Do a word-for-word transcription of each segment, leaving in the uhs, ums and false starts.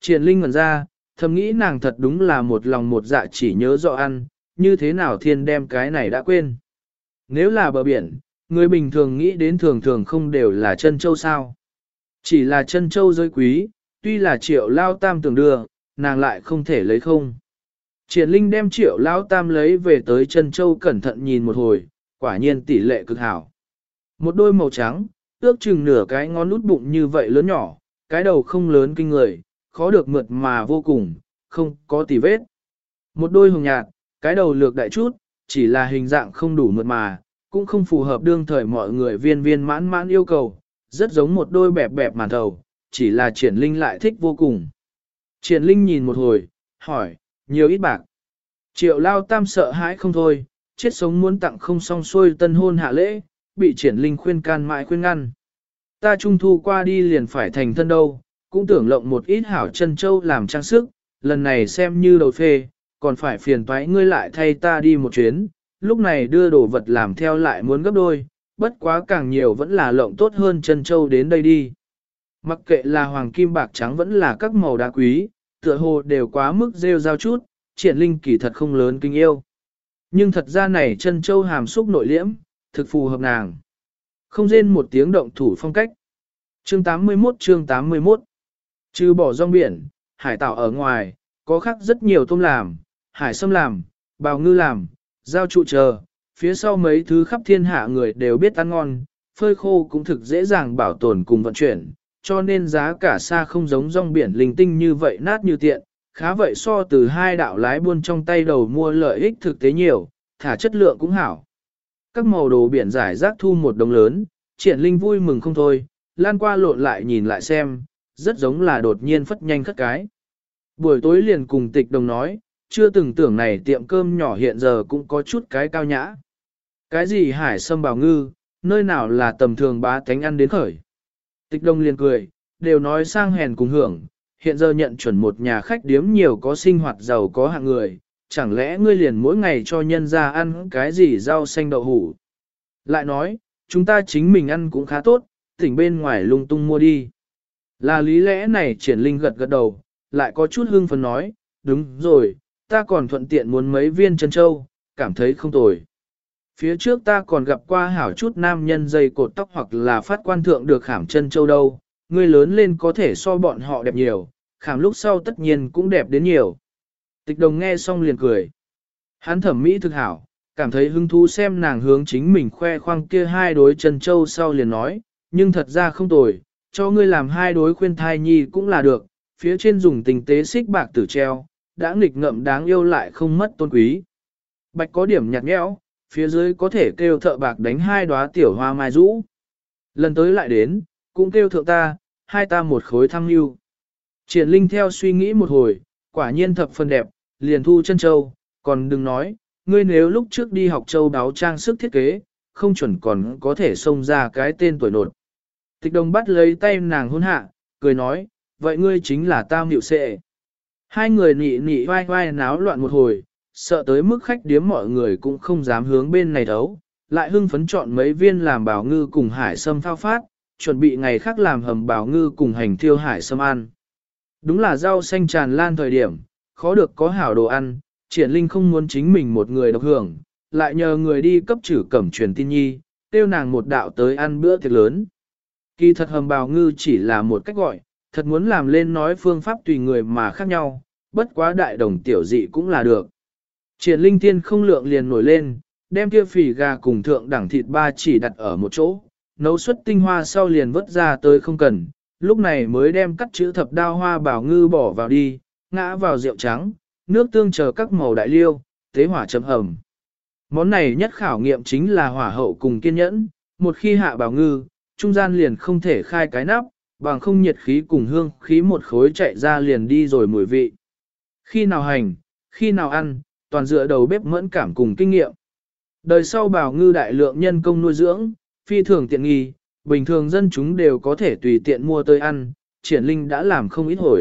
Triển Linh ngẩn ra, thầm nghĩ nàng thật đúng là một lòng một dạ chỉ nhớ rõ ăn, như thế nào thiên đem cái này đã quên. Nếu là bờ biển, người bình thường nghĩ đến thường thường không đều là chân châu sao. Chỉ là chân châu rơi quý, tuy là triệu lao tam tưởng đưa, nàng lại không thể lấy không. Triển Linh đem triệu lao tam lấy về tới chân châu cẩn thận nhìn một hồi, quả nhiên tỷ lệ cực hảo. Một đôi màu trắng, ước chừng nửa cái ngón út bụng như vậy lớn nhỏ, cái đầu không lớn kinh người, khó được mượt mà vô cùng, không có tì vết. Một đôi hồng nhạt, cái đầu lược đại chút, chỉ là hình dạng không đủ mượt mà, cũng không phù hợp đương thời mọi người viên viên mãn mãn yêu cầu, rất giống một đôi bẹp bẹp màn thầu, chỉ là Triển Linh lại thích vô cùng. Triển Linh nhìn một hồi, hỏi, nhiều ít bạc. Triệu lao tam sợ hãi không thôi, chết sống muốn tặng không xong xuôi tân hôn hạ lễ, bị Triển Linh khuyên can mãi khuyên ngăn. Ta trung thu qua đi liền phải thành thân đâu, cũng tưởng lộng một ít hảo chân châu làm trang sức, lần này xem như đầu phê, còn phải phiền toái ngươi lại thay ta đi một chuyến, lúc này đưa đồ vật làm theo lại muốn gấp đôi, bất quá càng nhiều vẫn là lộng tốt hơn chân châu đến đây đi. Mặc kệ là hoàng kim bạc trắng vẫn là các màu đá quý, tựa hồ đều quá mức rêu rao chút, Triển Linh kỳ thật không lớn kinh yêu. Nhưng thật ra này chân châu hàm xúc nội liễm, thực phù hợp nàng. Không rên một tiếng động thủ phong cách. Chương tám mươi mốt chương tám mươi mốt Trừ bỏ rong biển, hải tảo ở ngoài, có khác rất nhiều tôm làm, hải sâm làm, bào ngư làm, giao trụ chờ, phía sau mấy thứ khắp thiên hạ người đều biết ăn ngon, phơi khô cũng thực dễ dàng bảo tồn cùng vận chuyển, cho nên giá cả xa không giống rong biển linh tinh như vậy nát như tiện, khá vậy so từ hai đạo lái buôn trong tay đầu mua lợi ích thực tế nhiều, thả chất lượng cũng hảo. Các màu đồ biển giải rác thu một đống lớn, Triển Linh vui mừng không thôi, lan qua lộn lại nhìn lại xem, rất giống là đột nhiên phất nhanh khất cái. Buổi tối liền cùng Tịch Đồng nói, chưa từng tưởng này tiệm cơm nhỏ hiện giờ cũng có chút cái cao nhã. Cái gì hải sâm bào ngư, nơi nào là tầm thường bá tánh ăn đến khởi. Tịch Đồng liền cười, đều nói sang hèn cùng hưởng, hiện giờ nhận chuẩn một nhà khách điếm nhiều có sinh hoạt giàu có hạng người, chẳng lẽ ngươi liền mỗi ngày cho nhân ra ăn cái gì rau xanh đậu hủ. Lại nói, chúng ta chính mình ăn cũng khá tốt, tỉnh bên ngoài lung tung mua đi. Là lý lẽ này Triển Linh gật gật đầu, lại có chút hưng phấn nói, đúng rồi, ta còn thuận tiện muốn mấy viên chân châu, cảm thấy không tồi. Phía trước ta còn gặp qua hảo chút nam nhân dây cột tóc hoặc là phát quan thượng được khảm chân châu đâu, người lớn lên có thể so bọn họ đẹp nhiều, khảm lúc sau tất nhiên cũng đẹp đến nhiều. Tịch Đồng nghe xong liền cười. Hắn thẩm mỹ thực hảo, cảm thấy hứng thú xem nàng hướng chính mình khoe khoang kia hai đối chân châu sau liền nói, nhưng thật ra không tồi, cho ngươi làm hai đối khuyên thai nhi cũng là được, phía trên dùng tình tế xích bạc tử treo, đã nghịch ngậm đáng yêu lại không mất tôn quý. Bạch có điểm nhạt nhẽo, phía dưới có thể kêu thợ bạc đánh hai đóa tiểu hoa mai rũ. Lần tới lại đến, cũng kêu thượng ta, hai ta một khối thăng lưu. Triển Linh theo suy nghĩ một hồi, quả nhiên thập phần đẹp, liền thu chân châu, còn đừng nói, ngươi nếu lúc trước đi học châu đáo trang sức thiết kế, không chuẩn còn có thể xông ra cái tên tuổi nột. Tịch Đồng bắt lấy tay nàng hôn hạ, cười nói, vậy ngươi chính là tao nhịu sệ. Hai người nị nị vai vai náo loạn một hồi, sợ tới mức khách điếm mọi người cũng không dám hướng bên này đấu, lại hưng phấn chọn mấy viên làm bảo ngư cùng hải sâm phao phát, chuẩn bị ngày khác làm hầm bảo ngư cùng hành thiêu hải sâm ăn. Đúng là rau xanh tràn lan thời điểm, khó được có hảo đồ ăn, Triển Linh không muốn chính mình một người độc hưởng, lại nhờ người đi cấp chử cẩm truyền tin nhi, tiêu nàng một đạo tới ăn bữa tiệc lớn. Kỳ thật hầm bào ngư chỉ là một cách gọi, thật muốn làm lên nói phương pháp tùy người mà khác nhau, bất quá đại đồng tiểu dị cũng là được. Triển Linh Thiên không lượng liền nổi lên, đem kia phì gà cùng thượng đẳng thịt ba chỉ đặt ở một chỗ, nấu suất tinh hoa sau liền vớt ra tới không cần, lúc này mới đem cắt chữ thập đao hoa bảo ngư bỏ vào đi, ngã vào rượu trắng, nước tương chờ các màu đại liêu, tế hỏa chấm hầm. Món này nhất khảo nghiệm chính là hỏa hậu cùng kiên nhẫn, một khi hạ bảo ngư, trung gian liền không thể khai cái nắp, bằng không nhiệt khí cùng hương khí một khối chạy ra liền đi rồi mùi vị. Khi nào hành, khi nào ăn, toàn dựa đầu bếp mẫn cảm cùng kinh nghiệm. Đời sau bảo ngư đại lượng nhân công nuôi dưỡng, phi thường tiện nghi, bình thường dân chúng đều có thể tùy tiện mua tới ăn, Triển Linh đã làm không ít hồi.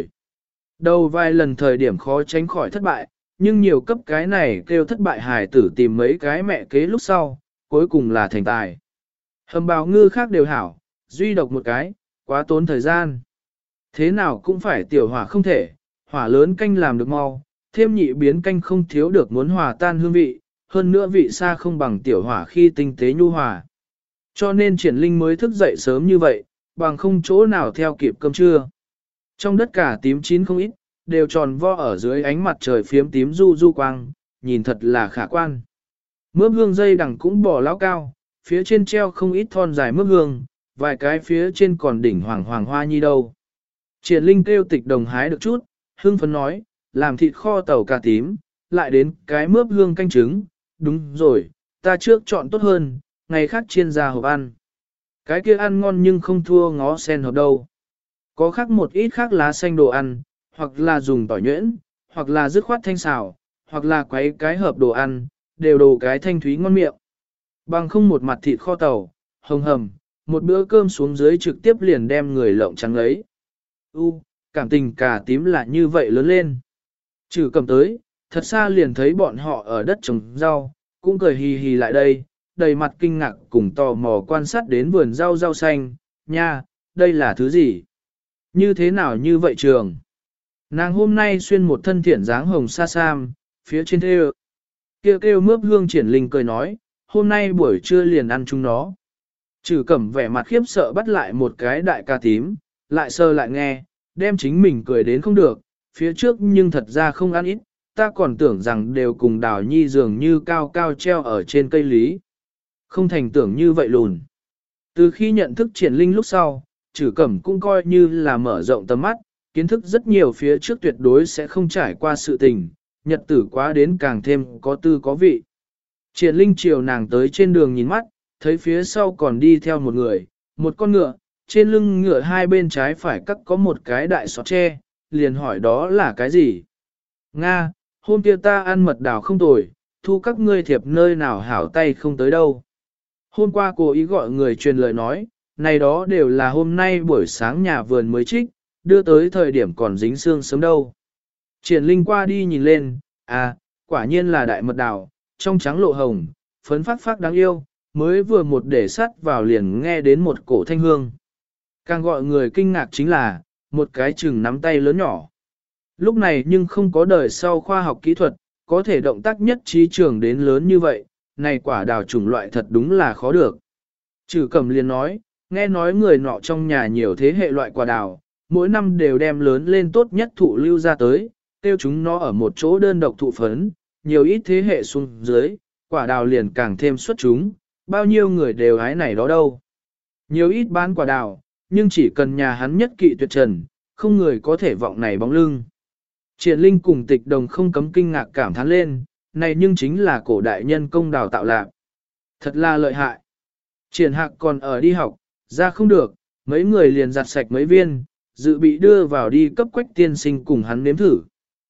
Đầu vài lần thời điểm khó tránh khỏi thất bại, nhưng nhiều cấp cái này kêu thất bại hài tử tìm mấy cái mẹ kế lúc sau, cuối cùng là thành tài. Hầm bào ngư khác đều hảo, duy độc một cái, quá tốn thời gian. Thế nào cũng phải tiểu hỏa không thể, hỏa lớn canh làm được mau, thêm nhị biến canh không thiếu được muốn hòa tan hương vị, hơn nữa vị xa không bằng tiểu hỏa khi tinh tế nhu hòa. Cho nên triển linh mới thức dậy sớm như vậy, bằng không chỗ nào theo kịp cơm trưa. Trong đất cả tím chín không ít, đều tròn vo ở dưới ánh mặt trời phiếm tím du du quang, nhìn thật là khả quan. Mướp hương dây đằng cũng bỏ lão cao, phía trên treo không ít thon dài mướp hương, vài cái phía trên còn đỉnh hoàng hoàng hoa nhi đâu. Triển linh kêu tịch đồng hái được chút, hương phấn nói, làm thịt kho tàu cà tím, lại đến cái mướp hương canh trứng, đúng rồi, ta trước chọn tốt hơn, ngày khác chiên ra hộp ăn. Cái kia ăn ngon nhưng không thua ngó sen hộp đâu. Có khác một ít khác lá xanh đồ ăn, hoặc là dùng tỏi nhuyễn, hoặc là dứt khoát thanh xào, hoặc là quấy cái hợp đồ ăn, đều đồ cái thanh thúy ngon miệng. Bằng không một mặt thịt kho tàu, hồng hầm, một bữa cơm xuống dưới trực tiếp liền đem người lộng trắng ấy. U, cảm tình cả tím là như vậy lớn lên. Trừ cầm tới, thật xa liền thấy bọn họ ở đất trồng rau, cũng cười hì hì lại đây, đầy mặt kinh ngạc cùng tò mò quan sát đến vườn rau rau xanh, nha, đây là thứ gì? Như thế nào như vậy trường? Nàng hôm nay xuyên một thân thiện dáng hồng sa sam, phía trên thê kêu, kêu kêu mướp hương triển linh cười nói, hôm nay buổi trưa liền ăn chúng nó. Trừ cẩm vẻ mặt khiếp sợ bắt lại một cái đại ca tím, lại sơ lại nghe, đem chính mình cười đến không được, phía trước nhưng thật ra không ăn ít, ta còn tưởng rằng đều cùng đào nhi dường như cao cao treo ở trên cây lý. Không thành tưởng như vậy lùn. Từ khi nhận thức triển linh lúc sau, Trử Cẩm cũng coi như là mở rộng tầm mắt, kiến thức rất nhiều phía trước tuyệt đối sẽ không trải qua sự tình, nhật tử quá đến càng thêm có tư có vị. Triển linh chiều nàng tới trên đường nhìn mắt, thấy phía sau còn đi theo một người, một con ngựa, trên lưng ngựa hai bên trái phải cắt có một cái đại sọt tre, liền hỏi đó là cái gì? Nga, hôm kia ta ăn mật đào không tồi, thu các ngươi thiệp nơi nào hảo tay không tới đâu. Hôm qua cô ý gọi người truyền lời nói, này đó đều là hôm nay buổi sáng nhà vườn mới trích, đưa tới thời điểm còn dính xương sớm đâu. Triển linh qua đi nhìn lên, à, quả nhiên là đại mật đào, trong trắng lộ hồng, phấn phát phát đáng yêu, mới vừa một để sắt vào liền nghe đến một cổ thanh hương. Càng gọi người kinh ngạc chính là, một cái chừng nắm tay lớn nhỏ. Lúc này nhưng không có đời sau khoa học kỹ thuật, có thể động tác nhất trí trường đến lớn như vậy, này quả đào chủng loại thật đúng là khó được. Trừ Cẩm liền nói, nghe nói người nọ trong nhà nhiều thế hệ loại quả đào, mỗi năm đều đem lớn lên tốt nhất thụ lưu ra tới, tiêu chúng nó ở một chỗ đơn độc thụ phấn, nhiều ít thế hệ xuống dưới, quả đào liền càng thêm xuất chúng, bao nhiêu người đều hái này đó đâu. Nhiều ít bán quả đào, nhưng chỉ cần nhà hắn nhất kỵ tuyệt trần, không người có thể vọng này bóng lưng. Triển linh cùng tịch đồng không cấm kinh ngạc cảm thán lên, này nhưng chính là cổ đại nhân công đào tạo lạc. Thật là lợi hại. Triển hạc còn ở đi học, ra không được, mấy người liền giặt sạch mấy viên, dự bị đưa vào đi cấp quách tiên sinh cùng hắn nếm thử.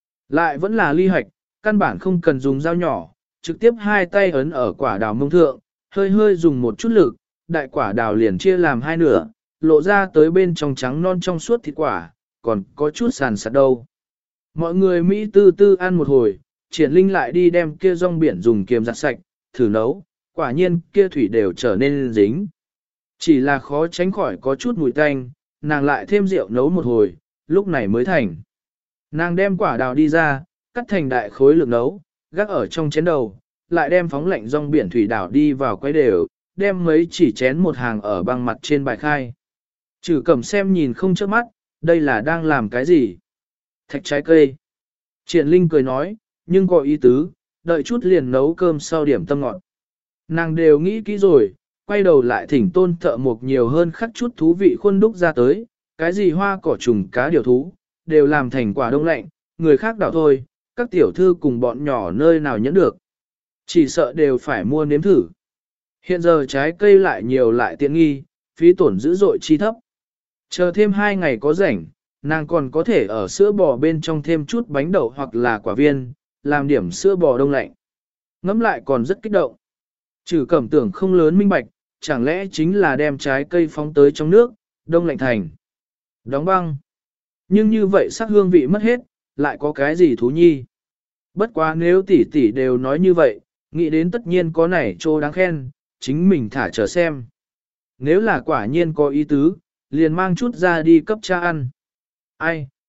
Lại vẫn là ly hạch, căn bản không cần dùng dao nhỏ, trực tiếp hai tay ấn ở quả đào mông thượng, hơi hơi dùng một chút lực, đại quả đào liền chia làm hai nửa, lộ ra tới bên trong trắng non trong suốt thịt quả, còn có chút sàn sạt đâu. Mọi người Mỹ tư tư ăn một hồi, triển linh lại đi đem kia rong biển dùng kiềm giặt sạch, thử nấu, quả nhiên kia thủy đều trở nên dính. Chỉ là khó tránh khỏi có chút mùi tanh, nàng lại thêm rượu nấu một hồi, lúc này mới thành. Nàng đem quả đào đi ra, cắt thành đại khối lượng nấu, gác ở trong chén đầu, lại đem phóng lạnh rong biển thủy đảo đi vào quay đều, đem mấy chỉ chén một hàng ở băng mặt trên bài khai. Trừ Cẩm xem nhìn không chớp mắt, đây là đang làm cái gì? Thạch trái cây. Triển linh cười nói, nhưng có ý tứ, đợi chút liền nấu cơm sau điểm tâm ngọt. Nàng đều nghĩ kỹ rồi, quay đầu lại thỉnh tôn thợ mộc nhiều hơn khắc chút thú vị khuôn đúc ra tới, cái gì hoa cỏ trùng cá điều thú, đều làm thành quả đông lạnh, người khác đảo thôi, các tiểu thư cùng bọn nhỏ nơi nào nhẫn được. Chỉ sợ đều phải mua nếm thử. Hiện giờ trái cây lại nhiều lại tiện nghi, phí tổn dữ dội chi thấp. Chờ thêm hai ngày có rảnh, nàng còn có thể ở sữa bò bên trong thêm chút bánh đậu hoặc là quả viên, làm điểm sữa bò đông lạnh. Ngắm lại còn rất kích động. Trừ Cẩm tưởng không lớn minh bạch, chẳng lẽ chính là đem trái cây phóng tới trong nước, đông lạnh thành. Đóng băng. Nhưng như vậy sắc hương vị mất hết, lại có cái gì thú nhi. Bất quá nếu tỷ tỷ đều nói như vậy, nghĩ đến tất nhiên có nảy trô đáng khen, chính mình thả chờ xem. Nếu là quả nhiên có ý tứ, liền mang chút ra đi cấp cha ăn. Ai,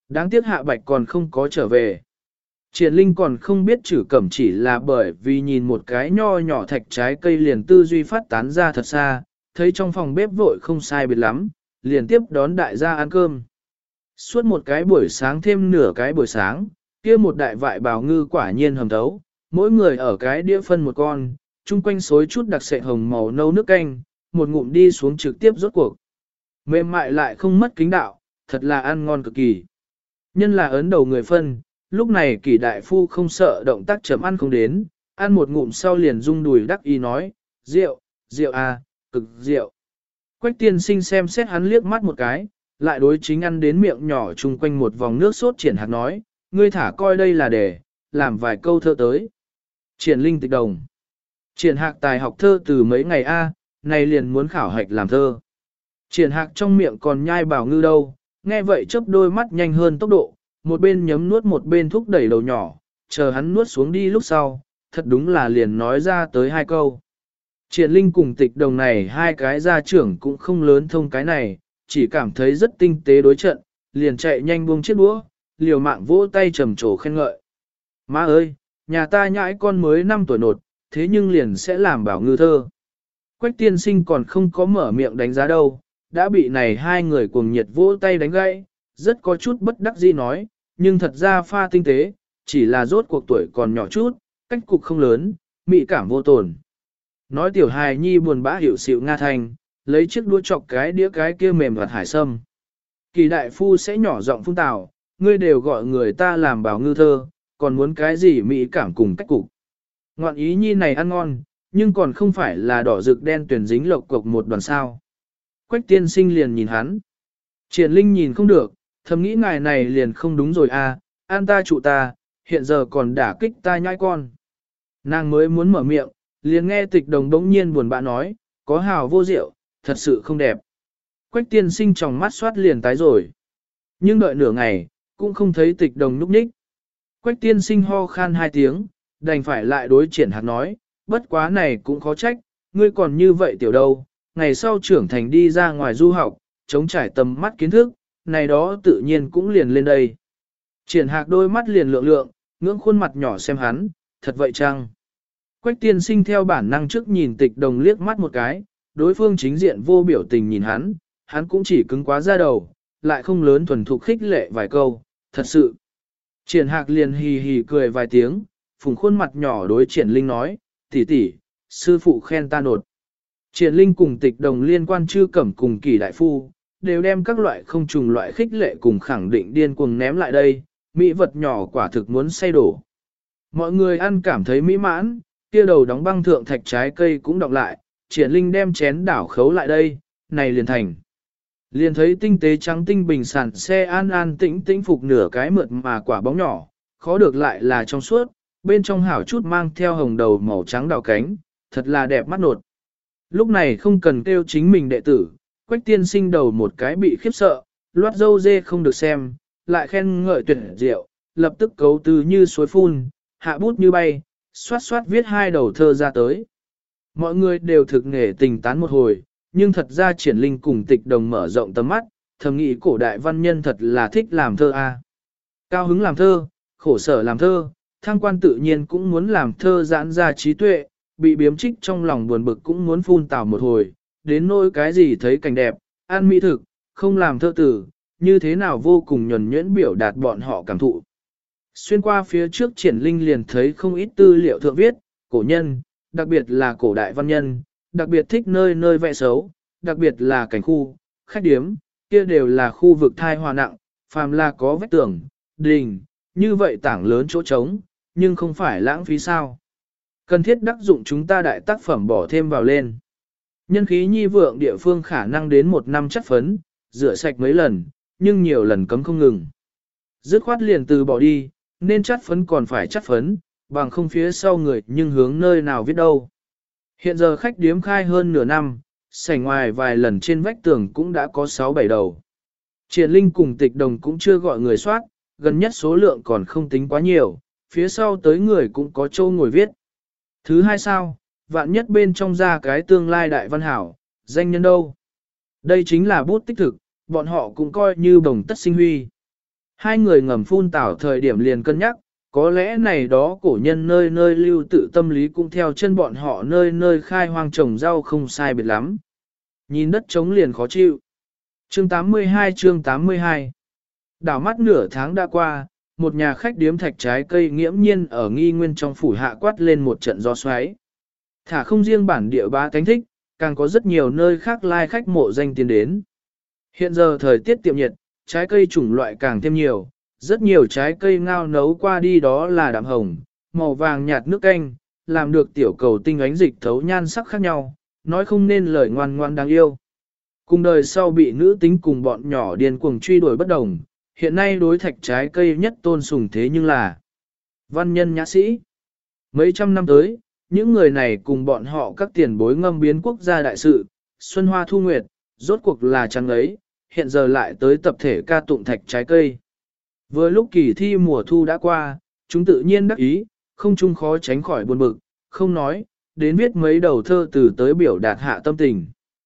Đáng tiếc Hạ Bạch còn không có trở về. Triển Linh còn không biết Trử Cẩm chỉ là bởi vì nhìn một cái nho nhỏ thạch trái cây liền tư duy phát tán ra thật xa, thấy trong phòng bếp vội không sai biệt lắm, liền tiếp đón đại gia ăn cơm. Suốt một cái buổi sáng thêm nửa cái buổi sáng, kia một đại vại bào ngư quả nhiên hầm thấu, mỗi người ở cái đĩa phân một con, chung quanh xối chút đặc sệt hồng màu nâu nước canh, một ngụm đi xuống trực tiếp rốt cuộc. Mềm mại lại không mất kính đạo, thật là ăn ngon cực kỳ. Nhân là ấn đầu người phân, lúc này Kỷ đại phu không sợ động tác chấm ăn không đến, ăn một ngụm sau liền rung đùi đắc ý nói, rượu, rượu à, cực rượu. Quách tiên sinh xem xét hắn liếc mắt một cái, lại đối chính ăn đến miệng nhỏ chung quanh một vòng nước sốt triển hạc nói, ngươi thả coi đây là để, làm vài câu thơ tới. Triển Linh tịch đồng. Triển hạc tài học thơ từ mấy ngày a, này liền muốn khảo hạch làm thơ. Triển hạc trong miệng còn nhai bảo ngư đâu, nghe vậy chớp đôi mắt nhanh hơn tốc độ, một bên nhấm nuốt một bên thúc đẩy đầu nhỏ, chờ hắn nuốt xuống đi lúc sau, thật đúng là liền nói ra tới hai câu. Triển Linh cùng tịch đồng này hai cái gia trưởng cũng không lớn thông cái này, chỉ cảm thấy rất tinh tế đối trận, liền chạy nhanh buông chiếc đũa, liều mạng vỗ tay trầm trồ khen ngợi. Má ơi, nhà ta nhãi con mới năm tuổi nột, thế nhưng liền sẽ làm bảo ngư thơ. Quách tiên sinh còn không có mở miệng đánh giá đâu, đã bị này hai người cuồng nhiệt vỗ tay đánh gãy, rất có chút bất đắc dĩ nói, nhưng thật ra pha tinh tế, chỉ là rốt cuộc tuổi còn nhỏ chút, cách cục không lớn, mị cảm vô tồn. Nói tiểu hài nhi buồn bã hiểu xịu Nga Thành, lấy chiếc đũa chọc cái đĩa cái kia mềm hoạt hải sâm. Kỳ đại phu sẽ nhỏ giọng phun tào, ngươi đều gọi người ta làm bảo ngư thơ, còn muốn cái gì mỹ cảm cùng cách cục. Ngoạn ý nhi này ăn ngon, nhưng còn không phải là đỏ rực đen tuyển dính lộc cục một đoàn sao. Quách tiên sinh liền nhìn hắn. Triển Linh nhìn không được, thầm nghĩ ngài này liền không đúng rồi à, an ta trụ ta, hiện giờ còn đả kích ta nhai con. Nàng mới muốn mở miệng, liền nghe tịch đồng bỗng nhiên buồn bã nói, có hào vô rượu, thật sự không đẹp. Quách tiên sinh trong mắt soát liền tái rồi. Nhưng đợi nửa ngày, cũng không thấy tịch đồng núp nhích. Quách tiên sinh ho khan hai tiếng, đành phải lại đối triển hạc nói, bất quá này cũng khó trách, ngươi còn như vậy tiểu đâu, ngày sau trưởng thành đi ra ngoài du học, chống trải tầm mắt kiến thức, này đó tự nhiên cũng liền lên đây. Triển hạc đôi mắt liền lượng lượng, ngưỡng khuôn mặt nhỏ xem hắn, thật vậy chăng? Quách tiên sinh theo bản năng trước nhìn tịch đồng liếc mắt một cái, đối phương chính diện vô biểu tình nhìn hắn, hắn cũng chỉ cứng quá ra đầu, lại không lớn thuần thục khích lệ vài câu, thật sự. Triển hạc liền hì hì cười vài tiếng, phùng khuôn mặt nhỏ đối triển linh nói, tỷ tỷ, sư phụ khen ta nột. Triển linh cùng tịch đồng liên quan chư cẩm cùng kỳ đại phu, đều đem các loại không trùng loại khích lệ cùng khẳng định điên cuồng ném lại đây, mỹ vật nhỏ quả thực muốn say đổ. Mọi người ăn cảm thấy mỹ mãn, kia đầu đóng băng thượng thạch trái cây cũng đọng lại, triển linh đem chén đảo khấu lại đây, này liền thành. Liền thấy tinh tế trắng tinh bình sản xe an an tĩnh tĩnh phục nửa cái mượt mà quả bóng nhỏ, khó được lại là trong suốt, bên trong hảo chút mang theo hồng đầu màu trắng đào cánh, thật là đẹp mắt nột. Lúc này không cần kêu chính mình đệ tử, Quách tiên sinh đầu một cái bị khiếp sợ, loát dâu dê không được xem, lại khen ngợi tuyệt diệu, lập tức cấu từ như suối phun, hạ bút như bay, xoát xoát viết hai đầu thơ ra tới. Mọi người đều thực nghề tình tán một hồi, nhưng thật ra triển linh cùng tịch đồng mở rộng tầm mắt, thầm nghĩ cổ đại văn nhân thật là thích làm thơ a. Cao hứng làm thơ, khổ sở làm thơ, thăng quan tự nhiên cũng muốn làm thơ giãn ra trí tuệ, bị biếm trích trong lòng buồn bực cũng muốn phun tào một hồi, đến nỗi cái gì thấy cảnh đẹp, ăn mỹ thực, không làm thơ tử, như thế nào vô cùng nhuần nhuyễn biểu đạt bọn họ cảm thụ. Xuyên qua phía trước triển linh liền thấy không ít tư liệu thượng viết, cổ nhân, đặc biệt là cổ đại văn nhân, đặc biệt thích nơi nơi vẽ xấu, đặc biệt là cảnh khu, khách điếm, kia đều là khu vực thai hòa nặng, phàm là có vách tường, đình, như vậy tảng lớn chỗ trống, nhưng không phải lãng phí sao. Cần thiết đắc dụng chúng ta đại tác phẩm bỏ thêm vào lên. Nhân khí nhi vượng địa phương khả năng đến một năm chất phấn, rửa sạch mấy lần, nhưng nhiều lần cấm không ngừng. Dứt khoát liền từ bỏ đi, nên chất phấn còn phải chất phấn, bằng không phía sau người nhưng hướng nơi nào viết đâu. Hiện giờ khách điếm khai hơn nửa năm, sảnh ngoài vài lần trên vách tường cũng đã có sáu bảy đầu. Triển Linh cùng tịch đồng cũng chưa gọi người soát, gần nhất số lượng còn không tính quá nhiều, phía sau tới người cũng có châu ngồi viết. Thứ hai sao, vạn nhất bên trong ra cái tương lai đại văn hảo, danh nhân đâu. Đây chính là bút tích thực, bọn họ cũng coi như bồng tất sinh huy. Hai người ngầm phun tảo thời điểm liền cân nhắc, có lẽ này đó cổ nhân nơi nơi lưu tự tâm lý cũng theo chân bọn họ nơi nơi khai hoang trồng rau không sai biệt lắm. Nhìn đất trống liền khó chịu. Chương tám mươi hai chương tám mươi hai Đảo mắt nửa tháng đã qua, một nhà khách điếm thạch trái cây nghiễm nhiên ở nghi nguyên trong phủ hạ quát lên một trận gió xoáy. Thả không riêng bản địa ba cánh thích, càng có rất nhiều nơi khác lai khách mộ danh tiến đến. Hiện giờ thời tiết tiệm nhiệt, trái cây chủng loại càng thêm nhiều, rất nhiều trái cây ngao nấu qua đi đó là đạm hồng, màu vàng nhạt nước canh, làm được tiểu cầu tinh ánh dịch thấu nhan sắc khác nhau, nói không nên lời ngoan ngoan đáng yêu. Cùng đời sau bị nữ tính cùng bọn nhỏ điên cuồng truy đuổi bất đồng, hiện nay đối thạch trái cây nhất tôn sùng thế nhưng là văn nhân nhã sĩ. Mấy trăm năm tới, những người này cùng bọn họ các tiền bối ngâm biến quốc gia đại sự, Xuân Hoa Thu Nguyệt, rốt cuộc là chẳng ấy, hiện giờ lại tới tập thể ca tụng thạch trái cây. Vừa lúc kỳ thi mùa thu đã qua, chúng tự nhiên đắc ý, không chung khó tránh khỏi buồn bực, không nói, đến viết mấy đầu thơ từ tới biểu đạt hạ tâm tình.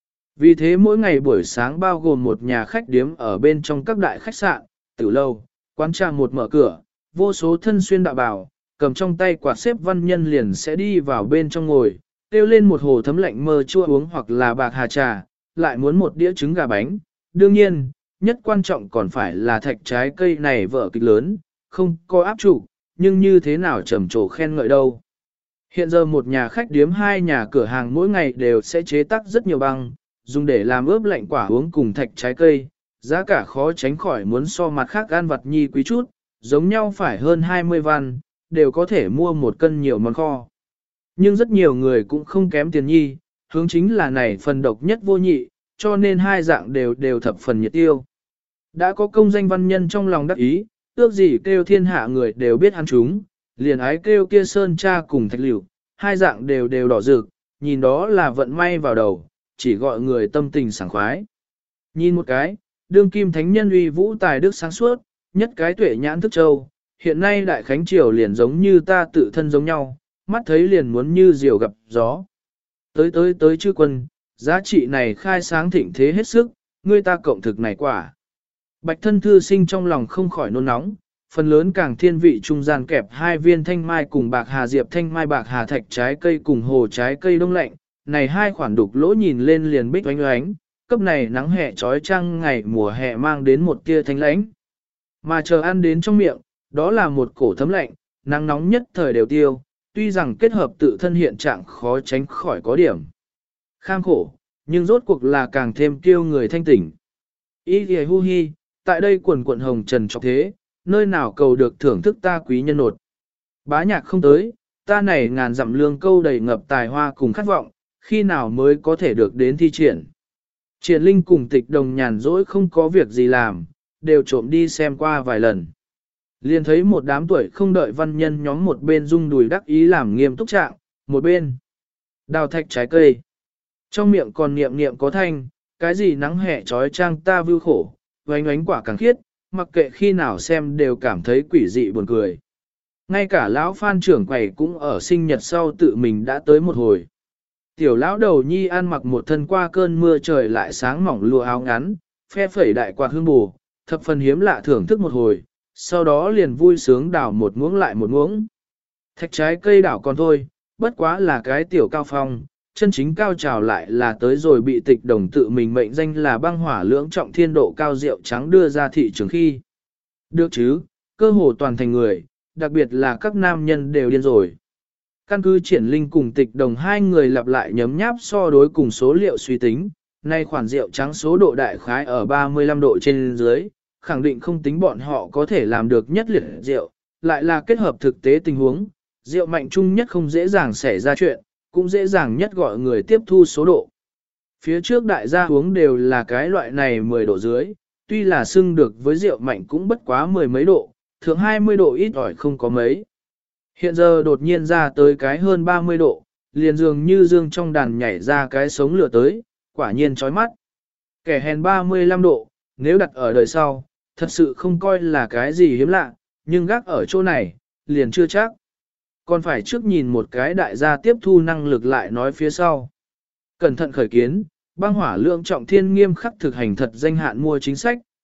Vì thế mỗi ngày buổi sáng bao gồm một nhà khách điếm ở bên trong các đại khách sạn, tử lâu, quán trà một mở cửa, vô số thân xuyên đạo bào, cầm trong tay quạt xếp văn nhân liền sẽ đi vào bên trong ngồi, tiêu lên một hồ thấm lạnh mơ chua uống hoặc là bạc hà trà, lại muốn một đĩa trứng gà bánh. Đương nhiên, nhất quan trọng còn phải là thạch trái cây này vở kịch lớn, không có áp trụ, nhưng như thế nào trầm trồ khen ngợi đâu. Hiện giờ một nhà khách điếm hai nhà cửa hàng mỗi ngày đều sẽ chế tác rất nhiều băng, dùng để làm ướp lạnh quả uống cùng thạch trái cây, giá cả khó tránh khỏi muốn so mặt khác gan vật nhi quý chút, giống nhau phải hơn hai mươi văn, đều có thể mua một cân nhiều món kho. Nhưng rất nhiều người cũng không kém tiền nhi, hướng chính là này phần độc nhất vô nhị, cho nên hai dạng đều đều thập phần nhiệt tiêu. Đã có công danh văn nhân trong lòng đắc ý, ước gì kêu thiên hạ người đều biết hắn chúng, liền ái kêu kia sơn cha cùng thạch liễu, hai dạng đều đều đỏ rực, nhìn đó là vận may vào đầu, chỉ gọi người tâm tình sảng khoái. Nhìn một cái, đương kim thánh nhân uy vũ tài đức sáng suốt, nhất cái tuệ nhãn thức châu, hiện nay đại khánh triều liền giống như ta tự thân giống nhau, mắt thấy liền muốn như diều gặp gió. Tới tới tới chư quân, giá trị này khai sáng thịnh thế hết sức, ngươi ta cộng thực này quả. Bạch thân thư sinh trong lòng không khỏi nôn nóng, phần lớn càng thiên vị trung gian kẹp hai viên thanh mai cùng bạc hà diệp thanh mai bạc hà thạch trái cây cùng hồ trái cây đông lạnh, này hai khoản đục lỗ nhìn lên liền bích oánh oánh, cấp này nắng hè trói trăng ngày mùa hè mang đến một tia thanh lãnh. Mà chờ ăn đến trong miệng, đó là một cổ thấm lạnh, nắng nóng nhất thời đều tiêu, tuy rằng kết hợp tự thân hiện trạng khó tránh khỏi có điểm kham khổ, nhưng rốt cuộc là càng thêm kêu người thanh tỉnh. Ý kìa hu hi, tại đây quần quận hồng trần trọc thế, nơi nào cầu được thưởng thức ta quý nhân nột. Bá nhạc không tới, ta này ngàn dặm lương câu đầy ngập tài hoa cùng khát vọng, khi nào mới có thể được đến thi triển. Triển Linh cùng Tịch Đồng nhàn rỗi không có việc gì làm, đều trộm đi xem qua vài lần. Liền thấy một đám tuổi không đợi văn nhân nhóm một bên rung đùi đắc ý làm nghiêm túc trạng, một bên đào thạch trái cây. Trong miệng còn niệm niệm có thanh, cái gì nắng hè trói trang ta vưu khổ, vánh ánh quả càng khiết, mặc kệ khi nào xem đều cảm thấy quỷ dị buồn cười. Ngay cả lão Phan trưởng quầy cũng ở sinh nhật sau tự mình đã tới một hồi. Tiểu lão đầu nhi ăn mặc một thân qua cơn mưa trời lại sáng mỏng lụa áo ngắn, phe phẩy đại quạt hương bù, thập phần hiếm lạ thưởng thức một hồi, sau đó liền vui sướng đảo một muỗng lại một muỗng. Thạch trái cây đảo còn thôi, bất quá là cái tiểu cao phong, chân chính cao trào lại là tới rồi bị Tịch Đồng tự mình mệnh danh là băng hỏa lưỡng trọng thiên độ cao rượu trắng đưa ra thị trường khi. Được chứ, cơ hồ toàn thành người, đặc biệt là các nam nhân đều điên rồi. Căn cứ Triển Linh cùng Tịch Đồng hai người lặp lại nhấm nháp so đối cùng số liệu suy tính, nay khoản rượu trắng số độ đại khái ở ba mươi lăm độ trên dưới, khẳng định không tính bọn họ có thể làm được nhất liệt rượu, lại là kết hợp thực tế tình huống, rượu mạnh chung nhất không dễ dàng xảy ra chuyện, cũng dễ dàng nhất gọi người tiếp thu số độ. Phía trước đại gia uống đều là cái loại này mười độ dưới, tuy là xưng được với rượu mạnh cũng bất quá mười mấy độ, thường hai mươi độ ít ỏi không có mấy. Hiện giờ đột nhiên ra tới cái hơn ba mươi độ, liền dường như dương trong đàn nhảy ra cái sống lửa tới, quả nhiên chói mắt. Kẻ hèn ba mươi lăm độ, nếu đặt ở đời sau, thật sự không coi là cái gì hiếm lạ, nhưng gác ở chỗ này, liền chưa chắc. Còn phải trước nhìn một cái đại gia tiếp thu năng lực lại nói phía sau. Cẩn thận khởi kiến, băng hỏa lượng trọng thiên nghiêm khắc thực hành thật danh hạn mua chính sách,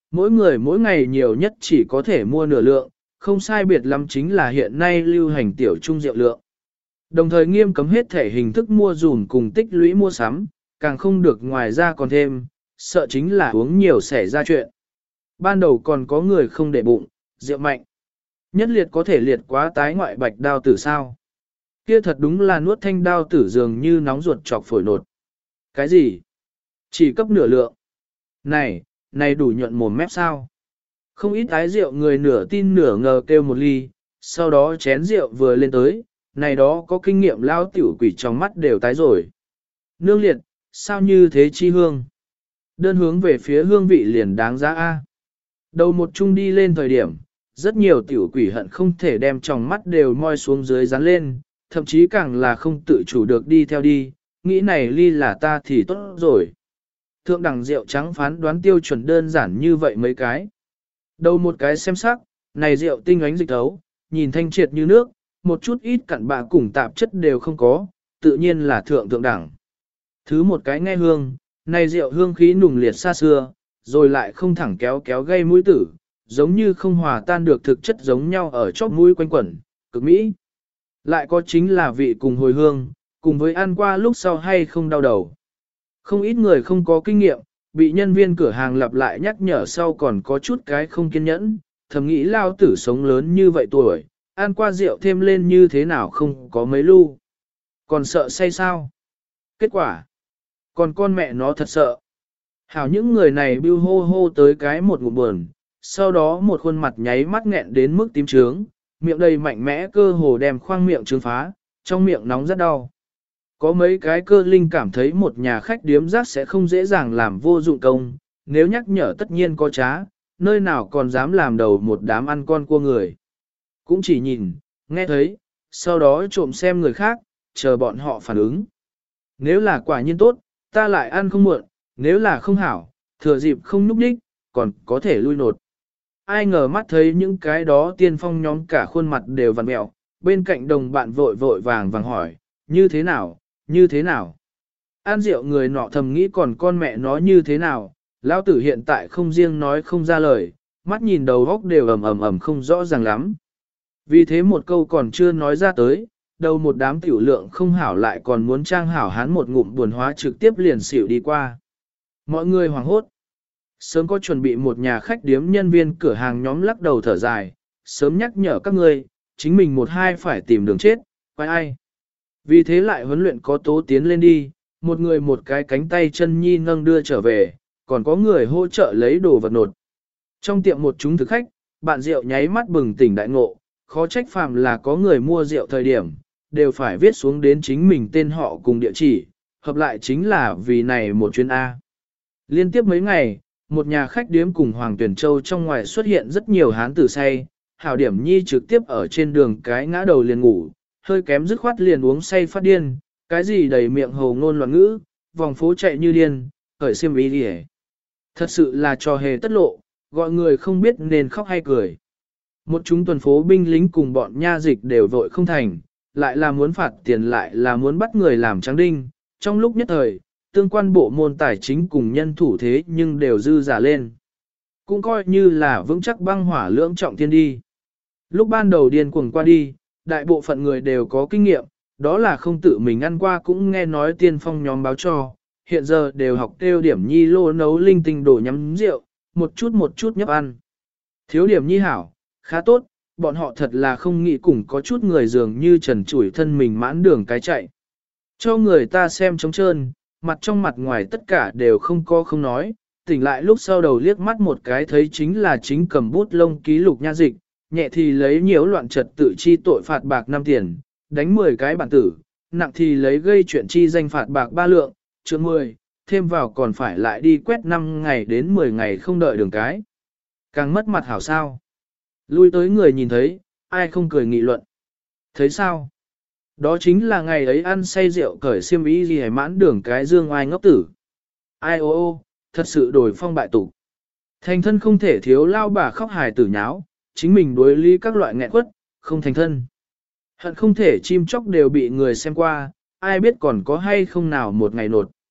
Mỗi người mỗi ngày nhiều nhất chỉ có thể mua nửa lượng, không sai biệt lắm chính là hiện nay lưu hành tiểu trung rượu lượng. Đồng thời nghiêm cấm hết thể hình thức mua dùn cùng tích lũy mua sắm, càng không được ngoài ra còn thêm, sợ chính là uống nhiều xảy ra chuyện. Ban đầu còn có người không để bụng, rượu mạnh. Nhất liệt có thể liệt quá tái ngoại bạch đao tử sao. Kia thật đúng là nuốt thanh đao tử dường như nóng ruột chọc phổi nột. Cái gì? Chỉ cấp nửa lượng. Này, này đủ nhuận mồm mép sao? Không ít ái rượu người nửa tin nửa ngờ kêu một ly, sau đó chén rượu vừa lên tới, này đó có kinh nghiệm lao tiểu quỷ trong mắt đều tái rồi. Nương liệt, sao như thế chi hương? Đơn hướng về phía hương vị liền đáng giá A. Đầu một chung đi lên thời điểm, rất nhiều tiểu quỷ hận không thể đem trong mắt đều moi xuống dưới dán lên, thậm chí càng là không tự chủ được đi theo đi, nghĩ này ly là ta thì tốt rồi. Thượng đẳng rượu trắng phán đoán tiêu chuẩn đơn giản như vậy mấy cái. Đầu một cái xem sắc, này rượu tinh ánh dịch thấu, nhìn thanh triệt như nước, một chút ít cặn bạ cùng tạp chất đều không có, tự nhiên là thượng thượng đẳng. Thứ một cái nghe hương, này rượu hương khí nùng liệt xa xưa, rồi lại không thẳng kéo kéo gây mũi tử, giống như không hòa tan được thực chất giống nhau ở chóp mũi quanh quẩn, cực mỹ. Lại có chính là vị cùng hồi hương, cùng với ăn qua lúc sau hay không đau đầu. Không ít người không có kinh nghiệm, bị nhân viên cửa hàng lặp lại nhắc nhở sau còn có chút cái không kiên nhẫn, thầm nghĩ lao tử sống lớn như vậy tuổi, ăn qua rượu thêm lên như thế nào không có mấy lu. Còn sợ say sao? Kết quả? Còn con mẹ nó thật sợ. Hảo những người này bưu hô hô tới cái một ngụm buồn, sau đó một khuôn mặt nháy mắt nghẹn đến mức tím trướng, miệng đầy mạnh mẽ cơ hồ đem khoang miệng trướng phá, trong miệng nóng rất đau. Có mấy cái cơ linh cảm thấy một nhà khách điếm rác sẽ không dễ dàng làm vô dụng công, nếu nhắc nhở tất nhiên có trá, nơi nào còn dám làm đầu một đám ăn con cua người. Cũng chỉ nhìn, nghe thấy, sau đó trộm xem người khác, chờ bọn họ phản ứng. Nếu là quả nhiên tốt, ta lại ăn không muộn, nếu là không hảo, thừa dịp không núp đích, còn có thể lui nột. Ai ngờ mắt thấy những cái đó tiên phong nhóm cả khuôn mặt đều vặn mẹo, bên cạnh đồng bạn vội vội vàng vàng hỏi, như thế nào, như thế nào? An rượu người nọ thầm nghĩ còn con mẹ nó như thế nào, lão tử hiện tại không riêng nói không ra lời, mắt nhìn đầu góc đều ầm ầm ầm không rõ ràng lắm. Vì thế một câu còn chưa nói ra tới, đầu một đám tiểu lượng không hảo lại còn muốn trang hảo hán một ngụm buồn hóa trực tiếp liền xỉu đi qua. Mọi người hoảng hốt. Sớm có chuẩn bị một nhà khách điếm nhân viên cửa hàng nhóm lắc đầu thở dài, sớm nhắc nhở các ngươi, chính mình một hai phải tìm đường chết, quay ai. Vì thế lại huấn luyện có tố tiến lên đi, một người một cái cánh tay chân nhi nâng đưa trở về, còn có người hỗ trợ lấy đồ vật nột. Trong tiệm một chúng thực khách, bạn rượu nháy mắt bừng tỉnh đại ngộ, khó trách phàm là có người mua rượu thời điểm, đều phải viết xuống đến chính mình tên họ cùng địa chỉ, hợp lại chính là vì này một chuyến A. Liên tiếp mấy ngày, một nhà khách điếm cùng Hoàng Tuyển Châu trong ngoài xuất hiện rất nhiều hán tử say, hảo điểm nhi trực tiếp ở trên đường cái ngã đầu liền ngủ, hơi kém dứt khoát liền uống say phát điên, cái gì đầy miệng hồ ngôn loạn ngữ, vòng phố chạy như điên, khởi xiêm ý đi hè. Thật sự là trò hề tất lộ, gọi người không biết nên khóc hay cười. Một chúng tuần phố binh lính cùng bọn nha dịch đều vội không thành, lại là muốn phạt tiền lại là muốn bắt người làm trắng đinh, trong lúc nhất thời, tương quan bộ môn tài chính cùng nhân thủ thế nhưng đều dư giả lên. Cũng coi như là vững chắc băng hỏa lưỡng trọng thiên đi. Lúc ban đầu điên cuồng qua đi, đại bộ phận người đều có kinh nghiệm, đó là không tự mình ăn qua cũng nghe nói tiên phong nhóm báo cho, hiện giờ đều học tiêu điểm nhi lô nấu linh tinh đồ nhắm rượu, một chút một chút nhấp ăn. Thiếu điểm nhi hảo, khá tốt, bọn họ thật là không nghĩ cùng có chút người dường như trần trụi thân mình mãn đường cái chạy. Cho người ta xem trống trơn, mặt trong mặt ngoài tất cả đều không có không nói, tỉnh lại lúc sau đầu liếc mắt một cái thấy chính là chính cầm bút lông ký lục nha dịch, nhẹ thì lấy nhiễu loạn trật tự chi tội phạt bạc năm tiền, đánh mười cái bản tử, nặng thì lấy gây chuyện chi danh phạt bạc ba lượng, chương mười, thêm vào còn phải lại đi quét năm ngày đến mười ngày không đợi đường cái. Càng mất mặt hảo sao. Lui tới người nhìn thấy, ai không cười nghị luận. Thấy sao? Đó chính là ngày ấy ăn say rượu cởi xiêm y gì hay mãn đường cái dương ai ngốc tử. Ai ô ô, thật sự đổi phong bại tục. Thành thân không thể thiếu lao bà khóc hài tử nháo, chính mình đối lý các loại nghẹn quất, không thành thân. Hận không thể chim chóc đều bị người xem qua, ai biết còn có hay không nào một ngày nột.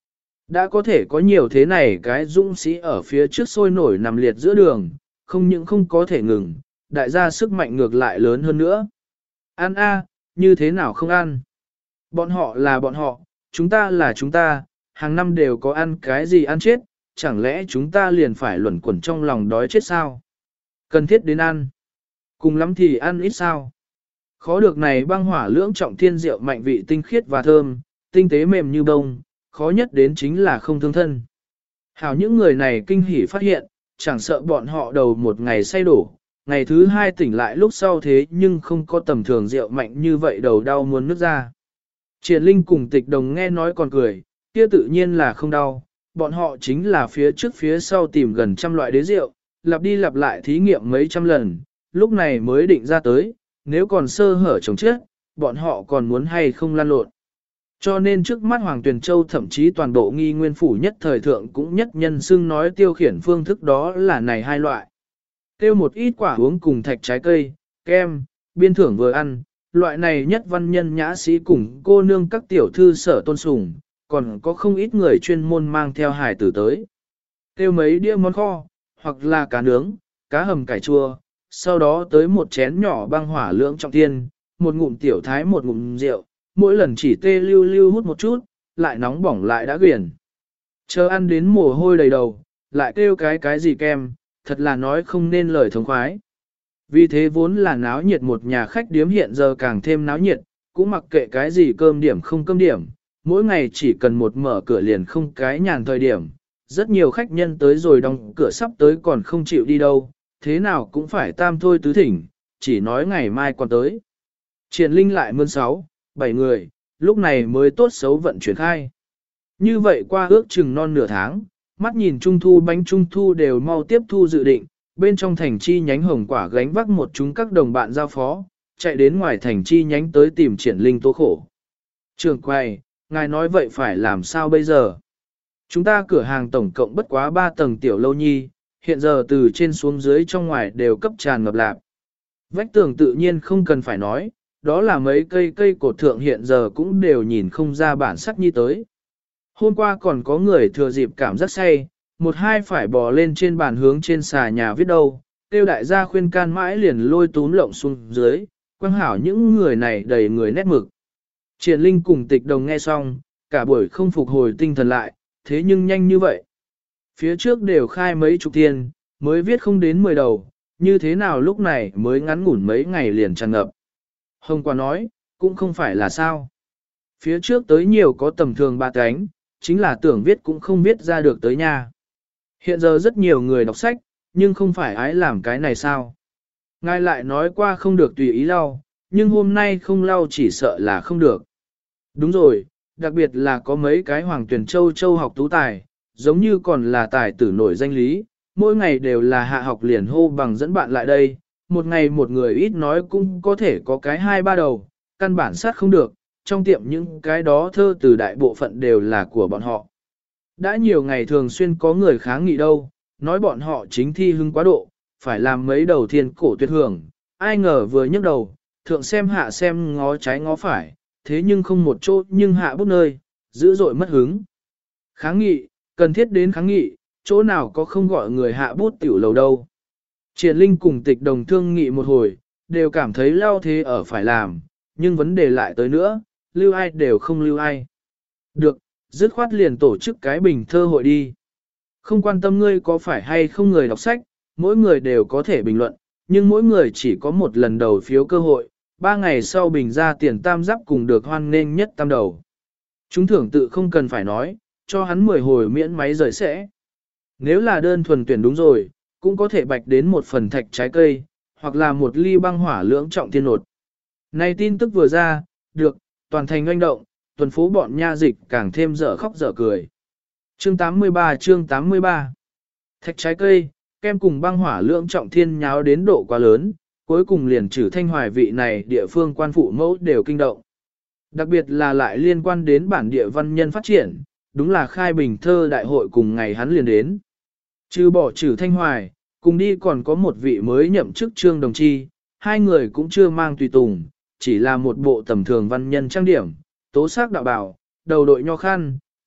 Đã có thể có nhiều thế này cái dũng sĩ ở phía trước sôi nổi nằm liệt giữa đường, không những không có thể ngừng, đại gia sức mạnh ngược lại lớn hơn nữa. Ăn a, như thế nào không ăn? Bọn họ là bọn họ, chúng ta là chúng ta, hàng năm đều có ăn cái gì ăn chết, chẳng lẽ chúng ta liền phải luẩn quẩn trong lòng đói chết sao? Cần thiết đến ăn. Cùng lắm thì ăn ít sao? Khó được này băng hỏa lưỡng trọng thiên rượu mạnh vị tinh khiết và thơm, tinh tế mềm như bông, khó nhất đến chính là không thương thân. Hảo những người này kinh hỉ phát hiện, chẳng sợ bọn họ đầu một ngày say đổ, ngày thứ hai tỉnh lại lúc sau thế nhưng không có tầm thường rượu mạnh như vậy đầu đau muốn nứt ra. Triển Linh cùng Tịch Đồng nghe nói còn cười, kia tự nhiên là không đau, bọn họ chính là phía trước phía sau tìm gần trăm loại đế rượu, lặp đi lặp lại thí nghiệm mấy trăm lần, lúc này mới định ra tới, nếu còn sơ hở chống chết, bọn họ còn muốn hay không lan lộn. Cho nên trước mắt Hoàng Tuyền Châu thậm chí toàn bộ nghi nguyên phủ nhất thời thượng cũng nhất nhân xưng nói tiêu khiển phương thức đó là này hai loại. Tiêu một ít quả uống cùng thạch trái cây, kem, biên thưởng vừa ăn, loại này nhất văn nhân nhã sĩ cùng cô nương các tiểu thư sở tôn sùng, còn có không ít người chuyên môn mang theo hài tử tới. Tiêu mấy đĩa món kho, hoặc là cá nướng, cá hầm cải chua, sau đó tới một chén nhỏ băng hỏa lưỡng trọng thiên, một ngụm tiểu thái một ngụm rượu, mỗi lần chỉ tê lưu lưu hút một chút, lại nóng bỏng lại đã quyển. Chờ ăn đến mồ hôi đầy đầu, lại kêu cái cái gì kem, thật là nói không nên lời thống khoái. Vì thế vốn là náo nhiệt một nhà khách điếm hiện giờ càng thêm náo nhiệt, cũng mặc kệ cái gì cơm điểm không cơm điểm, mỗi ngày chỉ cần một mở cửa liền không cái nhàn thời điểm. Rất nhiều khách nhân tới rồi đóng cửa sắp tới còn không chịu đi đâu, thế nào cũng phải tam thôi tứ thỉnh, chỉ nói ngày mai còn tới. Triển Linh lại mơn sáu, bảy người, lúc này mới tốt xấu vận chuyển khai. Như vậy qua ước chừng non nửa tháng, mắt nhìn trung thu bánh trung thu đều mau tiếp thu dự định, bên trong thành chi nhánh hồng quả gánh vác một chúng các đồng bạn giao phó, chạy đến ngoài thành chi nhánh tới tìm Triển Linh tố khổ. Trường quay, ngài nói vậy phải làm sao bây giờ? Chúng ta cửa hàng tổng cộng bất quá ba tầng tiểu lâu nhi, hiện giờ từ trên xuống dưới trong ngoài đều cấp tràn ngập lạp. Vách tường tự nhiên không cần phải nói, đó là mấy cây cây cột thượng hiện giờ cũng đều nhìn không ra bản sắc nhi tới. Hôm qua còn có người thừa dịp cảm giác say, một hai phải bò lên trên bàn hướng trên xà nhà viết đâu, tiêu đại gia khuyên can mãi liền lôi túm lộng xuống dưới, quang hảo những người này đầy người nét mực. Triển Linh cùng Tịch Đồng nghe xong, cả buổi không phục hồi tinh thần lại, thế nhưng nhanh như vậy. Phía trước đều khai mấy chục tiền, mới viết không đến mười đầu, như thế nào lúc này mới ngắn ngủn mấy ngày liền tràn ngập. Hôm qua nói, cũng không phải là sao. Phía trước tới nhiều có tầm thường ba cánh, chính là tưởng viết cũng không viết ra được tới nhà. Hiện giờ rất nhiều người đọc sách, nhưng không phải ái làm cái này sao. Ngài lại nói qua không được tùy ý lau, nhưng hôm nay không lau chỉ sợ là không được. Đúng rồi, đặc biệt là có mấy cái Hoàng Tuyền Châu Châu học tú tài, giống như còn là tài tử nổi danh lý, mỗi ngày đều là hạ học liền hô bằng dẫn bạn lại đây, một ngày một người ít nói cũng có thể có cái hai ba đầu, căn bản sát không được, trong tiệm những cái đó thơ từ đại bộ phận đều là của bọn họ. Đã nhiều ngày thường xuyên có người kháng nghị đâu, nói bọn họ chính thi hưng quá độ, phải làm mấy đầu thiên cổ tuyệt hưởng, ai ngờ vừa nhấc đầu, thượng xem hạ xem ngó trái ngó phải, thế nhưng không một chỗ nhưng hạ bút nơi, dữ dội mất hứng. Kháng nghị, cần thiết đến kháng nghị, chỗ nào có không gọi người hạ bút tiểu lầu đâu. Triển Linh cùng Tịch Đồng thương nghị một hồi, đều cảm thấy lao thế ở phải làm, nhưng vấn đề lại tới nữa, lưu ai đều không lưu ai. Được, dứt khoát liền tổ chức cái bình thơ hội đi. Không quan tâm ngươi có phải hay không người đọc sách, mỗi người đều có thể bình luận, nhưng mỗi người chỉ có một lần đầu phiếu cơ hội, ba ngày sau bình ra tiền tam giáp cùng được hoan nghênh nhất tam đầu. Chúng thưởng tự không cần phải nói, cho hắn mười hồi miễn máy rời sẽ. Nếu là đơn thuần tuyển đúng rồi, cũng có thể bạch đến một phần thạch trái cây, hoặc là một ly băng hỏa lưỡng trọng thiên nột. Này tin tức vừa ra, được, toàn thành oanh động, tuần phố bọn nha dịch càng thêm dở khóc dở cười. Chương tám mươi ba chương tám mươi ba Thạch trái cây, kem cùng băng hỏa lưỡng trọng thiên nháo đến độ quá lớn, cuối cùng liền trừ Thanh Hoài vị này địa phương quan phụ mẫu đều kinh động. Đặc biệt là lại liên quan đến bản địa văn nhân phát triển, đúng là khai bình thơ đại hội cùng ngày hắn liền đến. Trừ bỏ trừ Thanh Hoài, cùng đi còn có một vị mới nhậm chức Trương Đồng Chi, hai người cũng chưa mang tùy tùng, chỉ là một bộ tầm thường văn nhân trang điểm, tố sắc đạo bảo, đầu đội nho khăn,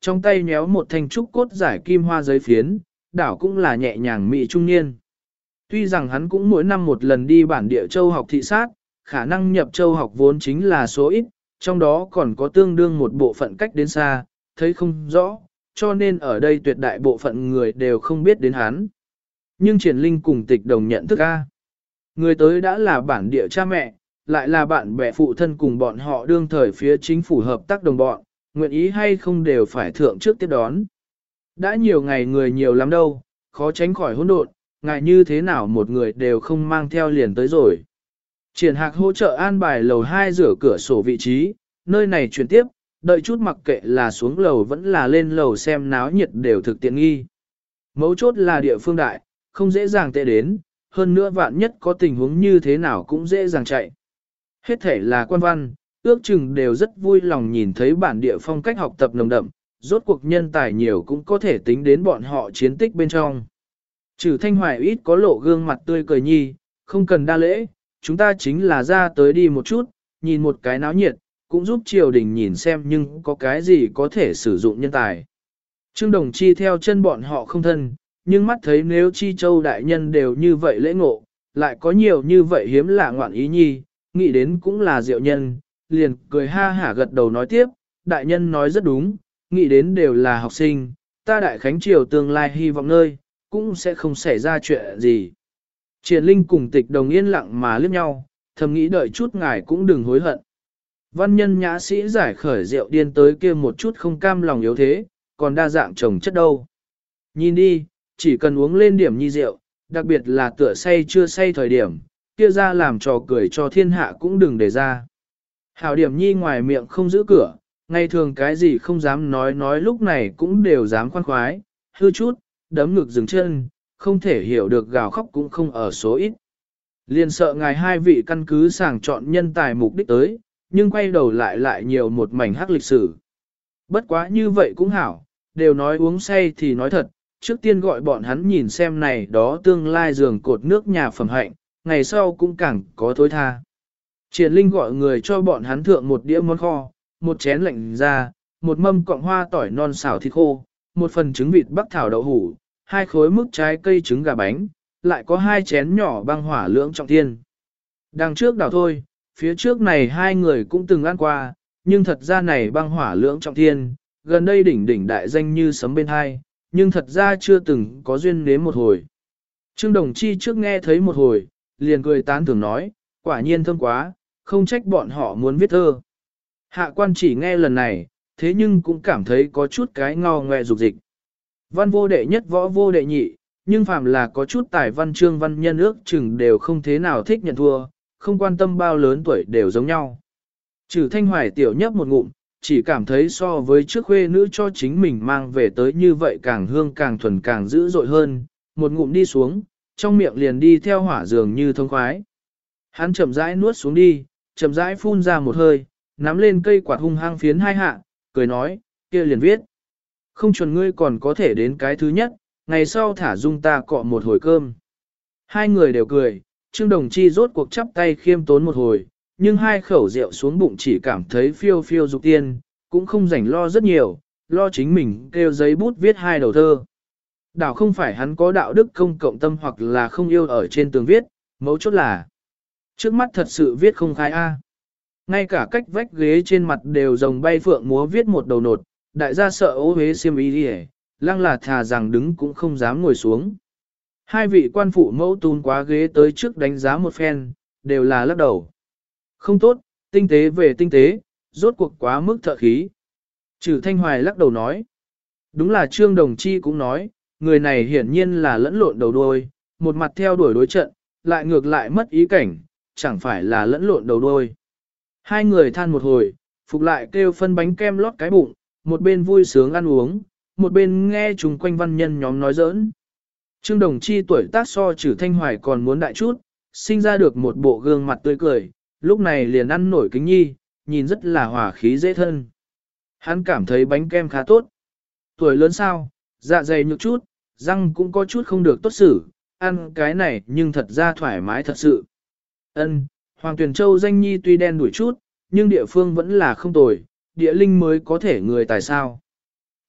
trong tay nhéo một thanh trúc cốt giải kim hoa giấy phiến, đảo cũng là nhẹ nhàng mị trung niên. Tuy rằng hắn cũng mỗi năm một lần đi bản địa châu học thị sát, khả năng nhập châu học vốn chính là số ít, trong đó còn có tương đương một bộ phận cách đến xa, thấy không rõ, cho nên ở đây tuyệt đại bộ phận người đều không biết đến hắn. Nhưng Triển Linh cùng Tịch Đồng nhận thức A. Người tới đã là bản địa cha mẹ, lại là bạn bè phụ thân cùng bọn họ đương thời phía chính phủ hợp tác đồng bọn, nguyện ý hay không đều phải thượng trước tiếp đón. Đã nhiều ngày người nhiều lắm đâu, khó tránh khỏi hỗn độn, ngại như thế nào một người đều không mang theo liền tới rồi. Triển Hạc hỗ trợ an bài lầu hai rửa cửa sổ vị trí, nơi này chuyển tiếp, đợi chút mặc kệ là xuống lầu vẫn là lên lầu xem náo nhiệt đều thực tiện nghi. Mấu chốt là địa phương đại, không dễ dàng tệ đến, hơn nữa vạn nhất có tình huống như thế nào cũng dễ dàng chạy. Hết thể là quan văn, ước chừng đều rất vui lòng nhìn thấy bản địa phong cách học tập nồng đậm, rốt cuộc nhân tài nhiều cũng có thể tính đến bọn họ chiến tích bên trong. Trừ Thanh Hoài ít có lộ gương mặt tươi cười nhi, không cần đa lễ, chúng ta chính là ra tới đi một chút, nhìn một cái náo nhiệt, cũng giúp triều đình nhìn xem nhưng có cái gì có thể sử dụng nhân tài. Trương Đồng Chi theo chân bọn họ không thân, nhưng mắt thấy nếu Chi Châu đại nhân đều như vậy lễ ngộ, lại có nhiều như vậy hiếm lạ ngoạn ý nhi, nghĩ đến cũng là diệu nhân, liền cười ha hả gật đầu nói tiếp, đại nhân nói rất đúng, nghĩ đến đều là học sinh, ta đại khánh triều tương lai hy vọng nơi, cũng sẽ không xảy ra chuyện gì. Triển Linh cùng Tịch Đồng yên lặng mà liếc nhau, thầm nghĩ đợi chút ngài cũng đừng hối hận. Văn nhân nhã sĩ giải khởi rượu điên tới kia một chút không cam lòng yếu thế, còn đa dạng trồng chất đâu. Nhìn đi, chỉ cần uống lên điểm nhi rượu, đặc biệt là tựa say chưa say thời điểm, kia ra làm trò cười cho thiên hạ cũng đừng để ra. Hảo điểm nhi ngoài miệng không giữ cửa, ngày thường cái gì không dám nói nói lúc này cũng đều dám khoan khoái, hư chút, đấm ngực dừng chân, không thể hiểu được gào khóc cũng không ở số ít. Liên sợ ngài hai vị căn cứ sàng chọn nhân tài mục đích tới, nhưng quay đầu lại lại nhiều một mảnh hắc lịch sử. Bất quá như vậy cũng hảo, đều nói uống say thì nói thật, trước tiên gọi bọn hắn nhìn xem này đó tương lai giường cột nước nhà phẩm hạnh, ngày sau cũng càng có thối tha. Triển Linh gọi người cho bọn hắn thượng một đĩa món kho, một chén lạnh ra, một mâm cọng hoa tỏi non xào thịt khô, một phần trứng vịt bắc thảo đậu hủ, hai khối mức trái cây trứng gà bánh, lại có hai chén nhỏ băng hỏa lưỡng trọng thiên. Đằng trước đảo thôi, phía trước này hai người cũng từng ăn qua, nhưng thật ra này băng hỏa lưỡng trọng thiên, gần đây đỉnh đỉnh đại danh như sấm bên hai, nhưng thật ra chưa từng có duyên nếm một hồi. Trương Đồng Chi trước nghe thấy một hồi, liền cười tán thưởng nói, quả nhiên thơm quá, không trách bọn họ muốn viết thơ. Hạ quan chỉ nghe lần này, thế nhưng cũng cảm thấy có chút cái ngò ngoe dục dịch. Văn vô đệ nhất võ vô đệ nhị, nhưng phàm là có chút tài văn chương văn nhân ước chừng đều không thế nào thích nhận thua, không quan tâm bao lớn tuổi đều giống nhau. Trừ Thanh Hoài tiểu nhấp một ngụm, chỉ cảm thấy so với trước khuê nữ cho chính mình mang về tới như vậy càng hương càng thuần càng dữ dội hơn, một ngụm đi xuống, trong miệng liền đi theo hỏa dường như thông khoái. Hắn chậm rãi nuốt xuống đi, chậm rãi phun ra một hơi, nắm lên cây quạt hung hăng phiến hai hạ, cười nói, kia liền viết. Không chuẩn ngươi còn có thể đến cái thứ nhất, ngày sau thả dung ta cọ một hồi cơm. Hai người đều cười, Trương Đồng Chi rốt cuộc chắp tay khiêm tốn một hồi, nhưng hai khẩu rượu xuống bụng chỉ cảm thấy phiêu phiêu dục tiên, cũng không rảnh lo rất nhiều, lo chính mình kêu giấy bút viết hai đầu thơ. Đảo không phải hắn có đạo đức công cộng tâm hoặc là không yêu ở trên tường viết, mấu chốt là trước mắt thật sự viết không khai a. Ngay cả cách vách ghế trên mặt đều rồng bay phượng múa viết một đầu nột, đại gia sợ ố hế xiêm y đi, lăng là thà rằng đứng cũng không dám ngồi xuống. Hai vị quan phụ mẫu tún quá ghế tới trước đánh giá một phen, đều là lắc đầu. Không tốt, tinh tế về tinh tế, rốt cuộc quá mức thợ khí. Trừ Thanh Hoài lắc đầu nói. Đúng là Trương Đồng Chi cũng nói, người này hiển nhiên là lẫn lộn đầu đuôi, một mặt theo đuổi đối trận, lại ngược lại mất ý cảnh, chẳng phải là lẫn lộn đầu đuôi. Hai người than một hồi, phục lại kêu phân bánh kem lót cái bụng, một bên vui sướng ăn uống, một bên nghe chung quanh văn nhân nhóm nói giỡn. Trương Đồng Chi tuổi tác so Trừ Thanh Hoài còn muốn đại chút, sinh ra được một bộ gương mặt tươi cười, lúc này liền ăn nổi kính nhi, nhìn rất là hòa khí dễ thân. Hắn cảm thấy bánh kem khá tốt. Tuổi lớn sao, dạ dày nhược chút, răng cũng có chút không được tốt xử, ăn cái này nhưng thật ra thoải mái thật sự. Ân, Hoàng Tuyền Châu danh nhi tuy đen đuổi chút, nhưng địa phương vẫn là không tồi, địa linh mới có thể người tài sao.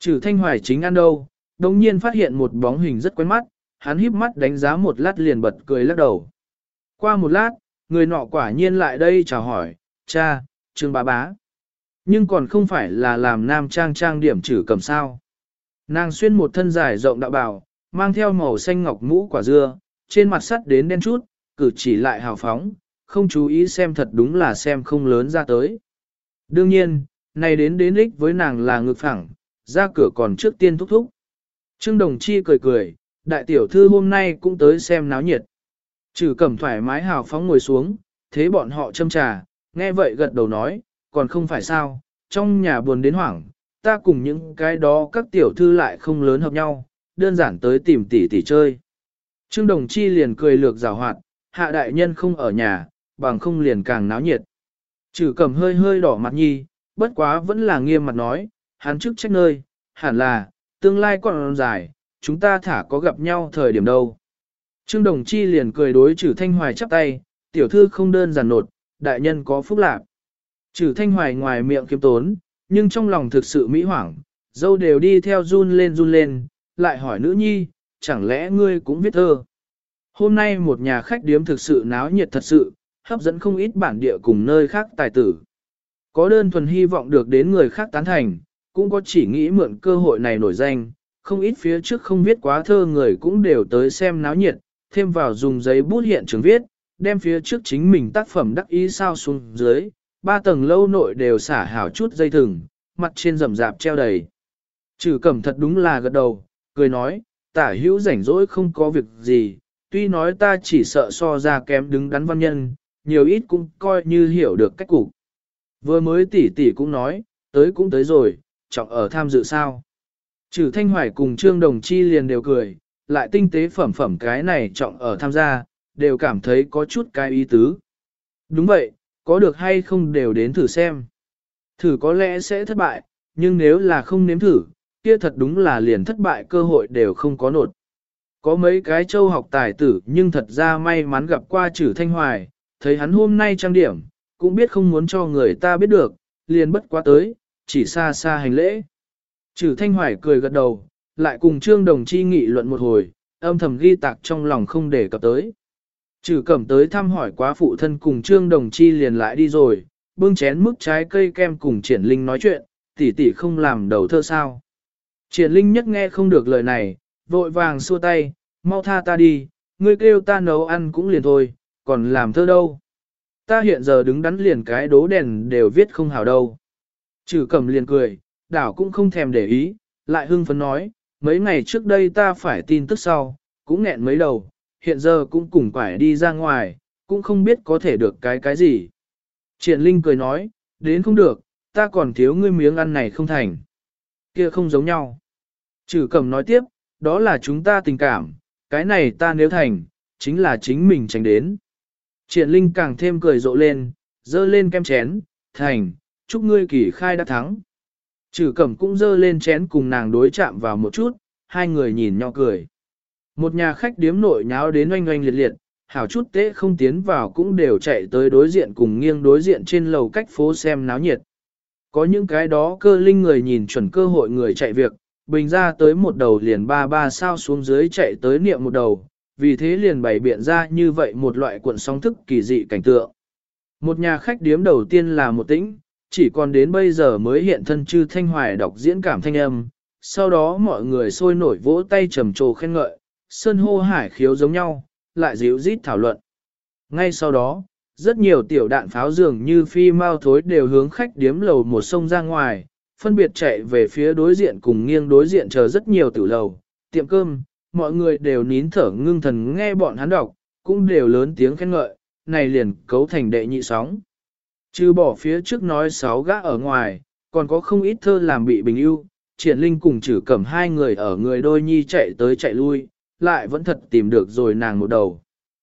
Trừ Thanh Hoài chính ăn đâu, đồng nhiên phát hiện một bóng hình rất quen mắt, hắn híp mắt đánh giá một lát liền bật cười lắc đầu. Qua một lát, người nọ quả nhiên lại đây chào hỏi, cha, Trương bá bá. Nhưng còn không phải là làm nam trang trang điểm Trử Cẩm sao. Nàng xuyên một thân dài rộng đạo bào, mang theo màu xanh ngọc mũ quả dưa, trên mặt sắt đến đen chút, cử chỉ lại hào phóng, không chú ý xem thật đúng là xem không lớn ra tới. Đương nhiên, này đến đến ích với nàng là ngực phẳng, ra cửa còn trước tiên thúc thúc. Trương Đồng Chi cười cười, đại tiểu thư hôm nay cũng tới xem náo nhiệt. Trử Cẩm thoải mái hào phóng ngồi xuống, thế bọn họ châm trà, nghe vậy gật đầu nói, còn không phải sao, trong nhà buồn đến hoảng, ta cùng những cái đó các tiểu thư lại không lớn hợp nhau, đơn giản tới tìm tỷ tỷ chơi. Trương Đồng Chi liền cười lược rào hoạt, hạ đại nhân không ở nhà, bằng không liền càng náo nhiệt. Trử Cẩm hơi hơi đỏ mặt nhi, bất quá vẫn là nghiêm mặt nói, hắn chức trách nơi, hẳn là, tương lai còn dài, chúng ta thả có gặp nhau thời điểm đâu. Trương Đồng Chi liền cười đối Trử Thanh Hoài chắp tay, tiểu thư không đơn giản nột, đại nhân có phúc lạc. Trử Thanh Hoài ngoài miệng kiêm tốn, nhưng trong lòng thực sự mỹ hoảng, dâu đều đi theo run lên run lên, lại hỏi nữ nhi, chẳng lẽ ngươi cũng viết thơ. Hôm nay một nhà khách điếm thực sự náo nhiệt thật sự, hấp dẫn không ít bản địa cùng nơi khác tài tử. Có đơn thuần hy vọng được đến người khác tán thành, cũng có chỉ nghĩ mượn cơ hội này nổi danh, không ít phía trước không viết quá thơ người cũng đều tới xem náo nhiệt, thêm vào dùng giấy bút hiện trường viết, đem phía trước chính mình tác phẩm đắc ý sao xuống dưới, ba tầng lâu nội đều xả hảo chút dây thừng, mặt trên rậm rạp treo đầy. Trử Cẩm thật đúng là gật đầu, cười nói, tả hữu rảnh rỗi không có việc gì, tuy nói ta chỉ sợ so ra kém đứng đắn văn nhân, nhiều ít cũng coi như hiểu được cách cục. Vừa mới tỷ tỷ cũng nói, tới cũng tới rồi, trọng ở tham dự sao. Trử Thanh Hoài cùng Trương Đồng Chi liền đều cười, lại tinh tế phẩm phẩm cái này trọng ở tham gia, đều cảm thấy có chút cái ý tứ. Đúng vậy, có được hay không đều đến thử xem. Thử có lẽ sẽ thất bại, nhưng nếu là không nếm thử, kia thật đúng là liền thất bại cơ hội đều không có nột. Có mấy cái châu học tài tử nhưng thật ra may mắn gặp qua Trử Thanh Hoài, thấy hắn hôm nay trang điểm, cũng biết không muốn cho người ta biết được, liền bất quá tới, chỉ xa xa hành lễ. Trử Thanh Hoài cười gật đầu, lại cùng Trương Đồng Chi nghị luận một hồi, âm thầm ghi tạc trong lòng không để cập tới. Trử Cẩm tới thăm hỏi quá phụ thân cùng Trương Đồng Chi liền lại đi rồi, bưng chén mức trái cây kem cùng Triển Linh nói chuyện, tỷ tỷ không làm đầu thơ sao. Triển Linh nhất nghe không được lời này, vội vàng xua tay, mau tha ta đi, ngươi kêu ta nấu ăn cũng liền thôi, còn làm thơ đâu. Ta hiện giờ đứng đắn liền cái đố đèn đều viết không hảo đâu. Trử Cẩm liền cười, đảo cũng không thèm để ý, lại hưng phấn nói, mấy ngày trước đây ta phải tin tức sau, cũng nghẹn mấy đầu, hiện giờ cũng cùng quải đi ra ngoài, cũng không biết có thể được cái cái gì. Triển Linh cười nói, đến không được, ta còn thiếu ngươi miếng ăn này không thành. Kia không giống nhau. Trử Cẩm nói tiếp, đó là chúng ta tình cảm, cái này ta nếu thành, chính là chính mình tránh đến. Triển Linh càng thêm cười rộ lên, dơ lên kem chén, thành, chúc ngươi kỳ khai đã thắng. Trử Cẩm cũng dơ lên chén cùng nàng đối chạm vào một chút, hai người nhìn nhau cười. Một nhà khách điếm nội nháo đến oanh oanh liệt liệt, hảo chút tế không tiến vào cũng đều chạy tới đối diện cùng nghiêng đối diện trên lầu cách phố xem náo nhiệt. Có những cái đó cơ linh người nhìn chuẩn cơ hội người chạy việc, bình ra tới một đầu liền ba ba sao xuống dưới chạy tới niệm một đầu, vì thế liền bày biện ra như vậy một loại cuộn sóng thức kỳ dị cảnh tượng. Một nhà khách điếm đầu tiên là một tĩnh, chỉ còn đến bây giờ mới hiện thân Chư Thanh Hoài đọc diễn cảm thanh âm, sau đó mọi người sôi nổi vỗ tay trầm trồ khen ngợi, sơn hô hải khiếu giống nhau, lại dịu rít thảo luận. Ngay sau đó, rất nhiều tiểu đạn pháo dường như phi mau thối đều hướng khách điếm lầu một sông ra ngoài, phân biệt chạy về phía đối diện cùng nghiêng đối diện chờ rất nhiều tử lầu, tiệm cơm, mọi người đều nín thở ngưng thần nghe bọn hắn đọc, cũng đều lớn tiếng khen ngợi, này liền cấu thành đệ nhị sóng. Trừ bỏ phía trước nói sáu gã ở ngoài, còn có không ít thơ làm bị bình ưu, Triển Linh cùng Trử Cẩm hai người ở người đôi nhi chạy tới chạy lui, lại vẫn thật tìm được rồi nàng một đầu.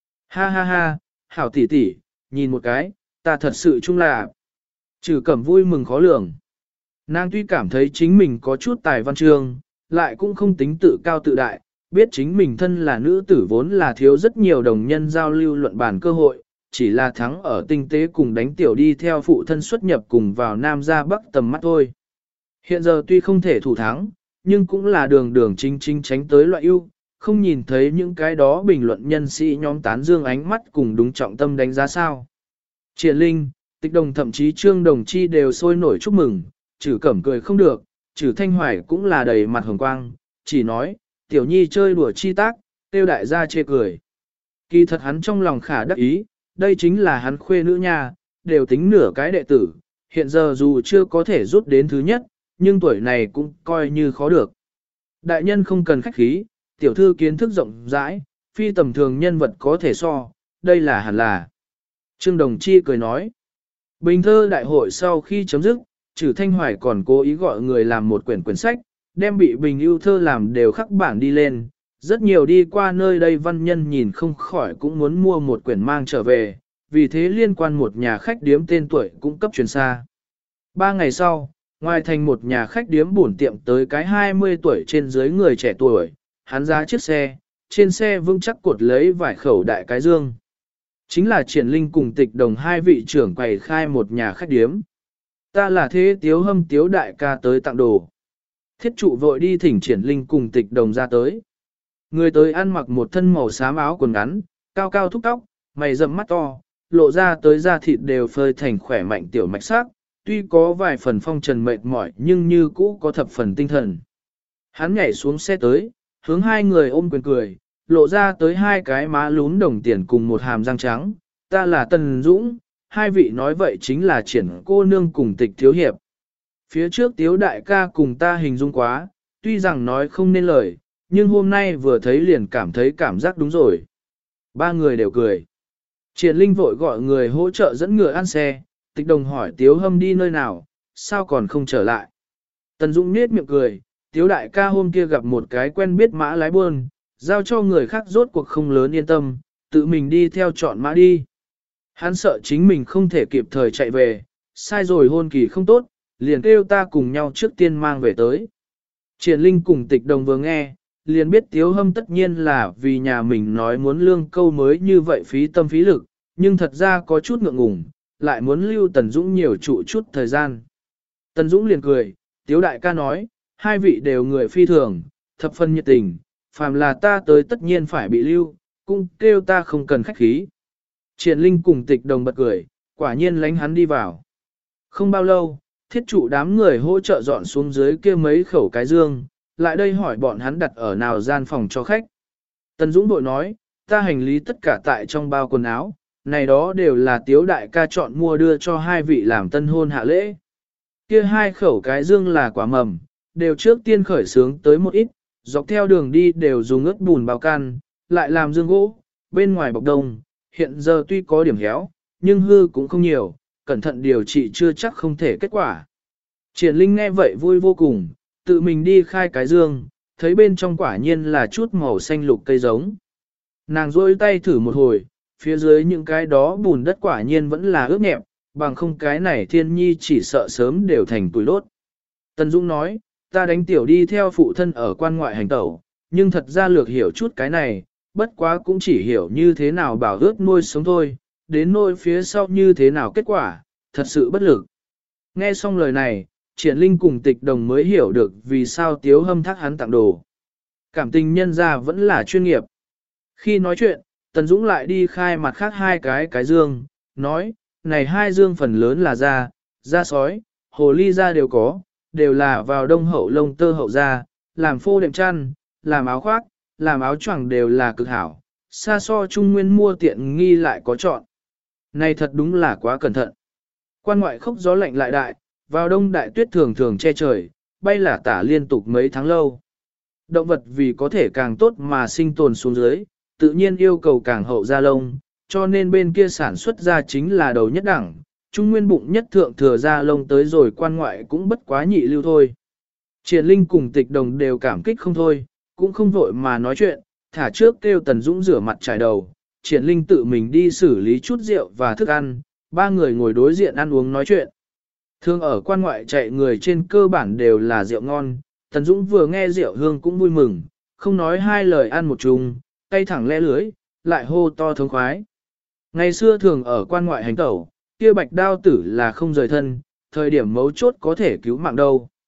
Ha ha ha, hảo tỷ tỷ, nhìn một cái, ta thật sự chung là. Trử Cẩm vui mừng khó lường. Nàng tuy cảm thấy chính mình có chút tài văn chương, lại cũng không tính tự cao tự đại, biết chính mình thân là nữ tử vốn là thiếu rất nhiều đồng nhân giao lưu luận bàn cơ hội, chỉ là thắng ở tinh tế cùng đánh tiểu đi theo phụ thân xuất nhập cùng vào Nam ra Bắc tầm mắt thôi. Hiện giờ tuy không thể thủ thắng, nhưng cũng là đường đường chính chính tránh tới loại ưu, không nhìn thấy những cái đó bình luận nhân sĩ nhóm tán dương ánh mắt cùng đúng trọng tâm đánh giá sao. Triển Linh, Tịch Đồng thậm chí Trương Đồng Chi đều sôi nổi chúc mừng, Trử Cẩm cười không được, Trử Thanh Hoài cũng là đầy mặt hồng quang, chỉ nói, tiểu nhi chơi đùa chi tác, tiêu đại gia chê cười. Kỳ thật hắn trong lòng khả đắc ý, đây chính là hắn khuê nữ nha, đều tính nửa cái đệ tử, hiện giờ dù chưa có thể rút đến thứ nhất, nhưng tuổi này cũng coi như khó được. Đại nhân không cần khách khí, tiểu thư kiến thức rộng rãi, phi tầm thường nhân vật có thể so, đây là hẳn là. Trương Đồng Chi cười nói, bình thơ đại hội sau khi chấm dứt, Trử Thanh Hoài còn cố ý gọi người làm một quyển quyển sách, đem bị bình ưu thơ làm đều khắc bản đi lên. Rất nhiều đi qua nơi đây văn nhân nhìn không khỏi cũng muốn mua một quyển mang trở về, vì thế liên quan một nhà khách điếm tên tuổi cũng cấp truyền xa. Ba ngày sau, ngoài thành một nhà khách điếm bổn tiệm tới cái hai mươi tuổi trên dưới người trẻ tuổi, hắn ra chiếc xe, trên xe vững chắc cột lấy vài khẩu đại cái dương. Chính là Triển Linh cùng Tịch Đồng hai vị trưởng quầy khai một nhà khách điếm. Ta là thế tiếu hâm tiếu đại ca tới tặng đồ. Thiết trụ vội đi thỉnh Triển Linh cùng Tịch Đồng ra tới. Người tới ăn mặc một thân màu xám áo quần ngắn, cao cao thúc tóc, mày rậm mắt to, lộ ra tới da thịt đều phơi thành khỏe mạnh tiểu mạch sắc, tuy có vài phần phong trần mệt mỏi nhưng như cũ có thập phần tinh thần. Hắn nhảy xuống xe tới, hướng hai người ôm quyền cười, lộ ra tới hai cái má lún đồng tiền cùng một hàm răng trắng. Ta là Tần Dũng, hai vị nói vậy chính là Triển cô nương cùng Tịch thiếu hiệp. Phía trước tiếu đại ca cùng ta hình dung quá, tuy rằng nói không nên lời, nhưng hôm nay vừa thấy liền cảm thấy cảm giác đúng rồi. Ba người đều cười. Triển Linh vội gọi người hỗ trợ dẫn ngựa ăn xe, Tịch Đồng hỏi Tiếu Hâm đi nơi nào, sao còn không trở lại. Tần Dũng nết miệng cười, Tiếu đại ca hôm kia gặp một cái quen biết mã lái buôn, giao cho người khác rốt cuộc không lớn yên tâm, tự mình đi theo chọn mã đi. Hắn sợ chính mình không thể kịp thời chạy về, sai rồi hôn kỳ không tốt, liền kêu ta cùng nhau trước tiên mang về tới. Triển Linh cùng Tịch Đồng vừa nghe, liền biết Tiếu Hâm tất nhiên là vì nhà mình nói muốn lương câu mới như vậy phí tâm phí lực, nhưng thật ra có chút ngượng ngùng, lại muốn lưu Tần Dũng nhiều trụ chút thời gian. Tần Dũng liền cười, Tiếu đại ca nói, hai vị đều người phi thường, thập phân nhiệt tình, phàm là ta tới tất nhiên phải bị lưu, cũng kêu ta không cần khách khí. Triển Linh cùng Tịch Đồng bật cười, quả nhiên lánh hắn đi vào. Không bao lâu, thiết trụ đám người hỗ trợ dọn xuống dưới kia mấy khẩu cái dương, lại đây hỏi bọn hắn đặt ở nào gian phòng cho khách. Tần Dũng bội nói, ta hành lý tất cả tại trong bao quần áo, này đó đều là Tiếu đại ca chọn mua đưa cho hai vị làm tân hôn hạ lễ. Kia hai khẩu cái dương là quả mầm, đều trước tiên khởi sướng tới một ít, dọc theo đường đi đều dùng ướt bùn bao can, lại làm dương gỗ, bên ngoài bọc đông, hiện giờ tuy có điểm héo, nhưng hư cũng không nhiều, cẩn thận điều trị chưa chắc không thể kết quả. Triển Linh nghe vậy vui vô cùng, tự mình đi khai cái dương, thấy bên trong quả nhiên là chút màu xanh lục cây giống. Nàng rôi tay thử một hồi, phía dưới những cái đó bùn đất quả nhiên vẫn là ướt nhẹp, bằng không cái này thiên nhi chỉ sợ sớm đều thành tuổi đốt. Tần Dũng nói, ta đánh tiểu đi theo phụ thân ở quan ngoại hành tẩu, nhưng thật ra lược hiểu chút cái này, bất quá cũng chỉ hiểu như thế nào bảo ướt nuôi sống thôi, đến nôi phía sau như thế nào kết quả, thật sự bất lực. Nghe xong lời này, Triển Linh cùng Tịch Đồng mới hiểu được vì sao Tiếu Hâm thác hắn tặng đồ. Cảm tình nhân ra vẫn là chuyên nghiệp. Khi nói chuyện, Tần Dũng lại đi khai mặt khác hai cái cái dương, nói, này hai dương phần lớn là da, da sói, hồ ly da đều có, đều là vào đông hậu lông tơ hậu da, làm phô đệm chăn, làm áo khoác, làm áo choàng đều là cực hảo, xa so trung nguyên mua tiện nghi lại có chọn. Này thật đúng là quá cẩn thận. Quan ngoại khốc gió lạnh lại đại, vào đông đại tuyết thường thường che trời, bay là tả liên tục mấy tháng lâu. Động vật vì có thể càng tốt mà sinh tồn xuống dưới, tự nhiên yêu cầu càng hậu da lông, cho nên bên kia sản xuất ra chính là đầu nhất đẳng, trung nguyên bụng nhất thượng thừa da lông tới rồi quan ngoại cũng bất quá nhị lưu thôi. Triển Linh cùng Tịch Đồng đều cảm kích không thôi, cũng không vội mà nói chuyện, thả trước kêu Tần Dũng rửa mặt trải đầu, Triển Linh tự mình đi xử lý chút rượu và thức ăn, ba người ngồi đối diện ăn uống nói chuyện. Thường ở quan ngoại chạy người trên cơ bản đều là rượu ngon, Tần Dũng vừa nghe rượu hương cũng vui mừng, không nói hai lời ăn một chung, tay thẳng le lưới, lại hô to thống khoái. Ngày xưa thường ở quan ngoại hành tẩu, kia bạch đao tử là không rời thân, thời điểm mấu chốt có thể cứu mạng đâu.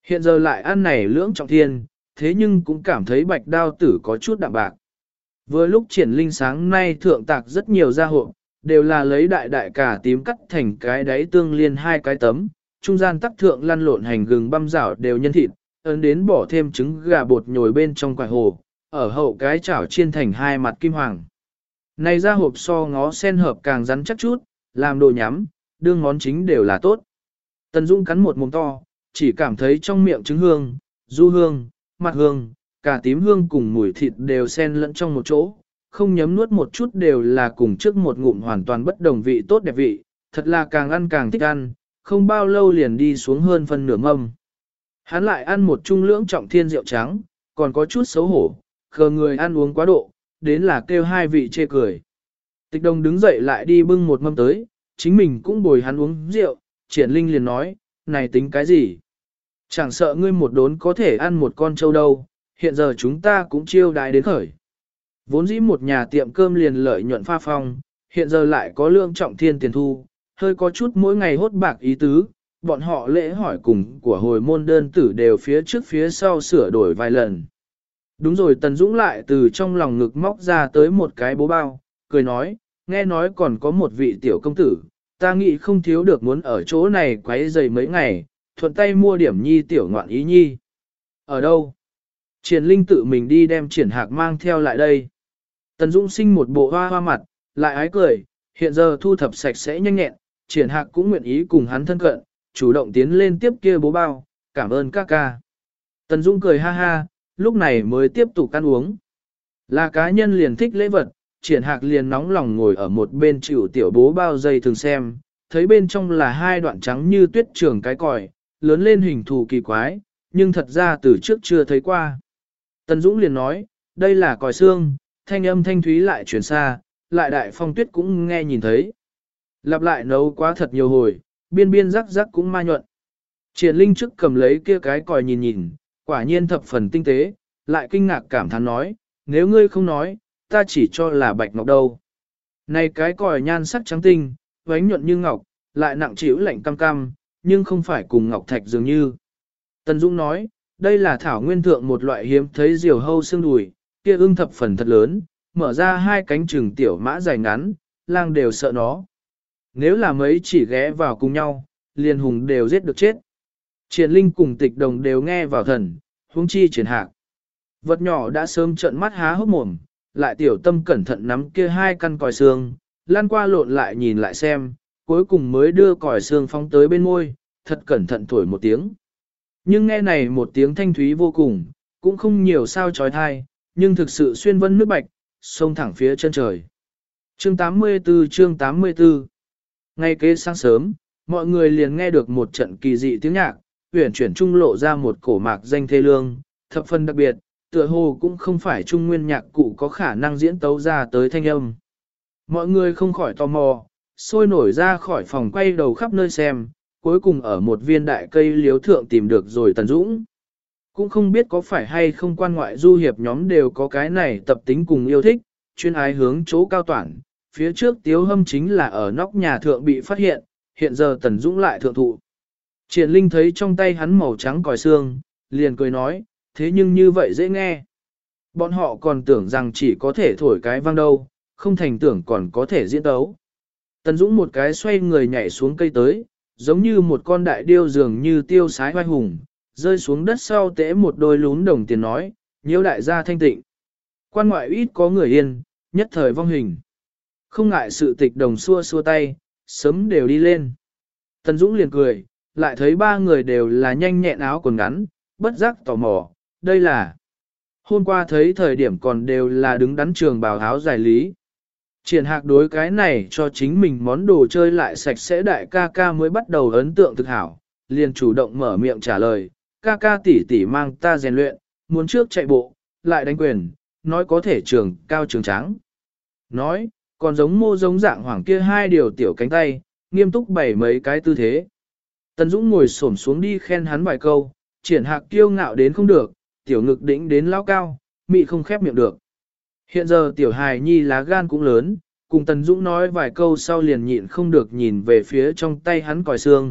Hiện giờ lại ăn này lưỡng trọng thiên, thế nhưng cũng cảm thấy bạch đao tử có chút đạm bạc. Vừa lúc triển linh sáng nay thượng tạc rất nhiều gia hộ, đều là lấy đại đại cả tím cắt thành cái đáy tương liên hai cái tấm, trung gian tắc thượng lăn lộn hành gừng băm rảo đều nhân thịt, ấn đến bỏ thêm trứng gà bột nhồi bên trong quải hồ, ở hậu cái chảo chiên thành hai mặt kim hoàng. Này ra hộp so ngó sen hợp càng rắn chắc chút, làm đồ nhắm, đương món chính đều là tốt. Tần Dung cắn một mồm to, chỉ cảm thấy trong miệng trứng hương, du hương, mặt hương, cả tím hương cùng mùi thịt đều xen lẫn trong một chỗ, không nhấm nuốt một chút đều là cùng trước một ngụm hoàn toàn bất đồng vị tốt đẹp vị, thật là càng ăn càng thích ăn, không bao lâu liền đi xuống hơn phân nửa mâm. Hắn lại ăn một chung lưỡng trọng thiên rượu trắng, còn có chút xấu hổ, khờ người ăn uống quá độ, đến là kêu hai vị chê cười. Tịch Đồng đứng dậy lại đi bưng một mâm tới, chính mình cũng bồi hắn uống rượu, Triển Linh liền nói, này tính cái gì? Chẳng sợ ngươi một đốn có thể ăn một con trâu đâu, hiện giờ chúng ta cũng chiêu đái đến khởi. Vốn dĩ một nhà tiệm cơm liền lợi nhuận pha phong, hiện giờ lại có lương trọng thiên tiền thu, hơi có chút mỗi ngày hốt bạc ý tứ, bọn họ lễ hỏi cùng của hồi môn đơn tử đều phía trước phía sau sửa đổi vài lần. Đúng rồi, Tần Dũng lại từ trong lòng ngực móc ra tới một cái bố bao, cười nói, nghe nói còn có một vị tiểu công tử, ta nghĩ không thiếu được muốn ở chỗ này quấy rầy mấy ngày, thuận tay mua điểm nhi tiểu ngoạn ý nhi. Ở đâu? Triển Linh tự mình đi đem Triển Hạc mang theo lại đây. Tần Dũng sinh một bộ hoa hoa mặt, lại ái cười, hiện giờ thu thập sạch sẽ nhanh nhẹn, Triển Hạc cũng nguyện ý cùng hắn thân cận, chủ động tiến lên tiếp kia bố bao, cảm ơn các ca. Tần Dũng cười ha ha, lúc này mới tiếp tục ăn uống. Là cá nhân liền thích lễ vật, Triển Hạc liền nóng lòng ngồi ở một bên chịu tiểu bố bao dây thường xem, thấy bên trong là hai đoạn trắng như tuyết trường cái còi, lớn lên hình thù kỳ quái, nhưng thật ra từ trước chưa thấy qua. Tần Dũng liền nói, đây là còi xương, thanh âm thanh thúy lại chuyển xa, lại đại phong tuyết cũng nghe nhìn thấy. Lặp lại nấu quá thật nhiều hồi, biên biên rắc rắc cũng ma nhuận. Triển Linh trước cầm lấy kia cái còi nhìn nhìn, quả nhiên thập phần tinh tế, lại kinh ngạc cảm thán nói, nếu ngươi không nói, ta chỉ cho là bạch ngọc đâu. Này cái còi nhan sắc trắng tinh, vánh nhuận như ngọc, lại nặng trĩu lạnh cam cam, nhưng không phải cùng ngọc thạch dường như. Tần Dũng nói, đây là thảo nguyên thượng một loại hiếm thấy diều hâu xương đùi, kia ưng thập phần thật lớn, mở ra hai cánh trừng tiểu mã dài ngắn, lang đều sợ nó. Nếu là mấy chỉ ghé vào cùng nhau, liền hùng đều giết được chết. Triển Linh cùng Tịch Đồng đều nghe vào thần, huống chi Triển Hạc. Vật nhỏ đã sớm trợn mắt há hốc mồm, lại tiểu tâm cẩn thận nắm kia hai căn còi xương, lan qua lộn lại nhìn lại xem, cuối cùng mới đưa còi xương phóng tới bên môi, thật cẩn thận thổi một tiếng. Nhưng nghe này một tiếng thanh thúy vô cùng, cũng không nhiều sao trói thai, nhưng thực sự xuyên vân nước bạch, xông thẳng phía chân trời. Chương tám mươi tư chương tám mươi tư Ngay kế sáng sớm, mọi người liền nghe được một trận kỳ dị tiếng nhạc, uyển chuyển trung lộ ra một cổ mạc danh thê lương, thập phần đặc biệt, tựa hồ cũng không phải trung nguyên nhạc cụ có khả năng diễn tấu ra tới thanh âm. Mọi người không khỏi tò mò, sôi nổi ra khỏi phòng quay đầu khắp nơi xem, cuối cùng ở một viên đại cây liếu thượng tìm được rồi Tần Dũng. Cũng không biết có phải hay không quan ngoại du hiệp nhóm đều có cái này tập tính cùng yêu thích, chuyên ái hướng chỗ cao toản, phía trước Tiếu Hâm chính là ở nóc nhà thượng bị phát hiện, hiện giờ Tần Dũng lại thượng thụ. Triển Linh thấy trong tay hắn màu trắng còi xương, liền cười nói, thế nhưng như vậy dễ nghe. Bọn họ còn tưởng rằng chỉ có thể thổi cái vang đâu, không thành tưởng còn có thể diễn tấu. Tần Dũng một cái xoay người nhảy xuống cây tới, giống như một con đại điêu dường như tiêu sái hoai hùng, rơi xuống đất sau tễ một đôi lún đồng tiền nói, nhiễu đại gia thanh tịnh. Quan ngoại ít có người yên, nhất thời vong hình. Không ngại sự Tịch Đồng xua xua tay, sớm đều đi lên. Tần Dũng liền cười, lại thấy ba người đều là nhanh nhẹn áo quần ngắn, bất giác tò mò, đây là. Hôm qua thấy thời điểm còn đều là đứng đắn trường bào áo dài lý. Triển Hạc đối cái này cho chính mình món đồ chơi lại sạch sẽ đại ca ca mới bắt đầu ấn tượng thực hảo, liền chủ động mở miệng trả lời, ca ca tỷ tỷ mang ta rèn luyện, muốn trước chạy bộ, lại đánh quyền, nói có thể trường cao trường trắng. Nói, còn giống mô giống dạng hoàng kia hai điều tiểu cánh tay, nghiêm túc bày mấy cái tư thế. Tần Dũng ngồi xổm xuống đi khen hắn vài câu, Triển Hạc kiêu ngạo đến không được, tiểu ngực đỉnh đến lao cao, mị không khép miệng được. Hiện giờ tiểu hài nhi lá gan cũng lớn, cùng Tần Dũng nói vài câu sau liền nhịn không được nhìn về phía trong tay hắn còi xương,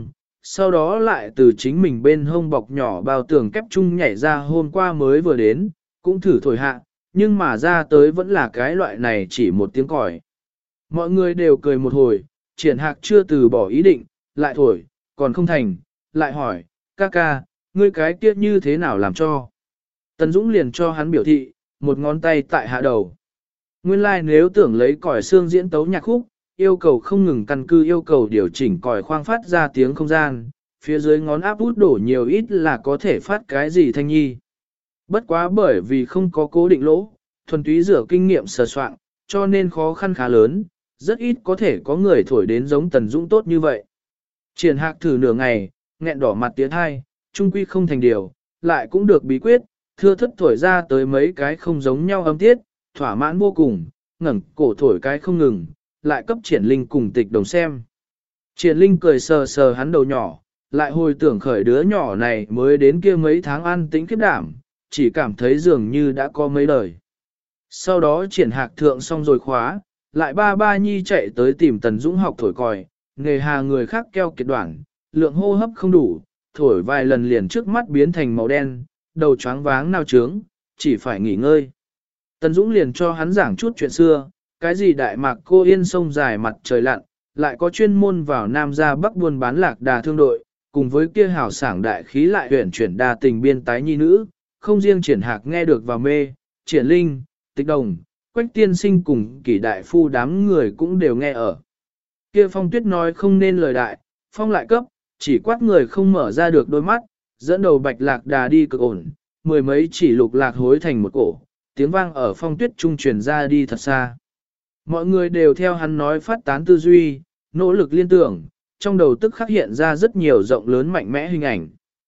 sau đó lại từ chính mình bên hông bọc nhỏ bao tường kép chung nhảy ra hôm qua mới vừa đến, cũng thử thổi hạ, nhưng mà ra tới vẫn là cái loại này chỉ một tiếng còi. Mọi người đều cười một hồi, Triển Hạc chưa từ bỏ ý định, lại thổi, còn không thành, lại hỏi, ca ca, ngươi cái kia như thế nào làm cho? Tần Dũng liền cho hắn biểu thị, một ngón tay tại hạ đầu. Nguyên lai like nếu tưởng lấy còi xương diễn tấu nhạc khúc, yêu cầu không ngừng căn cứ yêu cầu điều chỉnh còi khoang phát ra tiếng không gian, phía dưới ngón áp út đổ nhiều ít là có thể phát cái gì thanh nhi. Bất quá bởi vì không có cố định lỗ, thuần túy rửa kinh nghiệm sờ soạn, cho nên khó khăn khá lớn, rất ít có thể có người thổi đến giống Tần Dũng tốt như vậy. Triển Hạc thử nửa ngày, nghẹn đỏ mặt tiếng hai, trung quy không thành điều, lại cũng được bí quyết, thưa thất thổi ra tới mấy cái không giống nhau âm tiết, thỏa mãn vô cùng, ngẩng cổ thổi cái không ngừng, lại cấp Triển Linh cùng Tịch Đồng xem. Triển Linh cười sờ sờ hắn đầu nhỏ, lại hồi tưởng khởi đứa nhỏ này mới đến kia mấy tháng ăn tĩnh khiếp đảm, chỉ cảm thấy dường như đã có mấy đời. Sau đó Triển Hạc thượng xong rồi khóa, lại ba ba nhi chạy tới tìm Tần Dũng học thổi còi, nghề hà người khác keo kiệt đoạn, lượng hô hấp không đủ, thổi vài lần liền trước mắt biến thành màu đen, đầu choáng váng nao trướng, chỉ phải nghỉ ngơi. Tần Dũng liền cho hắn giảng chút chuyện xưa, cái gì đại mạc cô yên sông dài mặt trời lặn, lại có chuyên môn vào Nam ra Bắc buôn bán lạc đà thương đội, cùng với kia hào sảng đại khí lại huyển chuyển đa tình biên tái nhi nữ, không riêng Triển Hạc nghe được vào mê, Triển Linh, Tịch Đồng, Quách tiên sinh cùng kỷ đại phu đám người cũng đều nghe ở. Kia Phong Tuyết nói không nên lời đại, Phong lại cấp, chỉ quát người không mở ra được đôi mắt, dẫn đầu bạch lạc đà đi cực ổn, mười mấy chỉ lục lạc hối thành một cổ, tiếng vang ở Phong Tuyết trung truyền ra đi thật xa. Mọi người đều theo hắn nói phát tán tư duy, nỗ lực liên tưởng, trong đầu tức khắc hiện ra rất nhiều rộng lớn mạnh mẽ hình ảnh.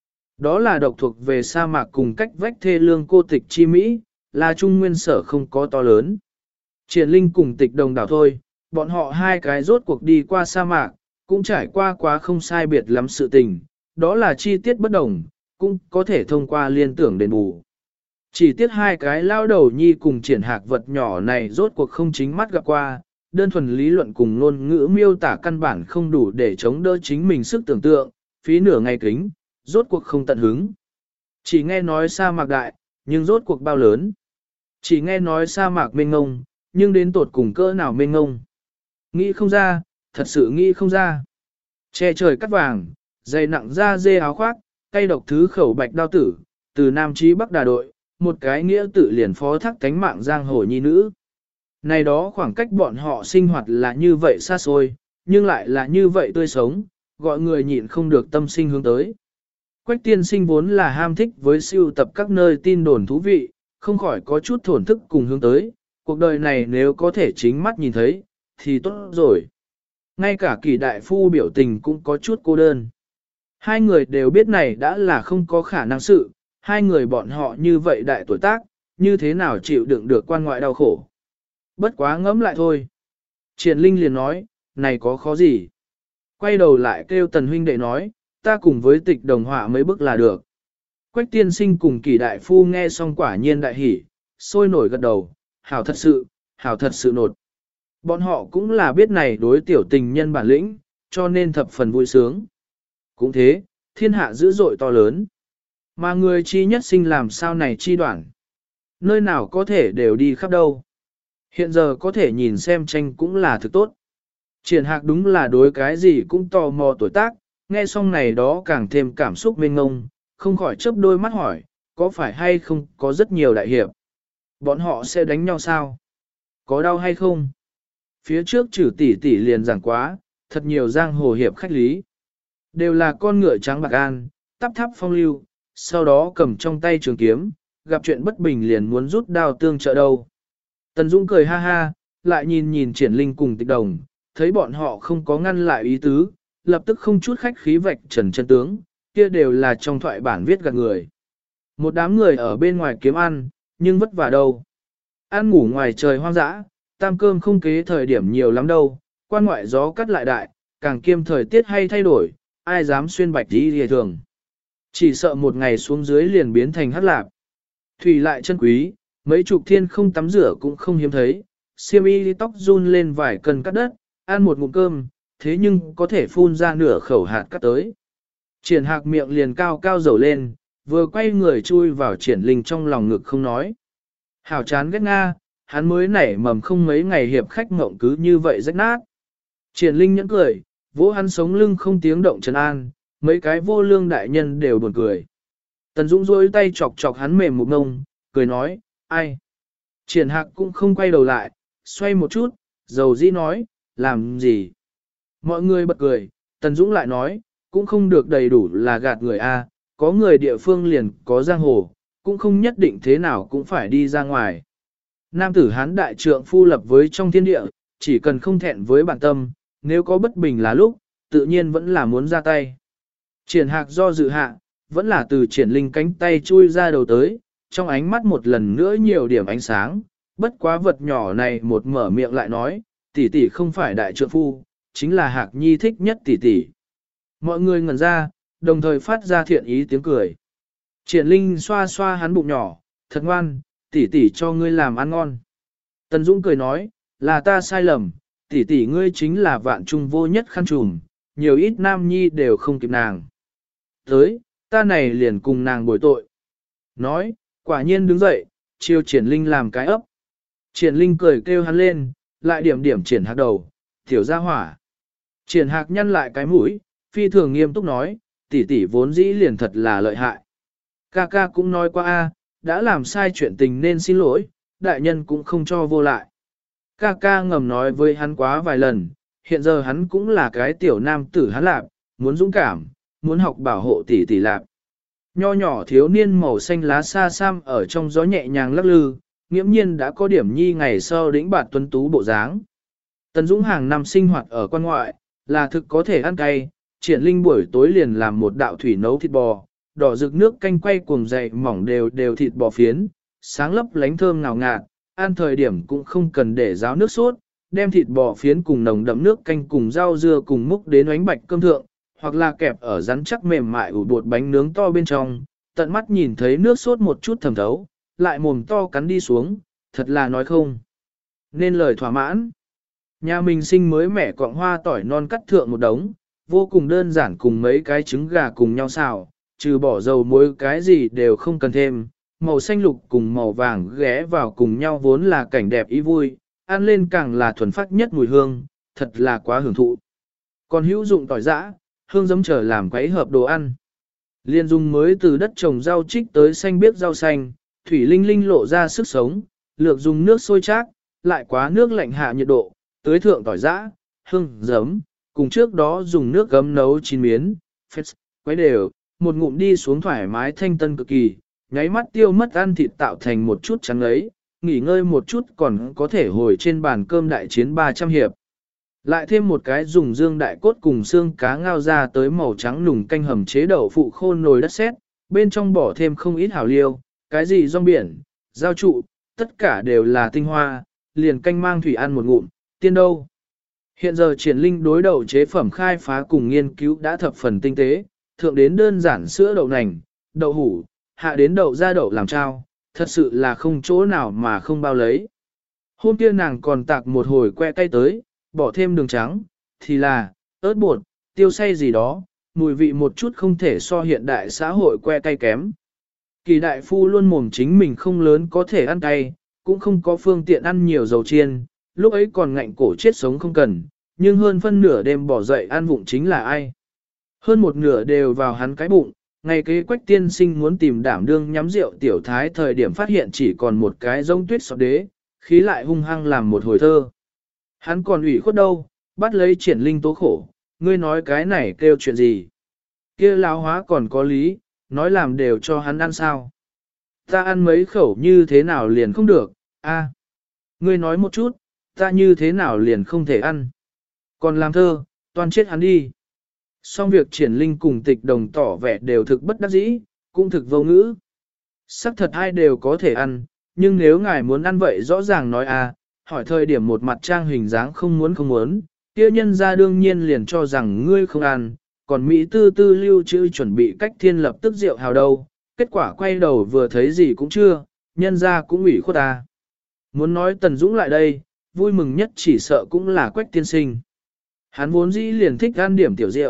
Đó là độc thuộc về sa mạc cùng cách vách thê lương cô tịch chi Mỹ, là trung nguyên sở không có to lớn. Triển Linh cùng Tịch Đồng đảo thôi, bọn họ hai cái rốt cuộc đi qua sa mạc, cũng trải qua quá không sai biệt lắm sự tình, đó là chi tiết bất đồng, cũng có thể thông qua liên tưởng đền bù. Chỉ tiết hai cái lao đầu nhi cùng Triển Hạc vật nhỏ này rốt cuộc không chính mắt gặp qua, đơn thuần lý luận cùng ngôn ngữ miêu tả căn bản không đủ để chống đỡ chính mình sức tưởng tượng, phí nửa ngày kính, rốt cuộc không tận hứng. Chỉ nghe nói sa mạc đại, nhưng rốt cuộc bao lớn. Chỉ nghe nói sa mạc mênh ngông, nhưng đến tột cùng cỡ nào mênh ngông. Nghĩ không ra, thật sự nghĩ không ra. Che trời cắt vàng, dày nặng da dê áo khoác, cây độc thứ khẩu bạch đao tử, từ Nam Chí Bắc đà đội, một cái nghĩa tự liền phó thác cánh mạng giang hồ nhi nữ. Này đó khoảng cách bọn họ sinh hoạt là như vậy xa xôi, nhưng lại là như vậy tươi sống, gọi người nhịn không được tâm sinh hướng tới. Quách tiên sinh vốn là ham thích với siêu tập các nơi tin đồn thú vị, không khỏi có chút thổn thức cùng hướng tới, cuộc đời này nếu có thể chính mắt nhìn thấy, thì tốt rồi. Ngay cả kỳ đại phu biểu tình cũng có chút cô đơn. Hai người đều biết này đã là không có khả năng sự, hai người bọn họ như vậy đại tuổi tác, như thế nào chịu đựng được quan ngoại đau khổ. Bất quá ngẫm lại thôi. Triển Linh liền nói, này có khó gì. Quay đầu lại kêu Tần huynh đệ nói, ta cùng với Tịch Đồng họa mấy bức là được. Quách tiên sinh cùng kỳ đại phu nghe xong quả nhiên đại hỉ, sôi nổi gật đầu, hảo thật sự, hảo thật sự nột. Bọn họ cũng là biết này đối tiểu tình nhân bản lĩnh, cho nên thập phần vui sướng. Cũng thế, thiên hạ dữ dội to lớn. Mà người chi nhất sinh làm sao này chi đoạn. Nơi nào có thể đều đi khắp đâu. Hiện giờ có thể nhìn xem tranh cũng là thực tốt. Triển Hạc đúng là đối cái gì cũng tò mò tuổi tác, nghe xong này đó càng thêm cảm xúc mênh ngông, không khỏi chớp đôi mắt hỏi, có phải hay không có rất nhiều đại hiệp. Bọn họ sẽ đánh nhau sao? Có đau hay không? Phía trước trừ tỷ tỷ liền giảng quá, thật nhiều giang hồ hiệp khách lý. Đều là con ngựa trắng bạc an, tắp thắp phong lưu, sau đó cầm trong tay trường kiếm, gặp chuyện bất bình liền muốn rút đao tương trợ đâu. Tần Dũng cười ha ha, lại nhìn nhìn Triển Linh cùng Tịch Đồng, thấy bọn họ không có ngăn lại ý tứ, lập tức không chút khách khí vạch trần chân tướng, kia đều là trong thoại bản viết gạt người. Một đám người ở bên ngoài kiếm ăn, nhưng vất vả đâu. Ăn ngủ ngoài trời hoang dã, tam cơm không kế thời điểm nhiều lắm đâu, quan ngoại gió cắt lại đại, càng kiêm thời tiết hay thay đổi, ai dám xuyên bạch đi hề thường. Chỉ sợ một ngày xuống dưới liền biến thành hắc lạp. Thủy lại chân quý, mấy chục thiên không tắm rửa cũng không hiếm thấy, xiêm y tóc run lên vài cân cắt đất, ăn một ngụm cơm, thế nhưng có thể phun ra nửa khẩu hạt cắt tới. Triển hạc miệng liền cao cao dầu lên, vừa quay người chui vào triển linh trong lòng ngực không nói. Hảo chán ghét Nga, hắn mới nảy mầm không mấy ngày hiệp khách mộng cứ như vậy rách nát. Triển linh nhẫn cười, vỗ hắn sống lưng không tiếng động trấn an, mấy cái vô lương đại nhân đều buồn cười. Tần Dũng rôi tay chọc chọc hắn mềm một ngông, cười nói, ai? Triển hạc cũng không quay đầu lại, xoay một chút, dầu dĩ nói, làm gì? Mọi người bật cười, Tần Dũng lại nói, cũng không được đầy đủ là gạt người A, có người địa phương liền có giang hồ, cũng không nhất định thế nào cũng phải đi ra ngoài. Nam tử hán đại trượng phu lập với trong thiên địa, chỉ cần không thẹn với bản tâm, nếu có bất bình là lúc, tự nhiên vẫn là muốn ra tay. Triển hạc do dự hạ, vẫn là từ triển linh cánh tay chui ra đầu tới, trong ánh mắt một lần nữa nhiều điểm ánh sáng, bất quá vật nhỏ này một mở miệng lại nói, tỷ tỷ không phải đại trượng phu, chính là hạc nhi thích nhất tỷ tỷ. Mọi người ngẩn ra, đồng thời phát ra thiện ý tiếng cười. Triển linh xoa xoa hắn bụng nhỏ, thật ngoan, tỷ tỷ cho ngươi làm ăn ngon. Tần Dũng cười nói, là ta sai lầm, tỷ tỷ ngươi chính là vạn trung vô nhất khăn trùm, nhiều ít nam nhi đều không kịp nàng. Tới, ta này liền cùng nàng bồi tội. Nói, quả nhiên đứng dậy, chiêu triển linh làm cái ấp. Triển linh cười kêu hắn lên, lại điểm điểm triển hạc đầu, tiểu ra hỏa. Triển hạc nhăn lại cái mũi, phi thường nghiêm túc nói, tỷ tỷ vốn dĩ liền thật là lợi hại. Ca ca cũng nói qua a, đã làm sai chuyện tình nên xin lỗi, đại nhân cũng không cho vô lại. Ca ca ngầm nói với hắn quá vài lần, hiện giờ hắn cũng là cái tiểu nam tử hắn lạp, muốn dũng cảm, muốn học bảo hộ tỷ tỷ lạp. Nho nhỏ thiếu niên màu xanh lá xa xăm ở trong gió nhẹ nhàng lắc lư, nghiễm nhiên đã có điểm nhi ngày sau đỉnh bạt tuấn tú bộ dáng. Tần Dũng hàng năm sinh hoạt ở quan ngoại, là thực có thể ăn cay, triển linh buổi tối liền làm một đạo thủy nấu thịt bò, đỏ rực nước canh quay cuồng dậy mỏng đều đều thịt bò phiến, sáng lấp lánh thơm ngào ngạt, ăn thời điểm cũng không cần để ráo nước sốt, đem thịt bò phiến cùng nồng đậm nước canh cùng rau dưa cùng múc đến ánh bạch cơm thượng, hoặc là kẹp ở rắn chắc mềm mại ủ bột bánh nướng to bên trong, tận mắt nhìn thấy nước sốt một chút thầm thấu, lại mồm to cắn đi xuống, thật là nói không. Nên lời thỏa mãn. Nhà mình sinh mới mẻ quạng hoa tỏi non cắt thượng một đống, vô cùng đơn giản cùng mấy cái trứng gà cùng nhau xào, trừ bỏ dầu muối cái gì đều không cần thêm, màu xanh lục cùng màu vàng ghé vào cùng nhau vốn là cảnh đẹp ý vui, ăn lên càng là thuần phát nhất mùi hương, thật là quá hưởng thụ. Còn hữu dụng tỏi giã, hương giấm trở làm quấy hợp đồ ăn. Liên dung mới từ đất trồng rau trích tới xanh biếc rau xanh, thủy linh linh lộ ra sức sống, lược dùng nước sôi chát, lại quá nước lạnh hạ nhiệt độ, tưới thượng tỏi giã, hương giấm, cùng trước đó dùng nước gấm nấu chín miến, phết, quấy đều, một ngụm đi xuống thoải mái thanh tân cực kỳ, nháy mắt tiêu mất ăn thịt tạo thành một chút trắng ấy, nghỉ ngơi một chút còn có thể hồi trên bàn cơm đại chiến ba trăm hiệp. Lại thêm một cái dùng dương đại cốt cùng xương cá ngao ra tới màu trắng nùng canh hầm chế đậu phụ khô nồi đất sét, bên trong bỏ thêm không ít hảo liêu, cái gì rong biển, giao trụ, tất cả đều là tinh hoa, liền canh mang thủy ăn một ngụm, tiên đâu. Hiện giờ triển linh đối đậu chế phẩm khai phá cùng nghiên cứu đã thập phần tinh tế, thượng đến đơn giản sữa đậu nành, đậu hủ, hạ đến đậu ra đậu làm trao, thật sự là không chỗ nào mà không bao lấy. Hôm kia nàng còn tạc một hồi que cay tới, bỏ thêm đường trắng, thì là, ớt bột, tiêu xay gì đó, mùi vị một chút không thể so hiện đại xã hội que cay kém. Kỳ đại phu luôn mồm chính mình không lớn có thể ăn cay, cũng không có phương tiện ăn nhiều dầu chiên, lúc ấy còn ngạnh cổ chết sống không cần, nhưng hơn phân nửa đêm bỏ dậy ăn vụng chính là ai. Hơn một nửa đều vào hắn cái bụng, ngày kế quách tiên sinh muốn tìm đảm đương nhắm rượu tiểu thái thời điểm phát hiện chỉ còn một cái rông tuyết sọt đế, khí lại hung hăng làm một hồi thơ. Hắn còn ủy khuất đâu, bắt lấy triển linh tố khổ, ngươi nói cái này kêu chuyện gì. Kia lão hóa còn có lý, nói làm đều cho hắn ăn sao. Ta ăn mấy khẩu như thế nào liền không được, a, ngươi nói một chút, ta như thế nào liền không thể ăn. Còn làm thơ, toàn chết hắn đi. Xong việc triển linh cùng tịch đồng tỏ vẻ đều thực bất đắc dĩ, cũng thực vô ngữ. Sắc thật hai đều có thể ăn, nhưng nếu ngài muốn ăn vậy rõ ràng nói a, hỏi thời điểm một mặt trang hình dáng không muốn không muốn, kia nhân ra đương nhiên liền cho rằng ngươi không ăn, còn Mỹ tư tư lưu trữ chuẩn bị cách thiên lập tức rượu hào đâu, kết quả quay đầu vừa thấy gì cũng chưa, nhân ra cũng ủy khuất ta. Muốn nói Tần Dũng lại đây, vui mừng nhất chỉ sợ cũng là Quách tiên sinh. Hắn vốn dĩ liền thích ăn điểm tiểu rượu,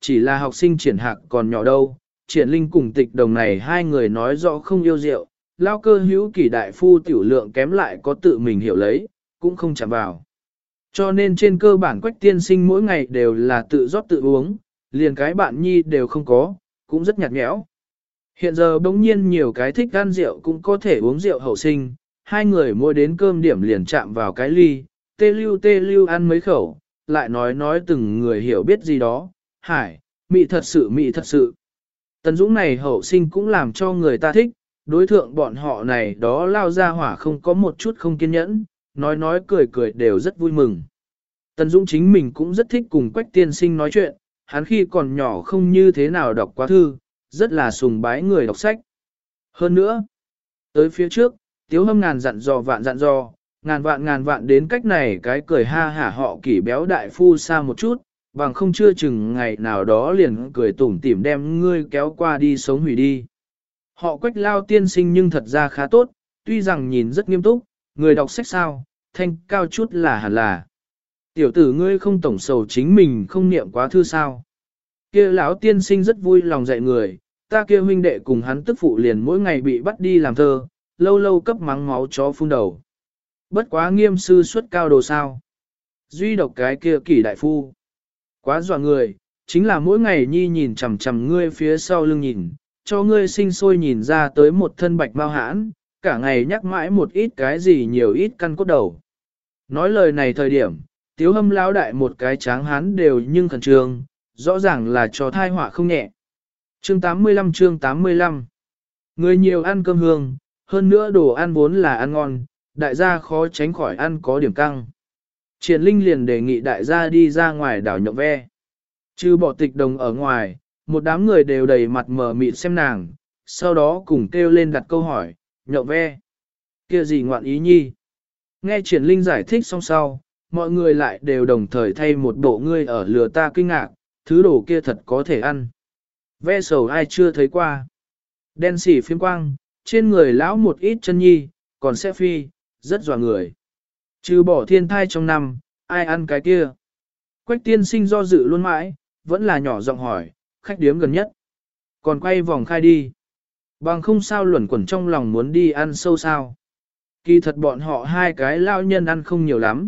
chỉ là học sinh triển hạc còn nhỏ đâu, triển linh cùng tịch đồng này hai người nói rõ không yêu rượu, lao cơ hữu kỷ đại phu tiểu lượng kém lại có tự mình hiểu lấy, cũng không chạm vào. Cho nên trên cơ bản Quách tiên sinh mỗi ngày đều là tự rót tự uống, liền cái bạn nhi đều không có, cũng rất nhạt nhẽo. Hiện giờ bỗng nhiên nhiều cái thích ăn rượu cũng có thể uống rượu hậu sinh, hai người mỗi đến cơm điểm liền chạm vào cái ly, tê lưu tê lưu ăn mấy khẩu, lại nói nói từng người hiểu biết gì đó, hải, mị thật sự mị thật sự. Tần Dũng này hậu sinh cũng làm cho người ta thích, đối thượng bọn họ này đó lao ra hỏa không có một chút không kiên nhẫn, nói nói cười cười đều rất vui mừng. Tần Dũng chính mình cũng rất thích cùng Quách tiên sinh nói chuyện, hắn khi còn nhỏ không như thế nào đọc quá thư, rất là sùng bái người đọc sách. Hơn nữa, tới phía trước, Tiếu Hâm ngàn dặn dò vạn dặn dò, ngàn vạn ngàn vạn đến cách này cái cười ha hả họ kỷ béo đại phu xa một chút, bằng không chưa chừng ngày nào đó liền cười tủm tỉm đem ngươi kéo qua đi sống hủy đi. Họ Quách lao tiên sinh nhưng thật ra khá tốt, tuy rằng nhìn rất nghiêm túc, người đọc sách sao, thanh cao chút là hẳn là. Tiểu tử ngươi không tổng sầu chính mình không niệm quá thư sao. Kia lão tiên sinh rất vui lòng dạy người, ta kia huynh đệ cùng hắn tức phụ liền mỗi ngày bị bắt đi làm thơ, lâu lâu cấp mắng máu chó phun đầu. Bất quá nghiêm sư xuất cao đồ sao. Duy độc cái kia kỷ đại phu. Quá dọa người, chính là mỗi ngày nhi nhìn chằm chằm ngươi phía sau lưng nhìn, cho ngươi sinh sôi nhìn ra tới một thân bạch mau hãn, cả ngày nhắc mãi một ít cái gì nhiều ít căn cốt đầu. Nói lời này thời điểm, Tiếu Hâm lão đại một cái tráng hán đều nhưng khẩn trương, rõ ràng là cho thai họa không nhẹ. Chương tám mươi lăm chương tám mươi lăm Người nhiều ăn cơm hương, hơn nữa đồ ăn vốn là ăn ngon, đại gia khó tránh khỏi ăn có điểm căng. Triển Linh liền đề nghị đại gia đi ra ngoài đảo nhộng ve. Trừ bỏ tịch đồng ở ngoài, một đám người đều đầy mặt mờ mịt xem nàng, sau đó cùng kêu lên đặt câu hỏi, nhộng ve. Kia gì ngoạn ý nhi? Nghe Triển Linh giải thích xong sau, mọi người lại đều đồng thời thay một bộ ngươi ở lừa ta kinh ngạc, thứ đồ kia thật có thể ăn. Ve sầu ai chưa thấy qua. Đen xỉ phiếm quang, trên người lão một ít chân nhi, còn sẽ phi, rất dọa người. Trừ bỏ thiên thai trong năm, ai ăn cái kia? Quách tiên sinh do dự luôn mãi, vẫn là nhỏ giọng hỏi, khách điếm gần nhất. Còn quay vòng khai đi. Bằng không sao luẩn quẩn trong lòng muốn đi ăn sâu sao. Kỳ thật bọn họ hai cái lao nhân ăn không nhiều lắm.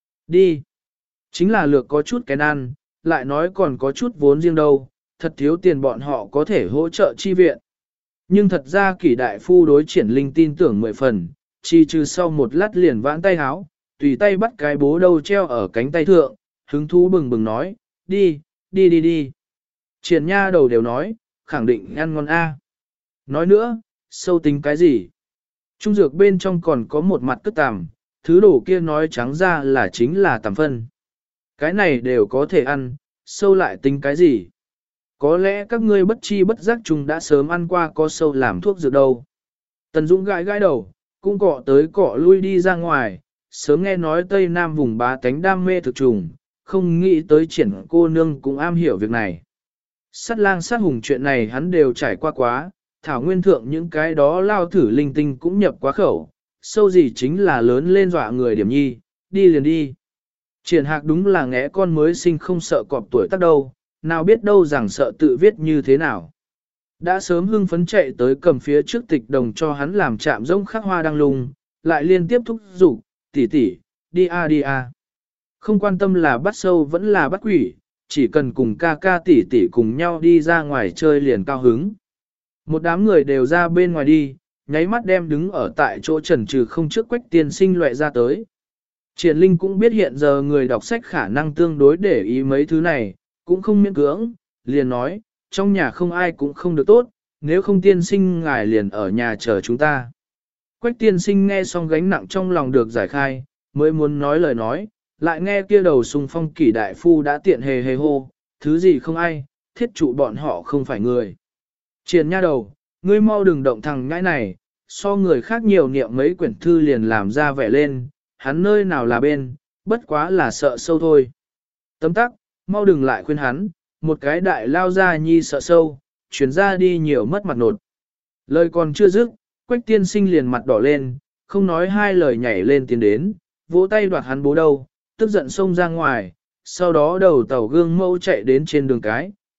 Đi. Chính là lược có chút cái ăn, lại nói còn có chút vốn riêng đâu, thật thiếu tiền bọn họ có thể hỗ trợ chi viện. Nhưng thật ra kỷ đại phu đối Triển Linh tin tưởng mười phần, chi trừ sau một lát liền vãn tay háo, tùy tay bắt cái bố đâu treo ở cánh tay thượng, hứng thú bừng bừng nói, đi, đi đi đi. Triển nha đầu đều nói, khẳng định ăn ngon a. Nói nữa, sâu tính cái gì? Trung dược bên trong còn có một mặt cất tằm, thứ đồ kia nói trắng ra là chính là tằm phân. Cái này đều có thể ăn, sâu lại tính cái gì? Có lẽ các ngươi bất chi bất giác chung đã sớm ăn qua có sâu làm thuốc dược đâu. Tần Dũng gãi gãi đầu, cũng cọ tới cọ lui đi ra ngoài, sớm nghe nói Tây Nam vùng bá tánh đam mê thực trùng, không nghĩ tới Triển cô nương cũng am hiểu việc này. Sát lang sát hùng chuyện này hắn đều trải qua quá, thảo nguyên thượng những cái đó lao thử linh tinh cũng nhập quá khẩu, sâu gì chính là lớn lên dọa người điểm nhi, đi liền đi. Triển Hạc đúng là ngẽ con mới sinh không sợ cọp tuổi tác đâu, nào biết đâu rằng sợ tự viết như thế nào. Đã sớm hưng phấn chạy tới cầm phía trước tịch đồng cho hắn làm chạm rông khắc hoa đăng lung, lại liên tiếp thúc giục, tỷ tỷ, đi a đi a. Không quan tâm là bắt sâu vẫn là bắt quỷ, chỉ cần cùng ca ca tỷ tỷ cùng nhau đi ra ngoài chơi liền cao hứng. Một đám người đều ra bên ngoài đi, nháy mắt đem đứng ở tại chỗ trần trừ không trước Quách tiên sinh loại ra tới. Triển Linh cũng biết hiện giờ người đọc sách khả năng tương đối để ý mấy thứ này, cũng không miễn cưỡng, liền nói, trong nhà không ai cũng không được tốt, nếu không tiên sinh ngài liền ở nhà chờ chúng ta. Quách tiên sinh nghe xong gánh nặng trong lòng được giải khai, mới muốn nói lời nói, lại nghe kia đầu sùng phong kỷ đại phu đã tiện hề hề hô, thứ gì không ai, thiết trụ bọn họ không phải người. Triển nha đầu, ngươi mau đừng động thằng ngãi này, so người khác nhiều niệm mấy quyển thư liền làm ra vẻ lên, hắn nơi nào là bên, bất quá là sợ sâu thôi. Tấm tắc, mau đừng lại khuyên hắn, một cái đại lao ra nhi sợ sâu, chuyển ra đi nhiều mất mặt nột. Lời còn chưa dứt, Quách tiên sinh liền mặt đỏ lên, không nói hai lời nhảy lên tiến đến, vỗ tay đoạt hắn bố đầu, tức giận xông ra ngoài, sau đó đầu tàu gương mâu chạy đến trên đường cái,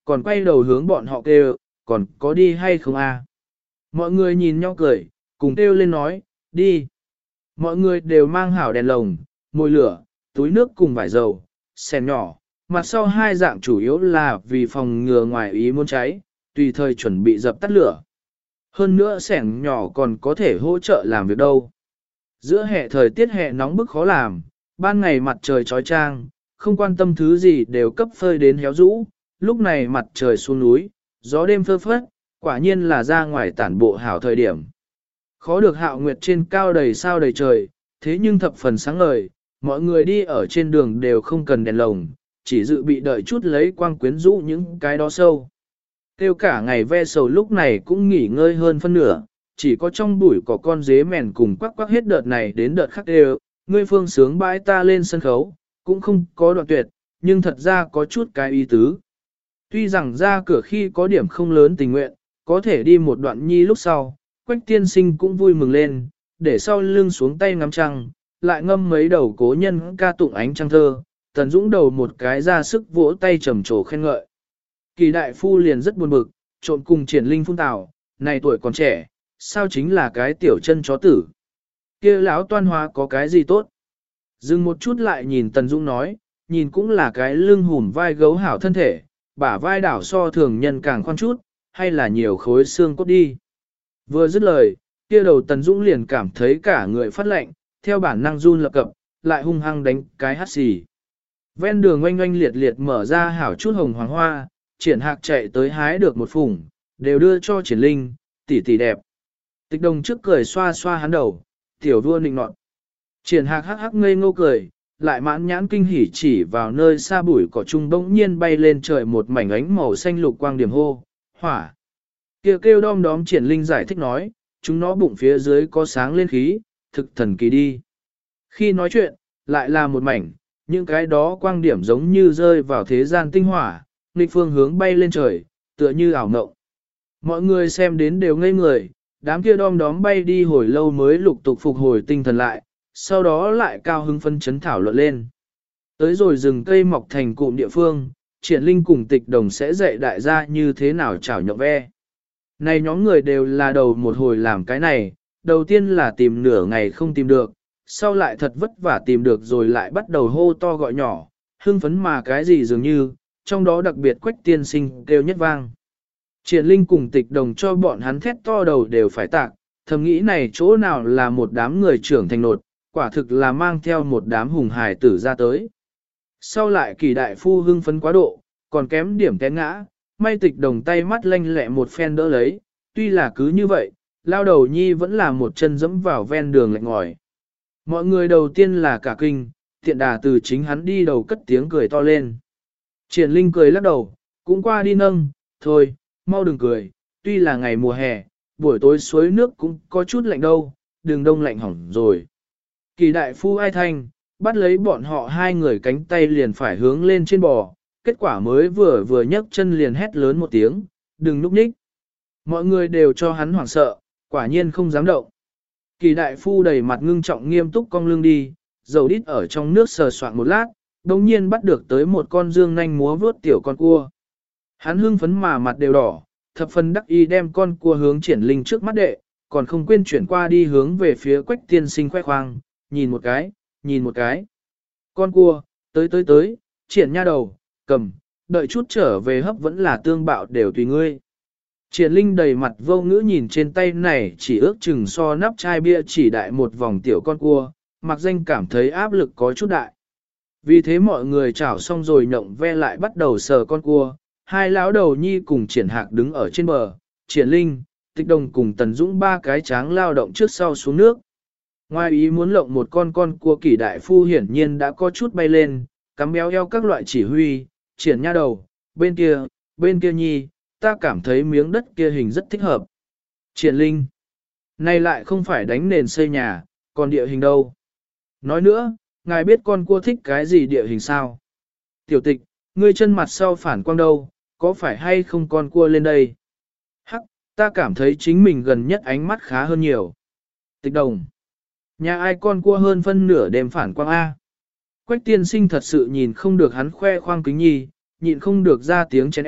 còn quay đầu hướng bọn họ kêu, còn có đi hay không a? Mọi người nhìn nhau cười, cùng kêu lên nói, đi. Mọi người đều mang hảo đèn lồng, mồi lửa, túi nước cùng vải dầu, sen nhỏ, mặt sau hai dạng chủ yếu là vì phòng ngừa ngoài ý muốn cháy, tùy thời chuẩn bị dập tắt lửa. Hơn nữa sẻng nhỏ còn có thể hỗ trợ làm việc đâu. Giữa hè thời tiết hè nóng bức khó làm, ban ngày mặt trời trói trang, không quan tâm thứ gì đều cấp phơi đến héo rũ, lúc này mặt trời xuống núi, gió đêm phơ phất, quả nhiên là ra ngoài tản bộ hảo thời điểm. Khó được Hạo Nguyệt trên cao đầy sao đầy trời, thế nhưng thập phần sáng ngời, mọi người đi ở trên đường đều không cần đèn lồng, chỉ dự bị đợi chút lấy quang quyến rũ những cái đó sâu. Kêu cả ngày ve sầu lúc này cũng nghỉ ngơi hơn phân nửa, chỉ có trong bụi có con dế mèn cùng quắc quắc hết đợt này đến đợt khác đều, ngươi phương sướng bãi ta lên sân khấu, cũng không có đoạn tuyệt, nhưng thật ra có chút cái ý tứ. Tuy rằng ra cửa khi có điểm không lớn tình nguyện, có thể đi một đoạn nhi lúc sau, Quách tiên sinh cũng vui mừng lên, để sau lưng xuống tay ngắm trăng, lại ngâm mấy đầu cố nhân ca tụng ánh trăng thơ, Tần Dũng đầu một cái ra sức vỗ tay trầm trồ khen ngợi. Kỳ đại phu liền rất buồn bực, trộn cùng triển linh phun tào, này tuổi còn trẻ, sao chính là cái tiểu chân chó tử. Kia lão toan hóa có cái gì tốt? Dừng một chút lại nhìn Tần Dũng nói, nhìn cũng là cái lưng hùm vai gấu hảo thân thể, bả vai đảo so thường nhân càng khoan chút, hay là nhiều khối xương cốt đi. Vừa dứt lời, kia đầu Tần Dũng liền cảm thấy cả người phát lạnh, theo bản năng run lập cập, lại hung hăng đánh cái hắt xì. Ven đường oanh oanh liệt liệt mở ra hảo chút hồng hoàng hoa, triển hạc chạy tới hái được một phủng, đều đưa cho triển linh, tỷ tỷ đẹp. Tịch đồng trước cười xoa xoa hắn đầu, tiểu vua nịnh nọt. Triển hạc hắc hắc ngây ngô cười, lại mãn nhãn kinh hỉ chỉ vào nơi xa bụi cỏ trung bỗng nhiên bay lên trời một mảnh ánh màu xanh lục quang điểm hô, hỏa. Kêu kêu đom đóm triển linh giải thích nói, chúng nó bụng phía dưới có sáng lên khí, thực thần kỳ đi. Khi nói chuyện, lại là một mảnh, những cái đó quang điểm giống như rơi vào thế gian tinh hỏa, nghịch phương hướng bay lên trời, tựa như ảo ngộng. Mọi người xem đến đều ngây người, đám kia đom đóm bay đi hồi lâu mới lục tục phục hồi tinh thần lại, sau đó lại cao hứng phân chấn thảo luận lên. Tới rồi rừng cây mọc thành cụm địa phương, triển linh cùng tịch đồng sẽ dạy đại gia như thế nào chảo nhộng ve. Này nhóm người đều là đầu một hồi làm cái này, đầu tiên là tìm nửa ngày không tìm được, sau lại thật vất vả tìm được rồi lại bắt đầu hô to gọi nhỏ, hưng phấn mà cái gì dường như, trong đó đặc biệt Quách tiên sinh kêu nhất vang. Triển linh cùng tịch đồng cho bọn hắn thét to đầu đều phải tạc, thầm nghĩ này chỗ nào là một đám người trưởng thành nột, quả thực là mang theo một đám hùng hài tử ra tới. Sau lại kỳ đại phu hưng phấn quá độ, còn kém điểm té ngã, may tịch đồng tay mắt lanh lẹ một phen đỡ lấy, tuy là cứ như vậy, lao đầu nhi vẫn là một chân dẫm vào ven đường lạnh ngòi. Mọi người đầu tiên là cả kinh, tiện đà từ chính hắn đi đầu cất tiếng cười to lên. Triển linh cười lắc đầu, cũng qua đi nâng, thôi, mau đừng cười, tuy là ngày mùa hè, buổi tối suối nước cũng có chút lạnh đâu, đường đông lạnh hỏng rồi. Kỳ đại phu ai thanh, bắt lấy bọn họ hai người cánh tay liền phải hướng lên trên bò, kết quả mới vừa vừa nhấc chân liền hét lớn một tiếng, đừng núp ních. Mọi người đều cho hắn hoảng sợ, quả nhiên không dám động. Kỳ đại phu đầy mặt ngưng trọng nghiêm túc cong lưng đi, dầu đít ở trong nước sờ soạn một lát, đồng nhiên bắt được tới một con dương nanh múa vướt tiểu con cua. Hắn hưng phấn mà mặt đều đỏ, thập phần đắc y đem con cua hướng triển linh trước mắt đệ, còn không quên chuyển qua đi hướng về phía Quách tiên sinh khoe khoang, nhìn một cái, nhìn một cái. Con cua, tới tới tới, triển nha đầu, cầm, đợi chút trở về hấp vẫn là tương bạo đều tùy ngươi. Triển linh đầy mặt vô ngữ nhìn trên tay này chỉ ước chừng so nắp chai bia chỉ đại một vòng tiểu con cua, mặc danh cảm thấy áp lực có chút đại. Vì thế mọi người chảo xong rồi nhộng ve lại bắt đầu sờ con cua, hai lão đầu nhi cùng triển hạc đứng ở trên bờ, triển linh, tịch đồng cùng tần dũng ba cái tráng lao động trước sau xuống nước. Ngoài ý muốn lộng một con con cua kỷ đại phu hiển nhiên đã có chút bay lên, cắm béo eo các loại chỉ huy, triển nha đầu, bên kia, bên kia nhi, ta cảm thấy miếng đất kia hình rất thích hợp. Triển linh, này lại không phải đánh nền xây nhà, còn địa hình đâu. Nói nữa, ngài biết con cua thích cái gì địa hình sao? Tiểu tịch, ngươi chân mặt sau phản quang đâu, có phải hay không con cua lên đây? Hắc, ta cảm thấy chính mình gần nhất ánh mắt khá hơn nhiều. Tịch đồng, nhà ai con cua hơn phân nửa đêm phản quang A. Quách tiên sinh thật sự nhìn không được hắn khoe khoang kính nhi, nhịn không được ra tiếng chén ép,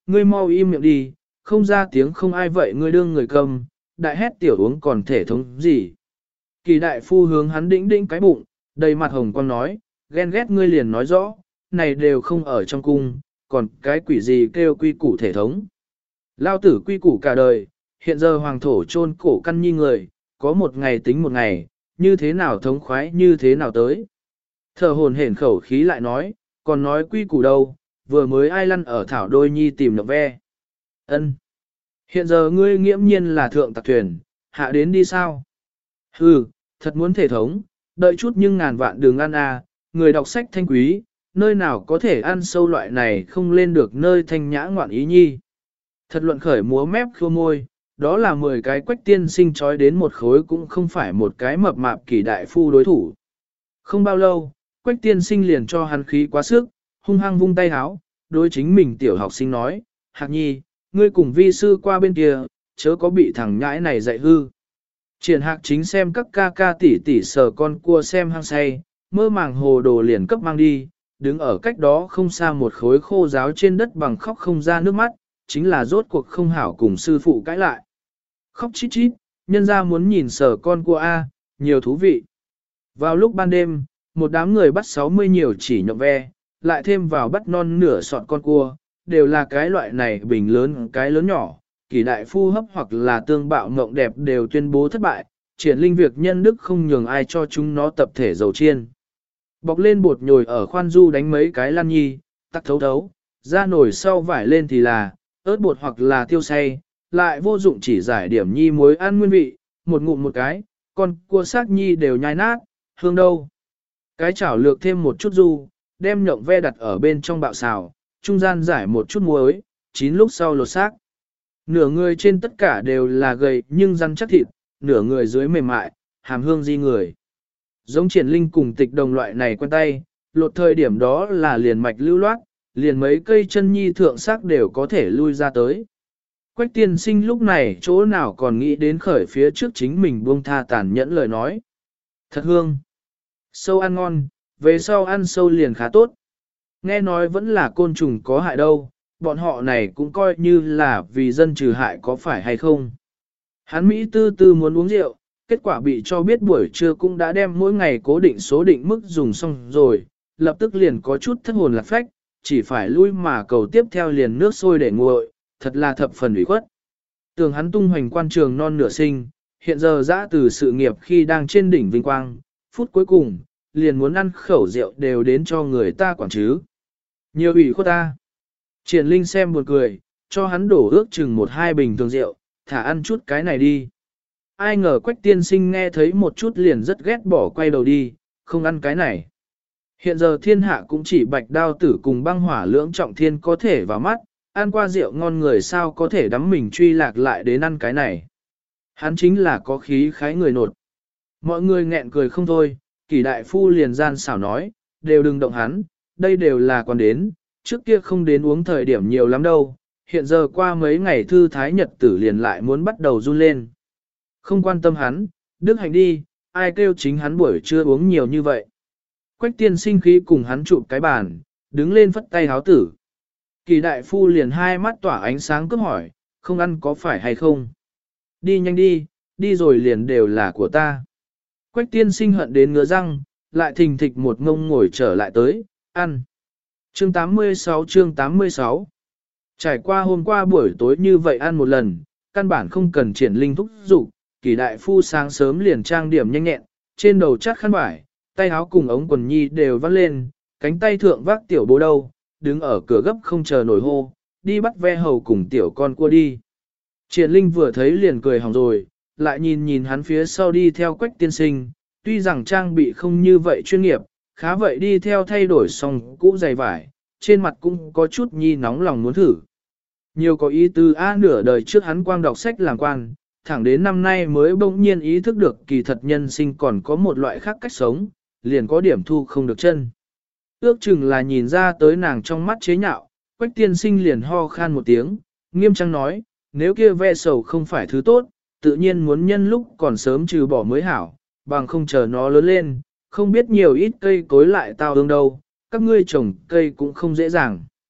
ngươi mau im miệng đi, không ra tiếng không ai vậy ngươi đương người cầm, đại hét tiểu uống còn thể thống gì. Kỳ đại phu hướng hắn đĩnh đĩnh cái bụng, đầy mặt hồng quang nói, ghen ghét ngươi liền nói rõ, này đều không ở trong cung, còn cái quỷ gì kêu quy củ thể thống. Lao tử quy củ cả đời, hiện giờ hoàng thổ chôn cổ căn nhi người, có một ngày tính một ngày, như thế nào thống khoái như thế nào tới. Thở hồn hển khẩu khí lại nói, còn nói quy củ đâu, vừa mới ai lăn ở thảo đôi nhi tìm nhộng ve. Ân. Hiện giờ ngươi nghiễm nhiên là thượng tặc thuyền, hạ đến đi sao? Hừ, thật muốn thể thống, đợi chút nhưng ngàn vạn đường ăn à, người đọc sách thanh quý, nơi nào có thể ăn sâu loại này không lên được nơi thanh nhã ngoạn ý nhi. Thật luận khởi múa mép khô môi, đó là mười cái quách tiên sinh trói đến một khối cũng không phải một cái mập mạp kỳ đại phu đối thủ. Không bao lâu, quách tiên sinh liền cho hắn khí quá sức, hung hăng vung tay háo, đối chính mình tiểu học sinh nói, Hạc Nhi, ngươi cùng vi sư qua bên kia, chớ có bị thằng nhãi này dạy hư. Triển Hạc chính xem các ca ca tỷ tỷ sờ con cua xem hăng say, mơ màng hồ đồ liền cấp mang đi, đứng ở cách đó không xa một khối khô ráo trên đất bằng khóc không ra nước mắt, chính là rốt cuộc không hảo cùng sư phụ cãi lại. Khóc chít chít, nhân ra muốn nhìn sờ con cua A, nhiều thú vị. Vào lúc ban đêm, một đám người bắt sáu mươi nhiều chỉ nhộng ve, lại thêm vào bắt non nửa sọt con cua, đều là cái loại này bình lớn cái lớn nhỏ, kỳ đại phu hấp hoặc là tương bạo ngộng đẹp đều tuyên bố thất bại, triển linh việc nhân đức không nhường ai cho chúng nó tập thể dầu chiên. Bọc lên bột nhồi ở khoan du đánh mấy cái lăn nhi, tắc thấu thấu, ra nồi sau vải lên thì là, ớt bột hoặc là tiêu xay, lại vô dụng chỉ giải điểm nhi muối ăn nguyên vị, một ngụm một cái, con cua xác nhi đều nhai nát, hương đâu. Cái chảo lược thêm một chút du, đem nhộng ve đặt ở bên trong bạo xào, trung gian giải một chút muối, chín lúc sau lột xác. Nửa người trên tất cả đều là gầy nhưng rắn chắc thịt, nửa người dưới mềm mại, hàm hương di người. Giống triển linh cùng tịch đồng loại này quen tay, lột thời điểm đó là liền mạch lưu loát, liền mấy cây chân nhi thượng xác đều có thể lui ra tới. Quách tiên sinh lúc này chỗ nào còn nghĩ đến khởi phía trước chính mình buông tha tàn nhẫn lời nói. Thật hương. Sâu ăn ngon, về sau ăn sâu liền khá tốt. Nghe nói vẫn là côn trùng có hại đâu, bọn họ này cũng coi như là vì dân trừ hại có phải hay không. Hắn Mỹ tư tư muốn uống rượu, kết quả bị cho biết buổi trưa cũng đã đem mỗi ngày cố định số định mức dùng xong rồi, lập tức liền có chút thất hồn lạc phách, chỉ phải lui mà cầu tiếp theo liền nước sôi để nguội, thật là thập phần ủy khuất. Tường hắn tung hoành quan trường non nửa sinh, hiện giờ dã từ sự nghiệp khi đang trên đỉnh vinh quang, phút cuối cùng, liền muốn ăn khẩu rượu đều đến cho người ta quản chứ. Nhiều ủy khuất ta. Triển Linh xem buồn cười, cho hắn đổ ước chừng một hai bình thường rượu, thả ăn chút cái này đi. Ai ngờ Quách tiên sinh nghe thấy một chút liền rất ghét bỏ quay đầu đi, không ăn cái này. Hiện giờ thiên hạ cũng chỉ bạch đao tử cùng băng hỏa lưỡng trọng thiên có thể vào mắt, ăn qua rượu ngon người sao có thể đắm mình truy lạc lại đến ăn cái này. Hắn chính là có khí khái người nột. Mọi người nghẹn cười không thôi, Kỳ đại phu liền gian xảo nói, đều đừng động hắn, đây đều là còn đến, trước kia không đến uống thời điểm nhiều lắm đâu, hiện giờ qua mấy ngày thư thái nhật tử liền lại muốn bắt đầu run lên. Không quan tâm hắn, đức hành đi, ai kêu chính hắn buổi trưa uống nhiều như vậy. Quách tiên sinh khí cùng hắn chụp cái bàn, đứng lên phất tay háo tử. Kỳ đại phu liền hai mắt tỏa ánh sáng cướp hỏi, không ăn có phải hay không? Đi nhanh đi, đi rồi liền đều là của ta. Quách tiên sinh hận đến ngứa răng, lại thình thịch một ngông ngồi trở lại tới, ăn. Chương tám mươi sáu chương tám mươi sáu Trải qua hôm qua buổi tối như vậy ăn một lần, căn bản không cần triển linh thúc dục Kỳ đại phu sáng sớm liền trang điểm nhanh nhẹn, trên đầu chắt khăn vải, tay áo cùng ống quần nhi đều vắt lên, cánh tay thượng vác tiểu bố đâu, đứng ở cửa gấp không chờ nổi hô, đi bắt ve hầu cùng tiểu con cua đi. Triển linh vừa thấy liền cười hỏng rồi, lại nhìn nhìn hắn phía sau đi theo Quách tiên sinh, tuy rằng trang bị không như vậy chuyên nghiệp, khá vậy đi theo thay đổi xong cũ giày vải, trên mặt cũng có chút nhi nóng lòng muốn thử. Nhiều có ý tứ a nửa đời trước hắn quang đọc sách làm quan, thẳng đến năm nay mới bỗng nhiên ý thức được kỳ thật nhân sinh còn có một loại khác cách sống, liền có điểm thu không được chân. Ước chừng là nhìn ra tới nàng trong mắt chế nhạo, Quách tiên sinh liền ho khan một tiếng, nghiêm trang nói, nếu kia ve sầu không phải thứ tốt, tự nhiên muốn nhân lúc còn sớm trừ bỏ mới hảo, bằng không chờ nó lớn lên, không biết nhiều ít cây cối lại tao ương đâu, các ngươi trồng cây cũng không dễ dàng.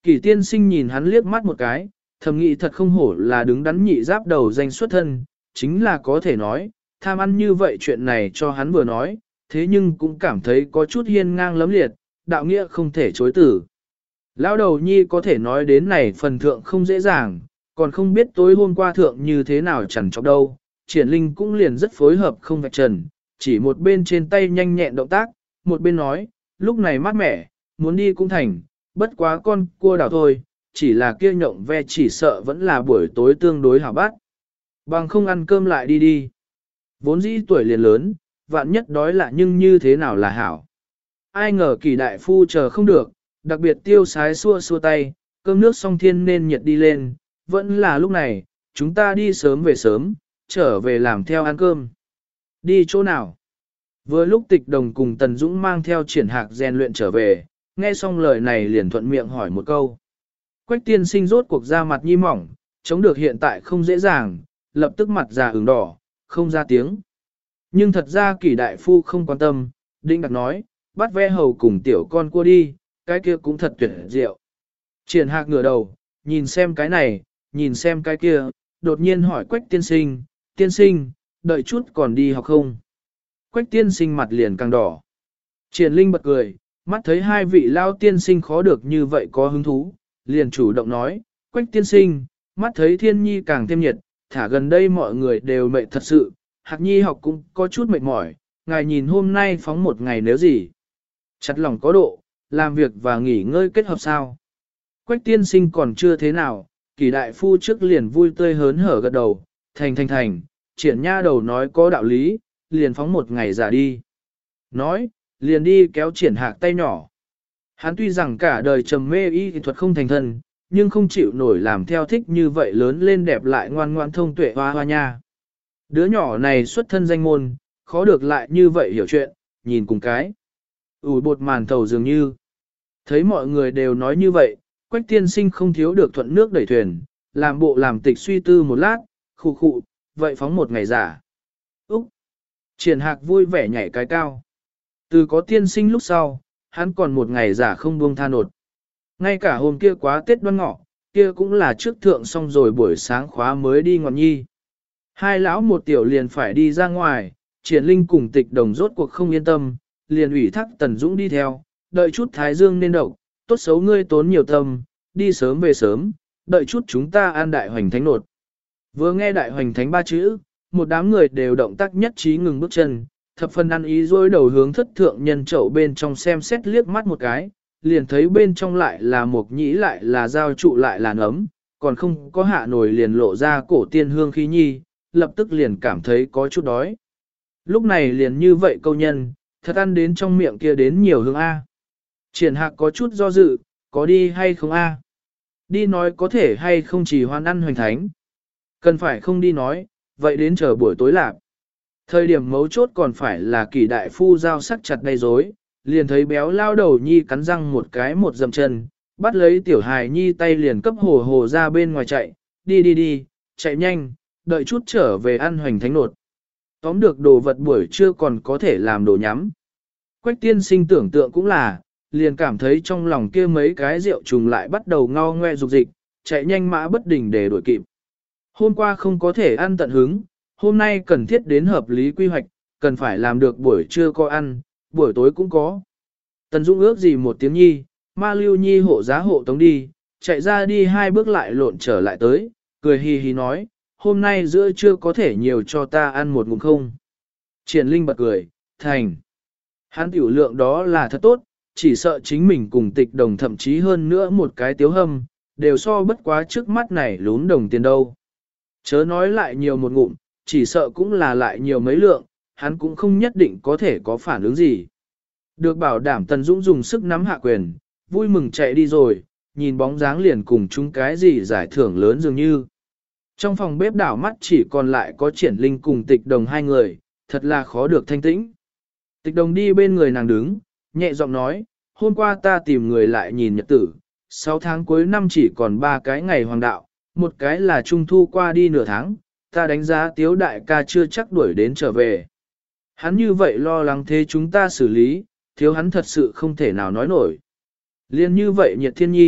Kỷ tiên sinh nhìn hắn liếc mắt một cái, thầm nghĩ thật không hổ là đứng đắn nhị giáp đầu danh xuất thân, chính là có thể nói, tham ăn như vậy chuyện này cho hắn vừa nói, thế nhưng cũng cảm thấy có chút hiên ngang lấm liệt, đạo nghĩa không thể chối tử. Lão đầu nhi có thể nói đến này phần thượng không dễ dàng, còn không biết tối hôm qua thượng như thế nào chẳng chọc đâu, triển linh cũng liền rất phối hợp không vạch trần, chỉ một bên trên tay nhanh nhẹn động tác, một bên nói, lúc này mát mẻ, muốn đi cũng thành, bất quá con cua đảo thôi, chỉ là kia nhộng ve chỉ sợ vẫn là buổi tối tương đối hảo bát. Bằng không ăn cơm lại đi đi. Vốn dĩ tuổi liền lớn, vạn nhất đói lạ nhưng như thế nào là hảo. Ai ngờ kỳ đại phu chờ không được, đặc biệt tiêu sái xua xua tay, cơm nước song thiên nên nhiệt đi lên, vẫn là lúc này, chúng ta đi sớm về sớm, trở về làm theo ăn cơm. Đi chỗ nào? Vừa lúc Tịch Đồng cùng Tần Dũng mang theo Triển Hạc rèn luyện trở về, nghe xong lời này liền thuận miệng hỏi một câu. Quách tiên sinh rốt cuộc ra mặt nhi mỏng, chống được hiện tại không dễ dàng, lập tức mặt già ửng đỏ, không ra tiếng. Nhưng thật ra Kỷ đại phu không quan tâm, định đặc nói, bắt ve hầu cùng tiểu con cua đi, cái kia cũng thật tuyệt diệu. Triển Hạc ngửa đầu, nhìn xem cái này, nhìn xem cái kia, đột nhiên hỏi Quách tiên sinh, tiên sinh, đợi chút còn đi học không? Quách tiên sinh mặt liền càng đỏ. Triển Linh bật cười, mắt thấy hai vị lao tiên sinh khó được như vậy có hứng thú, liền chủ động nói, Quách tiên sinh, mắt thấy thiên nhi càng thêm nhiệt, thả gần đây mọi người đều mệt thật sự, Hạc nhi học cũng có chút mệt mỏi, ngài nhìn hôm nay phóng một ngày nếu gì. Chặt lòng có độ, làm việc và nghỉ ngơi kết hợp sao. Quách tiên sinh còn chưa thế nào, Kỷ đại phu trước liền vui tươi hớn hở gật đầu, thành thành thành, triển nha đầu nói có đạo lý, liền phóng một ngày giả đi. Nói, liền đi kéo Triển Hạc tay nhỏ. Hắn tuy rằng cả đời trầm mê y thuật không thành thân, nhưng không chịu nổi làm theo thích như vậy lớn lên đẹp lại ngoan ngoan thông tuệ hoa hoa nha. Đứa nhỏ này xuất thân danh môn, khó được lại như vậy hiểu chuyện, nhìn cùng cái. ủi bột màn thầu dường như. Thấy mọi người đều nói như vậy, Quách tiên sinh không thiếu được thuận nước đẩy thuyền, làm bộ làm tịch suy tư một lát, khụ khụ, vậy phóng một ngày giả. Úc! Triển Hạc vui vẻ nhảy cái cao. Từ có tiên sinh lúc sau, hắn còn một ngày giả không buông tha nột. Ngay cả hôm kia quá Tết Đoan Ngọ, kia cũng là trước thượng xong rồi buổi sáng khóa mới đi ngọn nhi. Hai lão một tiểu liền phải đi ra ngoài, Triển Linh cùng Tịch Đồng rốt cuộc không yên tâm, liền ủy thác Tần Dũng đi theo, đợi chút Thái Dương nên độc, tốt xấu ngươi tốn nhiều tâm, đi sớm về sớm, đợi chút chúng ta an đại hoành thánh nột. Vừa nghe đại hoành thánh ba chữ, một đám người đều động tác nhất trí ngừng bước chân, thập phần ăn ý dối đầu hướng thất thượng nhân chậu bên trong xem xét liếc mắt một cái, liền thấy bên trong lại là một nhĩ lại là dao trụ lại là nấm, còn không có hạ nổi liền lộ ra cổ tiên hương khí nhi, lập tức liền cảm thấy có chút đói. Lúc này liền như vậy câu nhân, thật ăn đến trong miệng kia đến nhiều hương A. Triển Hạc có chút do dự, có đi hay không A? Đi nói có thể hay không chỉ hoan ăn hoành thánh. Cần phải không đi nói, vậy đến chờ buổi tối lạp. Thời điểm mấu chốt còn phải là Kỷ đại phu giao sắc chặt đầy rối, liền thấy béo lao đầu nhi cắn răng một cái một dầm chân, bắt lấy tiểu hài nhi tay liền cấp hồ hồ ra bên ngoài chạy, đi đi đi, chạy nhanh, đợi chút trở về ăn hoành thánh nột. Tóm được đồ vật buổi trưa còn có thể làm đồ nhắm. Quách tiên sinh tưởng tượng cũng là, liền cảm thấy trong lòng kia mấy cái rượu trùng lại bắt đầu ngao ngoe dục dịch, chạy nhanh mã bất đình để đuổi kịp. Hôm qua không có thể ăn tận hứng, hôm nay cần thiết đến hợp lý quy hoạch, cần phải làm được buổi trưa có ăn, buổi tối cũng có. Tần Dũng ước gì một tiếng nhi, ma lưu nhi hộ giá hộ tống đi, chạy ra đi hai bước lại lộn trở lại tới, cười hì hì nói, hôm nay giữa trưa có thể nhiều cho ta ăn một ngụm không. Triển Linh bật cười, thành. Hắn tiểu lượng đó là thật tốt, chỉ sợ chính mình cùng Tịch Đồng thậm chí hơn nữa một cái tiếu hâm, đều so bất quá trước mắt này lún đồng tiền đâu. Chớ nói lại nhiều một ngụm, chỉ sợ cũng là lại nhiều mấy lượng, hắn cũng không nhất định có thể có phản ứng gì. Được bảo đảm Tần Dũng dùng sức nắm hạ quyền, vui mừng chạy đi rồi, nhìn bóng dáng liền cùng chúng cái gì giải thưởng lớn dường như. Trong phòng bếp đảo mắt chỉ còn lại có Triển Linh cùng Tịch Đồng hai người, thật là khó được thanh tĩnh. Tịch Đồng đi bên người nàng đứng, nhẹ giọng nói, hôm qua ta tìm người lại nhìn nhật tử, sáu tháng cuối năm chỉ còn ba cái ngày hoàng đạo, một cái là trung thu qua đi nửa tháng, ta đánh giá Tiếu đại ca chưa chắc đuổi đến trở về. Hắn như vậy lo lắng thế chúng ta xử lý, thiếu hắn thật sự không thể nào nói nổi. Liên như vậy nhiệt thiên nhi,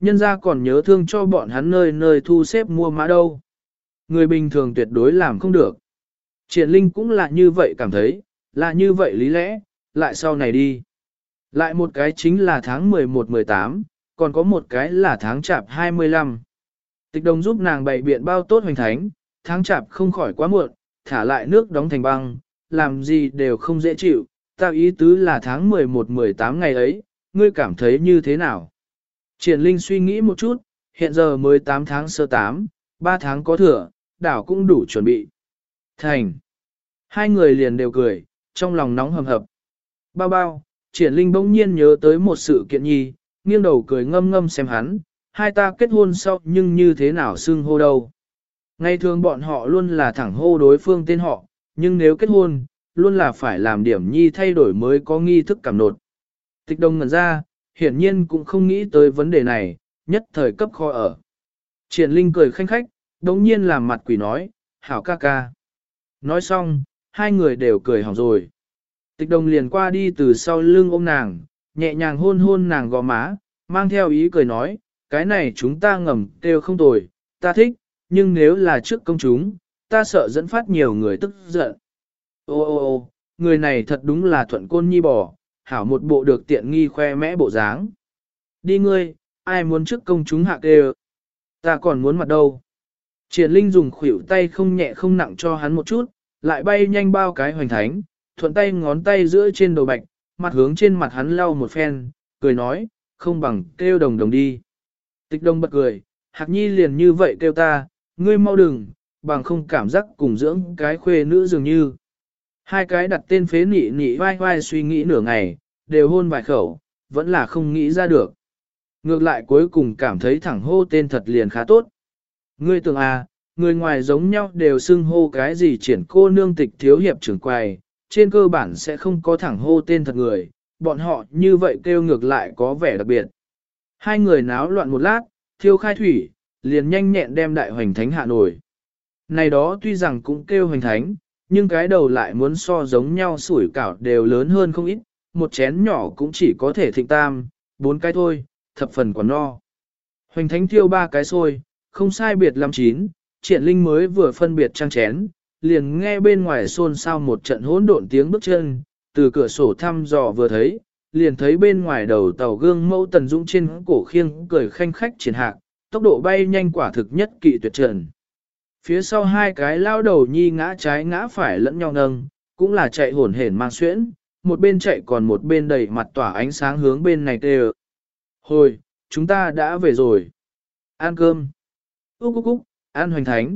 nhân ra còn nhớ thương cho bọn hắn nơi nơi thu xếp mua mã đâu. Người bình thường tuyệt đối làm không được. Triển Linh cũng là như vậy cảm thấy, là như vậy lý lẽ, lại sau này đi. Lại một cái chính là tháng mười một mười tám, còn có một cái là tháng chạp hai mươi lăm. Tịch Đồng giúp nàng bày biện bao tốt hoành thánh, tháng chạp không khỏi quá muộn, thả lại nước đóng thành băng, làm gì đều không dễ chịu, ta ý tứ là tháng mười một mười tám ngày ấy, ngươi cảm thấy như thế nào? Triển Linh suy nghĩ một chút, hiện giờ mới tám tháng sơ tám, ba tháng có thừa, đảo cũng đủ chuẩn bị. Thành. Hai người liền đều cười, trong lòng nóng hầm hập. Bao bao, Triển Linh bỗng nhiên nhớ tới một sự kiện nhi, nghiêng đầu cười ngâm ngâm xem hắn, hai ta kết hôn sau nhưng như thế nào xưng hô đâu. Ngày thường bọn họ luôn là thẳng hô đối phương tên họ, nhưng nếu kết hôn, luôn là phải làm điểm nhi thay đổi mới có nghi thức cảm nột. Tịch Đồng ngẩn ra, hiển nhiên cũng không nghĩ tới vấn đề này, nhất thời cấp kho ở. Triển Linh cười khanh khách, đống nhiên làm mặt quỷ nói, hảo ca ca. Nói xong, hai người đều cười hỏng rồi. Tịch Đồng liền qua đi từ sau lưng ôm nàng, nhẹ nhàng hôn hôn nàng gò má, mang theo ý cười nói, cái này chúng ta ngầm kêu không tồi, ta thích, nhưng nếu là trước công chúng, ta sợ dẫn phát nhiều người tức giận. Ô ô ô, người này thật đúng là thuận côn nhi bò, hảo một bộ được tiện nghi khoe mẽ bộ dáng. Đi ngươi, ai muốn trước công chúng hạ kêu, ta còn muốn mặt đâu. Triển Linh dùng khuỷu tay không nhẹ không nặng cho hắn một chút, lại bay nhanh bao cái hoành thánh, thuận tay ngón tay giữa trên đầu bạch, mặt hướng trên mặt hắn lau một phen, cười nói, không bằng kêu đồng đồng đi. Tịch Đồng bật cười, Hạc Nhi liền như vậy kêu ta, ngươi mau đừng, bằng không cảm giác cùng dưỡng cái khuê nữ dường như. Hai cái đặt tên phế nị nị vai vai suy nghĩ nửa ngày, đều hôn vài khẩu, vẫn là không nghĩ ra được. Ngược lại cuối cùng cảm thấy thẳng hô tên thật liền khá tốt. Ngươi tưởng à, người ngoài giống nhau đều xưng hô cái gì triển cô nương tịch thiếu hiệp trưởng quầy, trên cơ bản sẽ không có thẳng hô tên thật người, bọn họ như vậy kêu ngược lại có vẻ đặc biệt. Hai người náo loạn một lát, thiêu khai thủy, liền nhanh nhẹn đem đại hoành thánh hạ nổi. Này đó tuy rằng cũng kêu hoành thánh, nhưng cái đầu lại muốn so giống nhau sủi cảo đều lớn hơn không ít, một chén nhỏ cũng chỉ có thể thịnh tam, bốn cái thôi, thập phần còn no. Hoành thánh thiêu ba cái xôi, không sai biệt lắm chín, Triển Linh mới vừa phân biệt trang chén, liền nghe bên ngoài xôn xao một trận hỗn độn tiếng bước chân, từ cửa sổ thăm dò vừa thấy, liền thấy bên ngoài đầu tàu gương mẫu Tần Dũng trên cổ khiêng cười khanh khách Triển Hạc, tốc độ bay nhanh quả thực nhất kỵ tuyệt trần. Phía sau hai cái lao đầu nhi ngã trái ngã phải lẫn nhau nâng, cũng là chạy hổn hển mang xuyễn, một bên chạy còn một bên đầy mặt tỏa ánh sáng hướng bên này tê. Hồi, chúng ta đã về rồi. Ăn cơm. Úc úc úc, ăn hoành thánh.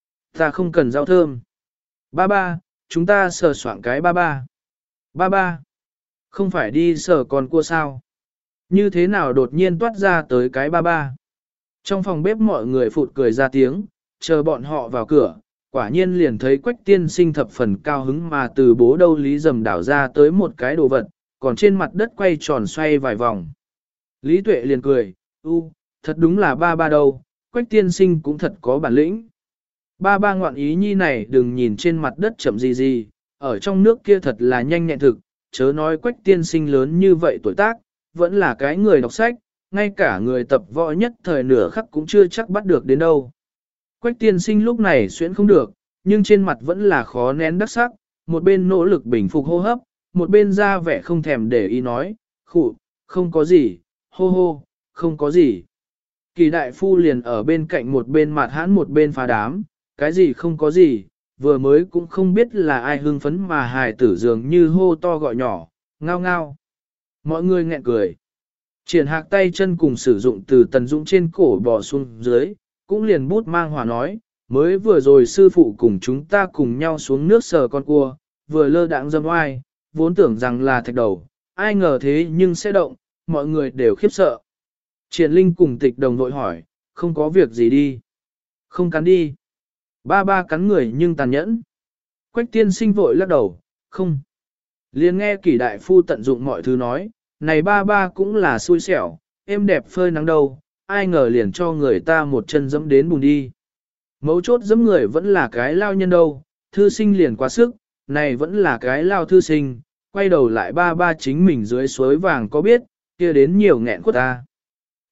Ta không cần rau thơm. Ba ba, chúng ta sờ soạn cái ba ba. Ba ba. Không phải đi sờ con cua sao? Như thế nào đột nhiên toát ra tới cái ba ba? Trong phòng bếp mọi người phụt cười ra tiếng, chờ bọn họ vào cửa, quả nhiên liền thấy Quách tiên sinh thập phần cao hứng mà từ bố đâu Lý Dầm đảo ra tới một cái đồ vật, còn trên mặt đất quay tròn xoay vài vòng. Lý Tuệ liền cười, u, thật đúng là ba ba đâu, Quách tiên sinh cũng thật có bản lĩnh. Ba ba ngoạn ý nhi này đừng nhìn trên mặt đất chậm gì gì, ở trong nước kia thật là nhanh nhẹn thực, chớ nói Quách tiên sinh lớn như vậy tuổi tác, vẫn là cái người đọc sách, ngay cả người tập võ nhất thời nửa khắc cũng chưa chắc bắt được đến đâu. Quách tiên sinh lúc này xuyễn không được, nhưng trên mặt vẫn là khó nén đắc sắc, một bên nỗ lực bình phục hô hấp, một bên ra vẻ không thèm để ý nói, khụ, không có gì, hô hô, không có gì. Kỳ đại phu liền ở bên cạnh một bên mặt hãn một bên phá đám, cái gì không có gì, vừa mới cũng không biết là ai hưng phấn mà hài tử dường như hô to gọi nhỏ, ngao ngao. Mọi người nghẹn cười. Triển Hạc tay chân cùng sử dụng từ Tần Dũng trên cổ bò xuống dưới, cũng liền bút mang hòa nói, mới vừa rồi sư phụ cùng chúng ta cùng nhau xuống nước sờ con cua, vừa lơ đãng dâm oai, vốn tưởng rằng là thạch đầu, ai ngờ thế nhưng sẽ động, mọi người đều khiếp sợ. Triển Linh cùng Tịch Đồng vội hỏi, không có việc gì đi. Không cắn đi. Ba ba cắn người nhưng tàn nhẫn. Quách tiên sinh vội lắc đầu, không. Liền nghe Kỷ đại phu tận dụng mọi thứ nói, này ba ba cũng là xui xẻo, êm đẹp phơi nắng đâu, ai ngờ liền cho người ta một chân dẫm đến bùn đi. Mấu chốt dẫm người vẫn là cái lao nhân đâu, thư sinh liền quá sức, này vẫn là cái lao thư sinh, quay đầu lại ba ba chính mình dưới suối vàng có biết, kia đến nhiều nghẹn khuất ta.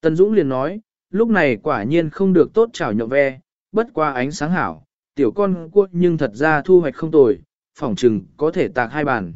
Tần Dũng liền nói, lúc này quả nhiên không được tốt chảo nhậu ve, bất qua ánh sáng hảo, tiểu con cua nhưng thật ra thu hoạch không tồi, phỏng chừng có thể tạc hai bàn.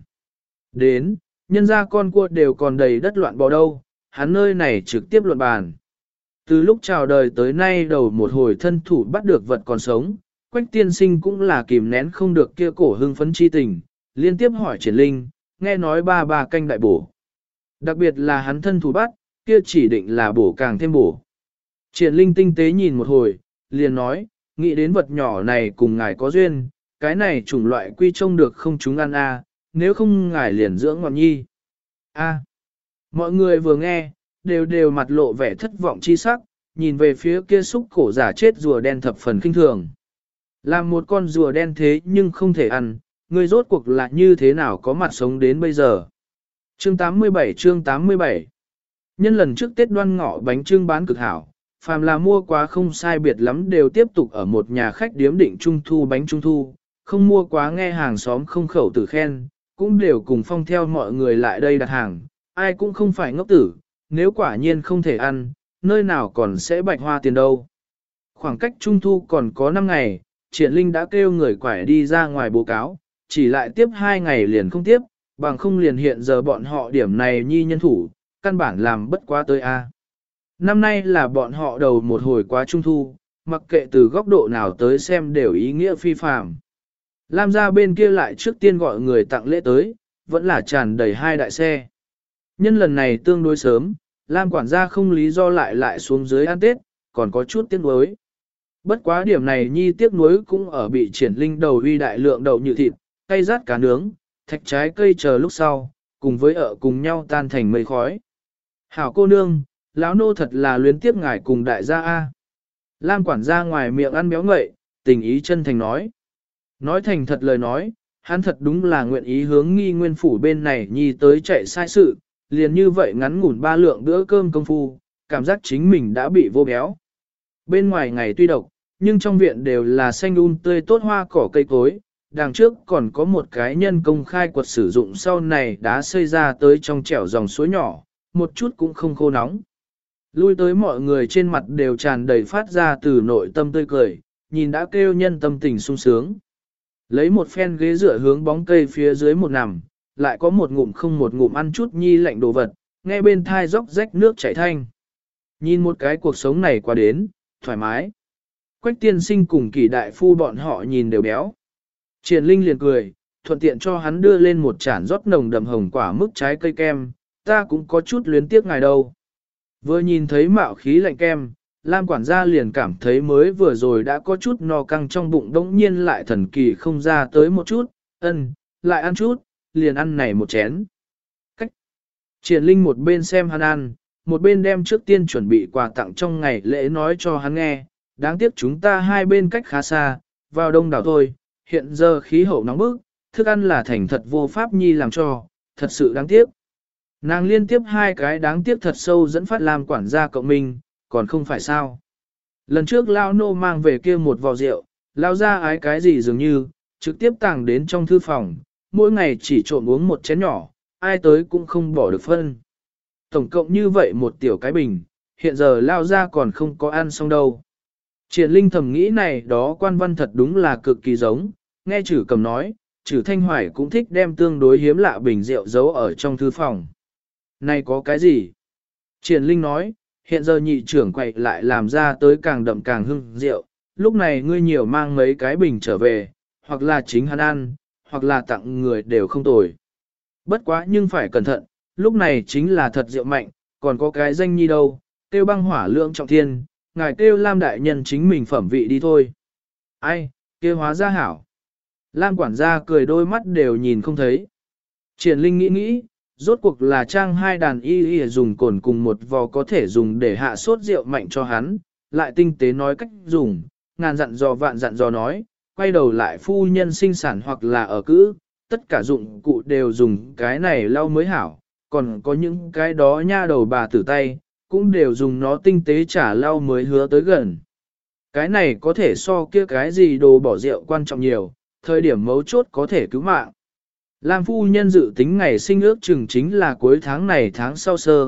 Đến, nhân ra con cua đều còn đầy đất loạn bò đâu, hắn nơi này trực tiếp luận bàn. Từ lúc chào đời tới nay đầu một hồi thân thủ bắt được vật còn sống, Quách tiên sinh cũng là kìm nén không được kia cổ hưng phấn chi tình, liên tiếp hỏi Triển Linh, nghe nói ba ba canh đại bổ. Đặc biệt là hắn thân thủ bắt, kia chỉ định là bổ càng thêm bổ. Triển Linh tinh tế nhìn một hồi, liền nói, nghĩ đến vật nhỏ này cùng ngài có duyên, cái này chủng loại quy trông được không chúng ăn a, à, nếu không ngài liền dưỡng ngọn nhi. A. À. Mọi người vừa nghe, đều đều mặt lộ vẻ thất vọng chi sắc, nhìn về phía kia xúc cổ giả chết rùa đen thập phần kinh thường. Làm một con rùa đen thế nhưng không thể ăn, người rốt cuộc là như thế nào có mặt sống đến bây giờ. Chương tám mươi bảy chương tám mươi bảy Nhân lần trước Tết Đoan Ngọ bánh trưng bán cực hảo, phàm là mua quá không sai biệt lắm đều tiếp tục ở một nhà khách điếm định trung thu bánh trung thu, không mua quá nghe hàng xóm không khẩu tử khen, cũng đều cùng phong theo mọi người lại đây đặt hàng, ai cũng không phải ngốc tử, nếu quả nhiên không thể ăn, nơi nào còn sẽ bạch hoa tiền đâu. Khoảng cách trung thu còn có năm ngày, Triển Linh đã kêu người quải đi ra ngoài báo cáo, chỉ lại tiếp hai ngày liền không tiếp, bằng không liền hiện giờ bọn họ điểm này nhi nhân thủ, căn bản làm bất quá tới a. Năm nay là bọn họ đầu một hồi quá trung thu, mặc kệ từ góc độ nào tới xem đều ý nghĩa phi phàm. Lam gia bên kia lại trước tiên gọi người tặng lễ tới, vẫn là tràn đầy hai đại xe. Nhân lần này tương đối sớm, Lam quản gia không lý do lại lại xuống dưới ăn Tết, còn có chút tiếc nuối. Bất quá điểm này nhi tiếc nuối cũng ở bị Triển Linh đầu uy đại lượng đậu như thịt, cây rát cá nướng, thạch trái cây chờ lúc sau, cùng với ở cùng nhau tan thành mây khói. Hảo cô nương, lão nô thật là luyến tiếc ngài cùng đại gia A. Lam quản gia ngoài miệng ăn béo ngậy, tình ý chân thành nói. Nói thành thật lời nói, hắn thật đúng là nguyện ý hướng nghi nguyên phủ bên này nhi tới chạy sai sự, liền như vậy ngắn ngủn ba lượng bữa cơm công phu, cảm giác chính mình đã bị vô béo. Bên ngoài ngày tuy độc, nhưng trong viện đều là xanh um tươi tốt hoa cỏ cây cối, đằng trước còn có một cái nhân công khai quật sử dụng sau này đã xây ra tới trong trẻo dòng suối nhỏ, một chút cũng không khô nóng. Lui tới mọi người trên mặt đều tràn đầy phát ra từ nội tâm tươi cười, nhìn đã kêu nhân tâm tình sung sướng. Lấy một phen ghế dựa hướng bóng cây phía dưới một nằm, lại có một ngụm không một ngụm ăn chút nhi lạnh đồ vật, nghe bên thai róc rách nước chảy thanh. Nhìn một cái cuộc sống này qua đến, thoải mái. Quách tiên sinh cùng kỳ đại phu bọn họ nhìn đều béo. Triển Linh liền cười, thuận tiện cho hắn đưa lên một chản rót nồng đậm hồng quả mức trái cây kem, ta cũng có chút luyến tiếc ngài đâu. Vừa nhìn thấy mạo khí lạnh kem, Lam quản gia liền cảm thấy mới vừa rồi đã có chút no căng trong bụng đống nhiên lại thần kỳ không ra tới một chút, ân, lại ăn chút, liền ăn này một chén. Cách. Triển Linh một bên xem hắn ăn, một bên đem trước tiên chuẩn bị quà tặng trong ngày lễ nói cho hắn nghe, đáng tiếc chúng ta hai bên cách khá xa, vào đông đảo thôi, hiện giờ khí hậu nóng bức, thức ăn là thành thật vô pháp nhi làm cho, thật sự đáng tiếc. Nàng liên tiếp hai cái đáng tiếc thật sâu dẫn phát làm quản gia cộng mình, còn không phải sao. Lần trước Lao Nô mang về kia một vò rượu, Lao ra ái cái gì dường như, trực tiếp tàng đến trong thư phòng, mỗi ngày chỉ trộn uống một chén nhỏ, ai tới cũng không bỏ được phân. Tổng cộng như vậy một tiểu cái bình, hiện giờ Lao ra còn không có ăn xong đâu. Triển Linh thầm nghĩ này đó quan văn thật đúng là cực kỳ giống, nghe chử cầm nói, chử Thanh Hoài cũng thích đem tương đối hiếm lạ bình rượu giấu ở trong thư phòng. Này có cái gì? Triển Linh nói, hiện giờ nhị trưởng quậy lại làm ra tới càng đậm càng hưng rượu, lúc này ngươi nhiều mang mấy cái bình trở về, hoặc là chính hắn ăn, hoặc là tặng người đều không tồi. Bất quá nhưng phải cẩn thận, lúc này chính là thật rượu mạnh, còn có cái danh nhi đâu, tiêu băng hỏa lượng trọng thiên, ngài kêu Lam đại nhân chính mình phẩm vị đi thôi. Ai, kêu hóa ra hảo. Lam quản gia cười đôi mắt đều nhìn không thấy. Triển Linh nghĩ nghĩ, rốt cuộc là trang hai đàn y y dùng cồn cùng một vò có thể dùng để hạ sốt rượu mạnh cho hắn, lại tinh tế nói cách dùng, ngàn dặn dò vạn dặn dò nói, quay đầu lại phu nhân sinh sản hoặc là ở cữ, tất cả dụng cụ đều dùng cái này lau mới hảo, còn có những cái đó nha đầu bà tử tay, cũng đều dùng nó tinh tế trả lau mới hứa tới gần. Cái này có thể so kia cái gì đồ bỏ rượu quan trọng nhiều, thời điểm mấu chốt có thể cứu mạng. Lam phu nhân dự tính ngày sinh ước chừng chính là cuối tháng này tháng sau sơ,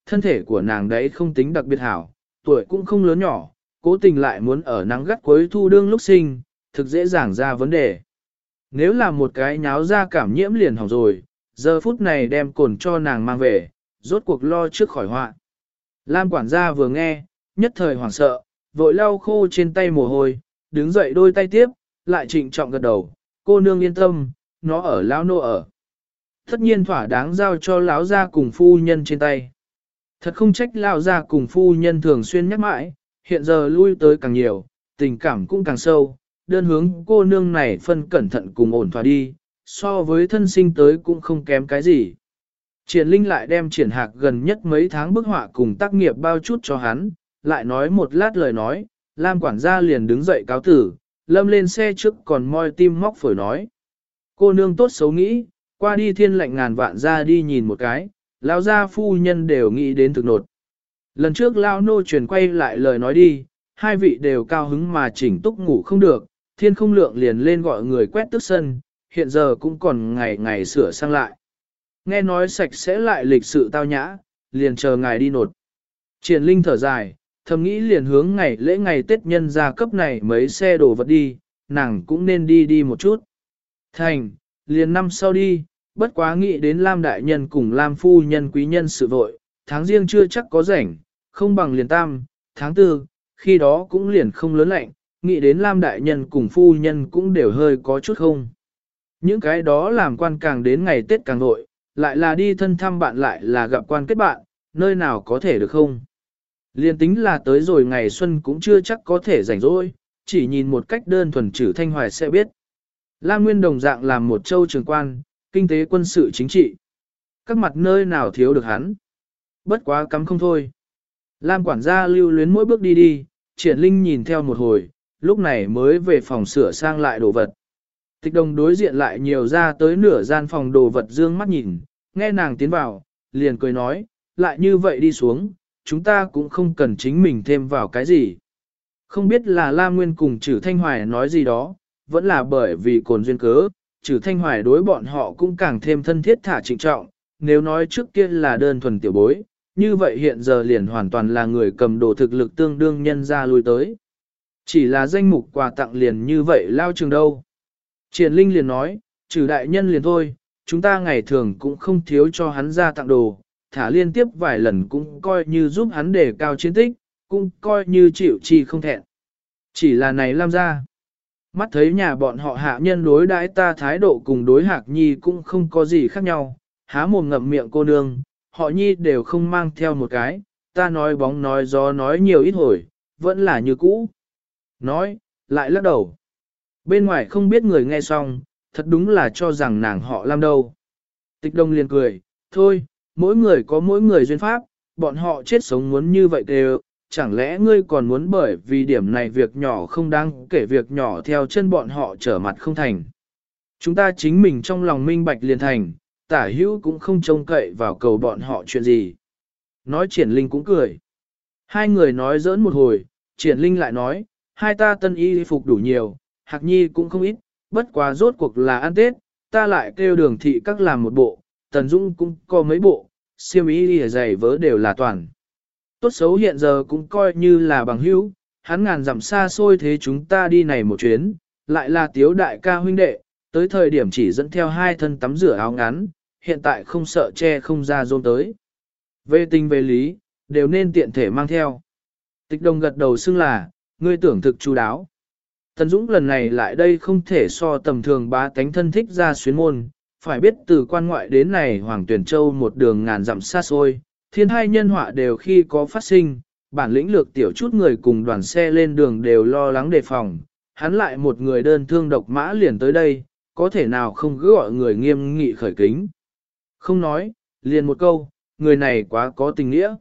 thân thể của nàng đấy không tính đặc biệt hảo, tuổi cũng không lớn nhỏ, cố tình lại muốn ở nắng gắt cuối thu đương lúc sinh, thực dễ dàng ra vấn đề. Nếu là một cái nháo ra cảm nhiễm liền hỏng rồi, giờ phút này đem cồn cho nàng mang về, rốt cuộc lo trước khỏi họa. Lam quản gia vừa nghe, nhất thời hoảng sợ, vội lau khô trên tay mồ hôi, đứng dậy đôi tay tiếp, lại trịnh trọng gật đầu, cô nương yên tâm, nó ở lão nô ở. Tất nhiên thỏa đáng giao cho lão gia cùng phu nhân trên tay. Thật không trách lão gia cùng phu nhân thường xuyên nhắc mãi, hiện giờ lui tới càng nhiều, tình cảm cũng càng sâu, đơn hướng cô nương này phân cẩn thận cùng ổn thỏa đi, so với thân sinh tới cũng không kém cái gì. Triển Linh lại đem triển hạc gần nhất mấy tháng bức họa cùng tác nghiệp bao chút cho hắn, lại nói một lát lời nói, Lam quản gia liền đứng dậy cáo tử, lâm lên xe trước còn moi tim móc phổi nói. Cô nương tốt xấu nghĩ, qua đi thiên lệnh ngàn vạn ra đi nhìn một cái, lão gia phu nhân đều nghĩ đến thực nột. Lần trước lão nô truyền quay lại lời nói đi, hai vị đều cao hứng mà chỉnh túc ngủ không được, thiên không lượng liền lên gọi người quét tước sân, hiện giờ cũng còn ngày ngày sửa sang lại. Nghe nói sạch sẽ lại lịch sự tao nhã, liền chờ ngài đi nột. Triển Linh thở dài, thầm nghĩ liền hướng ngày lễ ngày Tết nhân gia cấp này mấy xe đồ vật đi, nàng cũng nên đi đi một chút. Thành, liền năm sau đi, bất quá nghĩ đến Lam đại nhân cùng Lam phu nhân quý nhân sự vội, tháng riêng chưa chắc có rảnh, không bằng liền tam, tháng tư, khi đó cũng liền không lớn lạnh, nghĩ đến Lam đại nhân cùng phu nhân cũng đều hơi có chút không. Những cái đó làm quan càng đến ngày Tết càng vội, lại là đi thân thăm bạn lại là gặp quan kết bạn, nơi nào có thể được không? Liên tính là tới rồi ngày xuân cũng chưa chắc có thể rảnh rỗi, chỉ nhìn một cách đơn thuần Trử Thanh Hoài sẽ biết. Lam Nguyên đồng dạng làm một châu trường quan, kinh tế quân sự chính trị. Các mặt nơi nào thiếu được hắn. Bất quá cắm không thôi. Lam quản gia lưu luyến mỗi bước đi đi, Triển Linh nhìn theo một hồi, lúc này mới về phòng sửa sang lại đồ vật. Tịch đồng đối diện lại nhiều ra tới nửa gian phòng đồ vật dương mắt nhìn, nghe nàng tiến vào, liền cười nói, lại như vậy đi xuống, chúng ta cũng không cần chính mình thêm vào cái gì. Không biết là Lam Nguyên cùng Trử Thanh Hoài nói gì đó, vẫn là bởi vì cồn duyên cớ, Trử Thanh Hoài đối bọn họ cũng càng thêm thân thiết thả trịnh trọng, nếu nói trước kia là đơn thuần tiểu bối, như vậy hiện giờ liền hoàn toàn là người cầm đồ thực lực tương đương nhân ra lui tới. Chỉ là danh mục quà tặng liền như vậy lao trường đâu. Triển Linh liền nói, Trử đại nhân liền thôi, chúng ta ngày thường cũng không thiếu cho hắn ra tặng đồ, thả liên tiếp vài lần cũng coi như giúp hắn đề cao chiến tích, cũng coi như chịu chi không thẹn. Chỉ là này Lam ra. Mắt thấy nhà bọn họ hạ nhân đối đãi ta thái độ cùng đối Hạc Nhi cũng không có gì khác nhau, há mồm ngậm miệng cô nương, họ Nhi đều không mang theo một cái, ta nói bóng nói gió nói nhiều ít hồi, vẫn là như cũ. Nói, lại lắc đầu. Bên ngoài không biết người nghe xong, thật đúng là cho rằng nàng họ Lam đâu. Tịch Đông liền cười, thôi, mỗi người có mỗi người duyên pháp, bọn họ chết sống muốn như vậy đều, chẳng lẽ ngươi còn muốn bởi vì điểm này việc nhỏ không đáng kể việc nhỏ theo chân bọn họ trở mặt không thành. Chúng ta chính mình trong lòng minh bạch liền thành, tả hữu cũng không trông cậy vào cầu bọn họ chuyện gì. Nói Triển Linh cũng cười. Hai người nói giỡn một hồi, Triển Linh lại nói, hai ta tân y phục đủ nhiều, Hạc Nhi cũng không ít, bất quá rốt cuộc là ăn Tết, ta lại kêu Đường thị các làm một bộ, Tần Dung cũng có mấy bộ, xiêm y giày vớ đều là toàn. Tốt xấu hiện giờ cũng coi như là bằng hữu, hắn ngàn dặm xa xôi thế chúng ta đi này một chuyến, lại là tiếu đại ca huynh đệ, tới thời điểm chỉ dẫn theo hai thân tắm rửa áo ngắn, hiện tại không sợ che không ra rôm tới. Về tình về lý, đều nên tiện thể mang theo. Tịch Đồng gật đầu xưng là, ngươi tưởng thực chú đáo. Tần Dũng lần này lại đây không thể so tầm thường bá tánh thân thích ra xuyến môn, phải biết từ quan ngoại đến này Hoàng Tuyển Châu một đường ngàn dặm xa xôi, thiên hai nhân họa đều khi có phát sinh, bản lĩnh lược tiểu chút người cùng đoàn xe lên đường đều lo lắng đề phòng, hắn lại một người đơn thương độc mã liền tới đây, có thể nào không cứ gọi người nghiêm nghị khởi kính. Không nói, liền một câu, người này quá có tình nghĩa.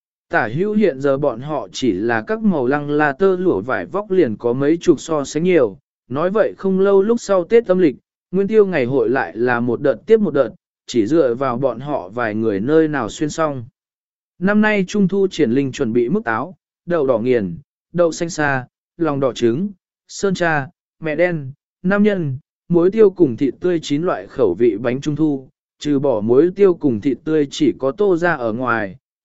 Tả hữu hiện giờ bọn họ chỉ là các màu lăng la tơ lụa vải vóc liền có mấy chục so sánh nhiều, nói vậy không lâu lúc sau Tết âm lịch, nguyên tiêu ngày hội lại là một đợt tiếp một đợt, chỉ dựa vào bọn họ vài người nơi nào xuyên xong. Năm nay Trung thu Triển Linh chuẩn bị mức táo, đậu đỏ nghiền, đậu xanh xa, lòng đỏ trứng, sơn cha, mẹ đen, nam nhân, muối tiêu cùng thịt tươi chín loại khẩu vị bánh Trung thu, trừ bỏ muối tiêu cùng thịt tươi chỉ có tô ra ở ngoài,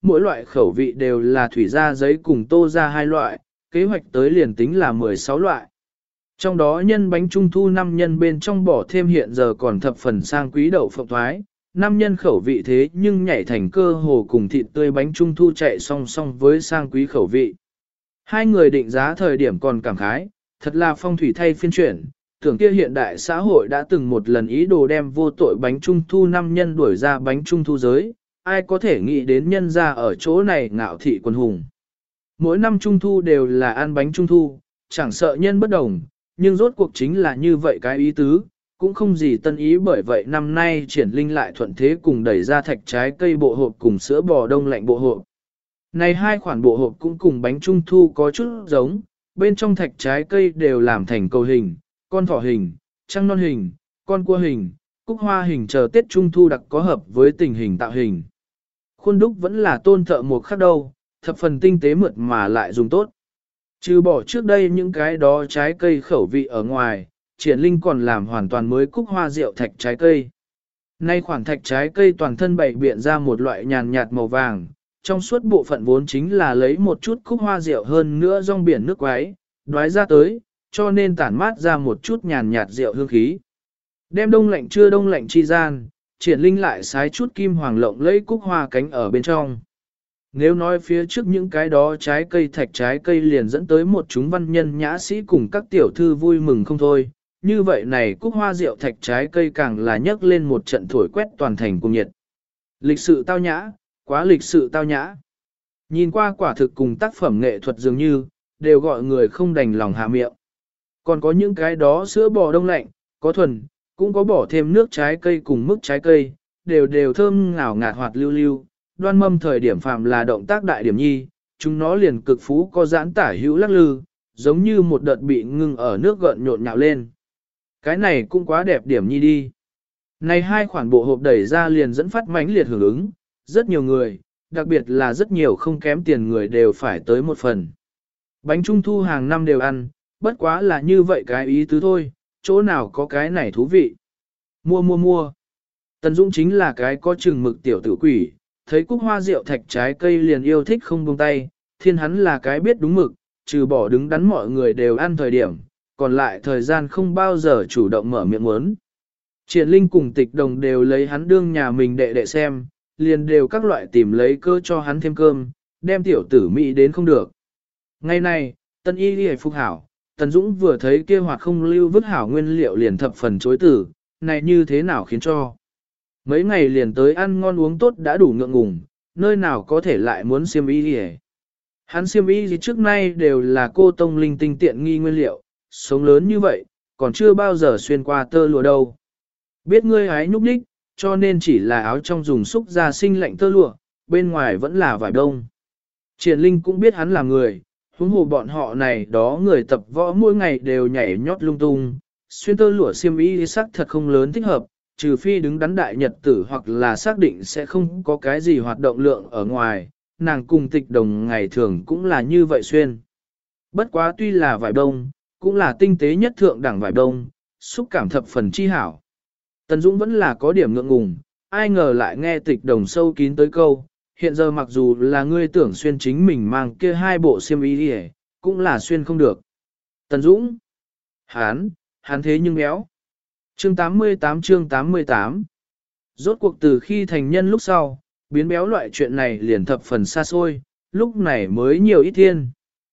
mỗi loại khẩu vị đều là thủy ra giấy cùng tô ra hai loại, kế hoạch tới liền tính là mười sáu loại. Trong đó nhân bánh trung thu năm nhân bên trong bỏ thêm hiện giờ còn thập phần sang quý đậu phộng thoái, năm nhân khẩu vị thế nhưng nhảy thành cơ hồ cùng thịt tươi bánh trung thu chạy song song với sang quý khẩu vị. Hai người định giá thời điểm còn cảm khái, thật là phong thủy thay phiên chuyển, tưởng kia hiện đại xã hội đã từng một lần ý đồ đem vô tội bánh trung thu năm nhân đuổi ra bánh trung thu giới, ai có thể nghĩ đến nhân ra ở chỗ này ngạo thị quân hùng. Mỗi năm trung thu đều là ăn bánh trung thu, chẳng sợ nhân bất đồng, nhưng rốt cuộc chính là như vậy cái ý tứ, cũng không gì tân ý, bởi vậy năm nay triển linh lại thuận thế cùng đẩy ra thạch trái cây bộ hộp cùng sữa bò đông lạnh bộ hộp. Này hai khoản bộ hộp cũng cùng bánh trung thu có chút giống, bên trong thạch trái cây đều làm thành cầu hình, con thỏ hình, trăng non hình, con cua hình, cúc hoa hình chờ Tết Trung Thu đặc có hợp với tình hình tạo hình. Khuôn đúc vẫn là tôn thợ một khắc đâu, thập phần tinh tế mượt mà lại dùng tốt. Trừ bỏ trước đây những cái đó trái cây khẩu vị ở ngoài, triển linh còn làm hoàn toàn mới cúc hoa rượu thạch trái cây. Nay khoản thạch trái cây toàn thân bày biện ra một loại nhàn nhạt màu vàng, trong suốt bộ phận vốn chính là lấy một chút cúc hoa rượu hơn nữa rong biển nước quái, đoái ra tới, cho nên tản mát ra một chút nhàn nhạt rượu hương khí. Đem đông lạnh chưa đông lạnh chi gian, triển linh lại sái chút kim hoàng lộng lấy cúc hoa cánh ở bên trong. Nếu nói phía trước những cái đó trái cây thạch trái cây liền dẫn tới một chúng văn nhân nhã sĩ cùng các tiểu thư vui mừng không thôi, như vậy này cúc hoa rượu thạch trái cây càng là nhấc lên một trận thổi quét toàn thành cùng nhiệt. Lịch sự tao nhã, quá lịch sự tao nhã. Nhìn qua quả thực cùng tác phẩm nghệ thuật dường như, đều gọi người không đành lòng hạ miệng. Còn có những cái đó sữa bò đông lạnh, có thuần, cũng có bỏ thêm nước trái cây cùng mức trái cây, đều đều thơm ngào ngạt hoạt lưu lưu, đoan mâm thời điểm phạm là động tác đại điểm nhi, chúng nó liền cực phú có giãn tả hữu lắc lư, giống như một đợt bị ngưng ở nước gợn nhộn nhạo lên. Cái này cũng quá đẹp điểm nhi đi. Này hai khoản bộ hộp đẩy ra liền dẫn phát mãnh liệt hưởng ứng, rất nhiều người, đặc biệt là rất nhiều không kém tiền người đều phải tới một phần. Bánh trung thu hàng năm đều ăn, bất quá là như vậy cái ý tứ thôi, chỗ nào có cái này thú vị. Mua mua mua. Tần Dũng chính là cái có chừng mực tiểu tử quỷ, thấy cúc hoa rượu thạch trái cây liền yêu thích không buông tay, thiên hắn là cái biết đúng mực, trừ bỏ đứng đắn mọi người đều ăn thời điểm, còn lại thời gian không bao giờ chủ động mở miệng muốn. Triển linh cùng tịch đồng đều lấy hắn đương nhà mình đệ đệ xem, liền đều các loại tìm lấy cơ cho hắn thêm cơm, đem tiểu tử Mỹ đến không được. Ngày này, tân y đi phục hảo, Tần Dũng vừa thấy kia hoạt không lưu vứt hảo nguyên liệu liền thập phần chối tử, này như thế nào khiến cho. Mấy ngày liền tới ăn ngon uống tốt đã đủ ngượng ngùng, nơi nào có thể lại muốn xiêm y đi. Hắn xiêm y gì trước nay đều là cô tông linh tinh tiện nghi nguyên liệu, sống lớn như vậy, còn chưa bao giờ xuyên qua tơ lụa đâu. Biết ngươi hái nhúc nhích, cho nên chỉ là áo trong dùng xúc ra sinh lạnh tơ lụa, bên ngoài vẫn là vải đông. Triển Linh cũng biết hắn là người, huống hồ bọn họ này đó người tập võ mỗi ngày đều nhảy nhót lung tung, xuyên tơ lụa xiêm y sắc thật không lớn thích hợp, trừ phi đứng đắn đại nhật tử hoặc là xác định sẽ không có cái gì hoạt động lượng ở ngoài, nàng cùng tịch đồng ngày thường cũng là như vậy xuyên. Bất quá tuy là vải đông, cũng là tinh tế nhất thượng đẳng vải đông, xúc cảm thập phần chi hảo. Tần Dũng vẫn là có điểm ngượng ngùng, ai ngờ lại nghe tịch đồng sâu kín tới câu, hiện giờ mặc dù là ngươi tưởng xuyên chính mình mang kia hai bộ xiêm y đi cũng là xuyên không được. Tần Dũng, hán, hán thế nhưng béo. Chương tám mươi tám chương tám mươi tám Rốt cuộc từ khi thành nhân lúc sau, biến béo loại chuyện này liền thập phần xa xôi, lúc này mới nhiều ít thiên.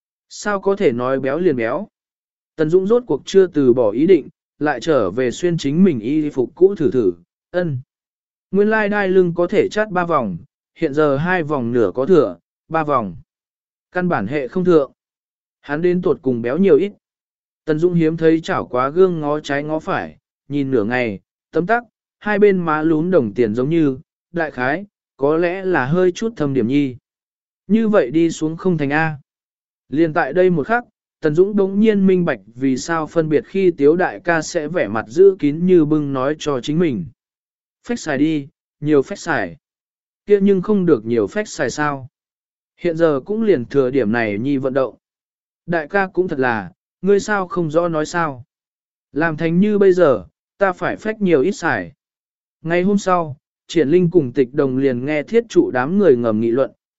Sao có thể nói béo liền béo? Tần Dũng rốt cuộc chưa từ bỏ ý định, lại trở về xuyên chính mình y phục cũ thử thử, ân. Nguyên lai đai lưng có thể chát ba vòng, hiện giờ hai vòng nửa có thừa, ba vòng. Căn bản hệ không thượng. Hắn đến tuột cùng béo nhiều ít. Tần Dũng hiếm thấy chảo quá gương ngó trái ngó phải, nhìn nửa ngày, tấm tắc, hai bên má lún đồng tiền giống như, đại khái, có lẽ là hơi chút thâm điểm nhi. Như vậy đi xuống không thành A. Liên tại đây một khắc, Tần Dũng đống nhiên minh bạch vì sao phân biệt khi tiếu đại ca sẽ vẻ mặt giữ kín như bưng nói cho chính mình. Phách xài đi, nhiều phách xài. Kia nhưng không được nhiều phách xài sao. Hiện giờ cũng liền thừa điểm này nhi vận động. Đại ca cũng thật là, ngươi sao không rõ nói sao. Làm thành như bây giờ, ta phải phách nhiều ít xài. Ngày hôm sau, Triển Linh cùng tịch đồng liền nghe thiết trụ đám người ngầm nghị luận,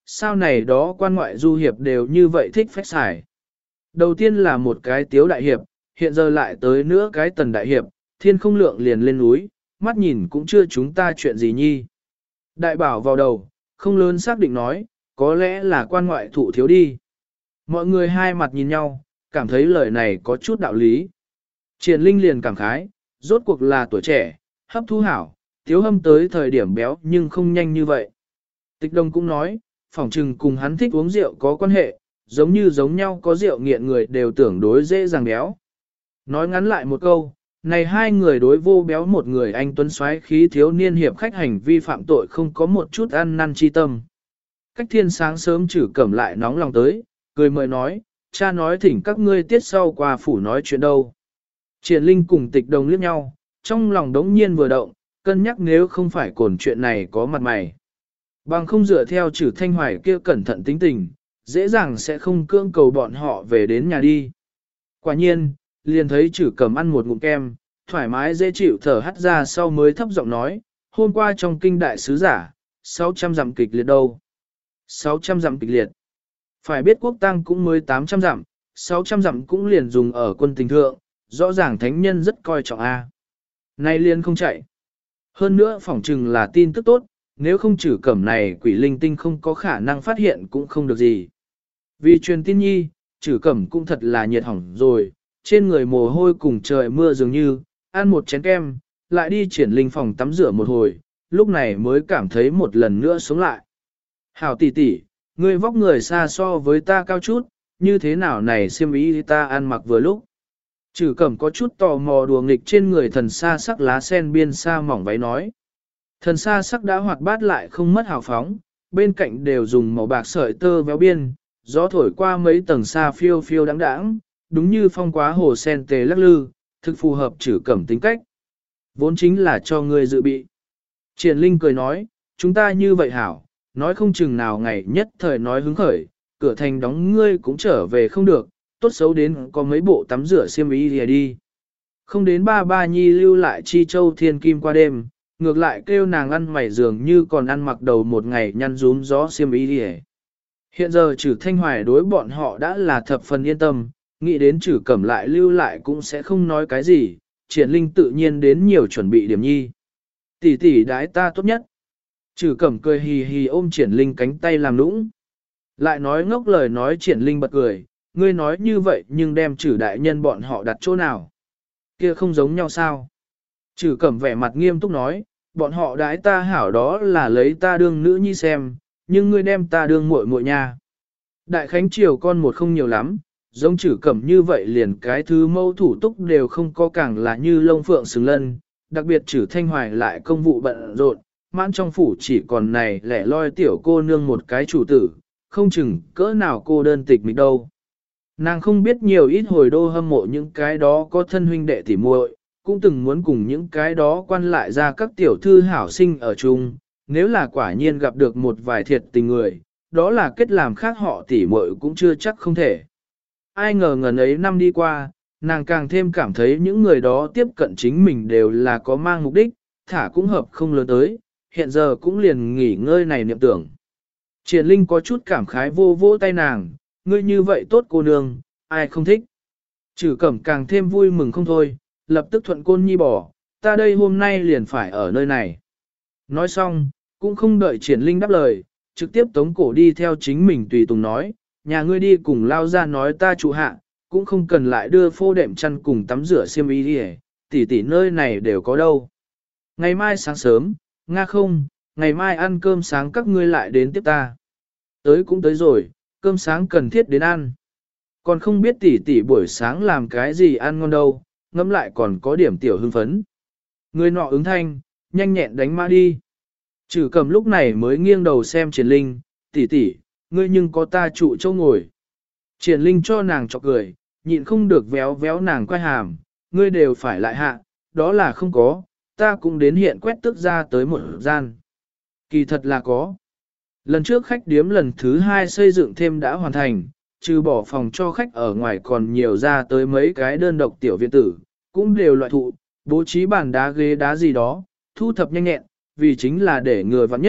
sao này đó quan ngoại du hiệp đều như vậy thích phách xài. Đầu tiên là một cái tiếu đại hiệp, hiện giờ lại tới nữa cái tần đại hiệp, thiên không lượng liền lên núi, mắt nhìn cũng chưa chúng ta chuyện gì nhi. Đại bảo vào đầu, không lớn xác định nói, có lẽ là quan ngoại thụ thiếu đi. Mọi người hai mặt nhìn nhau, cảm thấy lời này có chút đạo lý. Triển Linh liền cảm khái, rốt cuộc là tuổi trẻ, hấp thu hảo, tiếu hâm tới thời điểm béo nhưng không nhanh như vậy. Tịch Đông cũng nói, phỏng trừng cùng hắn thích uống rượu có quan hệ, giống như giống nhau có rượu nghiện người đều tưởng đối dễ dàng béo. Nói ngắn lại một câu, này hai người đối vô béo một người anh tuấn xoáy khí thiếu niên hiệp khách hành vi phạm tội không có một chút ăn năn chi tâm. Cách thiên sáng sớm chử cẩm lại nóng lòng tới, cười mời nói, cha nói thỉnh các ngươi tiết sau qua phủ nói chuyện đâu. Triển Linh cùng Tịch Đồng liếc nhau, trong lòng đống nhiên vừa động, cân nhắc nếu không phải cồn chuyện này có mặt mày. Bằng không dựa theo chử thanh hoài kia cẩn thận tính tình, dễ dàng sẽ không cưỡng cầu bọn họ về đến nhà đi. Quả nhiên, liền thấy chử cầm ăn một ngụm kem, thoải mái dễ chịu thở hắt ra sau mới thấp giọng nói, hôm qua trong kinh đại sứ giả, sáu trăm dặm kịch liệt đâu. sáu trăm dặm kịch liệt. Phải biết quốc tăng cũng mới tám trăm dặm, sáu trăm dặm cũng liền dùng ở quân tình thượng, rõ ràng thánh nhân rất coi trọng A. Nay liền không chạy. Hơn nữa phỏng chừng là tin tức tốt, nếu không trừ cẩm này quỷ linh tinh không có khả năng phát hiện cũng không được gì. Vì truyền tin nhi, trừ cẩm cũng thật là nhiệt hỏng rồi, trên người mồ hôi cùng trời mưa dường như, ăn một chén kem, lại đi triển linh phòng tắm rửa một hồi, lúc này mới cảm thấy một lần nữa sống lại. Hảo tỷ tỷ, ngươi vóc người xa so với ta cao chút, như thế nào này xiêm y ta ăn mặc vừa lúc. Trừ cẩm có chút tò mò đùa nghịch trên người thần sa sắc lá sen biên sa mỏng váy nói. Thần sa sắc đã hoạt bát lại không mất hào phóng, bên cạnh đều dùng màu bạc sợi tơ véo biên, gió thổi qua mấy tầng sa phiêu phiêu đáng đáng, đúng như phong quá hồ sen tề lắc lư, thực phù hợp trừ cẩm tính cách. Vốn chính là cho ngươi dự bị. Triển Linh cười nói, chúng ta như vậy hảo, nói không chừng nào ngày nhất thời nói hứng khởi, cửa thành đóng ngươi cũng trở về không được, tốt xấu đến có mấy bộ tắm rửa xiêm y lìa đi. Không đến ba ba nhi lưu lại chi châu thiên kim qua đêm, ngược lại kêu nàng ăn mày dường như còn ăn mặc đầu một ngày nhăn rúm gió xiêm y lìa. Hiện giờ trừ thanh hoài đối bọn họ đã là thập phần yên tâm, nghĩ đến trừ cẩm lại lưu lại cũng sẽ không nói cái gì, triển linh tự nhiên đến nhiều chuẩn bị điểm nhi. Tỷ tỷ đái ta tốt nhất. Trừ cẩm cười hì hì ôm triển linh cánh tay làm nũng. Lại nói ngốc lời nói triển linh bật cười, ngươi nói như vậy nhưng đem trừ đại nhân bọn họ đặt chỗ nào. Kia không giống nhau sao? Trừ cẩm vẻ mặt nghiêm túc nói, bọn họ đái ta hảo đó là lấy ta đương nữ nhi xem, nhưng ngươi đem ta đương muội muội nha. Đại khánh triều con một không nhiều lắm, giống trừ cẩm như vậy liền cái thứ mâu thủ túc đều không có càng là như lông phượng xứng lân, đặc biệt trừ thanh hoài lại công vụ bận rộn, mãn trong phủ chỉ còn này lẻ loi tiểu cô nương một cái chủ tử, không chừng cỡ nào cô đơn tịch mịch đâu. Nàng không biết nhiều ít hồi đô hâm mộ những cái đó có thân huynh đệ tỉ muội, cũng từng muốn cùng những cái đó quan lại ra các tiểu thư hảo sinh ở chung, nếu là quả nhiên gặp được một vài thiệt tình người, đó là kết làm khác họ tỉ muội cũng chưa chắc không thể. Ai ngờ ngần ấy năm đi qua, nàng càng thêm cảm thấy những người đó tiếp cận chính mình đều là có mang mục đích, thả cũng hợp không lớn tới, hiện giờ cũng liền nghỉ ngơi này niệm tưởng. Triển Linh có chút cảm khái vô vô tay nàng, ngươi như vậy tốt cô nương, ai không thích. Trừ cẩm càng thêm vui mừng không thôi, lập tức thuận côn nhi bỏ, ta đây hôm nay liền phải ở nơi này. Nói xong, cũng không đợi Triển Linh đáp lời, trực tiếp tống cổ đi theo chính mình tùy tùng nói, nhà ngươi đi cùng lao ra nói ta trụ hạ, cũng không cần lại đưa phô đệm chăn cùng tắm rửa xiêm y đi tỷ tỷ nơi này đều có đâu. Ngày mai sáng sớm, nga không, ngày mai ăn cơm sáng các ngươi lại đến tiếp ta. Tới cũng tới rồi, cơm sáng cần thiết đến ăn. Còn không biết tỷ tỷ buổi sáng làm cái gì ăn ngon đâu, ngẫm lại còn có điểm tiểu hưng phấn. Người nọ ứng thanh, nhanh nhẹn đánh mã đi. Trừ cầm lúc này mới nghiêng đầu xem Triển Linh, tỷ tỷ, ngươi nhưng có ta trụ châu ngồi. Triển Linh cho nàng chọc cười, nhịn không được véo véo nàng quay hàm, ngươi đều phải lại hạ, đó là không có, ta cũng đến hiện quét tức ra tới một gian. Kỳ thật là có. Lần trước khách điếm lần thứ hai xây dựng thêm đã hoàn thành, trừ bỏ phòng cho khách ở ngoài còn nhiều ra tới mấy cái đơn độc tiểu viện tử, cũng đều loại thụ, bố trí bàn đá ghế đá gì đó, thu thập nhanh nhẹn, vì chính là để người vắng nhất,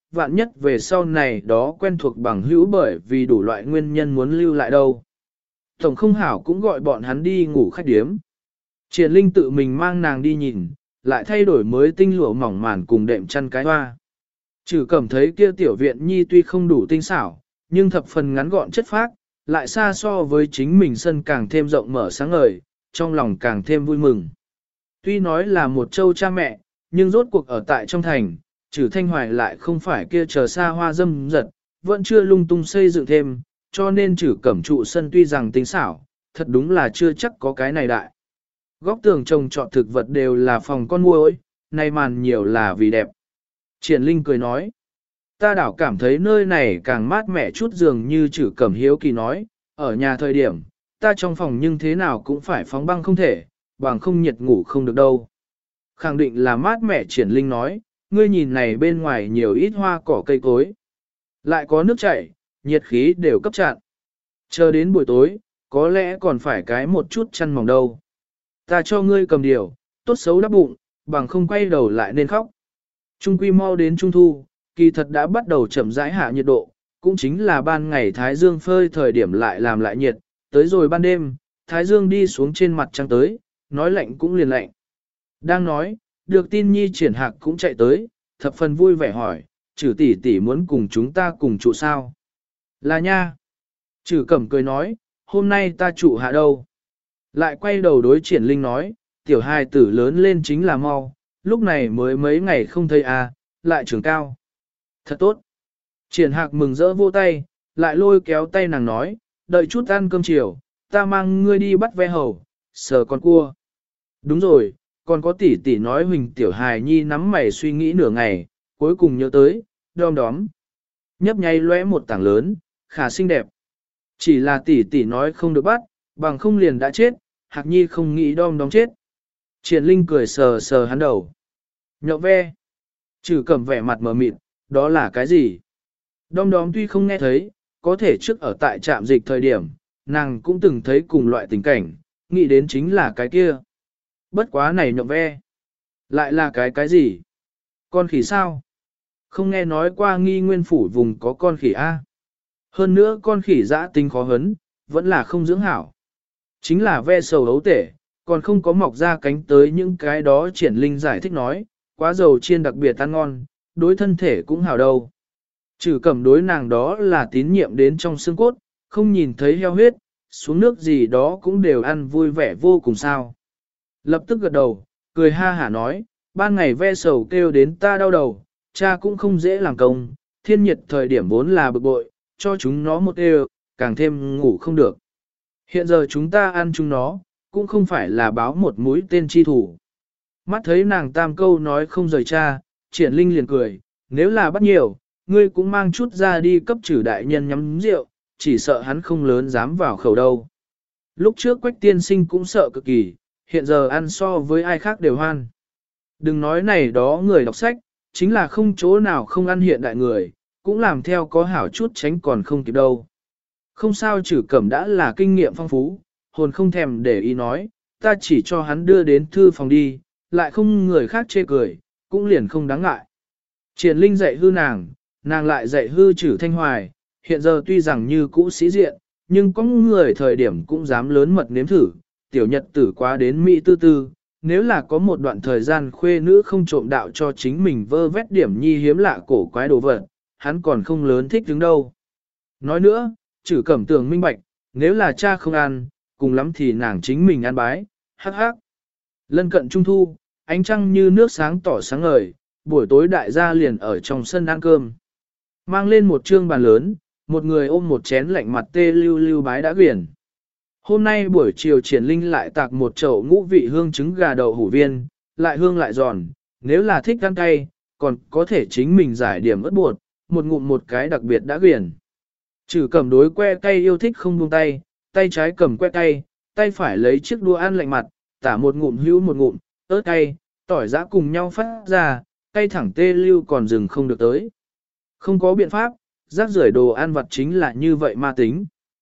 vạn nhất về sau này đó quen thuộc bằng hữu bởi vì đủ loại nguyên nhân muốn lưu lại đâu. Tổng không hảo cũng gọi bọn hắn đi ngủ khách điếm. Triển Linh tự mình mang nàng đi nhìn, lại thay đổi mới tinh lụa mỏng màn cùng đệm chăn cái hoa. Trừ Cẩm thấy kia tiểu viện nhi tuy không đủ tinh xảo, nhưng thập phần ngắn gọn chất phác, lại xa so với chính mình sân càng thêm rộng mở sáng ngời, trong lòng càng thêm vui mừng. Tuy nói là một châu cha mẹ, nhưng rốt cuộc ở tại trong thành, Trừ Thanh Hoài lại không phải kia chờ xa hoa dâm dật, vẫn chưa lung tung xây dựng thêm, cho nên Trừ Cẩm trụ sân tuy rằng tinh xảo, thật đúng là chưa chắc có cái này đại. Góc tường trồng trọt thực vật đều là phòng con muỗi, nay màn nhiều là vì đẹp. Triển Linh cười nói, ta đảo cảm thấy nơi này càng mát mẻ chút dường như Trừ Cẩm hiếu kỳ nói, ở nhà thời điểm, ta trong phòng nhưng thế nào cũng phải phóng băng không thể, bằng không nhiệt ngủ không được đâu. Khẳng định là mát mẻ. Triển Linh nói, ngươi nhìn này bên ngoài nhiều ít hoa cỏ cây cối. Lại có nước chảy, nhiệt khí đều cấp chặn. Chờ đến buổi tối, có lẽ còn phải cái một chút chăn mỏng đâu. Ta cho ngươi cầm điều, tốt xấu đắp bụng, bằng không quay đầu lại nên khóc. Trung quy mau đến trung thu, kỳ thật đã bắt đầu chậm rãi hạ nhiệt độ, cũng chính là ban ngày thái dương phơi thời điểm lại làm lại nhiệt, tới rồi ban đêm, thái dương đi xuống trên mặt trăng tới, nói lạnh cũng liền lạnh. Đang nói, được tin Nhi Triển Hạc cũng chạy tới, thập phần vui vẻ hỏi, Trừ tỷ tỷ muốn cùng chúng ta cùng trụ sao? Là nha. Trừ Cẩm cười nói, hôm nay ta trụ hạ đâu? Lại quay đầu đối Triển Linh nói, tiểu hài tử lớn lên chính là mau, lúc này mới mấy ngày không thấy à, lại trưởng cao. Thật tốt. Triển Hạc mừng rỡ vô tay, lại lôi kéo tay nàng nói, đợi chút ăn cơm chiều, ta mang ngươi đi bắt ve hầu, sờ con cua. Đúng rồi, còn có tỷ tỷ nói Huỳnh tiểu hài nhi nắm mày suy nghĩ nửa ngày, cuối cùng nhớ tới, đom đóm. Nhấp nháy lóe một tảng lớn, khá xinh đẹp. Chỉ là tỷ tỷ nói không được bắt, bằng không liền đã chết, Hạc nhi không nghĩ đom đóm chết. Triển Linh cười sờ sờ hắn đầu. Nhậu ve. Trừ Cẩm vẻ mặt mờ mịt, đó là cái gì? Đom đóm tuy không nghe thấy, có thể trước ở tại trạm dịch thời điểm, nàng cũng từng thấy cùng loại tình cảnh, nghĩ đến chính là cái kia. Bất quá này nhậu ve. Lại là cái cái gì? Con khỉ sao? Không nghe nói qua Nghi Nguyên phủ vùng có con khỉ A. Hơn nữa con khỉ dã tính khó hấn, vẫn là không dưỡng hảo. Chính là ve sầu ấu tể, còn không có mọc ra cánh tới những cái đó. Triển Linh giải thích nói, quá dầu chiên đặc biệt ăn ngon, đối thân thể cũng hảo đâu. Trừ Cẩm đối nàng đó là tín nhiệm đến trong xương cốt, không nhìn thấy heo huyết, xuống nước gì đó cũng đều ăn vui vẻ vô cùng sao. Lập tức gật đầu, cười ha hả nói, ban ngày ve sầu kêu đến ta đau đầu, cha cũng không dễ làm công, thiên nhiệt thời điểm vốn là bực bội, cho chúng nó một đều, càng thêm ngủ không được. Hiện giờ chúng ta ăn chúng nó, cũng không phải là báo một mũi tên chi thủ. Mắt thấy nàng tam câu nói không rời cha, Triển Linh liền cười, nếu là bắt nhiều, ngươi cũng mang chút ra đi cấp Trừ đại nhân nhắm rượu, chỉ sợ hắn không lớn dám vào khẩu đâu. Lúc trước Quách tiên sinh cũng sợ cực kỳ, hiện giờ ăn so với ai khác đều hoan. Đừng nói này đó người đọc sách, chính là không chỗ nào không ăn hiện đại người, cũng làm theo có hảo chút tránh còn không kịp đâu. Không sao. Trừ Cẩm đã là kinh nghiệm phong phú, hồn không thèm để ý nói, ta chỉ cho hắn đưa đến thư phòng đi, lại không người khác chê cười, cũng liền không đáng ngại. Triển Linh dạy hư nàng, nàng lại dạy hư Trừ Thanh Hoài, hiện giờ tuy rằng như cũ sĩ diện, nhưng có người thời điểm cũng dám lớn mật nếm thử, tiểu nhật tử quá đến Mỹ tư tư, nếu là có một đoạn thời gian khuê nữ không trộm đạo cho chính mình vơ vét điểm nhi hiếm lạ cổ quái đồ vật, hắn còn không lớn thích đứng đâu. Nói nữa, Trừ Cẩm tưởng minh bạch, nếu là cha không ăn, cùng lắm thì nàng chính mình ăn bái, hắc hắc. Lân cận trung thu, ánh trăng như nước sáng tỏ sáng ngời, buổi tối đại gia liền ở trong sân ăn cơm. Mang lên một trương bàn lớn, một người ôm một chén lạnh mặt tê lưu lưu bái đã quyển. Hôm nay buổi chiều Triển Linh lại tạc một chậu ngũ vị hương trứng gà đậu hủ viên, lại hương lại giòn, nếu là thích ăn cay, còn có thể chính mình giải điểm ớt bột, một ngụm một cái đặc biệt đã quyển. Trừ Cẩm đối que cay yêu thích không buông tay, tay trái cầm que cay, tay phải lấy chiếc đũa ăn lạnh mặt, tả một ngụm hữu một ngụm, ớt cay, tỏi giã cùng nhau phát ra, cay thẳng tê lưu còn dừng không được tới. Không có biện pháp, rác rưởi đồ ăn vặt chính là như vậy ma tính.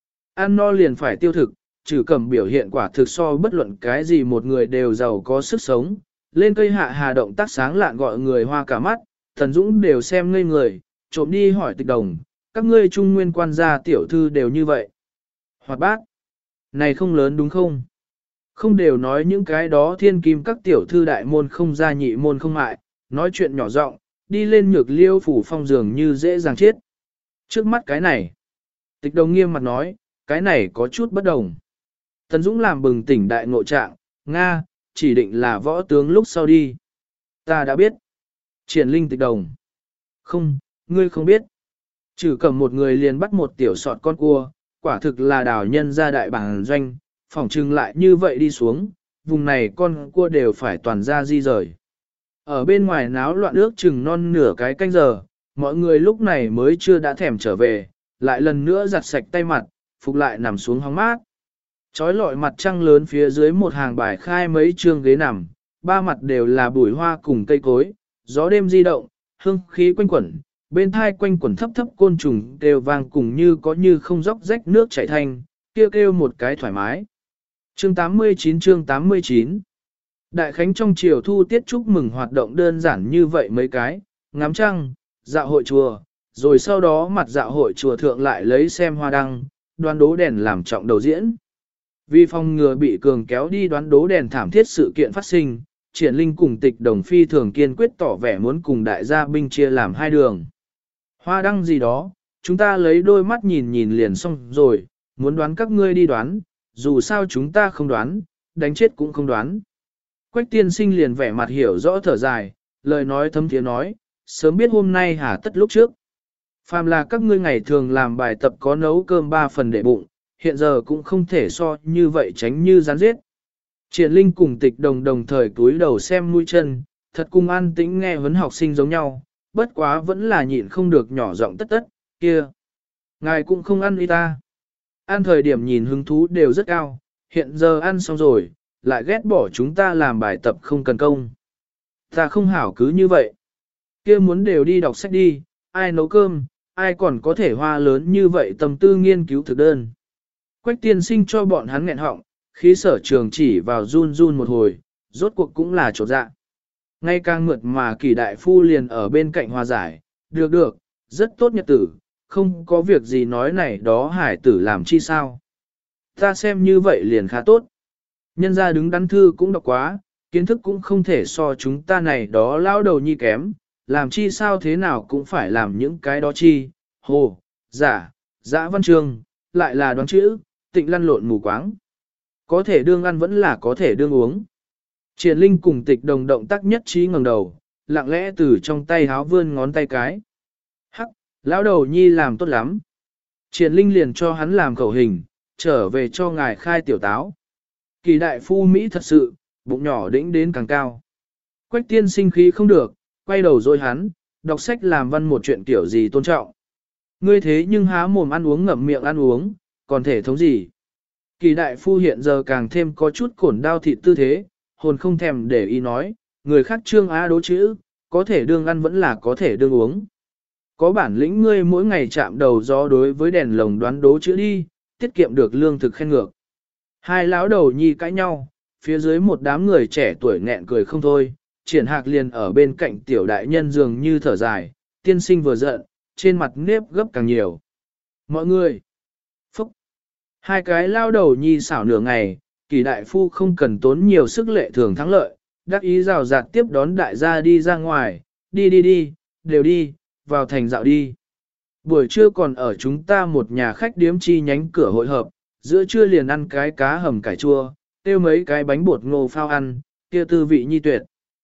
Ăn no liền phải tiêu thực, Trừ Cẩm biểu hiện quả thực so bất luận cái gì một người đều giàu có sức sống, lên cây hạ hà động tác sáng lạn gọi người hoa cả mắt, Thần Dũng đều xem ngây người, trộm đi hỏi Tịch Đồng, các ngươi trung nguyên quan gia tiểu thư đều như vậy. Hoạt bát, này không lớn đúng không? Không đều nói những cái đó thiên kim các tiểu thư đại môn không gia nhị môn không mại, nói chuyện nhỏ giọng, đi lên nhược liêu phủ phong dường như dễ dàng chết. Trước mắt cái này, Tịch Đồng nghiêm mặt nói, cái này có chút bất đồng. Tần Dũng làm bừng tỉnh đại ngộ trạng, Nga, chỉ định là võ tướng lúc sau đi. Ta đã biết. Triển Linh Tịch Đồng. Không, ngươi không biết. Trừ cầm một người liền bắt một tiểu sọt con cua, quả thực là đảo nhân ra đại bản doanh, phỏng trừng lại như vậy đi xuống, vùng này con cua đều phải toàn ra di rời. Ở bên ngoài náo loạn ước chừng non nửa cái canh giờ, mọi người lúc này mới chưa đã thèm trở về, lại lần nữa giặt sạch tay mặt, phục lại nằm xuống hóng mát. Chói lọi mặt trăng lớn phía dưới một hàng bài khai mấy trương ghế nằm, ba mặt đều là bụi hoa cùng cây cối, gió đêm di động, hương khí quanh quẩn, bên thai quanh quẩn thấp thấp côn trùng đều vang cùng như có như không dốc rách nước chảy thanh, kêu kêu một cái thoải mái. Chương tám mươi chín chương tám mươi chín Đại Khánh trong chiều thu tiết chúc mừng hoạt động đơn giản như vậy mấy cái, ngắm trăng, dạo hội chùa, rồi sau đó mặt dạo hội chùa thượng lại lấy xem hoa đăng, đoán đố đèn làm trọng đầu diễn. Vì phòng ngừa bị cường kéo đi đoán đố đèn thảm thiết sự kiện phát sinh, Triển Linh cùng Tịch Đồng phi thường kiên quyết tỏ vẻ muốn cùng đại gia binh chia làm hai đường. Hoa đăng gì đó, chúng ta lấy đôi mắt nhìn nhìn liền xong rồi, muốn đoán các ngươi đi đoán, dù sao chúng ta không đoán, đánh chết cũng không đoán. Quách tiên sinh liền vẻ mặt hiểu rõ thở dài, lời nói thấm thiế nói, sớm biết hôm nay hả tất lúc trước. Phàm là các ngươi ngày thường làm bài tập có nấu cơm ba phần để bụng, hiện giờ cũng không thể so như vậy tránh như rắn giết. Triển Linh cùng Tịch Đồng đồng thời cúi đầu xem mũi chân, thật cùng an tĩnh nghe huấn học sinh giống nhau, bất quá vẫn là nhịn không được nhỏ giọng tất tất, kia. Ngài cũng không ăn y ta. Ăn thời điểm nhìn hứng thú đều rất cao, hiện giờ ăn xong rồi, lại ghét bỏ chúng ta làm bài tập không cần công. Ta không hảo cứ như vậy. Kia muốn đều đi đọc sách đi, ai nấu cơm, ai còn có thể hoa lớn như vậy tâm tư nghiên cứu thực đơn. Quách tiên sinh cho bọn hắn nghẹn họng, khí sở trường chỉ vào run run một hồi, rốt cuộc cũng là chỗ dạ. Ngay càng mượt mà kỳ đại phu liền ở bên cạnh hòa giải, được được, rất tốt nhật tử, không có việc gì nói này đó hải tử làm chi sao. Ta xem như vậy liền khá tốt. Nhân ra đứng đắn thư cũng đọc quá, kiến thức cũng không thể so chúng ta này đó lao đầu nhi kém, làm chi sao thế nào cũng phải làm những cái đó chi, hồ, giả, dã văn chương, lại là đoán chữ, tịnh lăn lộn mù quáng. Có thể đương ăn vẫn là có thể đương uống. Triển Linh cùng Tịch Đồng động tác nhất trí ngẩng đầu, lặng lẽ từ trong tay háo vươn ngón tay cái. Hắc, lão đầu nhi làm tốt lắm. Triển Linh liền cho hắn làm khẩu hình, trở về cho ngài khai tiểu táo. Kỳ đại phu Mỹ thật sự, bụng nhỏ đĩnh đến càng cao. Quách tiên sinh khí không được, quay đầu rồi hắn, đọc sách làm văn một chuyện kiểu gì tôn trọng. Ngươi thế nhưng há mồm ăn uống ngậm miệng ăn uống, còn thể thống gì. Kỳ đại phu hiện giờ càng thêm có chút cổn đao thịt tư thế, hồn không thèm để ý nói, người khác trương á đố chữ, có thể đương ăn vẫn là có thể đương uống. Có bản lĩnh ngươi mỗi ngày chạm đầu gió đối với đèn lồng đoán đố chữ đi, tiết kiệm được lương thực khen ngược. Hai lão đầu nhi cãi nhau, phía dưới một đám người trẻ tuổi nghẹn cười không thôi, Triển Hạc liền ở bên cạnh tiểu đại nhân dường như thở dài, tiên sinh vừa giận, trên mặt nếp gấp càng nhiều. Mọi người, phúc, hai cái lao đầu nhi xảo nửa ngày, Kỳ đại phu không cần tốn nhiều sức lệ thường thắng lợi, đắc ý rào rạt tiếp đón đại gia đi ra ngoài, đi đi đi, đều đi, vào thành dạo đi. Buổi trưa còn ở chúng ta một nhà khách điếm chi nhánh cửa hội hợp, giữa trưa liền ăn cái cá hầm cải chua, tiêu mấy cái bánh bột ngô phao ăn, kia tư vị nhi tuyệt.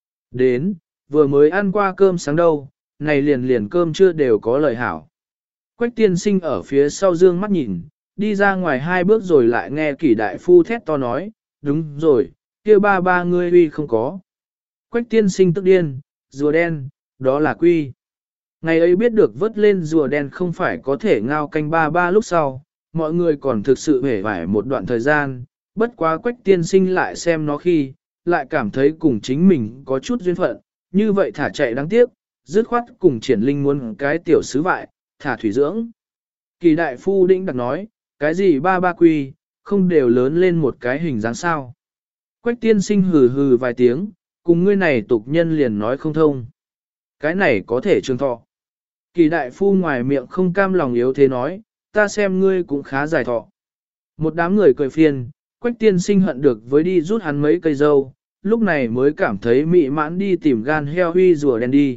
Đến, vừa mới ăn qua cơm sáng đâu, này liền liền cơm trưa đều có lời hảo. Quách tiên sinh ở phía sau dương mắt nhìn, đi ra ngoài hai bước rồi lại nghe Kỷ đại phu thét to nói, đúng rồi, kia ba ba ngươi uy không có. Quách tiên sinh tức điên, rùa đen, đó là quy. Ngày ấy biết được vớt lên rùa đen không phải có thể ngao canh ba ba lúc sau, mọi người còn thực sự hể vải một đoạn thời gian, bất quá quách tiên sinh lại xem nó khi, lại cảm thấy cùng chính mình có chút duyên phận, như vậy thả chạy đáng tiếc, dứt khoát cùng Triển Linh muốn cái tiểu sứ vại, thả thủy dưỡng. Kỳ đại phu đĩnh đặc nói, cái gì ba ba quy, không đều lớn lên một cái hình dáng sao. Quách tiên sinh hừ hừ vài tiếng, cùng ngươi này tục nhân liền nói không thông. Cái này có thể trường thọ. Kỳ đại phu ngoài miệng không cam lòng yếu thế nói, ta xem ngươi cũng khá dài thọ. Một đám người cười phiền, Quách tiên sinh hận được với đi rút hắn mấy cây dâu, lúc này mới cảm thấy mị mãn đi tìm gan heo huy rùa đen đi.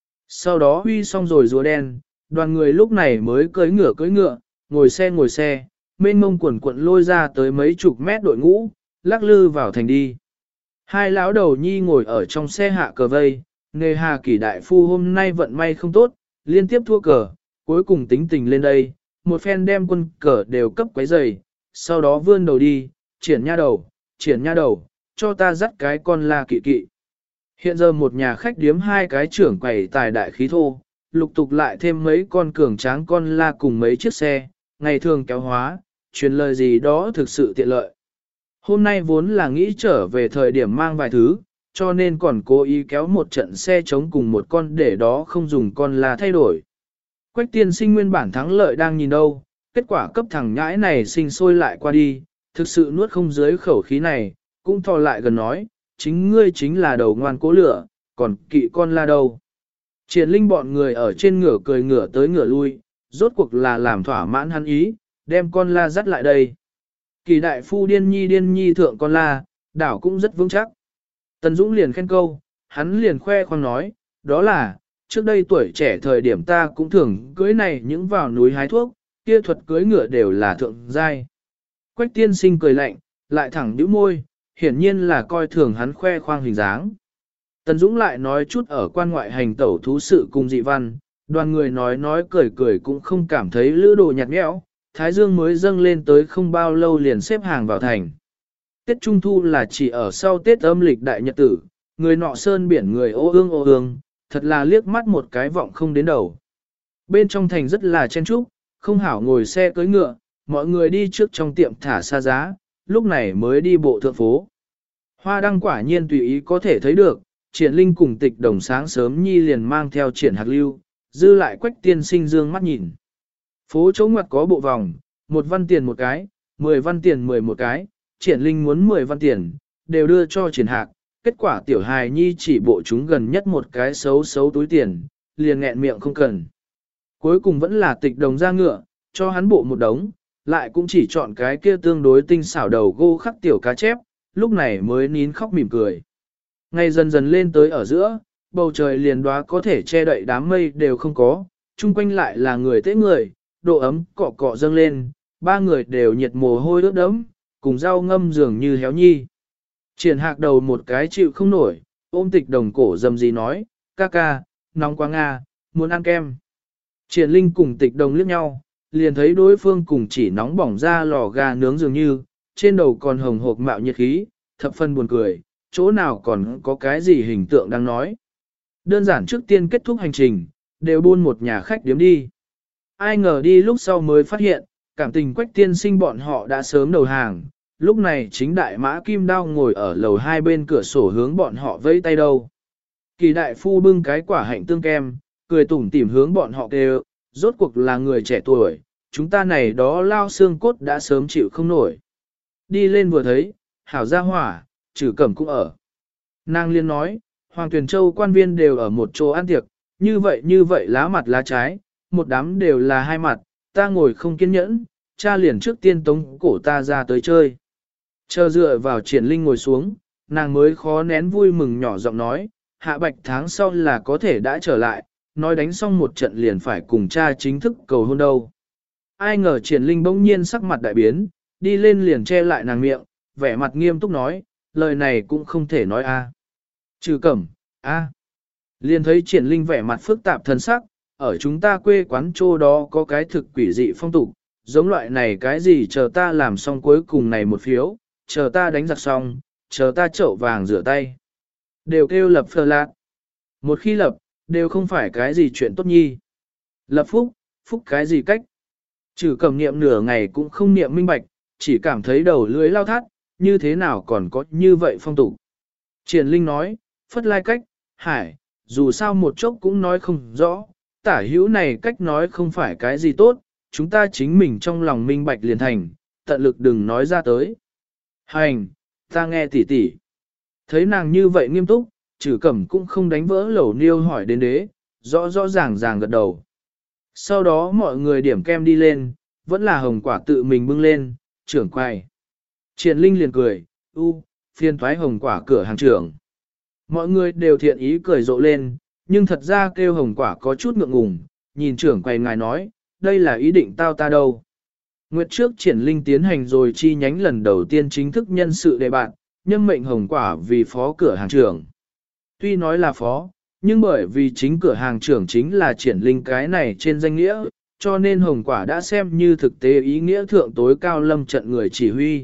Sau đó huy xong rồi rùa đen, đoàn người lúc này mới cưỡi ngựa cưỡi ngựa, ngồi xe ngồi xe, mênh mông quần quận lôi ra tới mấy chục mét đội ngũ, lắc lư vào thành đi. Hai lão đầu nhi ngồi ở trong xe hạ cờ vây, nghề hà kỷ đại phu hôm nay vận may không tốt, liên tiếp thua cờ, cuối cùng tính tình lên đây, một phen đem quân cờ đều cấp quấy dày, sau đó vươn đầu đi, triển nha đầu, triển nha đầu, cho ta dắt cái con la kỵ kỵ. Hiện giờ một nhà khách điếm hai cái trưởng quầy tài đại khí thô, lục tục lại thêm mấy con cường tráng con la cùng mấy chiếc xe, ngày thường kéo hóa, truyền lời gì đó thực sự tiện lợi. Hôm nay vốn là nghĩ trở về thời điểm mang vài thứ, cho nên còn cố ý kéo một trận xe chống cùng một con để đó không dùng con la thay đổi. Quách tiên sinh nguyên bản thắng lợi đang nhìn đâu, kết quả cấp thằng nhãi này sinh sôi lại qua đi, thực sự nuốt không dưới khẩu khí này, cũng thò lại gần nói, chính ngươi chính là đầu ngoan cố lửa, còn kỵ con la đâu. Triển linh bọn người ở trên ngửa cười ngửa tới ngửa lui, rốt cuộc là làm thỏa mãn hắn ý, đem con la dắt lại đây. Kỳ đại phu điên nhi điên nhi thượng con la, đảo cũng rất vững chắc. Tần Dũng liền khen câu, hắn liền khoe khoang nói, đó là, trước đây tuổi trẻ thời điểm ta cũng thường cưới này những vào núi hái thuốc, kia thuật cưới ngựa đều là thượng giai. Quách tiên sinh cười lạnh, lại thẳng nhíu môi, hiển nhiên là coi thường hắn khoe khoang hình dáng. Tần Dũng lại nói chút ở quan ngoại hành tẩu thú sự cùng dị văn, đoàn người nói nói cười cười cũng không cảm thấy lữ đồ nhạt nhẽo, Thái Dương mới dâng lên tới không bao lâu liền xếp hàng vào thành. Tết Trung Thu là chỉ ở sau Tết âm lịch đại nhật tử, người nọ sơn biển người ô ương ô ương, thật là liếc mắt một cái vọng không đến đầu. Bên trong thành rất là chen trúc, không hảo ngồi xe cưỡi ngựa, mọi người đi trước trong tiệm thả xa giá, lúc này mới đi bộ thượng phố. Hoa đăng quả nhiên tùy ý có thể thấy được, Triển Linh cùng Tịch Đồng sáng sớm nhi liền mang theo Triển Hạc Lưu, dư lại Quách tiên sinh dương mắt nhìn. Phố chỗ ngoặt có bộ vòng, một văn tiền một cái, mười văn tiền mười một cái, Triển Linh muốn mười văn tiền, đều đưa cho Triển Hạc, kết quả tiểu hài nhi chỉ bộ chúng gần nhất một cái xấu xấu túi tiền, liền nghẹn miệng không cần. Cuối cùng vẫn là Tịch Đồng ra ngựa, cho hắn bộ một đống, lại cũng chỉ chọn cái kia tương đối tinh xảo đầu gô khắc tiểu cá chép, lúc này mới nín khóc mỉm cười. Ngày dần dần lên tới ở giữa, bầu trời liền đoá có thể che đậy đám mây đều không có, chung quanh lại là người tế người, độ ấm cọ cọ dâng lên, ba người đều nhiệt mồ hôi ướt đẫm, cùng rau ngâm dường như héo nhi. Triển Hạc đầu một cái chịu không nổi, ôm Tịch Đồng cổ dầm gì nói, ca ca, nóng quá Nga, muốn ăn kem. Triển Linh cùng Tịch Đồng liếc nhau, liền thấy đối phương cùng chỉ nóng bỏng ra lò gà nướng dường như, trên đầu còn hồng hộc mạo nhiệt khí, thập phân buồn cười, chỗ nào còn có cái gì hình tượng đang nói. Đơn giản trước tiên kết thúc hành trình, đều buôn một nhà khách điếm đi. Ai ngờ đi lúc sau mới phát hiện, cảm tình Quách tiên sinh bọn họ đã sớm đầu hàng, lúc này chính đại mã kim đao ngồi ở lầu hai bên cửa sổ hướng bọn họ vẫy tay đâu. Kỳ đại phu bưng cái quả hạnh tương kem, cười tủm tỉm hướng bọn họ kêu, rốt cuộc là người trẻ tuổi, chúng ta này đó lao xương cốt đã sớm chịu không nổi. Đi lên vừa thấy, hảo gia hỏa, Trử Cẩm cũng ở. Nàng liên nói, Hoàng Tuyền Châu quan viên đều ở một chỗ ăn tiệc, như vậy như vậy lá mặt lá trái, một đám đều là hai mặt, ta ngồi không kiên nhẫn, cha liền trước tiên tống cổ ta ra tới chơi. Chờ dựa vào Triển Linh ngồi xuống, nàng mới khó nén vui mừng nhỏ giọng nói, hạ bạch tháng sau là có thể đã trở lại, nói đánh xong một trận liền phải cùng cha chính thức cầu hôn đâu. Ai ngờ Triển Linh bỗng nhiên sắc mặt đại biến, đi lên liền che lại nàng miệng, vẻ mặt nghiêm túc nói, lời này cũng không thể nói a. Trừ Cẩm, a. Liền thấy Triển Linh vẻ mặt phức tạp thân sắc, ở chúng ta quê quán chỗ đó có cái thực quỷ dị phong tục, giống loại này cái gì chờ ta làm xong cuối cùng này một phiếu, chờ ta đánh giặc xong, chờ ta chậu vàng rửa tay. Đều kêu lập phờ lạc. Một khi lập, đều không phải cái gì chuyện tốt nhi. Lập phúc, phúc cái gì cách. Trừ Cẩm niệm nửa ngày cũng không niệm minh bạch, chỉ cảm thấy đầu lưới lao thắt, như thế nào còn có như vậy phong tục. Triển Linh nói, phất lai cách, hải, dù sao một chốc cũng nói không rõ, tả hữu này cách nói không phải cái gì tốt, chúng ta chính mình trong lòng minh bạch liền thành, tận lực đừng nói ra tới. Hành, ta nghe tỉ tỉ. Thấy nàng như vậy nghiêm túc, Trử Cẩm cũng không đánh vỡ lẩu niêu hỏi đến đế, rõ rõ ràng ràng gật đầu. Sau đó mọi người điểm kem đi lên, vẫn là hồng quả tự mình bưng lên, trưởng quầy. Triển Linh liền cười, u, phiên thoái hồng quả cửa hàng trưởng. Mọi người đều thiện ý cười rộ lên, nhưng thật ra kêu hồng quả có chút ngượng ngùng, nhìn trưởng quầy ngài nói, đây là ý định tao ta đâu. Nguyệt trước Triển Linh tiến hành rồi chi nhánh lần đầu tiên chính thức nhân sự đề bạn, nhân mệnh hồng quả vì phó cửa hàng trưởng. Tuy nói là phó, nhưng bởi vì chính cửa hàng trưởng chính là Triển Linh cái này trên danh nghĩa, cho nên hồng quả đã xem như thực tế ý nghĩa thượng tối cao lâm trận người chỉ huy.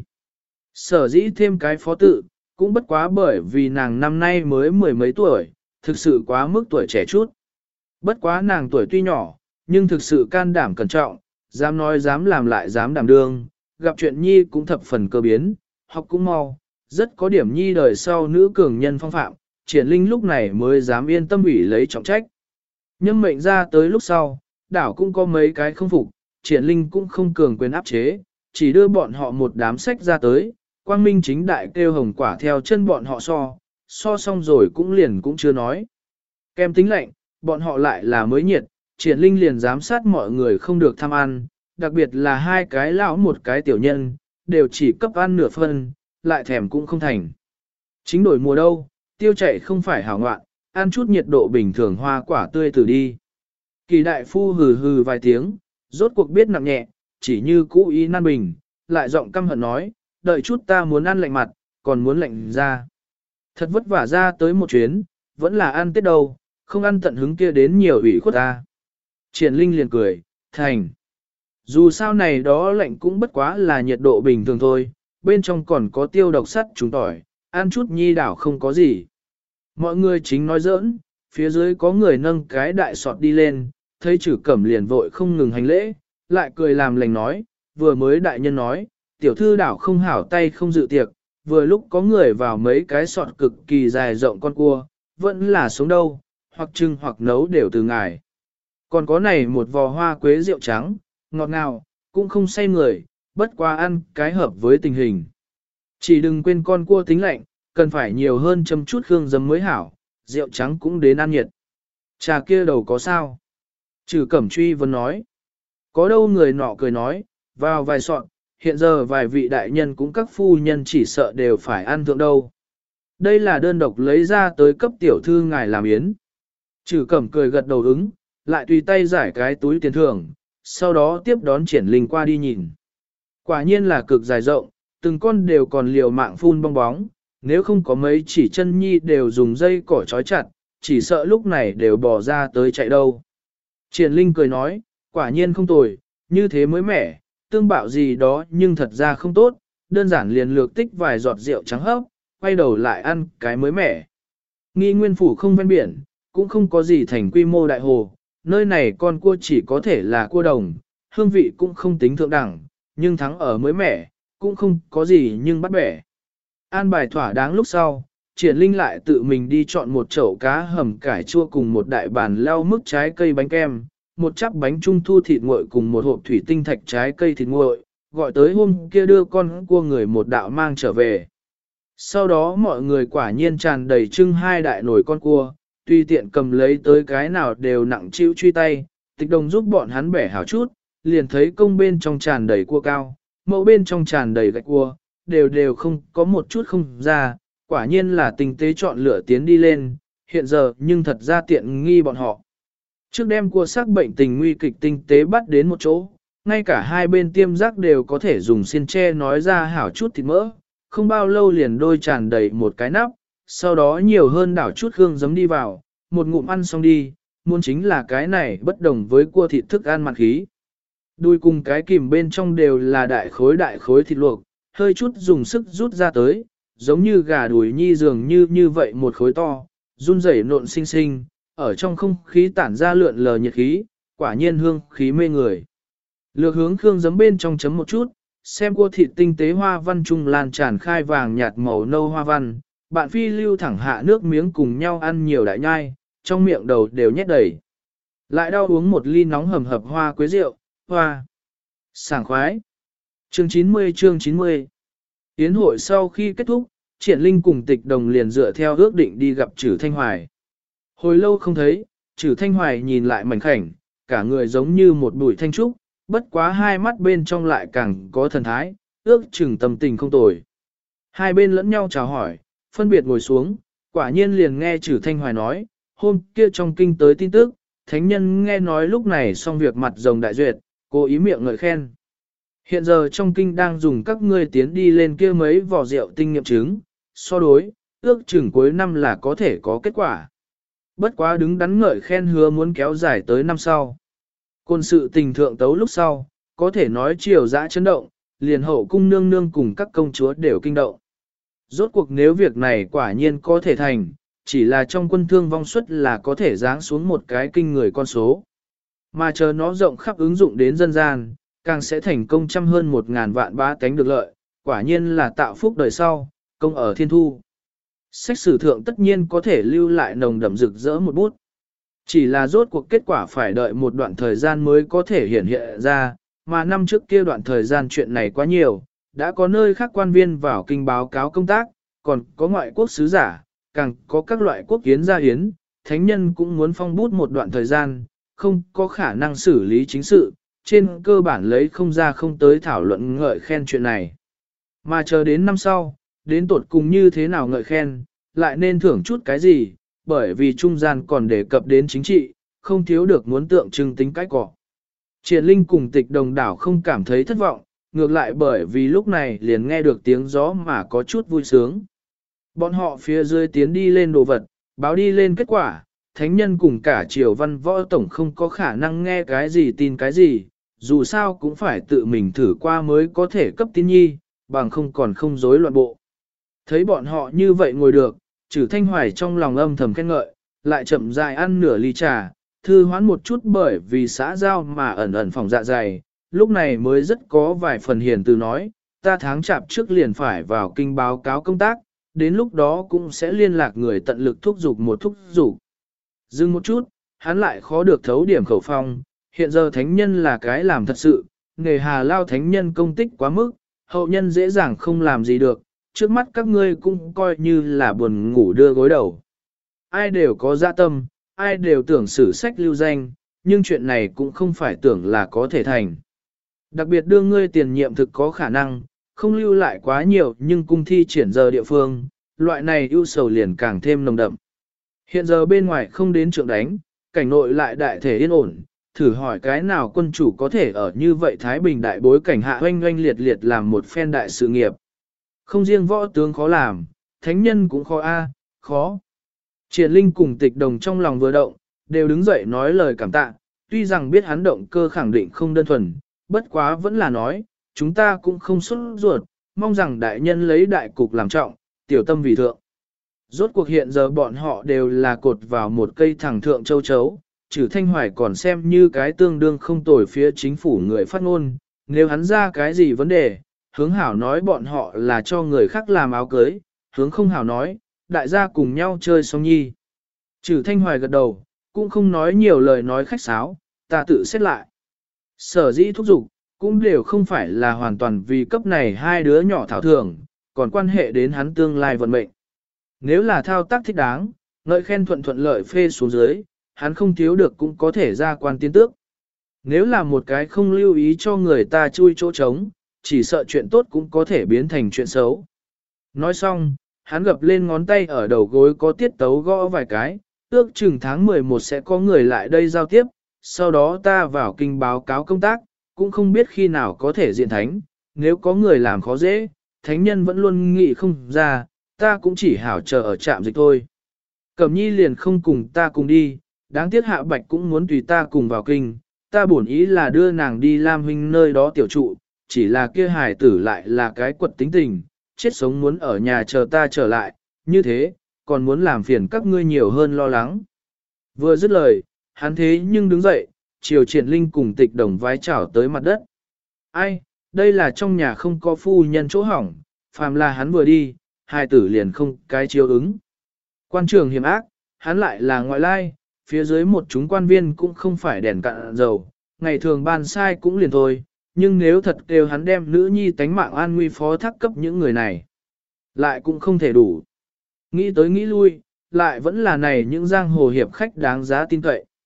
Sở dĩ thêm cái phó tự, cũng bất quá bởi vì nàng năm nay mới mười mấy tuổi, thực sự quá mức tuổi trẻ chút. Bất quá nàng tuổi tuy nhỏ, nhưng thực sự can đảm cẩn trọng, dám nói dám làm lại dám đảm đương, gặp chuyện nhi cũng thập phần cơ biến, học cũng mau, rất có điểm nhi đời sau nữ cường nhân phong phạm, Triển Linh lúc này mới dám yên tâm ủy lấy trọng trách. Nhưng mệnh ra tới lúc sau, đảo cũng có mấy cái không phục, Triển Linh cũng không cường quyền áp chế, chỉ đưa bọn họ một đám sách ra tới, quang minh chính đại kêu hồng quả theo chân bọn họ so, so xong rồi cũng liền cũng chưa nói. Kem tính lạnh, bọn họ lại là mới nhiệt, Triển Linh liền giám sát mọi người không được tham ăn, đặc biệt là hai cái lão một cái tiểu nhân, đều chỉ cấp ăn nửa phân, lại thèm cũng không thành. Chính đổi mùa đâu, tiêu chạy không phải hảo ngoạn, ăn chút nhiệt độ bình thường hoa quả tươi từ đi. Kỳ đại phu hừ hừ vài tiếng, rốt cuộc biết nặng nhẹ, chỉ như cũ ý nan bình, lại giọng căm hận nói, đợi chút ta muốn ăn lạnh mặt, còn muốn lạnh ra. Thật vất vả ra tới một chuyến, vẫn là ăn tết đâu, không ăn tận hứng kia đến nhiều ủy khuất ta. Triển Linh liền cười, thành. Dù sao này đó lạnh cũng bất quá là nhiệt độ bình thường thôi, bên trong còn có tiêu độc sắt trùng tỏi, ăn chút nhi đảo không có gì. Mọi người chính nói giỡn, phía dưới có người nâng cái đại sọt đi lên, thấy Trử Cẩm liền vội không ngừng hành lễ, lại cười làm lành nói, vừa mới đại nhân nói, tiểu thư đảo không hảo tay không dự tiệc, vừa lúc có người vào mấy cái sọt cực kỳ dài rộng con cua, vẫn là sống đâu, hoặc trưng hoặc nấu đều từ ngài. Còn có này một vò hoa quế rượu trắng, ngọt ngào, cũng không say người, bất quá ăn cái hợp với tình hình. Chỉ đừng quên con cua tính lạnh, cần phải nhiều hơn châm chút hương giấm mới hảo, rượu trắng cũng đến ăn nhiệt. Trà kia đầu có sao? Trừ Cẩm truy vấn nói. Có đâu người nọ cười nói, vào vài sọn, hiện giờ vài vị đại nhân cũng các phu nhân chỉ sợ đều phải ăn thượng đâu. Đây là đơn độc lấy ra tới cấp tiểu thư ngài làm yến. Trừ Cẩm cười gật đầu ứng, lại tùy tay giải cái túi tiền thưởng, sau đó tiếp đón Triển Linh qua đi nhìn. Quả nhiên là cực dài rộng, từng con đều còn liều mạng phun bong bóng, nếu không có mấy chỉ chân nhi đều dùng dây cỏ trói chặt, chỉ sợ lúc này đều bỏ ra tới chạy đâu. Triển Linh cười nói, quả nhiên không tồi, như thế mới mẻ, tương bạo gì đó nhưng thật ra không tốt, đơn giản liền lược tích vài giọt rượu trắng hấp, quay đầu lại ăn cái mới mẻ. Nghi Nguyên Phủ không ven biển, cũng không có gì thành quy mô đại hồ, nơi này con cua chỉ có thể là cua đồng, hương vị cũng không tính thượng đẳng, nhưng thắng ở mới mẻ, cũng không có gì nhưng bắt bẻ. An bài thỏa đáng lúc sau, Triển Linh lại tự mình đi chọn một chậu cá hầm cải chua cùng một đại bàn leo mức trái cây bánh kem, một chắp bánh trung thu thịt nguội cùng một hộp thủy tinh thạch trái cây thịt nguội, gọi tới hôm kia đưa con cua người một đạo mang trở về. Sau đó mọi người quả nhiên tràn đầy trưng hai đại nồi con cua, tùy tiện cầm lấy tới cái nào đều nặng chịu truy tay, Tịch Đồng giúp bọn hắn bẻ hảo chút, liền thấy công bên trong tràn đầy cua cao, mẫu bên trong tràn đầy gạch cua, đều đều không có một chút không ra, quả nhiên là tinh tế chọn lựa tiến đi lên, hiện giờ nhưng thật ra tiện nghi bọn họ. Trước đêm cua xác bệnh tình nguy kịch tinh tế bắt đến một chỗ, ngay cả hai bên tiêm giác đều có thể dùng xiên tre nói ra hảo chút thịt mỡ, không bao lâu liền đôi tràn đầy một cái nắp, sau đó nhiều hơn đảo chút hương giấm đi vào, một ngụm ăn xong đi, muốn chính là cái này bất đồng với cua thịt thức ăn mặt khí. Đuôi cùng cái kìm bên trong đều là đại khối đại khối thịt luộc, hơi chút dùng sức rút ra tới, giống như gà đùi nhi dường như như vậy một khối to, run rẩy nộn xinh xinh, ở trong không khí tản ra lượn lờ nhiệt khí, quả nhiên hương khí mê người. Lược hướng khương giấm bên trong chấm một chút, xem cua thịt tinh tế hoa văn trung lan tràn khai vàng nhạt màu nâu hoa văn, bạn phi lưu thẳng hạ nước miếng cùng nhau ăn nhiều đại nhai, trong miệng đầu đều nhét đầy. Lại đau uống một ly nóng hầm hập hoa quế rượu, hoa. Sảng khoái. Chương chín mươi chương chín mươi. Yến hội sau khi kết thúc, Triển Linh cùng Tịch Đồng liền dựa theo ước định đi gặp Trử Thanh Hoài. Hồi lâu không thấy, Trử Thanh Hoài nhìn lại mảnh khảnh, cả người giống như một bụi thanh trúc, bất quá hai mắt bên trong lại càng có thần thái, ước chừng tâm tình không tồi. Hai bên lẫn nhau chào hỏi, phân biệt ngồi xuống, quả nhiên liền nghe Trử Thanh Hoài nói, hôm kia trong kinh tới tin tức, thánh nhân nghe nói lúc này xong việc mặt rồng đại duyệt, cố ý miệng ngợi khen. Hiện giờ trong kinh đang dùng các ngươi tiến đi lên kia mấy vỏ rượu tinh nghiệm chứng, so đối, ước chừng cuối năm là có thể có kết quả. Bất quá đứng đắn ngợi khen hứa muốn kéo dài tới năm sau. Côn sự tình thượng tấu lúc sau, có thể nói triều dã chấn động, liền hậu cung nương nương cùng các công chúa đều kinh động. Rốt cuộc nếu việc này quả nhiên có thể thành, chỉ là trong quân thương vong suất là có thể giáng xuống một cái kinh người con số. Mà chờ nó rộng khắp ứng dụng đến dân gian, càng sẽ thành công trăm hơn một ngàn vạn bá tánh được lợi, quả nhiên là tạo phúc đời sau, công ở thiên thu. Sách sử thượng tất nhiên có thể lưu lại nồng đậm rực rỡ một bút. Chỉ là rốt cuộc kết quả phải đợi một đoạn thời gian mới có thể hiện hiện ra, mà năm trước kia đoạn thời gian chuyện này quá nhiều, đã có nơi khác quan viên vào kinh báo cáo công tác, còn có ngoại quốc sứ giả, càng có các loại quốc hiến gia hiến, thánh nhân cũng muốn phong bút một đoạn thời gian, không có khả năng xử lý chính sự, trên cơ bản lấy không ra không tới thảo luận ngợi khen chuyện này. Mà chờ đến năm sau, đến tột cùng như thế nào ngợi khen, lại nên thưởng chút cái gì, bởi vì trung gian còn đề cập đến chính trị, không thiếu được muốn tượng trưng tính cái cỏ. Triển Linh cùng Tịch Đồng đảo không cảm thấy thất vọng, ngược lại bởi vì lúc này liền nghe được tiếng gió mà có chút vui sướng. Bọn họ phía dưới tiến đi lên đồ vật, báo đi lên kết quả, thánh nhân cùng cả triều văn võ tổng không có khả năng nghe cái gì tin cái gì, dù sao cũng phải tự mình thử qua mới có thể cấp tin nhi, bằng không còn không rối loạn bộ. Thấy bọn họ như vậy ngồi được, Trử Thanh Hoài trong lòng âm thầm khen ngợi, lại chậm rãi ăn nửa ly trà, thư hoán một chút bởi vì xã giao mà ẩn ẩn phòng dạ dày, lúc này mới rất có vài phần hiền từ nói, ta tháng chạp trước liền phải vào kinh báo cáo công tác, đến lúc đó cũng sẽ liên lạc người tận lực thúc giục một thúc giục. Dừng một chút, hắn lại khó được thấu điểm khẩu phong, hiện giờ thánh nhân là cái làm thật sự, nghề hà lao thánh nhân công tích quá mức, hậu nhân dễ dàng không làm gì được, trước mắt các ngươi cũng coi như là buồn ngủ đưa gối đầu. Ai đều có dạ tâm, ai đều tưởng sử sách lưu danh, nhưng chuyện này cũng không phải tưởng là có thể thành. Đặc biệt đưa ngươi tiền nhiệm thực có khả năng, không lưu lại quá nhiều nhưng cung thi triển giờ địa phương, loại này ưu sầu liền càng thêm nồng đậm. Hiện giờ bên ngoài không đến trượng đánh, cảnh nội lại đại thể yên ổn, thử hỏi cái nào quân chủ có thể ở như vậy Thái Bình đại bối cảnh hạ oanh oanh liệt liệt làm một phen đại sự nghiệp. Không riêng võ tướng khó làm, thánh nhân cũng khó a, khó. Triển Linh cùng Tịch Đồng trong lòng vừa động, đều đứng dậy nói lời cảm tạ, tuy rằng biết hắn động cơ khẳng định không đơn thuần, bất quá vẫn là nói, chúng ta cũng không xuất ruột, mong rằng đại nhân lấy đại cục làm trọng, tiểu tâm vì thượng. Rốt cuộc hiện giờ bọn họ đều là cột vào một cây thẳng thượng châu chấu, Trử Thanh Hoài còn xem như cái tương đương không tồi phía chính phủ người phát ngôn, nếu hắn ra cái gì vấn đề, hướng hảo nói bọn họ là cho người khác làm áo cưới, hướng không hảo nói, đại gia cùng nhau chơi song nhi. Trử Thanh Hoài gật đầu, cũng không nói nhiều lời nói khách sáo, ta tự xét lại. Sở dĩ thúc giục, cũng đều không phải là hoàn toàn vì cấp này hai đứa nhỏ thảo thường, còn quan hệ đến hắn tương lai vận mệnh. Nếu là thao tác thích đáng, ngợi khen thuận thuận lợi phê xuống dưới, hắn không thiếu được cũng có thể ra quan tiến tước. Nếu là một cái không lưu ý cho người ta chui chỗ trống, chỉ sợ chuyện tốt cũng có thể biến thành chuyện xấu. Nói xong, hắn gập lên ngón tay ở đầu gối có tiết tấu gõ vài cái, ước chừng tháng mười một sẽ có người lại đây giao tiếp, sau đó ta vào kinh báo cáo công tác, cũng không biết khi nào có thể diện thánh, nếu có người làm khó dễ, thánh nhân vẫn luôn nghĩ không ra, ta cũng chỉ hảo chờ ở trạm dịch thôi. Cẩm nhi liền không cùng ta cùng đi, đáng tiếc hạ bạch cũng muốn tùy ta cùng vào kinh, ta bổn ý là đưa nàng đi Lam huynh nơi đó tiểu trụ, chỉ là kia hài tử lại là cái quật tính tình, chết sống muốn ở nhà chờ ta trở lại, như thế, còn muốn làm phiền các ngươi nhiều hơn lo lắng. Vừa dứt lời, hắn thế nhưng đứng dậy, chiều Triển Linh cùng Tịch Đồng vái chào tới mặt đất. Ai, đây là trong nhà không có phu nhân chỗ hỏng, phàm là hắn vừa đi, hai tử liền không cái chiếu ứng. Quan trường hiểm ác, hắn lại là ngoại lai, phía dưới một chúng quan viên cũng không phải đèn cạn dầu, ngày thường ban sai cũng liền thôi, nhưng nếu thật kêu hắn đem nữ nhi tánh mạng an nguy phó thác cấp những người này, lại cũng không thể đủ. Nghĩ tới nghĩ lui, lại vẫn là này những giang hồ hiệp khách đáng giá tin cậy.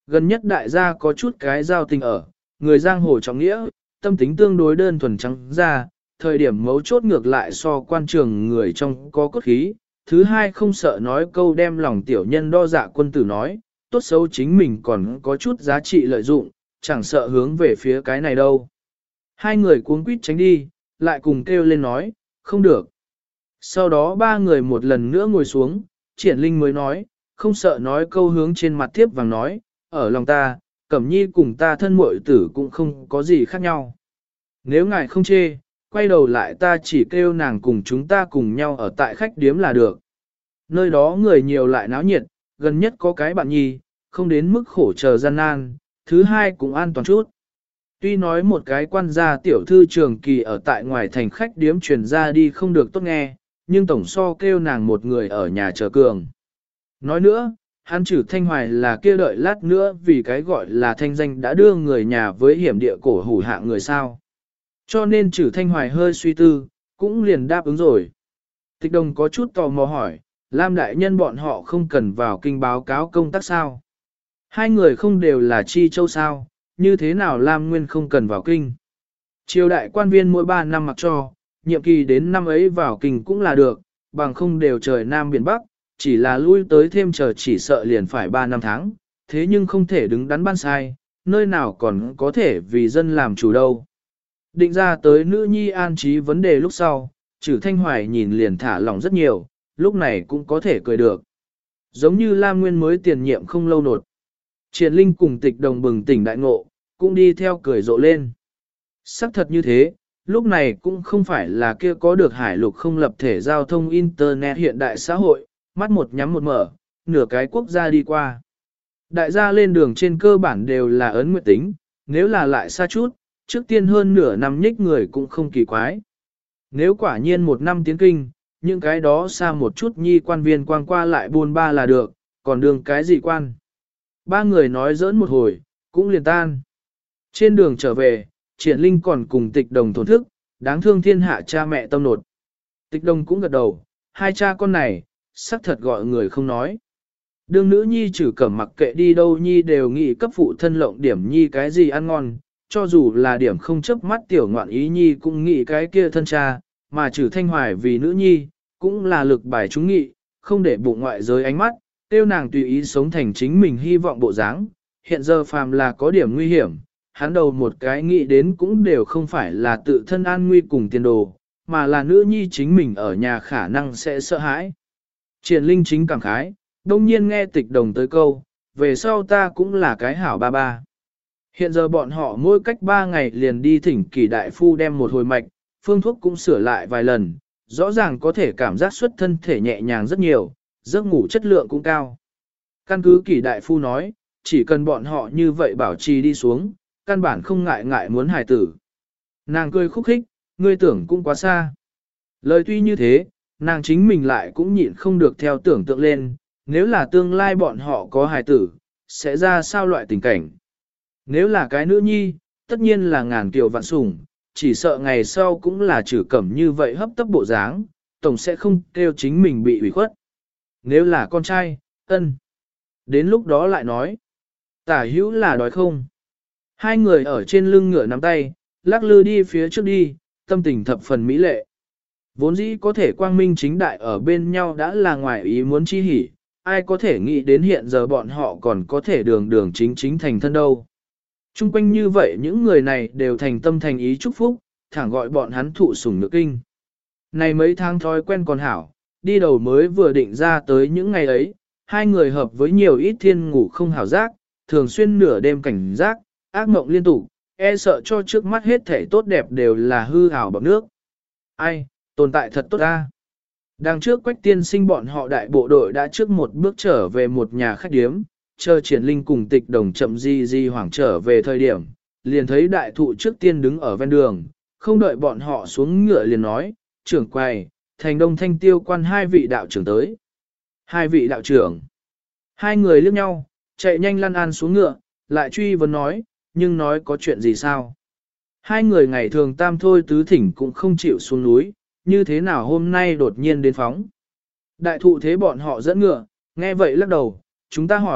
Gần nhất đại gia có chút cái giao tình ở, người giang hồ trọng nghĩa, tâm tính tương đối đơn thuần trắng ra, thời điểm mấu chốt ngược lại so quan trường người trong có cốt khí. Thứ hai không sợ nói câu đem lòng tiểu nhân đo dạ quân tử nói, tốt xấu chính mình còn có chút giá trị lợi dụng, chẳng sợ hướng về phía cái này đâu. Hai người cuống quýt tránh đi, lại cùng kêu lên nói, không được. Sau đó ba người một lần nữa ngồi xuống, Triển Linh mới nói, không sợ nói câu hướng trên mặt tiếp vàng nói, ở lòng ta, Cẩm Nhi cùng ta thân muội tử cũng không có gì khác nhau. Nếu ngài không chê, quay đầu lại ta chỉ kêu nàng cùng chúng ta cùng nhau ở tại khách điếm là được. Nơi đó người nhiều lại náo nhiệt, gần nhất có cái bạn nhi, không đến mức khổ chờ gian nan, thứ hai cũng an toàn chút. Tuy nói một cái quan gia tiểu thư trường kỳ ở tại ngoài thành khách điếm truyền ra đi không được tốt nghe, nhưng tổng so kêu nàng một người ở nhà chờ cường. Nói nữa, hắn Trử Thanh Hoài là kia đợi lát nữa vì cái gọi là thanh danh đã đưa người nhà với hiểm địa cổ hủ hạ người sao. Cho nên Trử Thanh Hoài hơi suy tư, cũng liền đáp ứng rồi. Tịch Đồng có chút tò mò hỏi, Lam đại nhân bọn họ không cần vào kinh báo cáo công tác sao? Hai người không đều là chi châu sao, như thế nào Lam Nguyên không cần vào kinh? Triều đại quan viên mỗi ba năm mặc cho, nhiệm kỳ đến năm ấy vào kinh cũng là được, bằng không đều trời Nam Biển Bắc, chỉ là lui tới thêm chờ chỉ sợ liền phải ba năm tháng, thế nhưng không thể đứng đắn ban sai, nơi nào còn có thể vì dân làm chủ đâu. Định ra tới nữ nhi an trí vấn đề lúc sau, Trử Thanh Hoài nhìn liền thả lỏng rất nhiều, lúc này cũng có thể cười được. Giống như Lam Nguyên mới tiền nhiệm không lâu nột. Triển Linh cùng Tịch Đồng bừng tỉnh đại ngộ, cũng đi theo cười rộ lên. Sắc thật như thế, lúc này cũng không phải là kia có được hải lục không lập thể giao thông Internet hiện đại xã hội, mắt một nhắm một mở, nửa cái quốc gia đi qua. Đại gia lên đường trên cơ bản đều là ấn nguyệt tính, nếu là lại xa chút, trước tiên hơn nửa năm nhích người cũng không kỳ quái. Nếu quả nhiên một năm tiến kinh, những cái đó xa một chút nhi quan viên quang qua lại buôn ba là được, còn đường cái gì quan. Ba người nói giỡn một hồi, cũng liền tan. Trên đường trở về, Triển Linh còn cùng Tịch Đồng thổn thức, đáng thương thiên hạ cha mẹ tâm nột. Tịch Đồng cũng gật đầu, hai cha con này, sắc thật gọi người không nói. Đương nữ nhi Trử Cẩm mặc kệ đi đâu nhi đều nghĩ cấp phụ thân lộng điểm nhi cái gì ăn ngon, cho dù là điểm không chấp mắt tiểu ngoạn ý nhi cũng nghĩ cái kia thân cha, mà Trử Thanh Hoài vì nữ nhi, cũng là lực bài chúng nghị, không để bụng ngoại giới ánh mắt, tiêu nàng tùy ý sống thành chính mình hy vọng bộ dáng. Hiện giờ phàm là có điểm nguy hiểm, hắn đầu một cái nghĩ đến cũng đều không phải là tự thân an nguy cùng tiền đồ, mà là nữ nhi chính mình ở nhà khả năng sẽ sợ hãi. Triển Linh chính cảm khái, đông nhiên nghe Tịch Đồng tới câu, về sau ta cũng là cái hảo ba ba. Hiện giờ bọn họ mỗi cách ba ngày liền đi thỉnh Kỳ đại phu đem một hồi mạch, phương thuốc cũng sửa lại vài lần, rõ ràng có thể cảm giác xuất thân thể nhẹ nhàng rất nhiều, giấc ngủ chất lượng cũng cao. Căn cứ Kỳ đại phu nói, chỉ cần bọn họ như vậy bảo trì đi xuống, căn bản không ngại ngại muốn hài tử. Nàng cười khúc khích, ngươi tưởng cũng quá xa. Lời tuy như thế, nàng chính mình lại cũng nhịn không được theo tưởng tượng lên, nếu là tương lai bọn họ có hài tử, sẽ ra sao loại tình cảnh. Nếu là cái nữ nhi, tất nhiên là ngàn kiều vạn sủng, chỉ sợ ngày sau cũng là Trử Cẩm như vậy hấp tấp bộ dáng, tổng sẽ không kêu chính mình bị ủy khuất. Nếu là con trai, ân. Đến lúc đó lại nói, tả hữu là đói không. Hai người ở trên lưng ngựa nắm tay, lắc lư đi phía trước đi, tâm tình thập phần mỹ lệ. Vốn dĩ có thể quang minh chính đại ở bên nhau đã là ngoài ý muốn chi hỉ, ai có thể nghĩ đến hiện giờ bọn họ còn có thể đường đường chính chính thành thân đâu. Trung quanh như vậy những người này đều thành tâm thành ý chúc phúc, thẳng gọi bọn hắn thụ sủng nhược kinh. Này mấy tháng thói quen còn hảo, đi đầu mới vừa định ra tới những ngày ấy, hai người hợp với nhiều ít thiên ngủ không hảo giác, thường xuyên nửa đêm cảnh giác, ác mộng liên tục, e sợ cho trước mắt hết thể tốt đẹp đều là hư ảo bọc nước. Ai, tồn tại thật tốt ta. Đằng trước Quách tiên sinh bọn họ đại bộ đội đã trước một bước trở về một nhà khách điếm, chờ Triển Linh cùng Tịch Đồng chậm di di hoảng trở về thời điểm, liền thấy đại thụ trước tiên đứng ở ven đường, không đợi bọn họ xuống ngựa liền nói, trưởng quầy, thành đông thanh tiêu quan hai vị đạo trưởng tới. Hai vị đạo trưởng. Hai người liếc nhau, chạy nhanh lăn an xuống ngựa, lại truy vấn nói, nhưng nói có chuyện gì sao? Hai người ngày thường tam thôi tứ thỉnh cũng không chịu xuống núi, như thế nào hôm nay đột nhiên đến phóng. Đại thụ thế bọn họ dẫn ngựa, nghe vậy lắc đầu, chúng ta hỏi,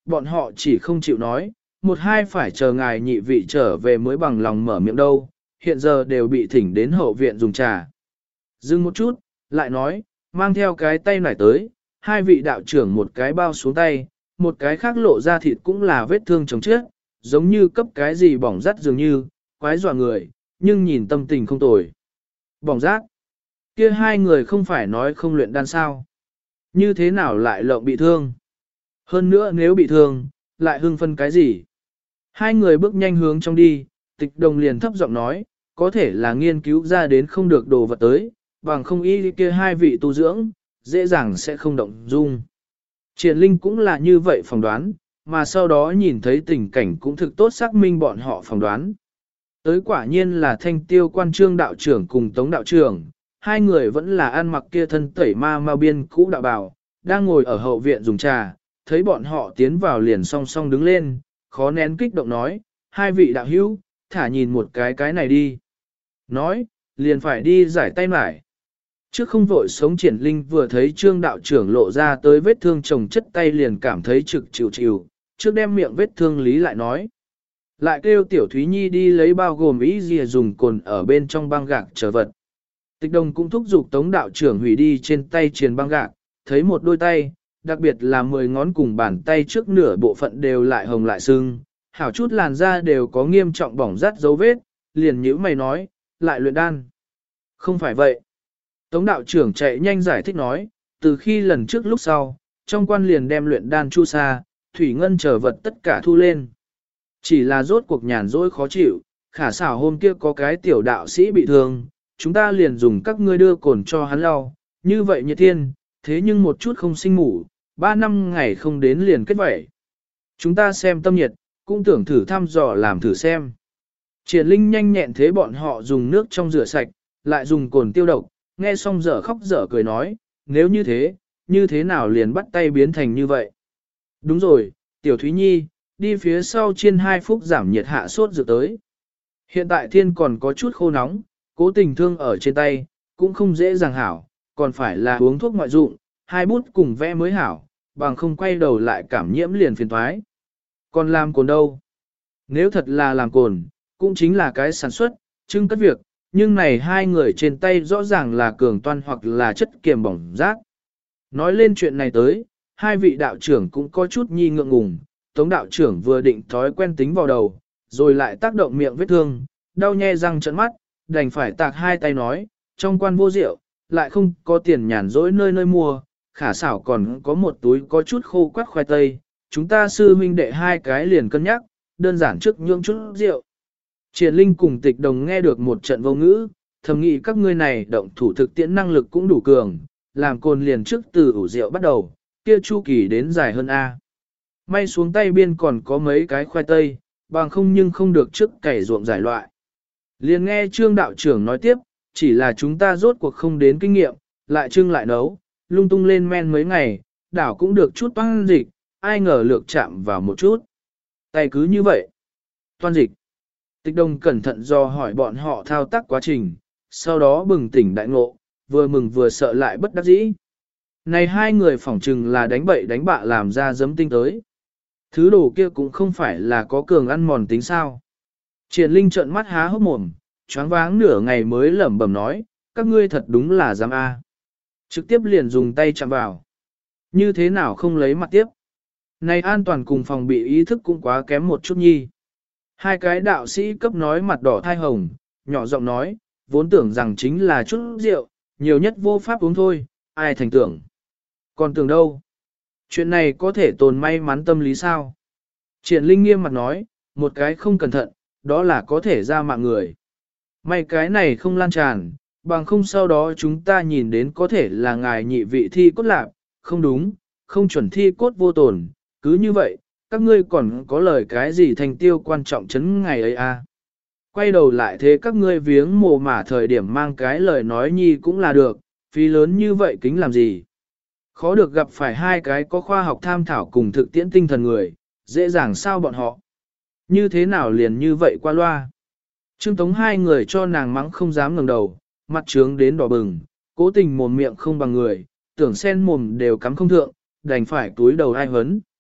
bọn họ chỉ không chịu nói, một hai phải chờ ngài nhị vị trở về mới bằng lòng mở miệng đâu, hiện giờ đều bị thỉnh đến hậu viện dùng trà. Dừng một chút, lại nói, mang theo cái tay nải tới, hai vị đạo trưởng một cái bao xuống tay, một cái khác lộ ra thịt cũng là vết thương chồng chết, giống như cấp cái gì bỏng rát dường như, quái dọa người, nhưng nhìn tâm tình không tồi. Bỏng rát, kia hai người không phải nói không luyện đan sao. Như thế nào lại lộng bị thương? Hơn nữa nếu bị thương, lại hưng phân cái gì? Hai người bước nhanh hướng trong đi, tịch đồng liền thấp giọng nói, có thể là nghiên cứu ra đến không được đồ vật tới, bằng không ý kia hai vị tu dưỡng, dễ dàng sẽ không động dung. Triển Linh cũng là như vậy phỏng đoán, mà sau đó nhìn thấy tình cảnh cũng thực tốt xác minh bọn họ phỏng đoán. Tới quả nhiên là thanh tiêu quan trương đạo trưởng cùng tống đạo trưởng, hai người vẫn là ăn mặc kia thân tẩy ma ma biên cũ đạo bào, đang ngồi ở hậu viện dùng trà, thấy bọn họ tiến vào liền song song đứng lên, khó nén kích động nói, hai vị đạo hữu, thả nhìn một cái cái này đi. Nói, liền phải đi giải tay mải. Trước không vội sống Triển Linh vừa thấy trương đạo trưởng lộ ra tới vết thương chồng chất tay liền cảm thấy trực chịu chịu, trước đem miệng vết thương lý lại nói. Lại kêu tiểu Thúy Nhi đi lấy bao gồm ý gì dùng cồn ở bên trong băng gạc trở vật. Tịch đồng cũng thúc giục tống đạo trưởng hủy đi trên tay triền băng gạc, thấy một đôi tay, đặc biệt là mười ngón cùng bàn tay trước nửa bộ phận đều lại hồng lại sưng, hảo chút làn da đều có nghiêm trọng bỏng rát dấu vết, liền nhíu mày nói, lại luyện đan. Không phải vậy. Tống đạo trưởng chạy nhanh giải thích nói, từ khi lần trước lúc sau, trong quan liền đem luyện đan chu sa, thủy ngân trở vật tất cả thu lên. Chỉ là rốt cuộc nhàn rỗi khó chịu, khả xảo hôm kia có cái tiểu đạo sĩ bị thương, chúng ta liền dùng các ngươi đưa cồn cho hắn lau, như vậy nhiệt thiên, thế nhưng một chút không sinh ngủ, ba năm ngày không đến liền kết vẩy. Chúng ta xem tâm nhiệt, cũng tưởng thử thăm dò làm thử xem. Triển Linh nhanh nhẹn thế bọn họ dùng nước trong rửa sạch, lại dùng cồn tiêu độc, nghe xong dở khóc dở cười nói, nếu như thế, như thế nào liền bắt tay biến thành như vậy. Đúng rồi, tiểu Thúy Nhi, đi phía sau chiên hai phút giảm nhiệt hạ sốt dược tới. Hiện tại thiên còn có chút khô nóng, cố tình thương ở trên tay, cũng không dễ dàng hảo, còn phải là uống thuốc ngoại dụng, hai bút cùng vẽ mới hảo, bằng không quay đầu lại cảm nhiễm liền phiền thoái. Còn làm cồn đâu? Nếu thật là làm cồn, cũng chính là cái sản xuất, trưng cất việc, nhưng này hai người trên tay rõ ràng là cường toan hoặc là chất kiềm bỏng rác. Nói lên chuyện này tới, hai vị đạo trưởng cũng có chút nhi ngượng ngùng, tống đạo trưởng vừa định thói quen tính vào đầu, rồi lại tác động miệng vết thương, đau nhe răng trận mắt, đành phải tạc hai tay nói, trong quan vô rượu, lại không có tiền nhàn rỗi nơi nơi mua, khả xảo còn có một túi có chút khô quắt khoai tây, chúng ta sư huynh đệ hai cái liền cân nhắc, đơn giản trước nhượng chút rượu. Triển Linh cùng tịch đồng nghe được một trận vô ngữ, thầm nghĩ các ngươi này động thủ thực tiễn năng lực cũng đủ cường, làm cồn liền trước từ ủ rượu bắt đầu, kia chu kỳ đến dài hơn A. May xuống tay biên còn có mấy cái khoai tây, bằng không nhưng không được trước cày ruộng giải loại. Liền nghe trương đạo trưởng nói tiếp, chỉ là chúng ta rốt cuộc không đến kinh nghiệm, lại trưng lại nấu, lung tung lên men mấy ngày, đảo cũng được chút toan dịch, ai ngờ lược chạm vào một chút. Tay cứ như vậy. Toan dịch. Tịch đồng cẩn thận do hỏi bọn họ thao tác quá trình, sau đó bừng tỉnh đại ngộ, vừa mừng vừa sợ lại bất đắc dĩ. Này hai người phỏng chừng là đánh bậy đánh bạ làm ra giấm tinh tới. Thứ đồ kia cũng không phải là có cường ăn mòn tính sao. Triển Linh trợn mắt há hốc mồm, choáng váng nửa ngày mới lẩm bẩm nói, các ngươi thật đúng là dám A. Trực tiếp liền dùng tay chạm vào. Như thế nào không lấy mặt tiếp. Này an toàn cùng phòng bị ý thức cũng quá kém một chút nhi. Hai cái đạo sĩ cấp nói mặt đỏ thai hồng, nhỏ giọng nói, vốn tưởng rằng chính là chút rượu, nhiều nhất vô pháp uống thôi, ai thành tưởng. Còn tưởng đâu? Chuyện này có thể tồn may mắn tâm lý sao? Triển Linh nghiêm mặt nói, một cái không cẩn thận, đó là có thể ra mạng người. May cái này không lan tràn, bằng không sau đó chúng ta nhìn đến có thể là ngài nhị vị thi cốt lạc, không đúng, không chuẩn thi cốt vô tổn, cứ như vậy, các ngươi còn có lời cái gì thành tiêu quan trọng chấn ngày ấy à? Quay đầu lại thế các ngươi viếng mồ mả thời điểm mang cái lời nói nhi cũng là được, phí lớn như vậy kính làm gì? Khó được gặp phải hai cái có khoa học tham thảo cùng thực tiễn tinh thần người, dễ dàng sao bọn họ? Như thế nào liền như vậy qua loa? Trương Tống hai người cho nàng mắng không dám ngẩng đầu, mặt trướng đến đỏ bừng, cố tình mồm miệng không bằng người, tưởng sen mồm đều cắm không thượng, đành phải túi đầu ai hấn.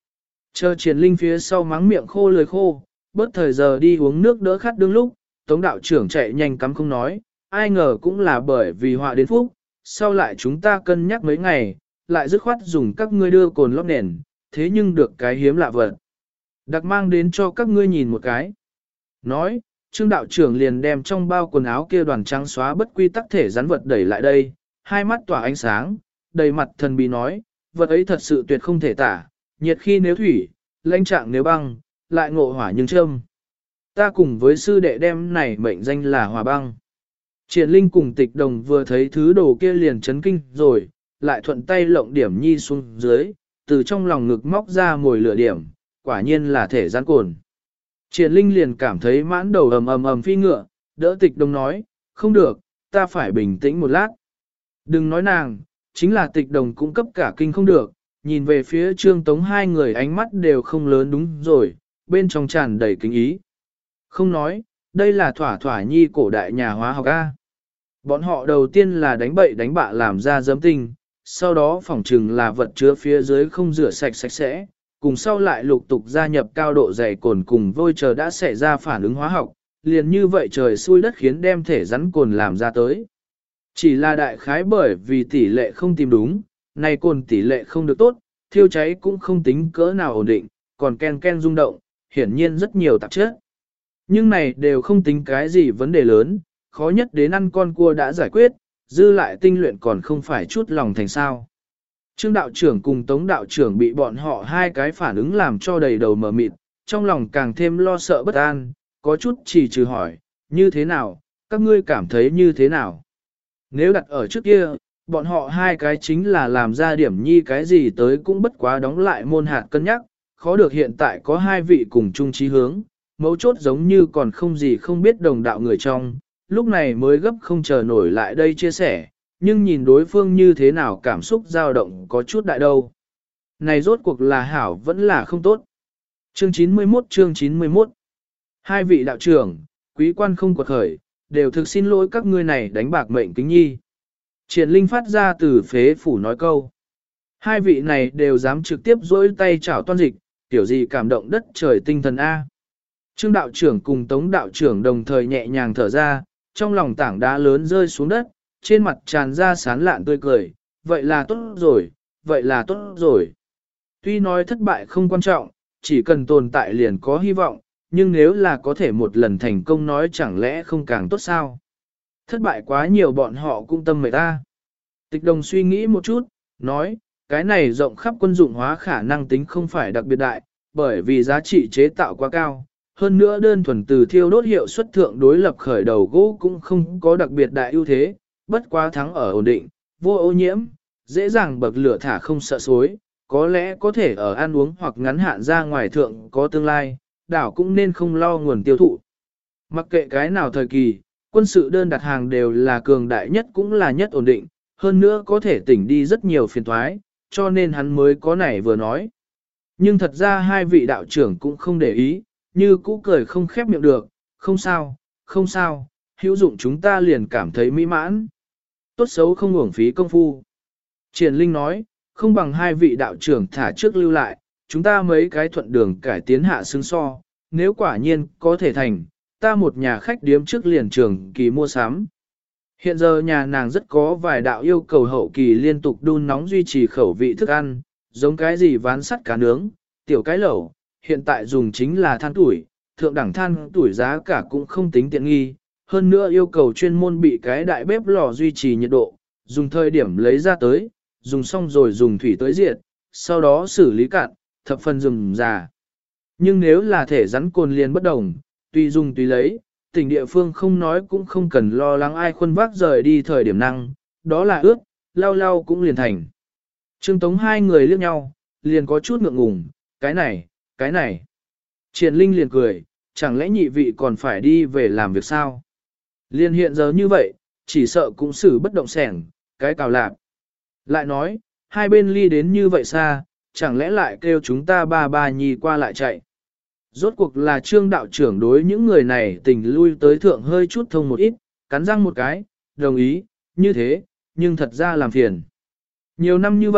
Chờ Triển Linh phía sau mắng miệng khô lưỡi khô, bớt thời giờ đi uống nước đỡ khát đương lúc, Tống đạo trưởng chạy nhanh cắm không nói, ai ngờ cũng là bởi vì họa đến phúc, sau lại chúng ta cân nhắc mấy ngày, lại dứt khoát dùng các ngươi đưa cồn lót nền, thế nhưng được cái hiếm lạ vật. Đặc mang đến cho các ngươi nhìn một cái. Nói, Trương đạo trưởng liền đem trong bao quần áo kia đoàn trắng xóa bất quy tắc thể rắn vật đẩy lại đây, hai mắt tỏa ánh sáng, đầy mặt thần bí nói, vật ấy thật sự tuyệt không thể tả, nhiệt khi nếu thủy, lãnh trạng nếu băng, lại ngộ hỏa nhưng châm. Ta cùng với sư đệ đem này mệnh danh là hỏa băng. Triển Linh cùng Tịch Đồng vừa thấy thứ đồ kia liền chấn kinh rồi, lại thuận tay lộng điểm nhi xuống dưới, từ trong lòng ngực móc ra mồi lửa điểm, quả nhiên là thể rắn cồn. Triển Linh liền cảm thấy mãn đầu ầm ầm ầm phi ngựa, đỡ Tịch Đồng nói, không được, ta phải bình tĩnh một lát. Đừng nói nàng, chính là Tịch Đồng cũng cấp cả kinh không được, nhìn về phía Trương Tống hai người ánh mắt đều không lớn đúng rồi, bên trong tràn đầy kính ý. Không nói, đây là thỏa thỏa nhi cổ đại nhà hóa học A. Bọn họ đầu tiên là đánh bậy đánh bạ làm ra giấm tinh, sau đó phỏng trừng là vật chứa phía dưới không rửa sạch sạch sẽ, cùng sau lại lục tục gia nhập cao độ dày cồn cùng vôi chờ đã xảy ra phản ứng hóa học, liền như vậy trời xui đất khiến đem thể rắn cồn làm ra tới. Chỉ là đại khái bởi vì tỷ lệ không tìm đúng, này cồn tỷ lệ không được tốt, thiêu cháy cũng không tính cỡ nào ổn định, còn ken ken rung động, hiển nhiên rất nhiều tạp chất. Nhưng này đều không tính cái gì vấn đề lớn, khó nhất đến ăn con cua đã giải quyết, dư lại tinh luyện còn không phải chút lòng thành sao. Trương đạo trưởng cùng Tống đạo trưởng bị bọn họ hai cái phản ứng làm cho đầy đầu mờ mịt, trong lòng càng thêm lo sợ bất an, có chút chỉ trừ hỏi, như thế nào, các ngươi cảm thấy như thế nào? Nếu đặt ở trước kia, bọn họ hai cái chính là làm ra điểm nhi cái gì tới cũng bất quá đóng lại môn hạt cân nhắc, khó được hiện tại có hai vị cùng chung chí hướng, mấu chốt giống như còn không gì không biết đồng đạo người trong, lúc này mới gấp không chờ nổi lại đây chia sẻ, nhưng nhìn đối phương như thế nào cảm xúc dao động có chút đại đâu. Này rốt cuộc là hảo vẫn là không tốt. Chương chín mươi mốt chương chín mươi mốt Hai vị đạo trưởng, quý quan không quật khởi, đều thực xin lỗi các ngươi này đánh bạc mệnh kính nhi. Triển Linh phát ra từ phế phủ nói câu. Hai vị này đều dám trực tiếp dỗi tay chảo toan dịch, kiểu gì cảm động đất trời tinh thần A. Trương đạo trưởng cùng Tống đạo trưởng đồng thời nhẹ nhàng thở ra, trong lòng tảng đá lớn rơi xuống đất, trên mặt tràn ra sán lạn tươi cười, vậy là tốt rồi, vậy là tốt rồi. Tuy nói thất bại không quan trọng, chỉ cần tồn tại liền có hy vọng, nhưng nếu là có thể một lần thành công nói chẳng lẽ không càng tốt sao? Thất bại quá nhiều bọn họ cũng tâm mệt ta. Tịch Đồng suy nghĩ một chút, nói, cái này rộng khắp quân dụng hóa khả năng tính không phải đặc biệt đại, bởi vì giá trị chế tạo quá cao. Hơn nữa đơn thuần từ thiêu đốt hiệu suất thượng đối lập khởi đầu gỗ cũng không có đặc biệt đại ưu thế, bất quá thắng ở ổn định, vô ô nhiễm, dễ dàng bậc lửa thả không sợ xối, có lẽ có thể ở ăn uống hoặc ngắn hạn ra ngoài thượng có tương lai, đảo cũng nên không lo nguồn tiêu thụ. Mặc kệ cái nào thời kỳ, quân sự đơn đặt hàng đều là cường đại nhất cũng là nhất ổn định, hơn nữa có thể tỉnh đi rất nhiều phiền toái, cho nên hắn mới có này vừa nói. Nhưng thật ra hai vị đạo trưởng cũng không để ý, như cũ cười không khép miệng được, không sao, không sao, hữu dụng chúng ta liền cảm thấy mỹ mãn. Tốt xấu không uổng phí công phu. Triển Linh nói, không bằng hai vị đạo trưởng thả trước lưu lại, chúng ta mấy cái thuận đường cải tiến hạ xứng so, nếu quả nhiên có thể thành, ta một nhà khách điếm trước liền trường kỳ mua sắm. Hiện giờ nhà nàng rất có vài đạo yêu cầu hậu kỳ liên tục đun nóng duy trì khẩu vị thức ăn, giống cái gì ván sắt cá nướng, tiểu cái lẩu, hiện tại dùng chính là than tuổi, thượng đẳng than tuổi giá cả cũng không tính tiện nghi, hơn nữa yêu cầu chuyên môn bị cái đại bếp lò duy trì nhiệt độ, dùng thời điểm lấy ra tới, dùng xong rồi dùng thủy tới diệt, sau đó xử lý cạn, thập phần rườm rà. Nhưng nếu là thể rắn cồn liền bất đồng, tùy dùng tùy lấy, tỉnh địa phương không nói cũng không cần lo lắng ai khuân vác rời đi thời điểm năng, đó là ướt, lau lau cũng liền thành. Trương Tống hai người liếc nhau, liền có chút ngượng ngùng, cái này, cái này. Triển Linh liền cười, chẳng lẽ nhị vị còn phải đi về làm việc sao? Liên hiện giờ như vậy, chỉ sợ cũng xử bất động sẻng, cái cào lạp. Lại nói, hai bên ly đến như vậy xa, chẳng lẽ lại kêu chúng ta ba ba nhì qua lại chạy. Rốt cuộc là trương đạo trưởng đối những người này tình lui tới thượng hơi chút thông một ít, cắn răng một cái, đồng ý, như thế, nhưng thật ra làm phiền. Nhiều năm như vậy,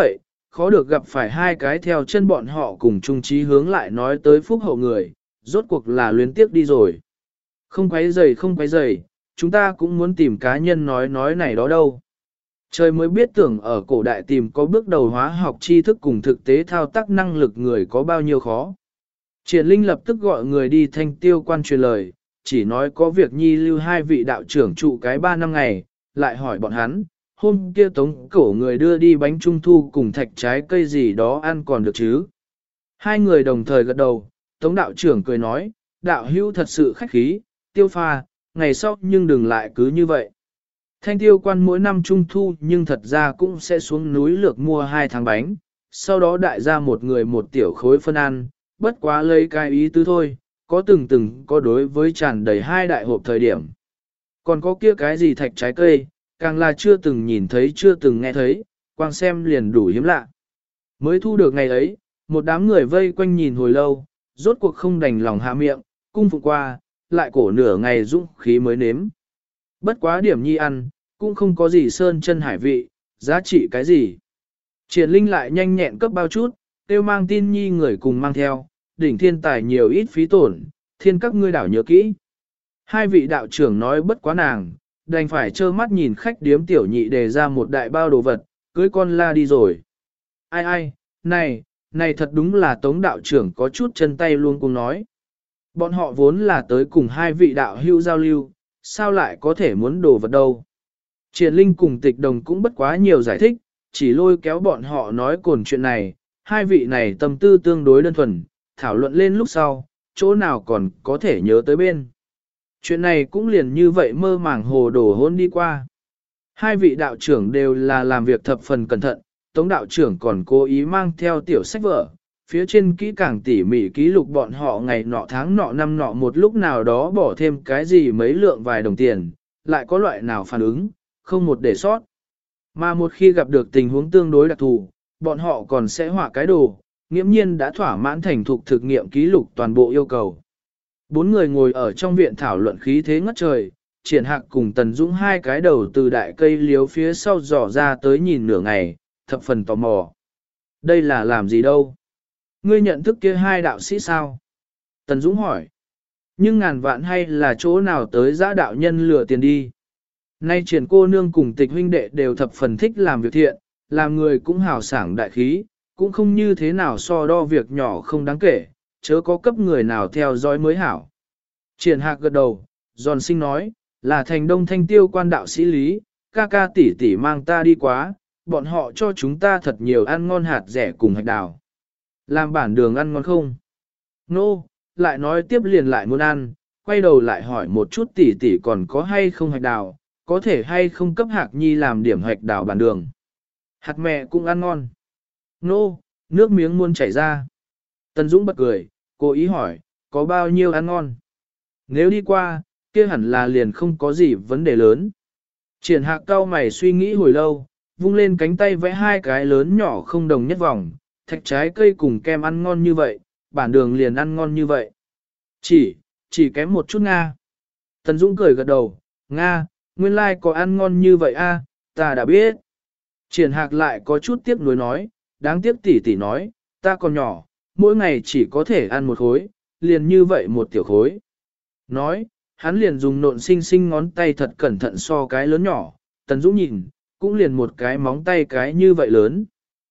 khó được gặp phải hai cái theo chân bọn họ cùng chung chí hướng lại nói tới phúc hậu người, rốt cuộc là luyến tiếc đi rồi. Không quấy rầy không quấy rầy, chúng ta cũng muốn tìm cá nhân nói nói này đó đâu. Trời mới biết tưởng ở cổ đại tìm có bước đầu hóa học tri thức cùng thực tế thao tác năng lực người có bao nhiêu khó. Triển Linh lập tức gọi người đi thanh tiêu quan truyền lời, chỉ nói có việc nhi lưu hai vị đạo trưởng trụ cái ba năm ngày, lại hỏi bọn hắn, hôm kia tống cổ người đưa đi bánh trung thu cùng thạch trái cây gì đó ăn còn được chứ. Hai người đồng thời gật đầu, tống đạo trưởng cười nói, đạo hữu thật sự khách khí, tiêu pha, ngày sau nhưng đừng lại cứ như vậy. Thanh tiêu quan mỗi năm trung thu nhưng thật ra cũng sẽ xuống núi lược mua hai tháng bánh, sau đó đại ra một người một tiểu khối phân ăn, bất quá lấy cái ý tứ thôi, có từng từng có đối với tràn đầy hai đại hộp thời điểm. Còn có kia cái gì thạch trái cây, càng là chưa từng nhìn thấy chưa từng nghe thấy, quang xem liền đủ hiếm lạ. Mới thu được ngày ấy, một đám người vây quanh nhìn hồi lâu, rốt cuộc không đành lòng hạ miệng, cung phục qua, lại cổ nửa ngày dũng khí mới nếm. Bất quá điểm nhi ăn, cũng không có gì sơn chân hải vị, giá trị cái gì. Triển Linh lại nhanh nhẹn cấp bao chút, tiêu mang tin nhi người cùng mang theo, đỉnh thiên tài nhiều ít phí tổn, thiên các ngươi đảo nhớ kỹ. Hai vị đạo trưởng nói bất quá nàng, đành phải trơ mắt nhìn khách điếm tiểu nhị đề ra một đại bao đồ vật, cưới con la đi rồi. Ai ai, này, này thật đúng là tống đạo trưởng có chút chân tay luôn cùng nói. Bọn họ vốn là tới cùng hai vị đạo hữu giao lưu, sao lại có thể muốn đồ vật đâu. Triển Linh cùng tịch đồng cũng bất quá nhiều giải thích, chỉ lôi kéo bọn họ nói cồn chuyện này, hai vị này tâm tư tương đối đơn thuần, thảo luận lên lúc sau, chỗ nào còn có thể nhớ tới bên. Chuyện này cũng liền như vậy mơ màng hồ đồ hôn đi qua. Hai vị đạo trưởng đều là làm việc thập phần cẩn thận, tống đạo trưởng còn cố ý mang theo tiểu sách vở, phía trên kỹ càng tỉ mỉ ký lục bọn họ ngày nọ tháng nọ năm nọ một lúc nào đó bỏ thêm cái gì mấy lượng vài đồng tiền, lại có loại nào phản ứng, không một để sót. Mà một khi gặp được tình huống tương đối đặc thù, bọn họ còn sẽ họa cái đồ, nghiễm nhiên đã thỏa mãn thành thục thực nghiệm ký lục toàn bộ yêu cầu. Bốn người ngồi ở trong viện thảo luận khí thế ngất trời, Triển Hạc cùng Tần Dũng hai cái đầu từ đại cây liếu phía sau dò ra tới nhìn nửa ngày, thập phần tò mò. Đây là làm gì đâu? Ngươi nhận thức kia hai đạo sĩ sao? Tần Dũng hỏi. Nhưng ngàn vạn hay là chỗ nào tới giã đạo nhân lừa tiền đi? Nay Triển cô nương cùng tịch huynh đệ đều thập phần thích làm việc thiện, làm người cũng hào sảng đại khí, cũng không như thế nào so đo việc nhỏ không đáng kể, chớ có cấp người nào theo dõi mới hảo. Triển Hạc gật đầu, giòn sinh nói, là thành đông thanh tiêu quan đạo sĩ lý, ca ca tỷ tỷ mang ta đi quá, bọn họ cho chúng ta thật nhiều ăn ngon hạt rẻ cùng hạch đào. Làm bản đường ăn ngon không? Nô, no, lại nói tiếp liền lại muốn ăn, quay đầu lại hỏi một chút tỷ tỷ còn có hay không hạch đào, có thể hay không cấp Hạc Nhi làm điểm hạch đào bản đường. Hạt mẹ cũng ăn ngon. Nô, no, nước miếng muôn chảy ra. Tần Dũng bật cười, cố ý hỏi, có bao nhiêu ăn ngon? Nếu đi qua, kia hẳn là liền không có gì vấn đề lớn. Triển Hạc cao mày suy nghĩ hồi lâu, vung lên cánh tay vẽ hai cái lớn nhỏ không đồng nhất vòng, thạch trái cây cùng kem ăn ngon như vậy, bản đường liền ăn ngon như vậy. Chỉ, chỉ kém một chút Nga. Tần Dũng cười gật đầu, Nga, nguyên lai like có ăn ngon như vậy a, ta đã biết. Triển Hạc lại có chút tiếc nuối nói, đáng tiếc tỷ tỷ nói, ta còn nhỏ, mỗi ngày chỉ có thể ăn một khối, liền như vậy một tiểu khối. Nói, hắn liền dùng nộn xinh xinh ngón tay thật cẩn thận so cái lớn nhỏ, Tần Dũng nhìn, cũng liền một cái móng tay cái như vậy lớn.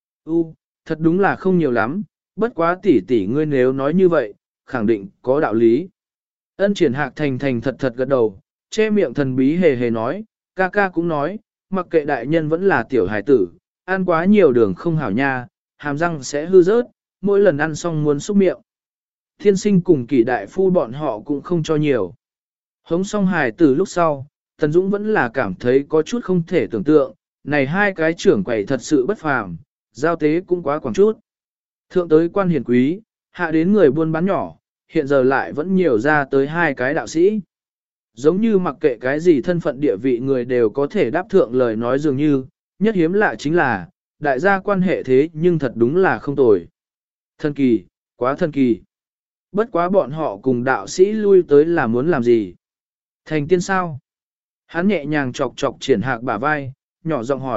U, thật đúng là không nhiều lắm, bất quá tỷ tỷ ngươi nếu nói như vậy, khẳng định có đạo lý. Ân Triển Hạc thành thành thật thật gật đầu, che miệng thần bí hề hề nói, ca ca cũng nói, mặc kệ đại nhân vẫn là tiểu hài tử, ăn quá nhiều đường không hảo nha, hàm răng sẽ hư rớt, mỗi lần ăn xong muốn xúc miệng. Thiên sinh cùng kỷ đại phu bọn họ cũng không cho nhiều. Hống xong hài tử lúc sau, Tần Dũng vẫn là cảm thấy có chút không thể tưởng tượng, này hai cái trưởng quầy thật sự bất phàm, giao tế cũng quá quảng chút. Thượng tới quan hiền quý, hạ đến người buôn bán nhỏ, hiện giờ lại vẫn nhiều ra tới hai cái đạo sĩ. Giống như mặc kệ cái gì thân phận địa vị người đều có thể đáp thượng lời nói dường như, nhất hiếm lạ chính là, đại gia quan hệ thế nhưng thật đúng là không tồi. Thần kỳ, quá thần kỳ. Bất quá bọn họ cùng đạo sĩ lui tới là muốn làm gì? Thành tiên sao? Hắn nhẹ nhàng chọc chọc Triển Hạc bả vai, nhỏ giọng hỏi,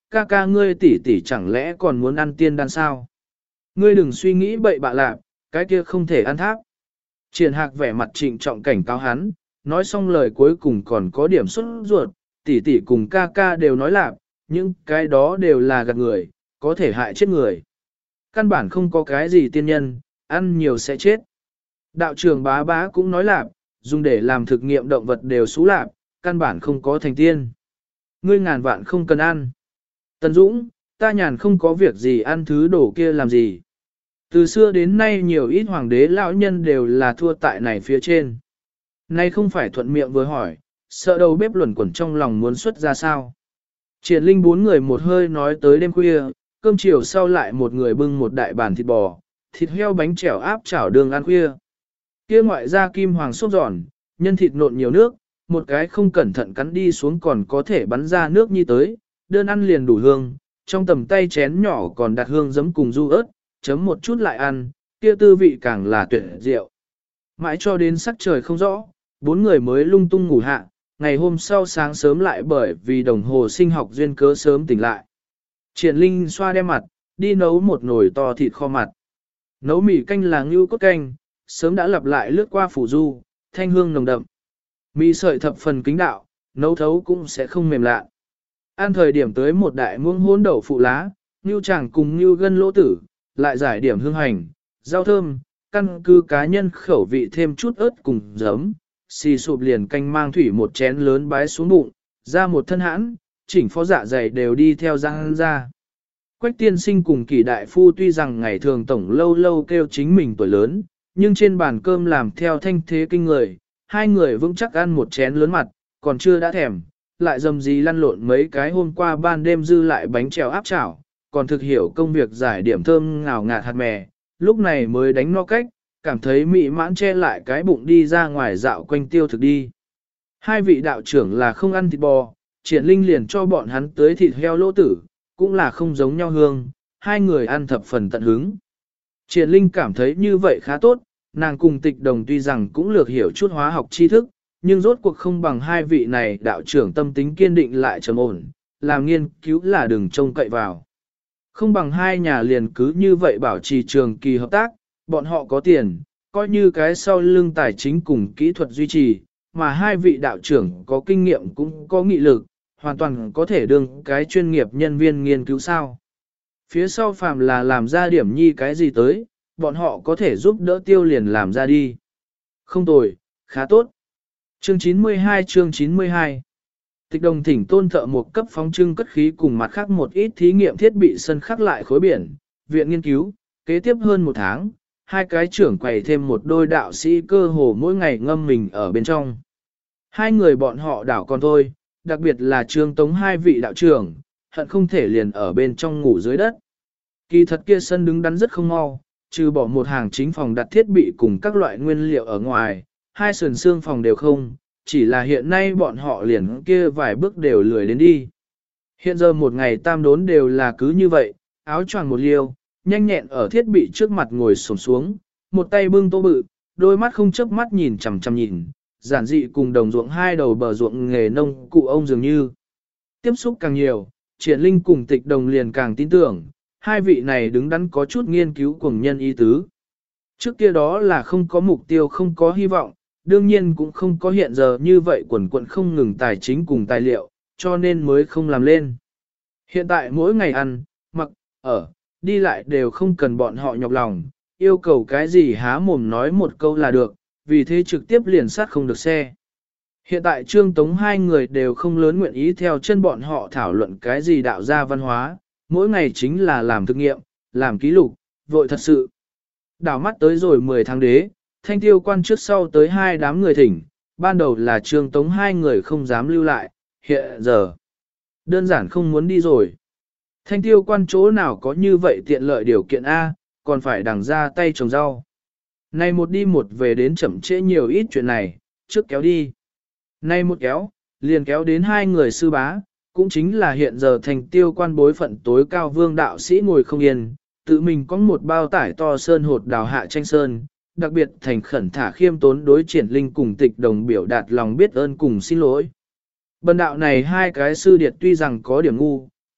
ca ca ngươi tỷ tỷ chẳng lẽ còn muốn ăn tiên đan sao? Ngươi đừng suy nghĩ bậy bạ lạc, cái kia không thể ăn tháp. Triển Hạc vẻ mặt trịnh trọng cảnh cáo hắn, nói xong lời cuối cùng còn có điểm xuất ruột, tỷ tỷ cùng ca ca đều nói lạc, nhưng cái đó đều là gạt người, có thể hại chết người. Căn bản không có cái gì tiên nhân, ăn nhiều sẽ chết. Đạo trưởng bá bá cũng nói lạc, dùng để làm thực nghiệm động vật đều xú lạc, căn bản không có thành tiên. Ngươi ngàn vạn không cần ăn. Tần Dũng, ta nhàn không có việc gì ăn thứ đồ kia làm gì. Từ xưa đến nay nhiều ít hoàng đế lão nhân đều là thua tại này phía trên. Nay không phải thuận miệng vừa hỏi, sợ đầu bếp luẩn quẩn trong lòng muốn xuất ra sao. Triển Linh bốn người một hơi nói tới đêm khuya, cơm chiều sau lại một người bưng một đại bàn thịt bò, thịt heo bánh chèo áp chảo đường ăn khuya. Kia ngoại ra kim hoàng xốp giòn, nhân thịt nộn nhiều nước, một cái không cẩn thận cắn đi xuống còn có thể bắn ra nước như tới, đơn ăn liền đủ hương, trong tầm tay chén nhỏ còn đặt hương giấm cùng du ớt, chấm một chút lại ăn, kia tư vị càng là tuyệt diệu. Mãi cho đến sắc trời không rõ, bốn người mới lung tung ngủ hạ, ngày hôm sau sáng sớm lại bởi vì đồng hồ sinh học duyên cớ sớm tỉnh lại. Triển Linh xoa đem mặt, đi nấu một nồi to thịt kho mặt. Nấu mì canh là ngưu cốt canh, sớm đã lặp lại lướt qua phủ du, thanh hương nồng đậm. Mì sợi thập phần kính đạo, nấu thấu cũng sẽ không mềm lạ. Ăn thời điểm tới một đại muỗng hỗn đậu phụ lá, ngưu chàng cùng ngưu gân lỗ tử, lại giải điểm hương hành, rau thơm, căn cứ cá nhân khẩu vị thêm chút ớt cùng giấm, xì sụp liền canh mang thủy một chén lớn bái xuống bụng, ra một thân hãn, chỉnh phó dạ dày đều đi theo răng ra. Quách tiên sinh cùng kỷ đại phu tuy rằng ngày thường tổng lâu lâu kêu chính mình tuổi lớn, nhưng trên bàn cơm làm theo thanh thế kinh người, hai người vững chắc ăn một chén lớn mặt, còn chưa đã thèm, lại dầm gì lăn lộn mấy cái hôm qua ban đêm dư lại bánh trèo áp chảo, còn thực hiểu công việc giải điểm thơm ngào ngạt hạt mè, lúc này mới đánh no cách, cảm thấy mị mãn che lại cái bụng đi ra ngoài dạo quanh tiêu thực đi. Hai vị đạo trưởng là không ăn thịt bò, Triển Linh liền cho bọn hắn tới thịt heo lỗ tử, cũng là không giống nhau hương, hai người ăn thập phần tận hứng. Triển Linh cảm thấy như vậy khá tốt, nàng cùng Tịch Đồng tuy rằng cũng lược hiểu chút hóa học tri thức, nhưng rốt cuộc không bằng hai vị này đạo trưởng tâm tính kiên định lại trầm ổn, làm nghiên cứu là đừng trông cậy vào. Không bằng hai nhà liền cứ như vậy bảo trì trường kỳ hợp tác, bọn họ có tiền, coi như cái sau lưng tài chính cùng kỹ thuật duy trì, mà hai vị đạo trưởng có kinh nghiệm cũng có nghị lực, hoàn toàn có thể đương cái chuyên nghiệp nhân viên nghiên cứu sao. Phía sau phàm là làm ra điểm nhi cái gì tới, bọn họ có thể giúp đỡ tiêu liền làm ra đi. Không tồi, khá tốt. Chương chín mươi hai chương chín mươi hai Tịch Đồng thỉnh tôn thợ một cấp phóng trưng cất khí cùng mặt khác một ít thí nghiệm thiết bị sân khắc lại khối biển, viện nghiên cứu, kế tiếp hơn một tháng, hai cái trưởng quầy thêm một đôi đạo sĩ cơ hồ mỗi ngày ngâm mình ở bên trong. Hai người bọn họ đảo còn thôi, đặc biệt là Trương Tống hai vị đạo trưởng, hận không thể liền ở bên trong ngủ dưới đất. Kỳ thật kia sân đứng đắn rất không mau, trừ bỏ một hàng chính phòng đặt thiết bị cùng các loại nguyên liệu ở ngoài, hai sườn xương phòng đều không, chỉ là hiện nay bọn họ liền kia vài bước đều lười đến đi. Hiện giờ một ngày tam đốn đều là cứ như vậy, áo choàng một liêu, nhanh nhẹn ở thiết bị trước mặt ngồi xổm xuống, một tay bưng tô bự, đôi mắt không chớp mắt nhìn chằm chằm nhìn, giản dị cùng đồng ruộng hai đầu bờ ruộng nghề nông cụ ông dường như. Tiếp xúc càng nhiều, Triển Linh cùng Tịch Đồng liền càng tin tưởng, hai vị này đứng đắn có chút nghiên cứu cùng nhân ý tứ. Trước kia đó là không có mục tiêu không có hy vọng, đương nhiên cũng không có hiện giờ như vậy quần quận không ngừng tài chính cùng tài liệu, cho nên mới không làm lên. Hiện tại mỗi ngày ăn, mặc, ở, đi lại đều không cần bọn họ nhọc lòng, yêu cầu cái gì há mồm nói một câu là được, vì thế trực tiếp liền sát không được xe. Hiện tại Trương Tống hai người đều không lớn nguyện ý theo chân bọn họ thảo luận cái gì đạo gia văn hóa, mỗi ngày chính là làm thực nghiệm, làm ký lục, vội thật sự. Đảo mắt tới rồi mười tháng đế, thanh tiêu quan trước sau tới hai đám người thỉnh, ban đầu là Trương Tống hai người không dám lưu lại, hiện giờ đơn giản không muốn đi rồi. Thanh tiêu quan chỗ nào có như vậy tiện lợi điều kiện A, còn phải đằng ra tay trồng rau. Này một đi một về đến chậm trễ nhiều ít chuyện này, trước kéo đi. Nay một kéo, liền kéo đến hai người sư bá, cũng chính là hiện giờ thành tiêu quan bối phận tối cao vương đạo sĩ ngồi không yên, tự mình có một bao tải to sơn hột đào hạ tranh sơn, đặc biệt thành khẩn thả khiêm tốn đối Triển Linh cùng Tịch Đồng biểu đạt lòng biết ơn cùng xin lỗi. Bần đạo này hai cái sư điệt tuy rằng có điểm ngu, tốt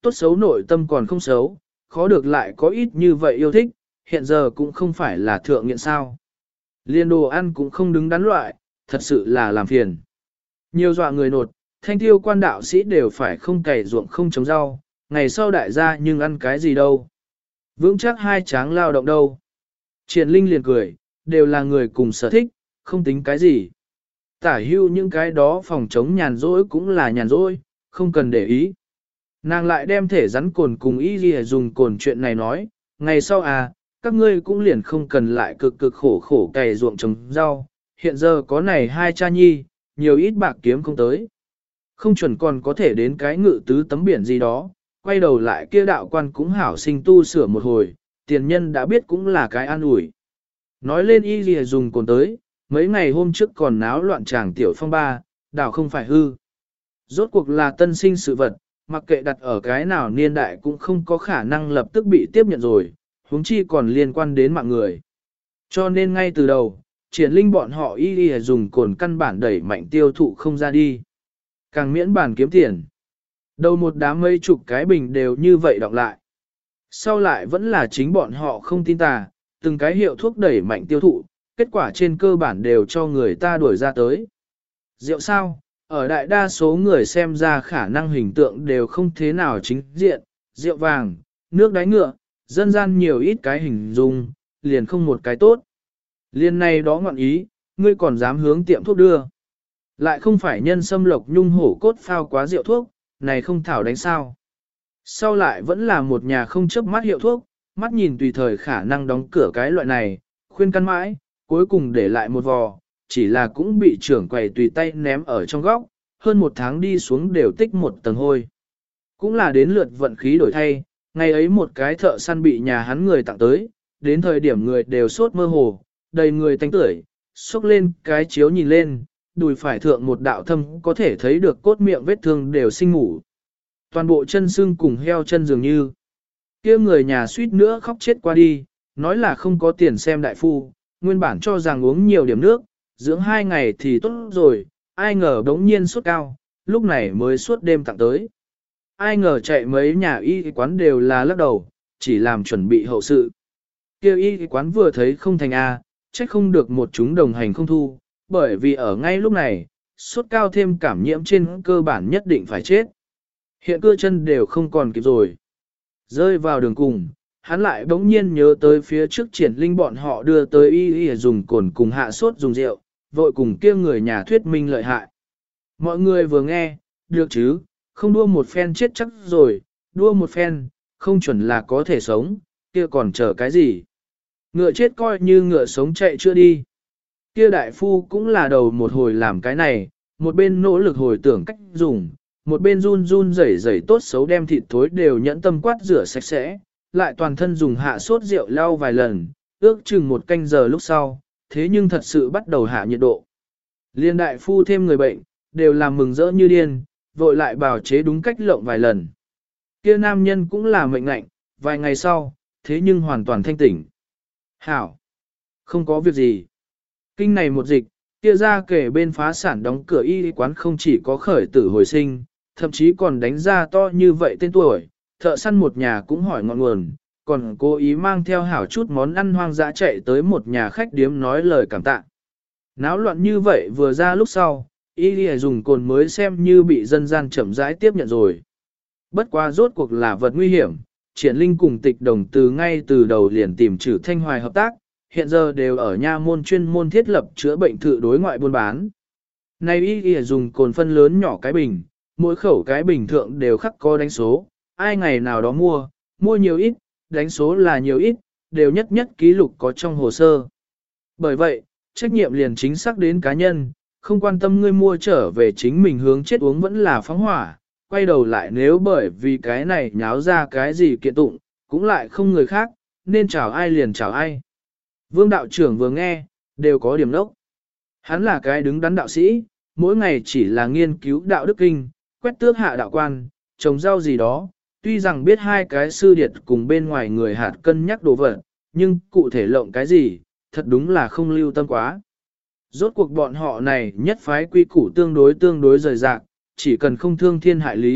tốt xấu nội tâm còn không xấu, khó được lại có ít như vậy yêu thích, hiện giờ cũng không phải là thượng nghiện sao. Liên đồ ăn cũng không đứng đắn loại, thật sự là làm phiền. Nhiều dọa người nột, thanh tiêu quan đạo sĩ đều phải không cày ruộng không trồng rau, ngày sau đại gia nhưng ăn cái gì đâu. Vững chắc hai tráng lao động đâu. Triển Linh liền cười, đều là người cùng sở thích, không tính cái gì. Tả hưu những cái đó phòng chống nhàn rỗi cũng là nhàn rỗi, không cần để ý. Nàng lại đem thể rắn cồn cùng y ghi dùng cồn chuyện này nói, ngày sau à, các ngươi cũng liền không cần lại cực cực khổ khổ cày ruộng trồng rau, hiện giờ có này hai cha nhi, nhiều ít bạc kiếm không tới. Không chuẩn còn có thể đến cái ngự tứ tấm biển gì đó, quay đầu lại kia đạo quan cũng hảo sinh tu sửa một hồi, tiền nhân đã biết cũng là cái an ủi. Nói lên y ghi dùng cồn tới, mấy ngày hôm trước còn náo loạn tràng tiểu phong ba, đảo không phải hư. Rốt cuộc là tân sinh sự vật, mặc kệ đặt ở cái nào niên đại cũng không có khả năng lập tức bị tiếp nhận rồi, huống chi còn liên quan đến mạng người. Cho nên ngay từ đầu, triển linh bọn họ y y dùng cồn căn bản đẩy mạnh tiêu thụ không ra đi. Càng miễn bản kiếm tiền. Đầu một đám mấy chục cái bình đều như vậy đọc lại. Sau lại vẫn là chính bọn họ không tin tà, từng cái hiệu thuốc đẩy mạnh tiêu thụ, kết quả trên cơ bản đều cho người ta đuổi ra tới. Rượu sao? Ở đại đa số người xem ra khả năng hình tượng đều không thế nào chính diện, rượu vàng, nước đáy ngựa, dân gian nhiều ít cái hình dung, liền không một cái tốt. Liên này đó ngọn ý, ngươi còn dám hướng tiệm thuốc đưa. Lại không phải nhân sâm lộc nhung hổ cốt phao quá rượu thuốc, này không thảo đánh sao. Sau lại vẫn là một nhà không chấp mắt hiệu thuốc, mắt nhìn tùy thời khả năng đóng cửa cái loại này, khuyên căn mãi, cuối cùng để lại một vò, chỉ là cũng bị trưởng quầy tùy tay ném ở trong góc, hơn một tháng đi xuống đều tích một tầng hôi. Cũng là đến lượt vận khí đổi thay, ngày ấy một cái thợ săn bị nhà hắn người tặng tới, đến thời điểm người đều sốt mơ hồ, đầy người tanh tưởi, xúc lên cái chiếu nhìn lên, đùi phải thượng một đạo thâm có thể thấy được cốt miệng vết thương đều sinh ngủ. Toàn bộ chân xương cùng heo chân dường như. Kia người nhà suýt nữa khóc chết qua đi, nói là không có tiền xem đại phu, nguyên bản cho rằng uống nhiều điểm nước, dưỡng hai ngày thì tốt rồi, ai ngờ đống nhiên sốt cao, lúc này mới suốt đêm tặng tới. Ai ngờ chạy mấy nhà y quán đều là lắc đầu, chỉ làm chuẩn bị hậu sự. Kêu y quán vừa thấy không thành A, trách không được một chúng đồng hành không thu, bởi vì ở ngay lúc này, sốt cao thêm cảm nhiễm trên cơ bản nhất định phải chết. Hiện cưa chân đều không còn kịp rồi. Rơi vào đường cùng, hắn lại bỗng nhiên nhớ tới phía trước triển linh bọn họ đưa tới y y dùng cồn cùng hạ sốt dùng rượu, vội cùng kia người nhà thuyết minh lợi hại. Mọi người vừa nghe, được chứ, không đua một phen chết chắc rồi, đua một phen, không chuẩn là có thể sống, kia còn chờ cái gì. Ngựa chết coi như ngựa sống chạy chưa đi. Kia đại phu cũng là đầu một hồi làm cái này, một bên nỗ lực hồi tưởng cách dùng, một bên run run rẩy rẩy tốt xấu đem thịt thối đều nhẫn tâm quát rửa sạch sẽ, lại toàn thân dùng hạ sốt rượu lau vài lần, ước chừng một canh giờ lúc sau, thế nhưng thật sự bắt đầu hạ nhiệt độ. Liên đại phu thêm người bệnh, đều làm mừng rỡ như điên, vội lại bào chế đúng cách lộng vài lần. Kia nam nhân cũng là mệnh lạnh, vài ngày sau, thế nhưng hoàn toàn thanh tỉnh. Hảo! Không có việc gì. Kinh này một dịch, kia ra kể bên phá sản đóng cửa y quán không chỉ có khởi tử hồi sinh, thậm chí còn đánh ra to như vậy tên tuổi, thợ săn một nhà cũng hỏi ngọn nguồn, còn cố ý mang theo hảo chút món ăn hoang dã chạy tới một nhà khách điếm nói lời cảm tạ. Náo loạn như vậy vừa ra lúc sau, y dùng cồn mới xem như bị dân gian chậm rãi tiếp nhận rồi. Bất quá rốt cuộc là vật nguy hiểm, triển linh cùng tịch đồng từ ngay từ đầu liền tìm trừ thanh hoài hợp tác, hiện giờ đều ở nha môn chuyên môn thiết lập chữa bệnh thự đối ngoại buôn bán. Này y y dùng cồn phân lớn nhỏ cái bình, mỗi khẩu cái bình thượng đều khắc có đánh số, ai ngày nào đó mua, mua nhiều ít, đánh số là nhiều ít, đều nhất nhất ký lục có trong hồ sơ. Bởi vậy, trách nhiệm liền chính xác đến cá nhân, không quan tâm ngươi mua trở về chính mình hướng chết uống vẫn là phóng hỏa, quay đầu lại nếu bởi vì cái này nháo ra cái gì kiện tụng, cũng lại không người khác, nên chào ai liền chào ai. Vương đạo trưởng vừa nghe, đều có điểm đốc. Hắn là cái đứng đắn đạo sĩ, mỗi ngày chỉ là nghiên cứu đạo đức kinh, quét tước hạ đạo quan, trồng rau gì đó, tuy rằng biết hai cái sư điệt cùng bên ngoài người hạt cân nhắc đồ vật, nhưng cụ thể lộng cái gì, thật đúng là không lưu tâm quá. Rốt cuộc bọn họ này nhất phái quy củ tương đối tương đối rời rạc, chỉ cần không thương thiên hại lý,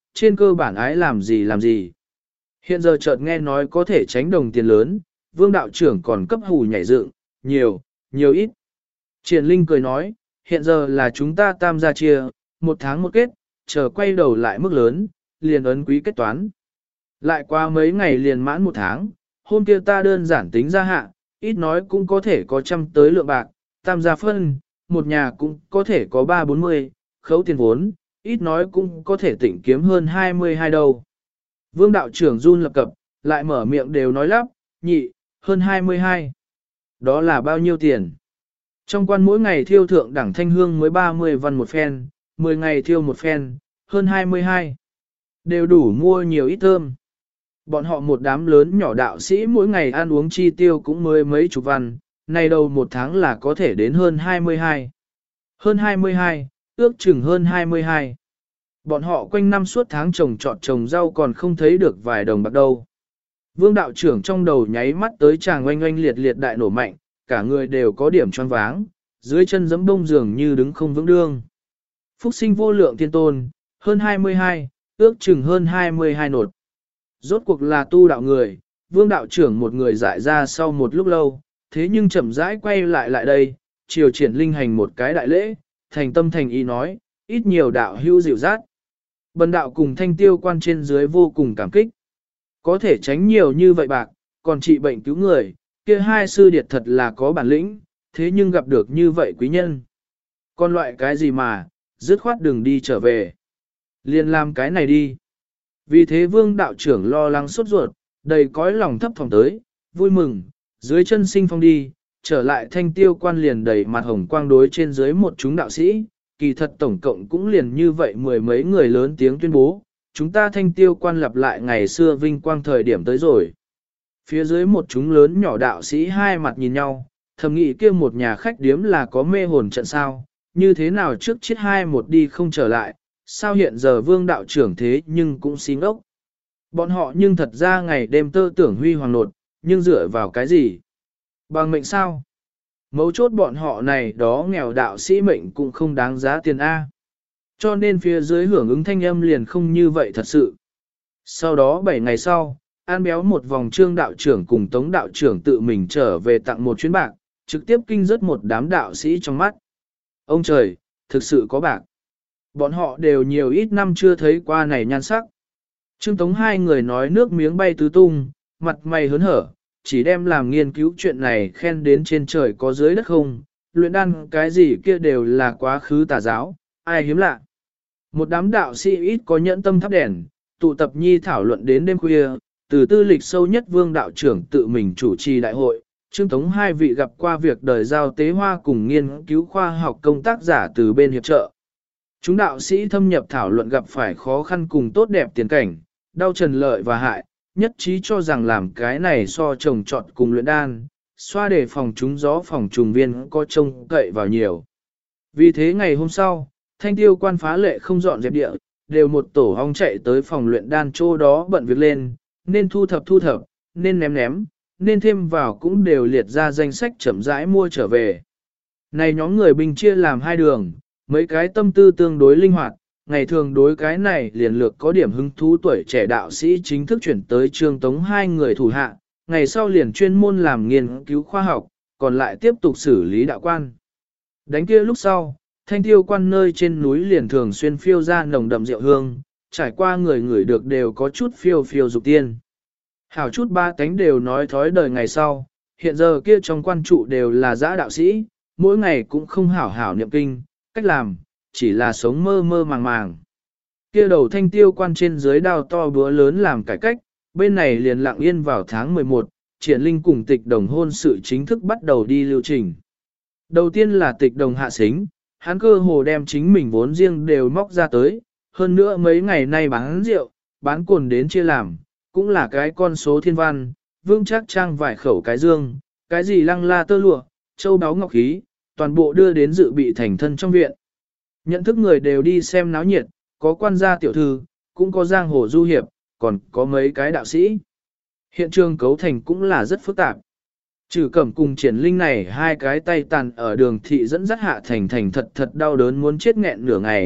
trên cơ bản ái làm gì làm gì. Hiện giờ chợt nghe nói có thể tránh đồng tiền lớn, vương đạo trưởng còn cấp hù nhảy dựng, nhiều, nhiều ít. Triển Linh cười nói, hiện giờ là chúng ta tam gia chia, một tháng một kết, chờ quay đầu lại mức lớn, liền ấn quý kết toán. Lại qua mấy ngày liền mãn một tháng, hôm kia ta đơn giản tính ra hạ, ít nói cũng có thể có trăm tới lượng bạc, tam gia phân, một nhà cũng có thể có ba bốn mươi, khấu tiền vốn, ít nói cũng có thể tỉnh kiếm hơn hai mươi hai đâu. Vương đạo trưởng run lập cập, lại mở miệng đều nói lắp, nhị, hơn hai mươi hai. Đó là bao nhiêu tiền? Trong quan mỗi ngày thiêu thượng đẳng thanh hương mới ba mươi văn một phen, mười ngày thiêu một phen, hơn hai mươi hai. Đều đủ mua nhiều ít thơm. Bọn họ một đám lớn nhỏ đạo sĩ mỗi ngày ăn uống chi tiêu cũng mới mấy chục văn, nay đầu một tháng là có thể đến hơn hai mươi hai. Hơn hai mươi hai, ước chừng hơn hai mươi hai. Bọn họ quanh năm suốt tháng trồng trọt trồng rau còn không thấy được vài đồng bạc đâu. Vương đạo trưởng trong đầu nháy mắt tới chàng oanh oanh liệt liệt đại nổ mạnh, cả người đều có điểm choáng váng, dưới chân giẫm bông dường như đứng không vững đương. Phúc sinh vô lượng thiên tôn, hơn hai mươi hai, ước chừng hơn hai mươi hai nột. Rốt cuộc là tu đạo người, vương đạo trưởng một người giải ra sau một lúc lâu, thế nhưng chậm rãi quay lại lại đây, chiều triển linh hành một cái đại lễ, thành tâm thành ý nói, ít nhiều đạo hữu dịu dắt. Bần đạo cùng thanh tiêu quan trên dưới vô cùng cảm kích. Có thể tránh nhiều như vậy bạc, còn trị bệnh cứu người, kia hai sư điệt thật là có bản lĩnh, thế nhưng gặp được như vậy quý nhân. Còn loại cái gì mà, dứt khoát đừng đi trở về. Liền làm cái này đi. Vì thế vương đạo trưởng lo lắng sốt ruột, đầy cõi lòng thấp thỏm tới, vui mừng, dưới chân sinh phong đi, trở lại thanh tiêu quan liền đầy mặt hồng quang đối trên dưới một chúng đạo sĩ, kỳ thật tổng cộng cũng liền như vậy mười mấy người lớn tiếng tuyên bố, chúng ta thanh tiêu quan lặp lại ngày xưa vinh quang thời điểm tới rồi. Phía dưới một chúng lớn nhỏ đạo sĩ hai mặt nhìn nhau, thầm nghĩ kia một nhà khách điếm là có mê hồn trận sao, như thế nào trước chết hai một đi không trở lại, sao hiện giờ vương đạo trưởng thế nhưng cũng xí ngốc. Bọn họ nhưng thật ra ngày đêm tơ tưởng huy hoàng nột, nhưng dựa vào cái gì? Bằng mệnh sao? Mấu chốt bọn họ này đó nghèo đạo sĩ mệnh cũng không đáng giá tiền A. Cho nên phía dưới hưởng ứng thanh âm liền không như vậy thật sự. Sau đó bảy ngày sau, An béo một vòng trương đạo trưởng cùng tống đạo trưởng tự mình trở về tặng một chuyến bạc, trực tiếp kinh rớt một đám đạo sĩ trong mắt. Ông trời, thực sự có bạc. Bọn họ đều nhiều ít năm chưa thấy qua này nhan sắc. Trương tống hai người nói nước miếng bay tứ tung, mặt mày hớn hở, chỉ đem làm nghiên cứu chuyện này khen đến trên trời có dưới đất không, luyện đan cái gì kia đều là quá khứ tà giáo, ai hiếm lạ. Một đám đạo sĩ ít có nhẫn tâm thắp đèn, tụ tập nhi thảo luận đến đêm khuya, từ tư lịch sâu nhất vương đạo trưởng tự mình chủ trì đại hội, Trương Tống hai vị gặp qua việc đời giao tế hoa cùng nghiên cứu khoa học công tác giả từ bên hiệp trợ. Chúng đạo sĩ thâm nhập thảo luận gặp phải khó khăn cùng tốt đẹp tiền cảnh, đau trần lợi và hại, nhất trí cho rằng làm cái này so trồng trọt cùng luyện đan, xoa để phòng chúng gió phòng trùng viên có trông cậy vào nhiều. Vì thế ngày hôm sau, thanh tiêu quan phá lệ không dọn dẹp địa, đều một tổ ong chạy tới phòng luyện đan chỗ đó bận việc lên, nên thu thập thu thập, nên ném ném, nên thêm vào cũng đều liệt ra danh sách chậm rãi mua trở về. Này nhóm người bình chia làm hai đường, mấy cái tâm tư tương đối linh hoạt, ngày thường đối cái này liền lược có điểm hứng thú tuổi trẻ đạo sĩ chính thức chuyển tới Trương Tống hai người thủ hạ, ngày sau liền chuyên môn làm nghiên cứu khoa học, còn lại tiếp tục xử lý đạo quan. Đánh kia lúc sau, thanh tiêu quan nơi trên núi liền thường xuyên phiêu ra nồng đậm rượu hương, trải qua người người được đều có chút phiêu phiêu dục tiên. Hảo chút ba tánh đều nói thói đời ngày sau, hiện giờ kia trong quan trụ đều là giã đạo sĩ, mỗi ngày cũng không hảo hảo niệm kinh, cách làm, chỉ là sống mơ mơ màng màng. Kia đầu thanh tiêu quan trên dưới đao to búa lớn làm cải cách, bên này liền lặng yên vào tháng mười một, triển linh cùng tịch đồng hôn sự chính thức bắt đầu đi lưu trình. Đầu tiên là tịch đồng hạ xính, hắn cơ hồ đem chính mình vốn riêng đều móc ra tới, hơn nữa mấy ngày nay bán rượu, bán cồn đến chia làm, cũng là cái con số thiên văn, vương chắc trang vài khẩu cái dương, cái gì lăng la tơ lụa, châu báu ngọc khí, toàn bộ đưa đến dự bị thành thân trong viện. Nhận thức người đều đi xem náo nhiệt, có quan gia tiểu thư, cũng có giang hồ du hiệp, còn có mấy cái đạo sĩ. Hiện trường cấu thành cũng là rất phức tạp. Trừ cẩm cùng triển linh này hai cái tay tàn ở đường thị dẫn dắt hạ thành thành thật thật đau đớn muốn chết nghẹn nửa ngày,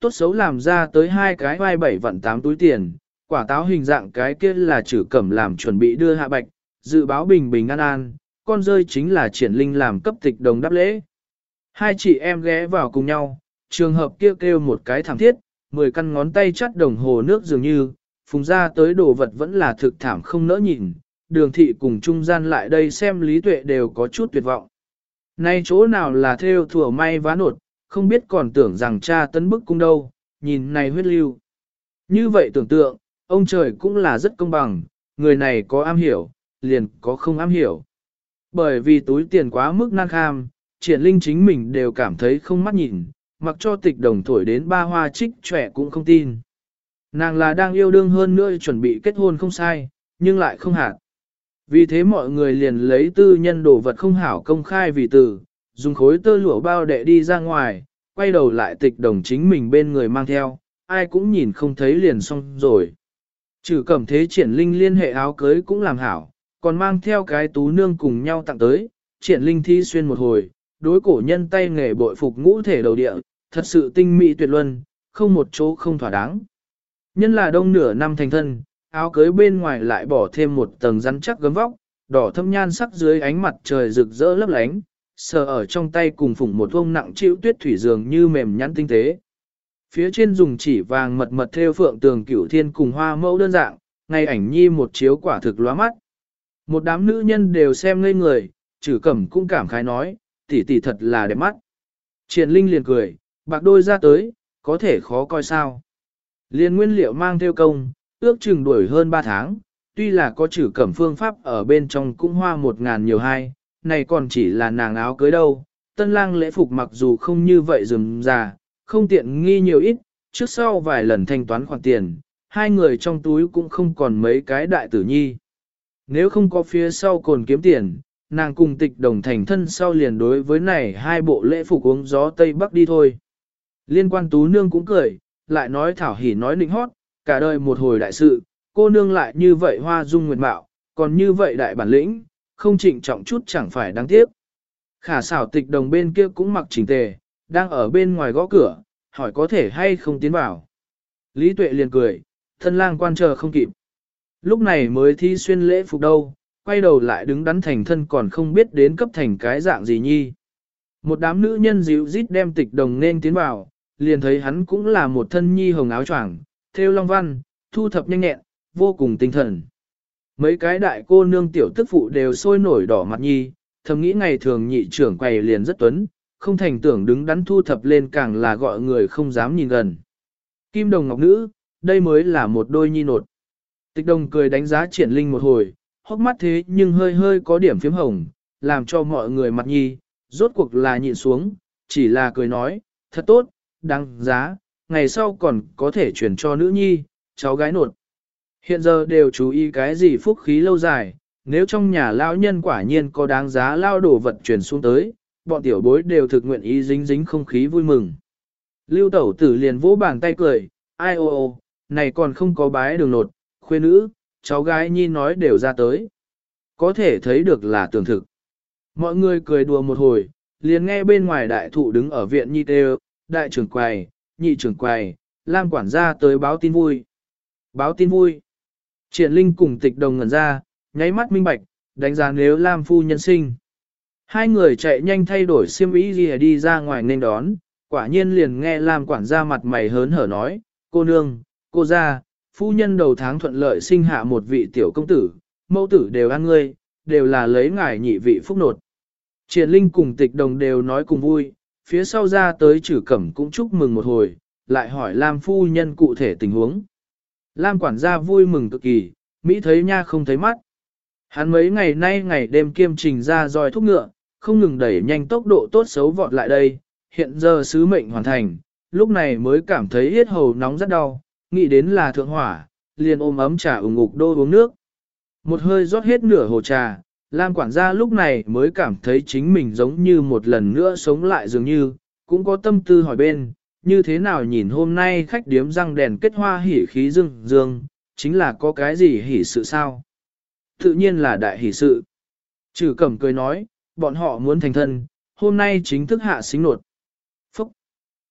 tốt xấu làm ra tới hai cái vai bảy vạn tám túi tiền, quả táo hình dạng cái kia là Trử Cẩm làm chuẩn bị đưa Hạ Bạch, dự báo bình bình an an, con rơi chính là Triển Linh làm cấp tịch đồng đáp lễ. Hai chị em ghé vào cùng nhau, trường hợp kia kêu, kêu một cái thảm thiết, mười căn ngón tay chắt đồng hồ nước dường như, phùng ra tới đồ vật vẫn là thực thảm không nỡ nhìn, đường thị cùng trung gian lại đây xem Lý Tuệ đều có chút tuyệt vọng. Nay chỗ nào là theo thủa may vá nột, không biết còn tưởng rằng cha tấn bức cung đâu, nhìn này huyết lưu. Như vậy tưởng tượng, ông trời cũng là rất công bằng, người này có am hiểu, liền có không am hiểu. Bởi vì túi tiền quá mức nan kham, Triển Linh chính mình đều cảm thấy không mắt nhìn, mặc cho tịch đồng thổi đến ba hoa trích trẻ cũng không tin. Nàng là đang yêu đương hơn nữa chuẩn bị kết hôn không sai, nhưng lại không hạt. Vì thế mọi người liền lấy tư nhân đồ vật không hảo công khai vì từ, dùng khối tơ lụa bao đệ đi ra ngoài, quay đầu lại tịch đồng chính mình bên người mang theo, ai cũng nhìn không thấy liền xong rồi. Trừ Cẩm thế Triển Linh liên hệ áo cưới cũng làm hảo, còn mang theo cái tú nương cùng nhau tặng tới, Triển Linh thi xuyên một hồi, đối cổ nhân tay nghề bội phục ngũ thể đầu địa, thật sự tinh mỹ tuyệt luân, không một chỗ không thỏa đáng. Nhân là đông nửa năm thành thân, áo cưới bên ngoài lại bỏ thêm một tầng rắn chắc gấm vóc, đỏ thâm nhan sắc dưới ánh mặt trời rực rỡ lấp lánh, sờ ở trong tay cùng phủng một vông nặng chịu tuyết thủy dường như mềm nhắn tinh tế. Phía trên dùng chỉ vàng mật mật theo phượng tường cửu thiên cùng hoa mẫu đơn dạng, ngay ảnh nhi một chiếu quả thực lóa mắt. Một đám nữ nhân đều xem ngây người, Trử Cẩm cũng cảm khái nói, tỷ tỷ thật là đẹp mắt. Triển Linh liền cười, bạc đôi ra tới, có thể khó coi sao. Liên nguyên liệu mang theo công, ước chừng đuổi hơn ba tháng, tuy là có Trử Cẩm phương pháp ở bên trong cũng hoa một ngàn nhiều hai, này còn chỉ là nàng áo cưới đâu. Tân lang lễ phục mặc dù không như vậy rườm rà, không tiện nghi nhiều ít, trước sau vài lần thanh toán khoản tiền, hai người trong túi cũng không còn mấy cái đại tử nhi. Nếu không có phía sau cồn kiếm tiền, nàng cùng tịch đồng thành thân sau liền đối với này hai bộ lễ phục uống gió Tây Bắc đi thôi. Liên quan tú nương cũng cười, lại nói thảo hỉ nói nịnh hót, cả đời một hồi đại sự, cô nương lại như vậy hoa dung nguyệt mạo, còn như vậy đại bản lĩnh, không trịnh trọng chút chẳng phải đáng tiếc. Khả xảo tịch đồng bên kia cũng mặc chỉnh tề, đang ở bên ngoài gõ cửa, hỏi có thể hay không tiến vào. Lý Tuệ liền cười, thân lang quan chờ không kịp. Lúc này mới thi xuyên lễ phục đâu, quay đầu lại đứng đắn thành thân còn không biết đến cấp thành cái dạng gì nhi. Một đám nữ nhân dịu rít đem tịch đồng nên tiến vào, liền thấy hắn cũng là một thân nhi hồng áo choàng, thêu long văn, thu thập nhanh nhẹn, vô cùng tinh thần. Mấy cái đại cô nương tiểu tức phụ đều sôi nổi đỏ mặt nhi, thầm nghĩ ngày thường nhị trưởng quầy liền rất tuấn, không thành tưởng đứng đắn thu thập lên càng là gọi người không dám nhìn gần. Kim đồng ngọc nữ, đây mới là một đôi nhi nột. Tịch đồng cười đánh giá Triển Linh một hồi, hốc mắt thế nhưng hơi hơi có điểm phím hồng, làm cho mọi người mặt nhi, rốt cuộc là nhịn xuống, chỉ là cười nói, thật tốt, đáng giá, ngày sau còn có thể chuyển cho nữ nhi, cháu gái nột. Hiện giờ đều chú ý cái gì phúc khí lâu dài, nếu trong nhà lão nhân quả nhiên có đáng giá lao đổ vật chuyển xuống tới, bọn tiểu bối đều thực nguyện ý dính dính không khí vui mừng. Lưu tẩu tử liền vỗ bàn tay cười, ai ô ô, này còn không có bái đường nột, khuê nữ, cháu gái nhi nói đều ra tới. Có thể thấy được là tưởng thực. Mọi người cười đùa một hồi, liền nghe bên ngoài đại thụ đứng ở viện nhi tê đại trưởng quầy, nhị trưởng quầy, Lam quản gia tới báo tin vui. Báo tin vui. Triển Linh cùng tịch đồng ngẩn ra, nháy mắt minh bạch, đánh giá nếu Lam phu nhân sinh. Hai người chạy nhanh thay đổi xiêm y gì đi ra ngoài nên đón, quả nhiên liền nghe Lam quản gia mặt mày hớn hở nói, cô nương, cô gia, phu nhân đầu tháng thuận lợi sinh hạ một vị tiểu công tử, mẫu tử đều ăn ngươi, đều là lấy ngài nhị vị phúc nột. Triển Linh cùng tịch đồng đều nói cùng vui, phía sau ra tới Trử Cẩm cũng chúc mừng một hồi, lại hỏi Lam phu nhân cụ thể tình huống. Lam quản gia vui mừng cực kỳ, Mỹ thấy nha không thấy mắt. Hắn mấy ngày nay ngày đêm kiêm trình ra roi thúc ngựa, không ngừng đẩy nhanh tốc độ tốt xấu vọt lại đây, hiện giờ sứ mệnh hoàn thành, lúc này mới cảm thấy yết hầu nóng rất đau, nghĩ đến là thượng hỏa, liền ôm ấm trà ủng ngục đô uống nước. Một hơi rót hết nửa hồ trà, Lam quản gia lúc này mới cảm thấy chính mình giống như một lần nữa sống lại dường như, cũng có tâm tư hỏi bên, như thế nào nhìn hôm nay khách điếm răng đèn kết hoa hỉ khí dương dương, chính là có cái gì hỉ sự sao? Tự nhiên là đại hỉ sự. Trử Cẩm cười nói, bọn họ muốn thành thân, hôm nay chính thức hạ xính nột. Phúc!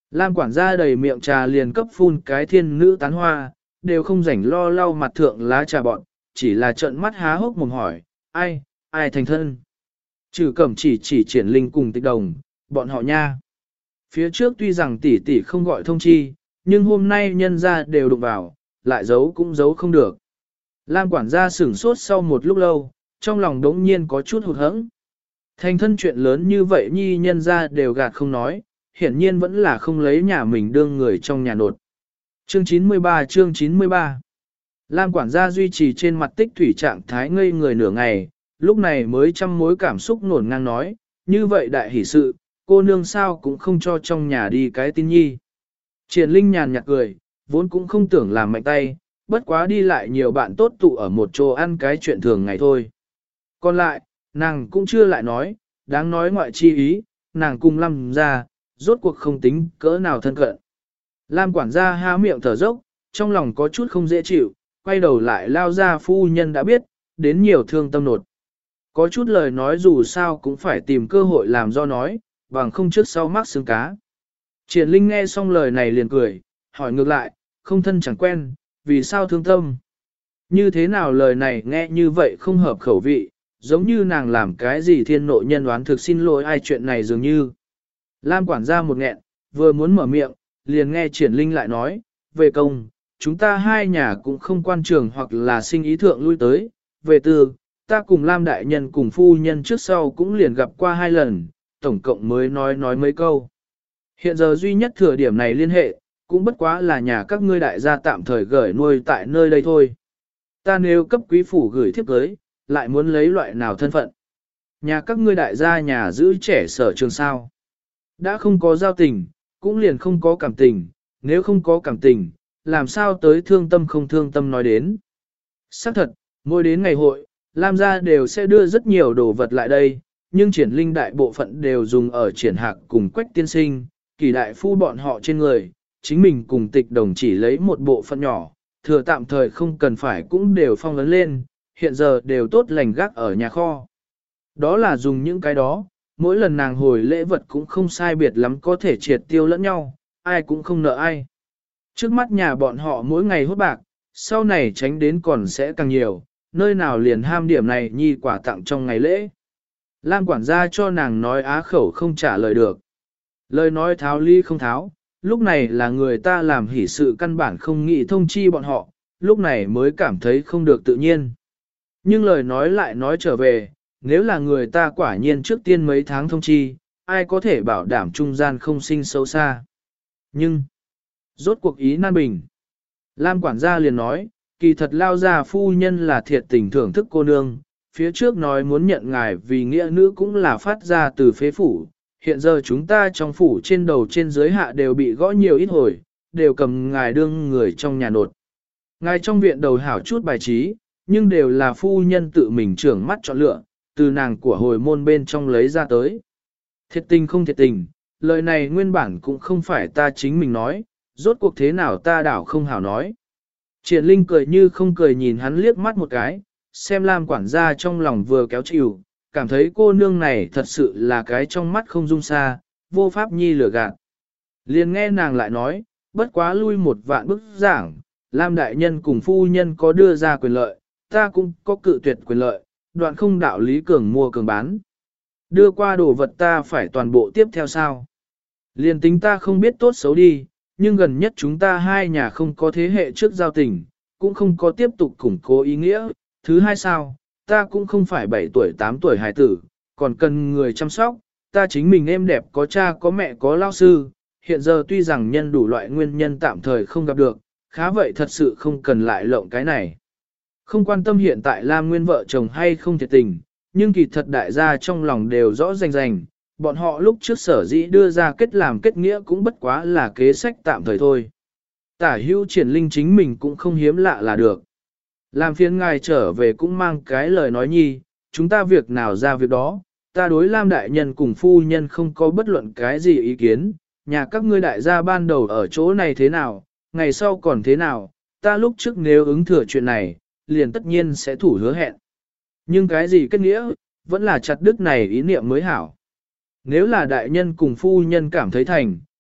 Lam quản gia đầy miệng trà liền cấp phun cái thiên nữ tán hoa, đều không rảnh lo lau mặt thượng lá trà bọn, chỉ là trợn mắt há hốc mồm hỏi, ai, ai thành thân. Trừ cẩm chỉ chỉ triển linh cùng tịch đồng, bọn họ nha. Phía trước tuy rằng tỷ tỷ không gọi thông chi, nhưng hôm nay nhân ra đều đụng vào, lại giấu cũng giấu không được. Lam quản gia sửng sốt sau một lúc lâu, trong lòng đống nhiên có chút hụt hẫng. Thành thân chuyện lớn như vậy nhi nhân ra đều gạt không nói, hiển nhiên vẫn là không lấy nhà mình đương người trong nhà nột. Chương chín mươi ba chương chín mươi ba Lam quản gia duy trì trên mặt tích thủy trạng thái ngây người nửa ngày, lúc này mới trăm mối cảm xúc nổn ngang nói, như vậy đại hỷ sự, cô nương sao cũng không cho trong nhà đi cái tin nhi. Triển Linh nhàn nhạt cười, vốn cũng không tưởng làm mạnh tay, bất quá đi lại nhiều bạn tốt tụ ở một chỗ ăn cái chuyện thường ngày thôi. Còn lại, nàng cũng chưa lại nói, đáng nói ngoại chi ý, nàng cùng Lam ra, rốt cuộc không tính cỡ nào thân cận. Lam quản gia há miệng thở dốc, trong lòng có chút không dễ chịu, quay đầu lại lao ra phu nhân đã biết, đến nhiều thương tâm nột. Có chút lời nói dù sao cũng phải tìm cơ hội làm do nói, bằng không trước sau mắc xương cá. Triển Linh nghe xong lời này liền cười, hỏi ngược lại, không thân chẳng quen, vì sao thương tâm? Như thế nào lời này nghe như vậy không hợp khẩu vị, giống như nàng làm cái gì thiên nội nhân đoán thực xin lỗi ai chuyện này dường như. Lam quản gia một nghẹn, vừa muốn mở miệng, liền nghe Triển Linh lại nói, về công, chúng ta hai nhà cũng không quan trường hoặc là sinh ý thượng lui tới, về tư, ta cùng Lam đại nhân cùng phu nhân trước sau cũng liền gặp qua hai lần, tổng cộng mới nói nói mấy câu. Hiện giờ duy nhất thừa điểm này liên hệ, cũng bất quá là nhà các ngươi đại gia tạm thời gửi nuôi tại nơi đây thôi. Ta nếu cấp quý phủ gửi thiếp cưới, lại muốn lấy loại nào thân phận. Nhà các ngươi đại gia nhà giữ trẻ sở trường sao. Đã không có giao tình, cũng liền không có cảm tình, nếu không có cảm tình, làm sao tới thương tâm không thương tâm nói đến. Xác thật, mỗi đến ngày hội, Lam gia đều sẽ đưa rất nhiều đồ vật lại đây, nhưng triển linh đại bộ phận đều dùng ở triển hạc cùng quách tiên sinh, kỳ đại phu bọn họ trên người, chính mình cùng tịch đồng chỉ lấy một bộ phận nhỏ, thừa tạm thời không cần phải cũng đều phong ấn lên, hiện giờ đều tốt lành gác ở nhà kho. Đó là dùng những cái đó, mỗi lần nàng hồi lễ vật cũng không sai biệt lắm có thể triệt tiêu lẫn nhau, ai cũng không nợ ai. Trước mắt nhà bọn họ mỗi ngày hốt bạc, sau này tránh đến còn sẽ càng nhiều, nơi nào liền ham điểm này nhi quả tặng trong ngày lễ. Lam quản gia cho nàng nói á khẩu không trả lời được. Lời nói tháo ly không tháo, lúc này là người ta làm hỷ sự căn bản không nghĩ thông chi bọn họ, lúc này mới cảm thấy không được tự nhiên. Nhưng lời nói lại nói trở về, nếu là người ta quả nhiên trước tiên mấy tháng thông chi, ai có thể bảo đảm trung gian không sinh xấu xa. Nhưng, rốt cuộc ý nan bình. Lam quản gia liền nói, kỳ thật lao gia phu nhân là thiệt tình thưởng thức cô nương, phía trước nói muốn nhận ngài vì nghĩa nữ cũng là phát ra từ phế phủ, hiện giờ chúng ta trong phủ trên đầu trên dưới hạ đều bị gõ nhiều ít hồi, đều cầm ngài đương người trong nhà nột. Ngài trong viện đầu hảo chút bài trí, nhưng đều là phu nhân tự mình trưởng mắt chọn lựa, từ nàng của hồi môn bên trong lấy ra tới. Thiệt tình không thiệt tình, lời này nguyên bản cũng không phải ta chính mình nói, rốt cuộc thế nào ta đảo không hảo nói. Triển Linh cười như không cười nhìn hắn liếc mắt một cái, xem Lam quản gia trong lòng vừa kéo chịu, cảm thấy cô nương này thật sự là cái trong mắt không dung xa, vô pháp nhi lừa gạt. Liền nghe nàng lại nói, bất quá lui một vạn bức giảng, Lam đại nhân cùng phu nhân có đưa ra quyền lợi, ta cũng có cự tuyệt quyền lợi, đoạn không đạo lý cường mua cường bán. Đưa qua đồ vật ta phải toàn bộ tiếp theo sao. Liền tính ta không biết tốt xấu đi, nhưng gần nhất chúng ta hai nhà không có thế hệ trước giao tình, cũng không có tiếp tục củng cố ý nghĩa. Thứ hai sao, ta cũng không phải bảy tuổi tám tuổi hài tử, còn cần người chăm sóc, ta chính mình êm đẹp có cha có mẹ có lao sư, hiện giờ tuy rằng nhân đủ loại nguyên nhân tạm thời không gặp được, khá vậy thật sự không cần lại lộng cái này. Không quan tâm hiện tại Lam Nguyên vợ chồng hay không thiệt tình, nhưng kỳ thật đại gia trong lòng đều rõ rành rành, bọn họ lúc trước sở dĩ đưa ra kết làm kết nghĩa cũng bất quá là kế sách tạm thời thôi. Tả hưu triển linh chính mình cũng không hiếm lạ là được. Làm phiền ngài trở về cũng mang cái lời nói nhi, chúng ta việc nào ra việc đó, ta đối Lam đại nhân cùng phu nhân không có bất luận cái gì ý kiến, nhà các ngươi đại gia ban đầu ở chỗ này thế nào, ngày sau còn thế nào, ta lúc trước nếu ứng thừa chuyện này, liền tất nhiên sẽ thủ hứa hẹn. Nhưng cái gì kết nghĩa, vẫn là chặt đứt này ý niệm mới hảo. Nếu là đại nhân cùng phu nhân cảm thấy thành,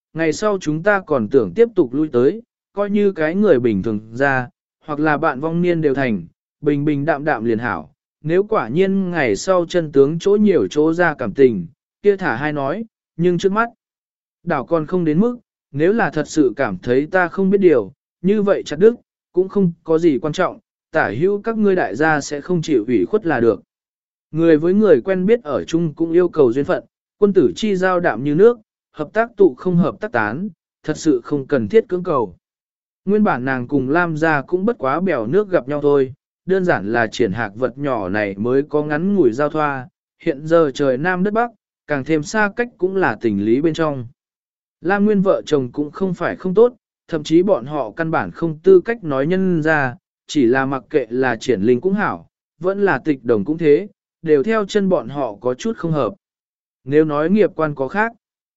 ngày sau chúng ta còn tưởng tiếp tục lui tới, coi như cái người bình thường ra, hoặc là bạn vong niên đều thành, bình bình đạm đạm liền hảo. Nếu quả nhiên ngày sau chân tướng chỗ nhiều chỗ ra cảm tình, kia thả hai nói, nhưng trước mắt, đảo còn không đến mức, nếu là thật sự cảm thấy ta không biết điều, như vậy chặt đức, cũng không có gì quan trọng, tả hữu các ngươi đại gia sẽ không chịu ủy khuất là được. Người với người quen biết ở chung cũng yêu cầu duyên phận, quân tử chi giao đạm như nước, hợp tác tụ không hợp tác tán, thật sự không cần thiết cưỡng cầu. Nguyên bản nàng cùng Lam gia cũng bất quá bèo nước gặp nhau thôi, đơn giản là triển hạc vật nhỏ này mới có ngắn ngủi giao thoa, hiện giờ trời Nam đất Bắc, càng thêm xa cách cũng là tình lý bên trong. Lam Nguyên vợ chồng cũng không phải không tốt, thậm chí bọn họ căn bản không tư cách nói nhân ra, chỉ là mặc kệ là triển linh cũng hảo, vẫn là tịch đồng cũng thế, đều theo chân bọn họ có chút không hợp. Nếu nói nghiệp quan có khác,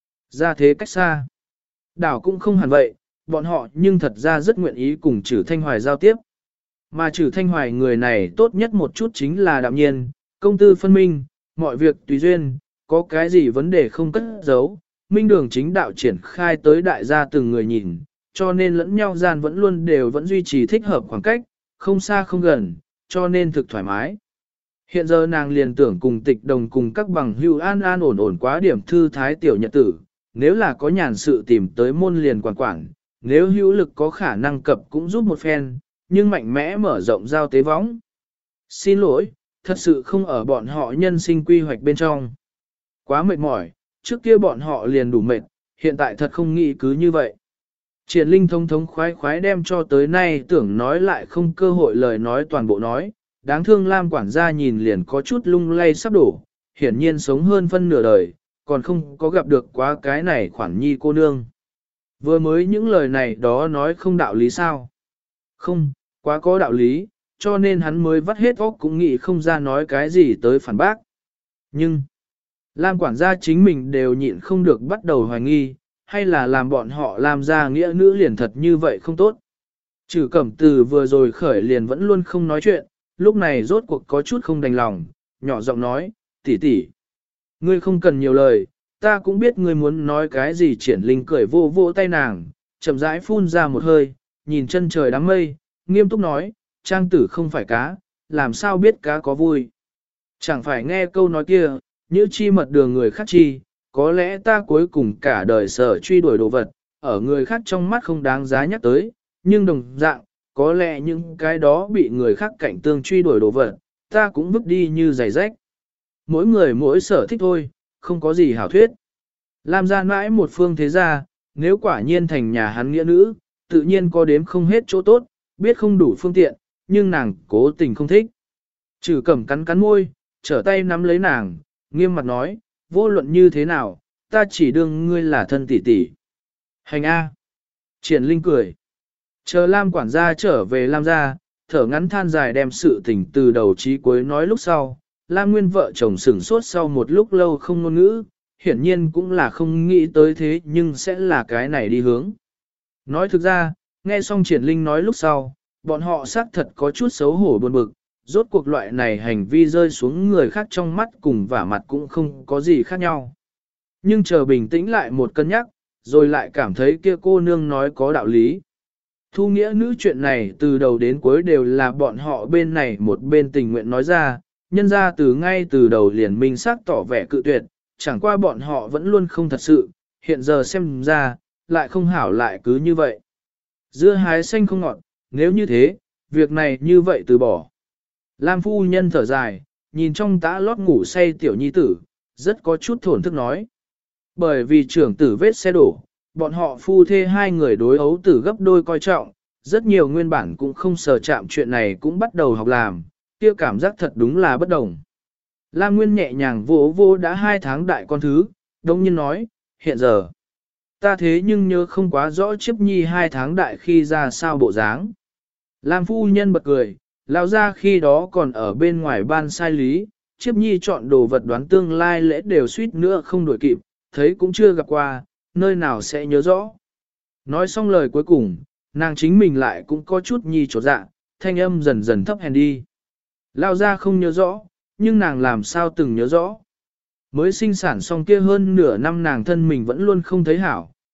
ra thế cách xa. Đảo cũng không hẳn vậy, bọn họ nhưng thật ra rất nguyện ý cùng Trử Thanh Hoài giao tiếp. Mà Trử Thanh Hoài người này tốt nhất một chút chính là đạm nhiên, công tư phân minh, mọi việc tùy duyên, có cái gì vấn đề không cất giấu, minh đường chính đạo triển khai tới đại gia từng người nhìn, cho nên lẫn nhau gian vẫn luôn đều vẫn duy trì thích hợp khoảng cách, không xa không gần, cho nên thực thoải mái. Hiện giờ nàng liền tưởng cùng tịch đồng cùng các bằng hữu an an ổn ổn quá điểm thư thái tiểu nhật tử, nếu là có nhàn sự tìm tới môn liền quản quản, nếu hữu lực có khả năng cập cũng giúp một phen, nhưng mạnh mẽ mở rộng giao tế võng. Xin lỗi, thật sự không ở bọn họ nhân sinh quy hoạch bên trong. Quá mệt mỏi, trước kia bọn họ liền đủ mệt, hiện tại thật không nghĩ cứ như vậy. Triển Linh thông thống khoái khoái đem cho tới nay tưởng nói lại không cơ hội lời nói toàn bộ nói, đáng thương Lam quản gia nhìn liền có chút lung lay sắp đổ, hiển nhiên sống hơn phân nửa đời, còn không có gặp được quá cái này khoản nhi cô nương. Vừa mới những lời này đó nói không đạo lý sao? Không, quá có đạo lý, cho nên hắn mới vắt hết óc cũng nghĩ không ra nói cái gì tới phản bác. Nhưng, Lam quản gia chính mình đều nhịn không được bắt đầu hoài nghi, hay là làm bọn họ làm ra nghĩa nữ liền thật như vậy không tốt. Trừ Cẩm Từ vừa rồi khởi liền vẫn luôn không nói chuyện, lúc này rốt cuộc có chút không đành lòng, nhỏ giọng nói, tỷ tỷ, ngươi không cần nhiều lời, ta cũng biết ngươi muốn nói cái gì. Triển Linh cười vô vô tay nàng, chậm rãi phun ra một hơi, nhìn chân trời đám mây, nghiêm túc nói, trang tử không phải cá, làm sao biết cá có vui. Chẳng phải nghe câu nói kia, như chi mật đường người khác chi, có lẽ ta cuối cùng cả đời sở truy đuổi đồ vật, ở người khác trong mắt không đáng giá nhắc tới, nhưng đồng dạng, có lẽ những cái đó bị người khác cạnh tương truy đuổi đồ vật, ta cũng vứt đi như giày rách. Mỗi người mỗi sở thích thôi, không có gì hảo thuyết. Làm ra mãi một phương thế gia, nếu quả nhiên thành nhà hắn nghĩa nữ, tự nhiên có đếm không hết chỗ tốt, biết không đủ phương tiện, nhưng nàng cố tình không thích. Trừ Cẩm cắn cắn môi, trở tay nắm lấy nàng, nghiêm mặt nói, vô luận như thế nào, ta chỉ đương ngươi là thân tỷ tỷ. Hành A. Triển Linh cười. Chờ Lam quản gia trở về Lam gia, thở ngắn than dài đem sự tình từ đầu chí cuối nói lúc sau. Lam Nguyên vợ chồng sửng sốt sau một lúc lâu không ngôn ngữ, hiển nhiên cũng là không nghĩ tới thế nhưng sẽ là cái này đi hướng. Nói thực ra, nghe xong Triển Linh nói lúc sau, bọn họ xác thật có chút xấu hổ buồn bực, rốt cuộc loại này hành vi rơi xuống người khác trong mắt cùng vả mặt cũng không có gì khác nhau. Nhưng chờ bình tĩnh lại một cân nhắc, rồi lại cảm thấy kia cô nương nói có đạo lý. Thu nghĩa nữ chuyện này từ đầu đến cuối đều là bọn họ bên này một bên tình nguyện nói ra, nhân ra từ ngay từ đầu liền minh xác tỏ vẻ cự tuyệt, chẳng qua bọn họ vẫn luôn không thật sự, hiện giờ xem ra, lại không hảo lại cứ như vậy. Dưa hái xanh không ngọt, nếu như thế, việc này như vậy từ bỏ. Lam phu nhân thở dài, nhìn trong tã lót ngủ say tiểu nhi tử, rất có chút thổn thức nói. Bởi vì trưởng tử vết xe đổ, bọn họ phu thê hai người đối ấu tử gấp đôi coi trọng, rất nhiều nguyên bản cũng không sờ chạm chuyện này cũng bắt đầu học làm, kia cảm giác thật đúng là bất đồng. Lam Nguyên nhẹ nhàng vỗ vỗ đã hai tháng đại con thứ, đông nhiên nói, hiện giờ, ta thế nhưng nhớ không quá rõ Chiếp Nhi hai tháng đại khi ra sao bộ dáng. Lam phu nhân bật cười, lao ra khi đó còn ở bên ngoài ban sai lý, Chiếp Nhi chọn đồ vật đoán tương lai lễ đều suýt nữa không đổi kịp, thấy cũng chưa gặp qua, nơi nào sẽ nhớ rõ. Nói xong lời cuối cùng, nàng chính mình lại cũng có chút nhi trột dạ, thanh âm dần dần thấp hèn đi. Lao ra không nhớ rõ, nhưng nàng làm sao từng nhớ rõ. Mới sinh sản xong kia hơn nửa năm nàng thân mình vẫn luôn không thấy hảo,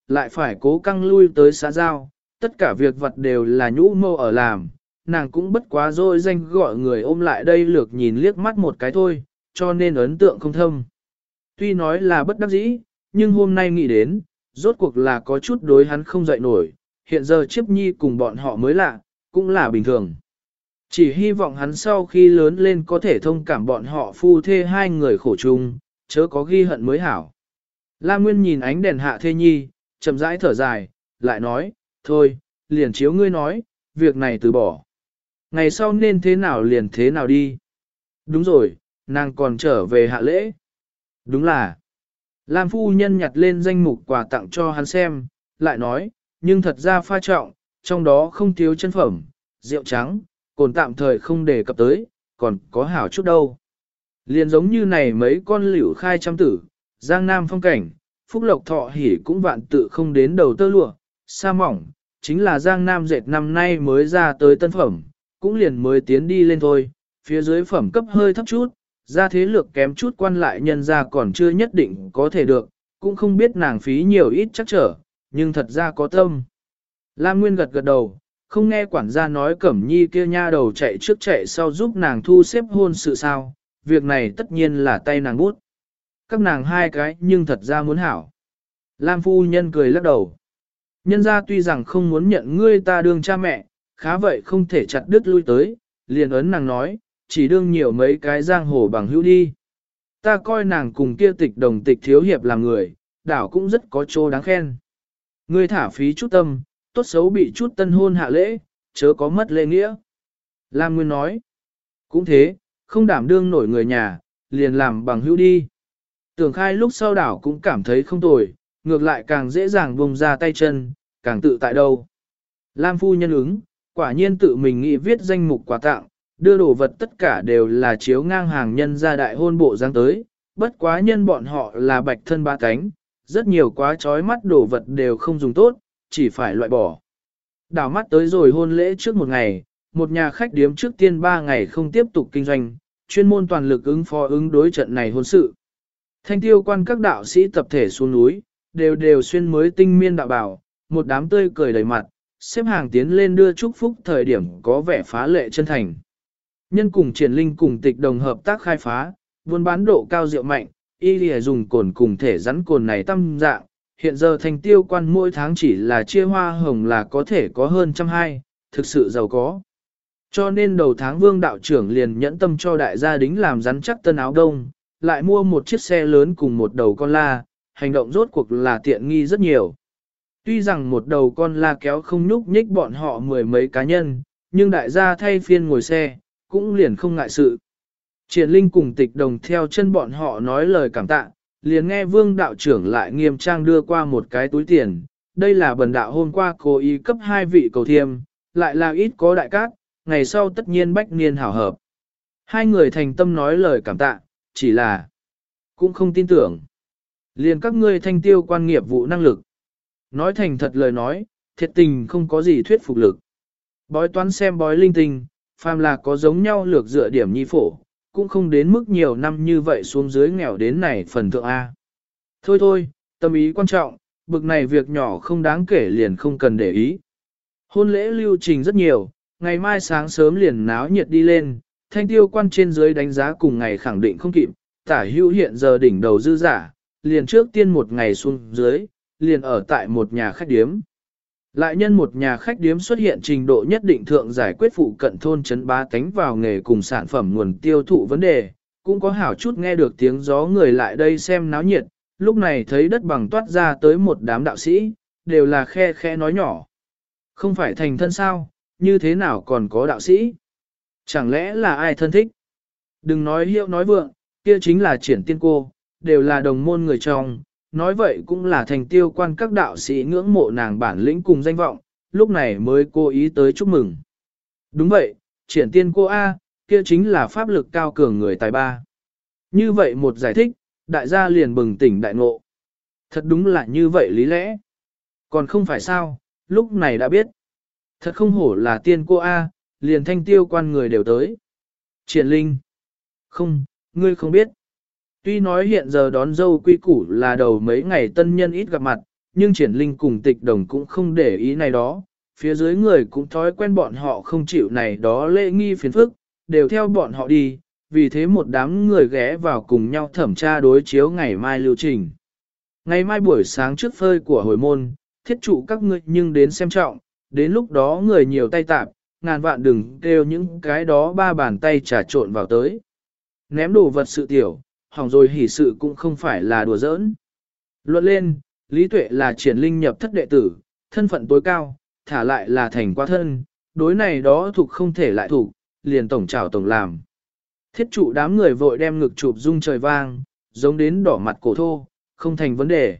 lại phải cố căng lui tới xã giao, tất cả việc vật đều là nhũ mâu ở làm, nàng cũng bất quá rồi danh gọi người ôm lại đây lược nhìn liếc mắt một cái thôi, cho nên ấn tượng không thâm. Tuy nói là bất đắc dĩ, nhưng hôm nay nghĩ đến, rốt cuộc là có chút đối hắn không dậy nổi, hiện giờ Chiếp Nhi cùng bọn họ mới lạ, cũng là bình thường. Chỉ hy vọng hắn sau khi lớn lên có thể thông cảm bọn họ phu thê hai người khổ chung, chớ có ghi hận mới hảo. Lam Nguyên nhìn ánh đèn hạ thê nhi, chậm rãi thở dài, lại nói, thôi, liền chiếu ngươi nói, việc này từ bỏ. Ngày sau nên thế nào liền thế nào đi. Đúng rồi, nàng còn trở về hạ lễ. Đúng là, Lam phu nhân nhặt lên danh mục quà tặng cho hắn xem, lại nói, nhưng thật ra pha trọng, trong đó không thiếu chân phẩm, rượu trắng, cồn tạm thời không đề cập tới, còn có hảo chút đâu. Liền giống như này mấy con liễu khai trăm tử, giang nam phong cảnh, phúc lộc thọ hỉ cũng vạn tự không đến đầu tơ lụa, sa mỏng, chính là giang nam dệt năm nay mới ra tới tân phẩm, cũng liền mới tiến đi lên thôi, phía dưới phẩm cấp hơi thấp chút, ra thế lược kém chút quan lại nhân ra còn chưa nhất định có thể được, cũng không biết nàng phí nhiều ít chắc trở, nhưng thật ra có tâm. Lam Nguyên gật gật đầu, không nghe quản gia nói Cẩm Nhi kia nha đầu chạy trước chạy sau giúp nàng thu xếp hôn sự sao, việc này tất nhiên là tay nàng bút. Các nàng hai cái nhưng thật ra muốn hảo. Lam phu nhân cười lắc đầu. Nhân ra tuy rằng không muốn nhận ngươi ta đương cha mẹ, khá vậy không thể chặt đứt lui tới, liền ấn nàng nói, chỉ đương nhiều mấy cái giang hồ bằng hữu đi. Ta coi nàng cùng kia tịch đồng tịch thiếu hiệp làm người, đảo cũng rất có chỗ đáng khen. Ngươi thả phí chút tâm, tốt xấu bị chút tân hôn hạ lễ, chớ có mất lễ nghĩa. Lam Nguyên nói, cũng thế, không đảm đương nổi người nhà, liền làm bằng hữu đi. Tưởng khai lúc sau đảo cũng cảm thấy không tồi, ngược lại càng dễ dàng buông ra tay chân, càng tự tại đâu. Lam phu nhân ứng, quả nhiên tự mình nghĩ viết danh mục quà tặng, đưa đồ vật tất cả đều là chiếu ngang hàng nhân gia đại hôn bộ giang tới, bất quá nhân bọn họ là bạch thân ba cánh, rất nhiều quá trói mắt đồ vật đều không dùng tốt, chỉ phải loại bỏ. Đảo mắt tới rồi hôn lễ trước một ngày, một nhà khách điếm trước tiên ba ngày không tiếp tục kinh doanh, chuyên môn toàn lực ứng phó ứng đối trận này hôn sự. Thanh tiêu quan các đạo sĩ tập thể xuống núi, đều đều xuyên mới tinh miên đạo bảo, một đám tươi cười đầy mặt, xếp hàng tiến lên đưa chúc phúc thời điểm có vẻ phá lệ chân thành. Nhân cùng triển linh cùng tịch đồng hợp tác khai phá, buôn bán độ cao rượu mạnh, y lìa dùng cồn cùng thể rắn cồn này tâm dạng, hiện giờ thanh tiêu quan mỗi tháng chỉ là chia hoa hồng là có thể có hơn trăm hai, thực sự giàu có. Cho nên đầu tháng vương đạo trưởng liền nhẫn tâm cho đại gia đính làm rắn chắc tân áo đông, lại mua một chiếc xe lớn cùng một đầu con la, hành động rốt cuộc là tiện nghi rất nhiều. Tuy rằng một đầu con la kéo không nhúc nhích bọn họ mười mấy cá nhân, nhưng đại gia thay phiên ngồi xe, cũng liền không ngại sự. Triển Linh cùng tịch đồng theo chân bọn họ nói lời cảm tạ, liền nghe vương đạo trưởng lại nghiêm trang đưa qua một cái túi tiền. Đây là bần đạo hôm qua cố ý cấp hai vị cầu thiêm, lại là ít có đại cát, ngày sau tất nhiên bách niên hảo hợp. Hai người thành tâm nói lời cảm tạ, chỉ là cũng không tin tưởng. Liền các ngươi thanh tiêu quan nghiệp vụ năng lực. Nói thành thật lời nói, thiệt tình không có gì thuyết phục lực. Bói toán xem bói linh tinh, phàm là có giống nhau lược dựa điểm nhi phổ, cũng không đến mức nhiều năm như vậy xuống dưới nghèo đến này phần thượng A. Thôi thôi, tâm ý quan trọng, bực này việc nhỏ không đáng kể liền không cần để ý. Hôn lễ lưu trình rất nhiều, ngày mai sáng sớm liền náo nhiệt đi lên, thanh tiêu quan trên dưới đánh giá cùng ngày khẳng định không kịp, tả hữu hiện giờ đỉnh đầu dư giả, liền trước tiên một ngày xuống dưới, liền ở tại một nhà khách điếm. Lại nhân một nhà khách điếm xuất hiện trình độ nhất định thượng giải quyết phụ cận thôn trấn bá tánh vào nghề cùng sản phẩm nguồn tiêu thụ vấn đề, cũng có hảo chút nghe được tiếng gió người lại đây xem náo nhiệt, lúc này thấy đất bằng toát ra tới một đám đạo sĩ, đều là khe khe nói nhỏ. Không phải thành thân sao, như thế nào còn có đạo sĩ? Chẳng lẽ là ai thân thích? Đừng nói hiệu nói vượng, kia chính là triển tiên cô, đều là đồng môn người trong, nói vậy cũng là thành tiêu quan các đạo sĩ ngưỡng mộ nàng bản lĩnh cùng danh vọng, lúc này mới cố ý tới chúc mừng. Đúng vậy, triển tiên cô A, kia chính là pháp lực cao cường người tài ba. Như vậy một giải thích, đại gia liền bừng tỉnh đại ngộ. Thật đúng là như vậy lý lẽ. Còn không phải sao, lúc này đã biết. Thật không hổ là tiên cô A, liền thanh tiêu quan người đều tới. Triển linh. Không, ngươi không biết. Tuy nói hiện giờ đón dâu quy củ là đầu mấy ngày tân nhân ít gặp mặt, nhưng triển linh cùng tịch đồng cũng không để ý này đó, phía dưới người cũng thói quen bọn họ không chịu này đó lễ nghi phiền phức, đều theo bọn họ đi, vì thế một đám người ghé vào cùng nhau thẩm tra đối chiếu ngày mai lưu trình. Ngày mai buổi sáng trước phơi của hồi môn, thiết trụ các ngươi nhưng đến xem trọng, đến lúc đó người nhiều tay tạp, ngàn vạn đừng kêu những cái đó ba bàn tay trà trộn vào tới. Ném đồ vật sự tiểu, hỏng rồi hỉ sự cũng không phải là đùa giỡn. Luận lên, Lý Tuệ là triển linh nhập thất đệ tử, thân phận tối cao, thả lại là thành qua thân, đối này đó thuộc không thể lại thuộc, liền tổng trảo tổng làm. Thiết trụ đám người vội đem ngực chụp rung trời vang, giống đến đỏ mặt cổ thô, không thành vấn đề.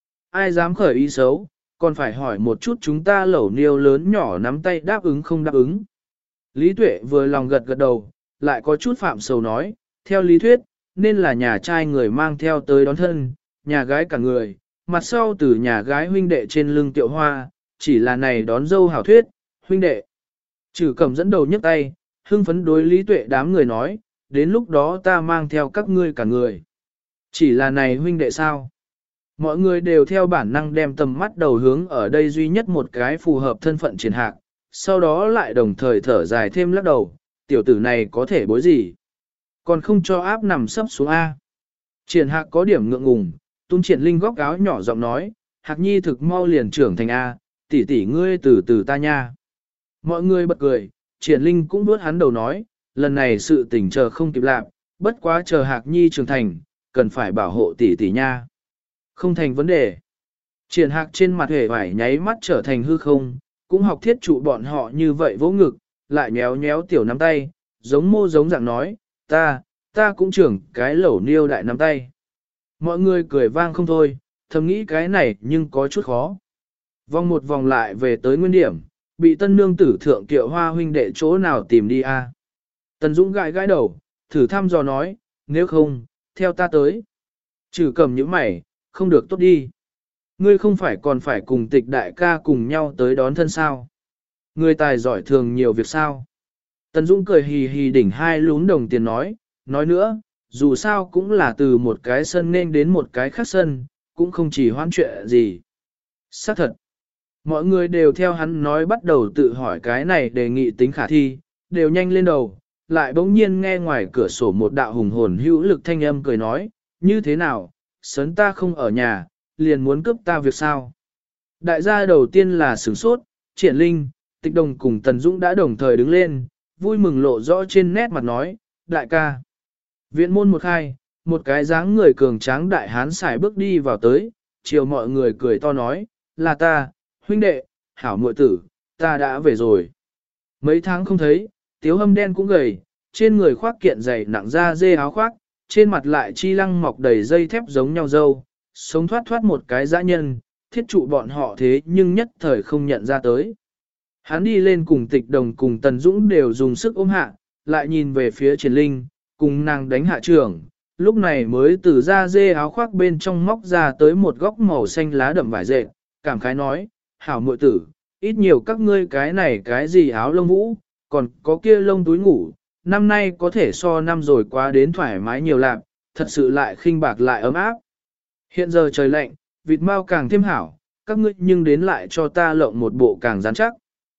Ai dám khởi ý xấu, còn phải hỏi một chút chúng ta lẩu niêu lớn nhỏ nắm tay đáp ứng không đáp ứng. Lý Tuệ vừa lòng gật gật đầu, lại có chút phạm sầu nói, theo lý thuyết, nên là nhà trai người mang theo tới đón thân, nhà gái cả người, mặt sau từ nhà gái huynh đệ trên lưng tiệu hoa, chỉ là này đón dâu hảo thuyết, huynh đệ. Trừ cầm dẫn đầu nhấc tay, hưng phấn đối Lý Tuệ đám người nói, đến lúc đó ta mang theo các ngươi cả người. Chỉ là này huynh đệ sao? Mọi người đều theo bản năng đem tầm mắt đầu hướng ở đây duy nhất một cái phù hợp thân phận triển hạc, sau đó lại đồng thời thở dài thêm lắc đầu, tiểu tử này có thể bối gì? Còn không cho áp nằm sấp xuống A. Triển hạc có điểm ngượng ngùng, tung triển linh góc áo nhỏ giọng nói, hạc nhi thực mau liền trưởng thành A, tỷ tỷ ngươi từ từ ta nha. Mọi người bật cười, triển linh cũng bước hắn đầu nói, lần này sự tình chờ không kịp lạc, bất quá chờ hạc nhi trưởng thành, cần phải bảo hộ tỷ tỷ nha. Không thành vấn đề. Triển hạc trên mặt hề vải nháy mắt trở thành hư không, cũng học thiết trụ bọn họ như vậy vỗ ngực, lại nhéo nhéo tiểu nắm tay, giống mô giống dạng nói, ta, ta cũng trưởng cái lẩu niêu đại nắm tay. Mọi người cười vang không thôi, thầm nghĩ cái này nhưng có chút khó. Vòng một vòng lại về tới nguyên điểm, bị tân nương tử thượng kiệu hoa huynh đệ chỗ nào tìm đi a? Tần Dũng gãi gãi đầu, thử thăm dò nói, nếu không, theo ta tới. Trừ cầm những mày, không được tốt đi. Ngươi không phải còn phải cùng tịch đại ca cùng nhau tới đón thân sao? Ngươi tài giỏi thường nhiều việc sao? Tần Dũng cười hì hì đỉnh hai lún đồng tiền nói, nói nữa, dù sao cũng là từ một cái sân nên đến một cái khác sân, cũng không chỉ hoãn chuyện gì. Xác thật, mọi người đều theo hắn nói bắt đầu tự hỏi cái này đề nghị tính khả thi, đều nhanh lên đầu, lại bỗng nhiên nghe ngoài cửa sổ một đạo hùng hồn hữu lực thanh âm cười nói, như thế nào, sớn ta không ở nhà, liền muốn cướp ta việc sao. Đại gia đầu tiên là sửng sốt, triển linh, tịch đồng cùng Tần Dũng đã đồng thời đứng lên, vui mừng lộ rõ trên nét mặt nói, đại ca. Viện môn một khai, một cái dáng người cường tráng đại hán xài bước đi vào tới, chiều mọi người cười to nói, là ta, huynh đệ, hảo muội tử, ta đã về rồi. Mấy tháng không thấy, tiếu hâm đen cũng gầy, trên người khoác kiện dày nặng da dê áo khoác, trên mặt lại chi lăng mọc đầy dây thép giống nhau dâu, sống thoát thoát một cái dã nhân, thiết trụ bọn họ thế nhưng nhất thời không nhận ra tới. Hắn đi lên cùng tịch đồng cùng Tần Dũng đều dùng sức ôm hạ, lại nhìn về phía Triển Linh, cùng nàng đánh hạ trưởng, lúc này mới từ da dê áo khoác bên trong móc ra tới một góc màu xanh lá đậm vải dệt, cảm khái nói, hảo muội tử, ít nhiều các ngươi cái này cái gì áo lông vũ, còn có kia lông túi ngủ, năm nay có thể so năm rồi quá đến thoải mái nhiều lạc, thật sự lại khinh bạc lại ấm áp. Hiện giờ trời lạnh, vịt mau càng thêm hảo, các ngươi nhưng đến lại cho ta lộng một bộ càng rắn chắc.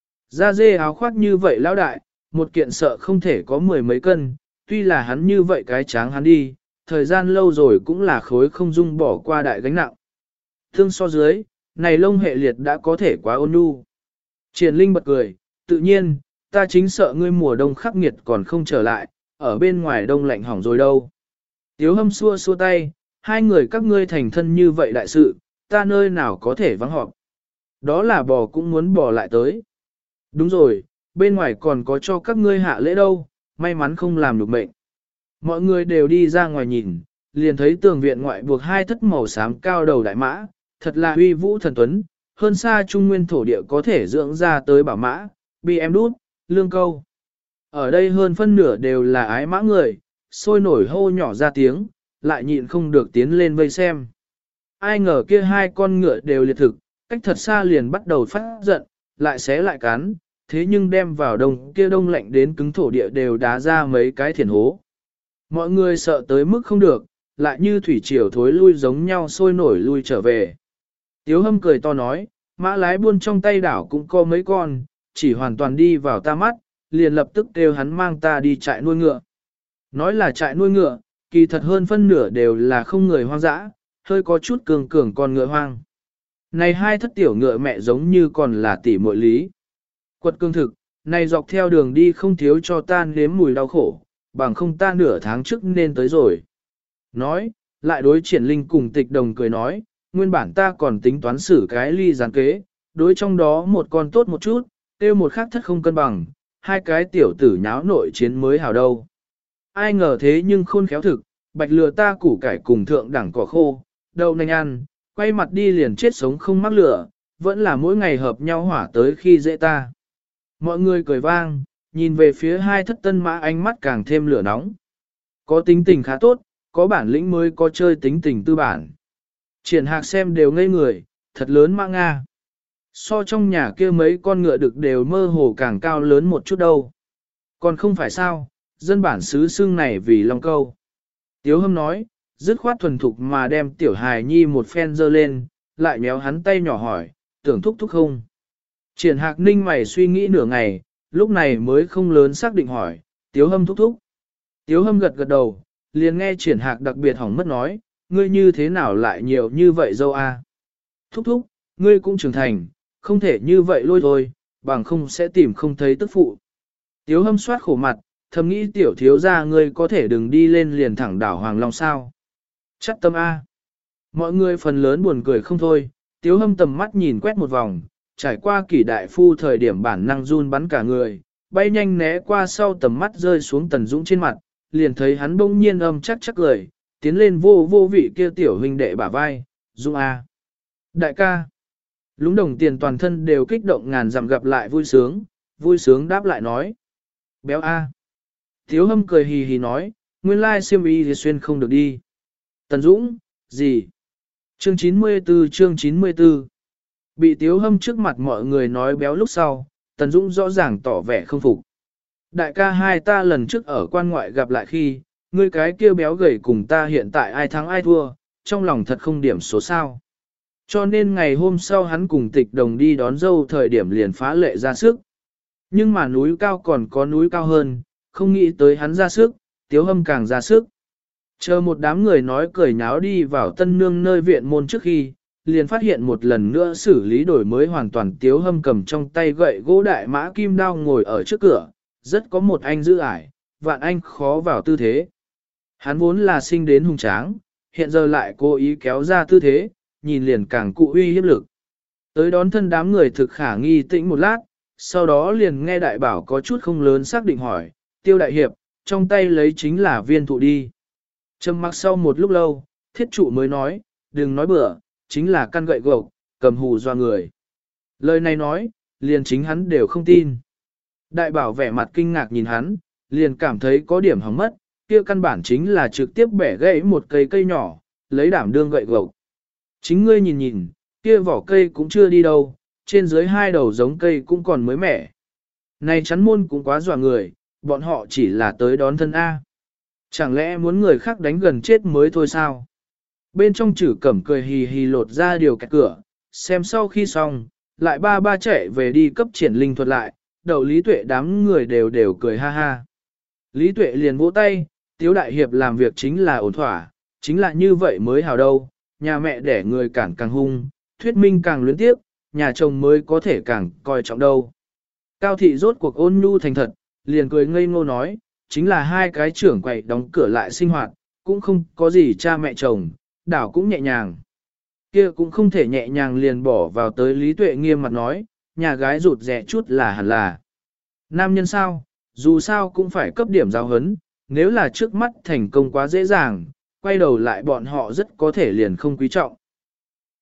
Da dê áo khoác như vậy lão đại, một kiện sợ không thể có mười mấy cân, tuy là hắn như vậy cái tráng hắn đi, thời gian lâu rồi cũng là khối không dung bỏ qua đại gánh nặng. Thương so dưới, này lông hệ liệt đã có thể quá ôn nhu. Triển Linh bật cười, tự nhiên, ta chính sợ ngươi mùa đông khắc nghiệt còn không trở lại, ở bên ngoài đông lạnh hỏng rồi đâu. Tiếu hâm xua xua tay, hai người các ngươi thành thân như vậy đại sự, ta nơi nào có thể vắng họp. Đó là bò cũng muốn bò lại tới. Đúng rồi, bên ngoài còn có cho các ngươi hạ lễ đâu, may mắn không làm được mệnh. Mọi người đều đi ra ngoài nhìn, liền thấy tường viện ngoại buộc hai thất màu xám cao đầu đại mã, thật là uy vũ thần tuấn, hơn xa trung nguyên thổ địa có thể dưỡng ra tới bảo mã, bi em đút, lương câu. Ở đây hơn phân nửa đều là ái mã người, sôi nổi hô nhỏ ra tiếng, lại nhịn không được tiến lên vây xem. Ai ngờ kia hai con ngựa đều liệt thực, cách thật xa liền bắt đầu phát giận, lại xé lại cắn, thế nhưng đem vào đông kia đông lạnh đến cứng thổ địa đều đá ra mấy cái thiền hố. Mọi người sợ tới mức không được, lại như thủy triều thối lui giống nhau sôi nổi lui trở về. Tiếu hâm cười to nói, mã lái buôn trong tay đảo cũng có mấy con, chỉ hoàn toàn đi vào ta mắt, liền lập tức kêu hắn mang ta đi trại nuôi ngựa. Nói là trại nuôi ngựa, kỳ thật hơn phân nửa đều là không người hoang dã, hơi có chút cường cường con ngựa hoang. Này hai thất tiểu ngựa mẹ giống như còn là tỷ muội lý. Quật cương thực, này dọc theo đường đi không thiếu cho ta nếm mùi đau khổ, bằng không ta nửa tháng trước nên tới rồi. Nói, lại đối triển linh cùng tịch đồng cười nói, nguyên bản ta còn tính toán xử cái ly gián kế, đối trong đó một con tốt một chút, tiêu một khác thất không cân bằng, hai cái tiểu tử nháo nội chiến mới hào đâu. Ai ngờ thế nhưng khôn khéo thực, bạch lừa ta củ cải cùng thượng đẳng cỏ khô, đậu nành ăn, quay mặt đi liền chết sống không mắc lửa, vẫn là mỗi ngày hợp nhau hỏa tới khi dễ ta. Mọi người cười vang, nhìn về phía hai thất tân mã ánh mắt càng thêm lửa nóng. Có tính tình khá tốt, có bản lĩnh mới có chơi tính tình tư bản. Triển hạc xem đều ngây người, thật lớn mã Nga. So trong nhà kia mấy con ngựa đực đều mơ hồ càng cao lớn một chút đâu. Còn không phải sao, dân bản xứ xưng này vì long câu. Tiếu hâm nói, dứt khoát thuần thục mà đem tiểu hài nhi một phen dơ lên, lại méo hắn tay nhỏ hỏi, tưởng thúc thúc không. Triển hạc ninh mày suy nghĩ nửa ngày, lúc này mới không lớn xác định hỏi, tiếu hâm thúc thúc. Tiếu hâm gật gật đầu, liền nghe triển hạc đặc biệt hỏng mất nói, ngươi như thế nào lại nhiều như vậy dâu a? Thúc thúc, ngươi cũng trưởng thành, không thể như vậy lôi thôi, bằng không sẽ tìm không thấy tức phụ. Tiếu hâm soát khổ mặt, thầm nghĩ tiểu thiếu gia ngươi có thể đừng đi lên liền thẳng đảo Hoàng Long sao. Chắc tâm A. Mọi người phần lớn buồn cười không thôi, tiếu hâm tầm mắt nhìn quét một vòng, trải qua kỷ đại phu thời điểm bản năng run bắn cả người, bay nhanh né qua sau tầm mắt rơi xuống Tần Dũng trên mặt, liền thấy hắn bỗng nhiên âm chắc chắc cười, tiến lên vô vô vị kia tiểu huynh đệ bả vai, Dũng A. Đại ca. Lúng đồng tiền toàn thân đều kích động ngàn dặm gặp lại vui sướng, vui sướng đáp lại nói. Béo A. Tiếu hâm cười hì hì nói, nguyên lai siêm y thì xuyên không được đi. Tần Dũng, gì? Chương chín mươi tư chương chín mươi tư. Bị tiếu hâm trước mặt mọi người nói béo lúc sau, Tần Dũng rõ ràng tỏ vẻ không phục. Đại ca hai ta lần trước ở quan ngoại gặp lại khi, ngươi cái kia béo gầy cùng ta hiện tại ai thắng ai thua, trong lòng thật không điểm số sao. Cho nên ngày hôm sau hắn cùng tịch đồng đi đón dâu thời điểm liền phá lệ ra sức. Nhưng mà núi cao còn có núi cao hơn, không nghĩ tới hắn ra sức, tiếu hâm càng ra sức. Chờ một đám người nói cười nháo đi vào tân nương nơi viện môn trước khi, liền phát hiện một lần nữa xử lý đổi mới hoàn toàn tiếu hâm cầm trong tay gậy gỗ đại mã kim đao ngồi ở trước cửa, rất có một anh giữ ải, vạn anh khó vào tư thế. Hắn vốn là sinh đến hùng tráng, hiện giờ lại cố ý kéo ra tư thế, nhìn liền càng cụ uy hiếp lực. Tới đón thân đám người thực khả nghi tĩnh một lát, sau đó liền nghe đại bảo có chút không lớn xác định hỏi, tiêu đại hiệp, trong tay lấy chính là viên thụ đi. Trầm mặc sau một lúc lâu, thiết trụ mới nói, đừng nói bừa, chính là căn gậy gộc, cầm hù doa người. Lời này nói, liền chính hắn đều không tin. Đại bảo vẻ mặt kinh ngạc nhìn hắn, liền cảm thấy có điểm hỏng mất, kia căn bản chính là trực tiếp bẻ gãy một cây cây nhỏ, lấy đảm đương gậy gộc. Chính ngươi nhìn nhìn, kia vỏ cây cũng chưa đi đâu, trên dưới hai đầu giống cây cũng còn mới mẻ. Này chắn môn cũng quá dọa người, bọn họ chỉ là tới đón thân A. Chẳng lẽ muốn người khác đánh gần chết mới thôi sao? Bên trong chử cẩm cười hì hì lột ra điều kẹt cửa, xem sau khi xong, lại ba ba chạy về đi cấp triển linh thuật lại, đầu Lý Tuệ đám người đều đều cười ha ha. Lý Tuệ liền vỗ tay, Tiếu đại hiệp làm việc chính là ổn thỏa, chính là như vậy mới hào đâu, nhà mẹ đẻ người cản càng hung, thuyết minh càng luyến tiếp, nhà chồng mới có thể càng coi trọng đâu. Cao thị rốt cuộc ôn nhu thành thật, liền cười ngây ngô nói, chính là hai cái trưởng quầy đóng cửa lại sinh hoạt, cũng không có gì cha mẹ chồng, đảo cũng nhẹ nhàng. Kia cũng không thể nhẹ nhàng liền bỏ vào tới Lý Tuệ nghiêm mặt nói, nhà gái rụt rẻ chút là hẳn là. Nam nhân sao, dù sao cũng phải cấp điểm giáo hấn, nếu là trước mắt thành công quá dễ dàng, quay đầu lại bọn họ rất có thể liền không quý trọng.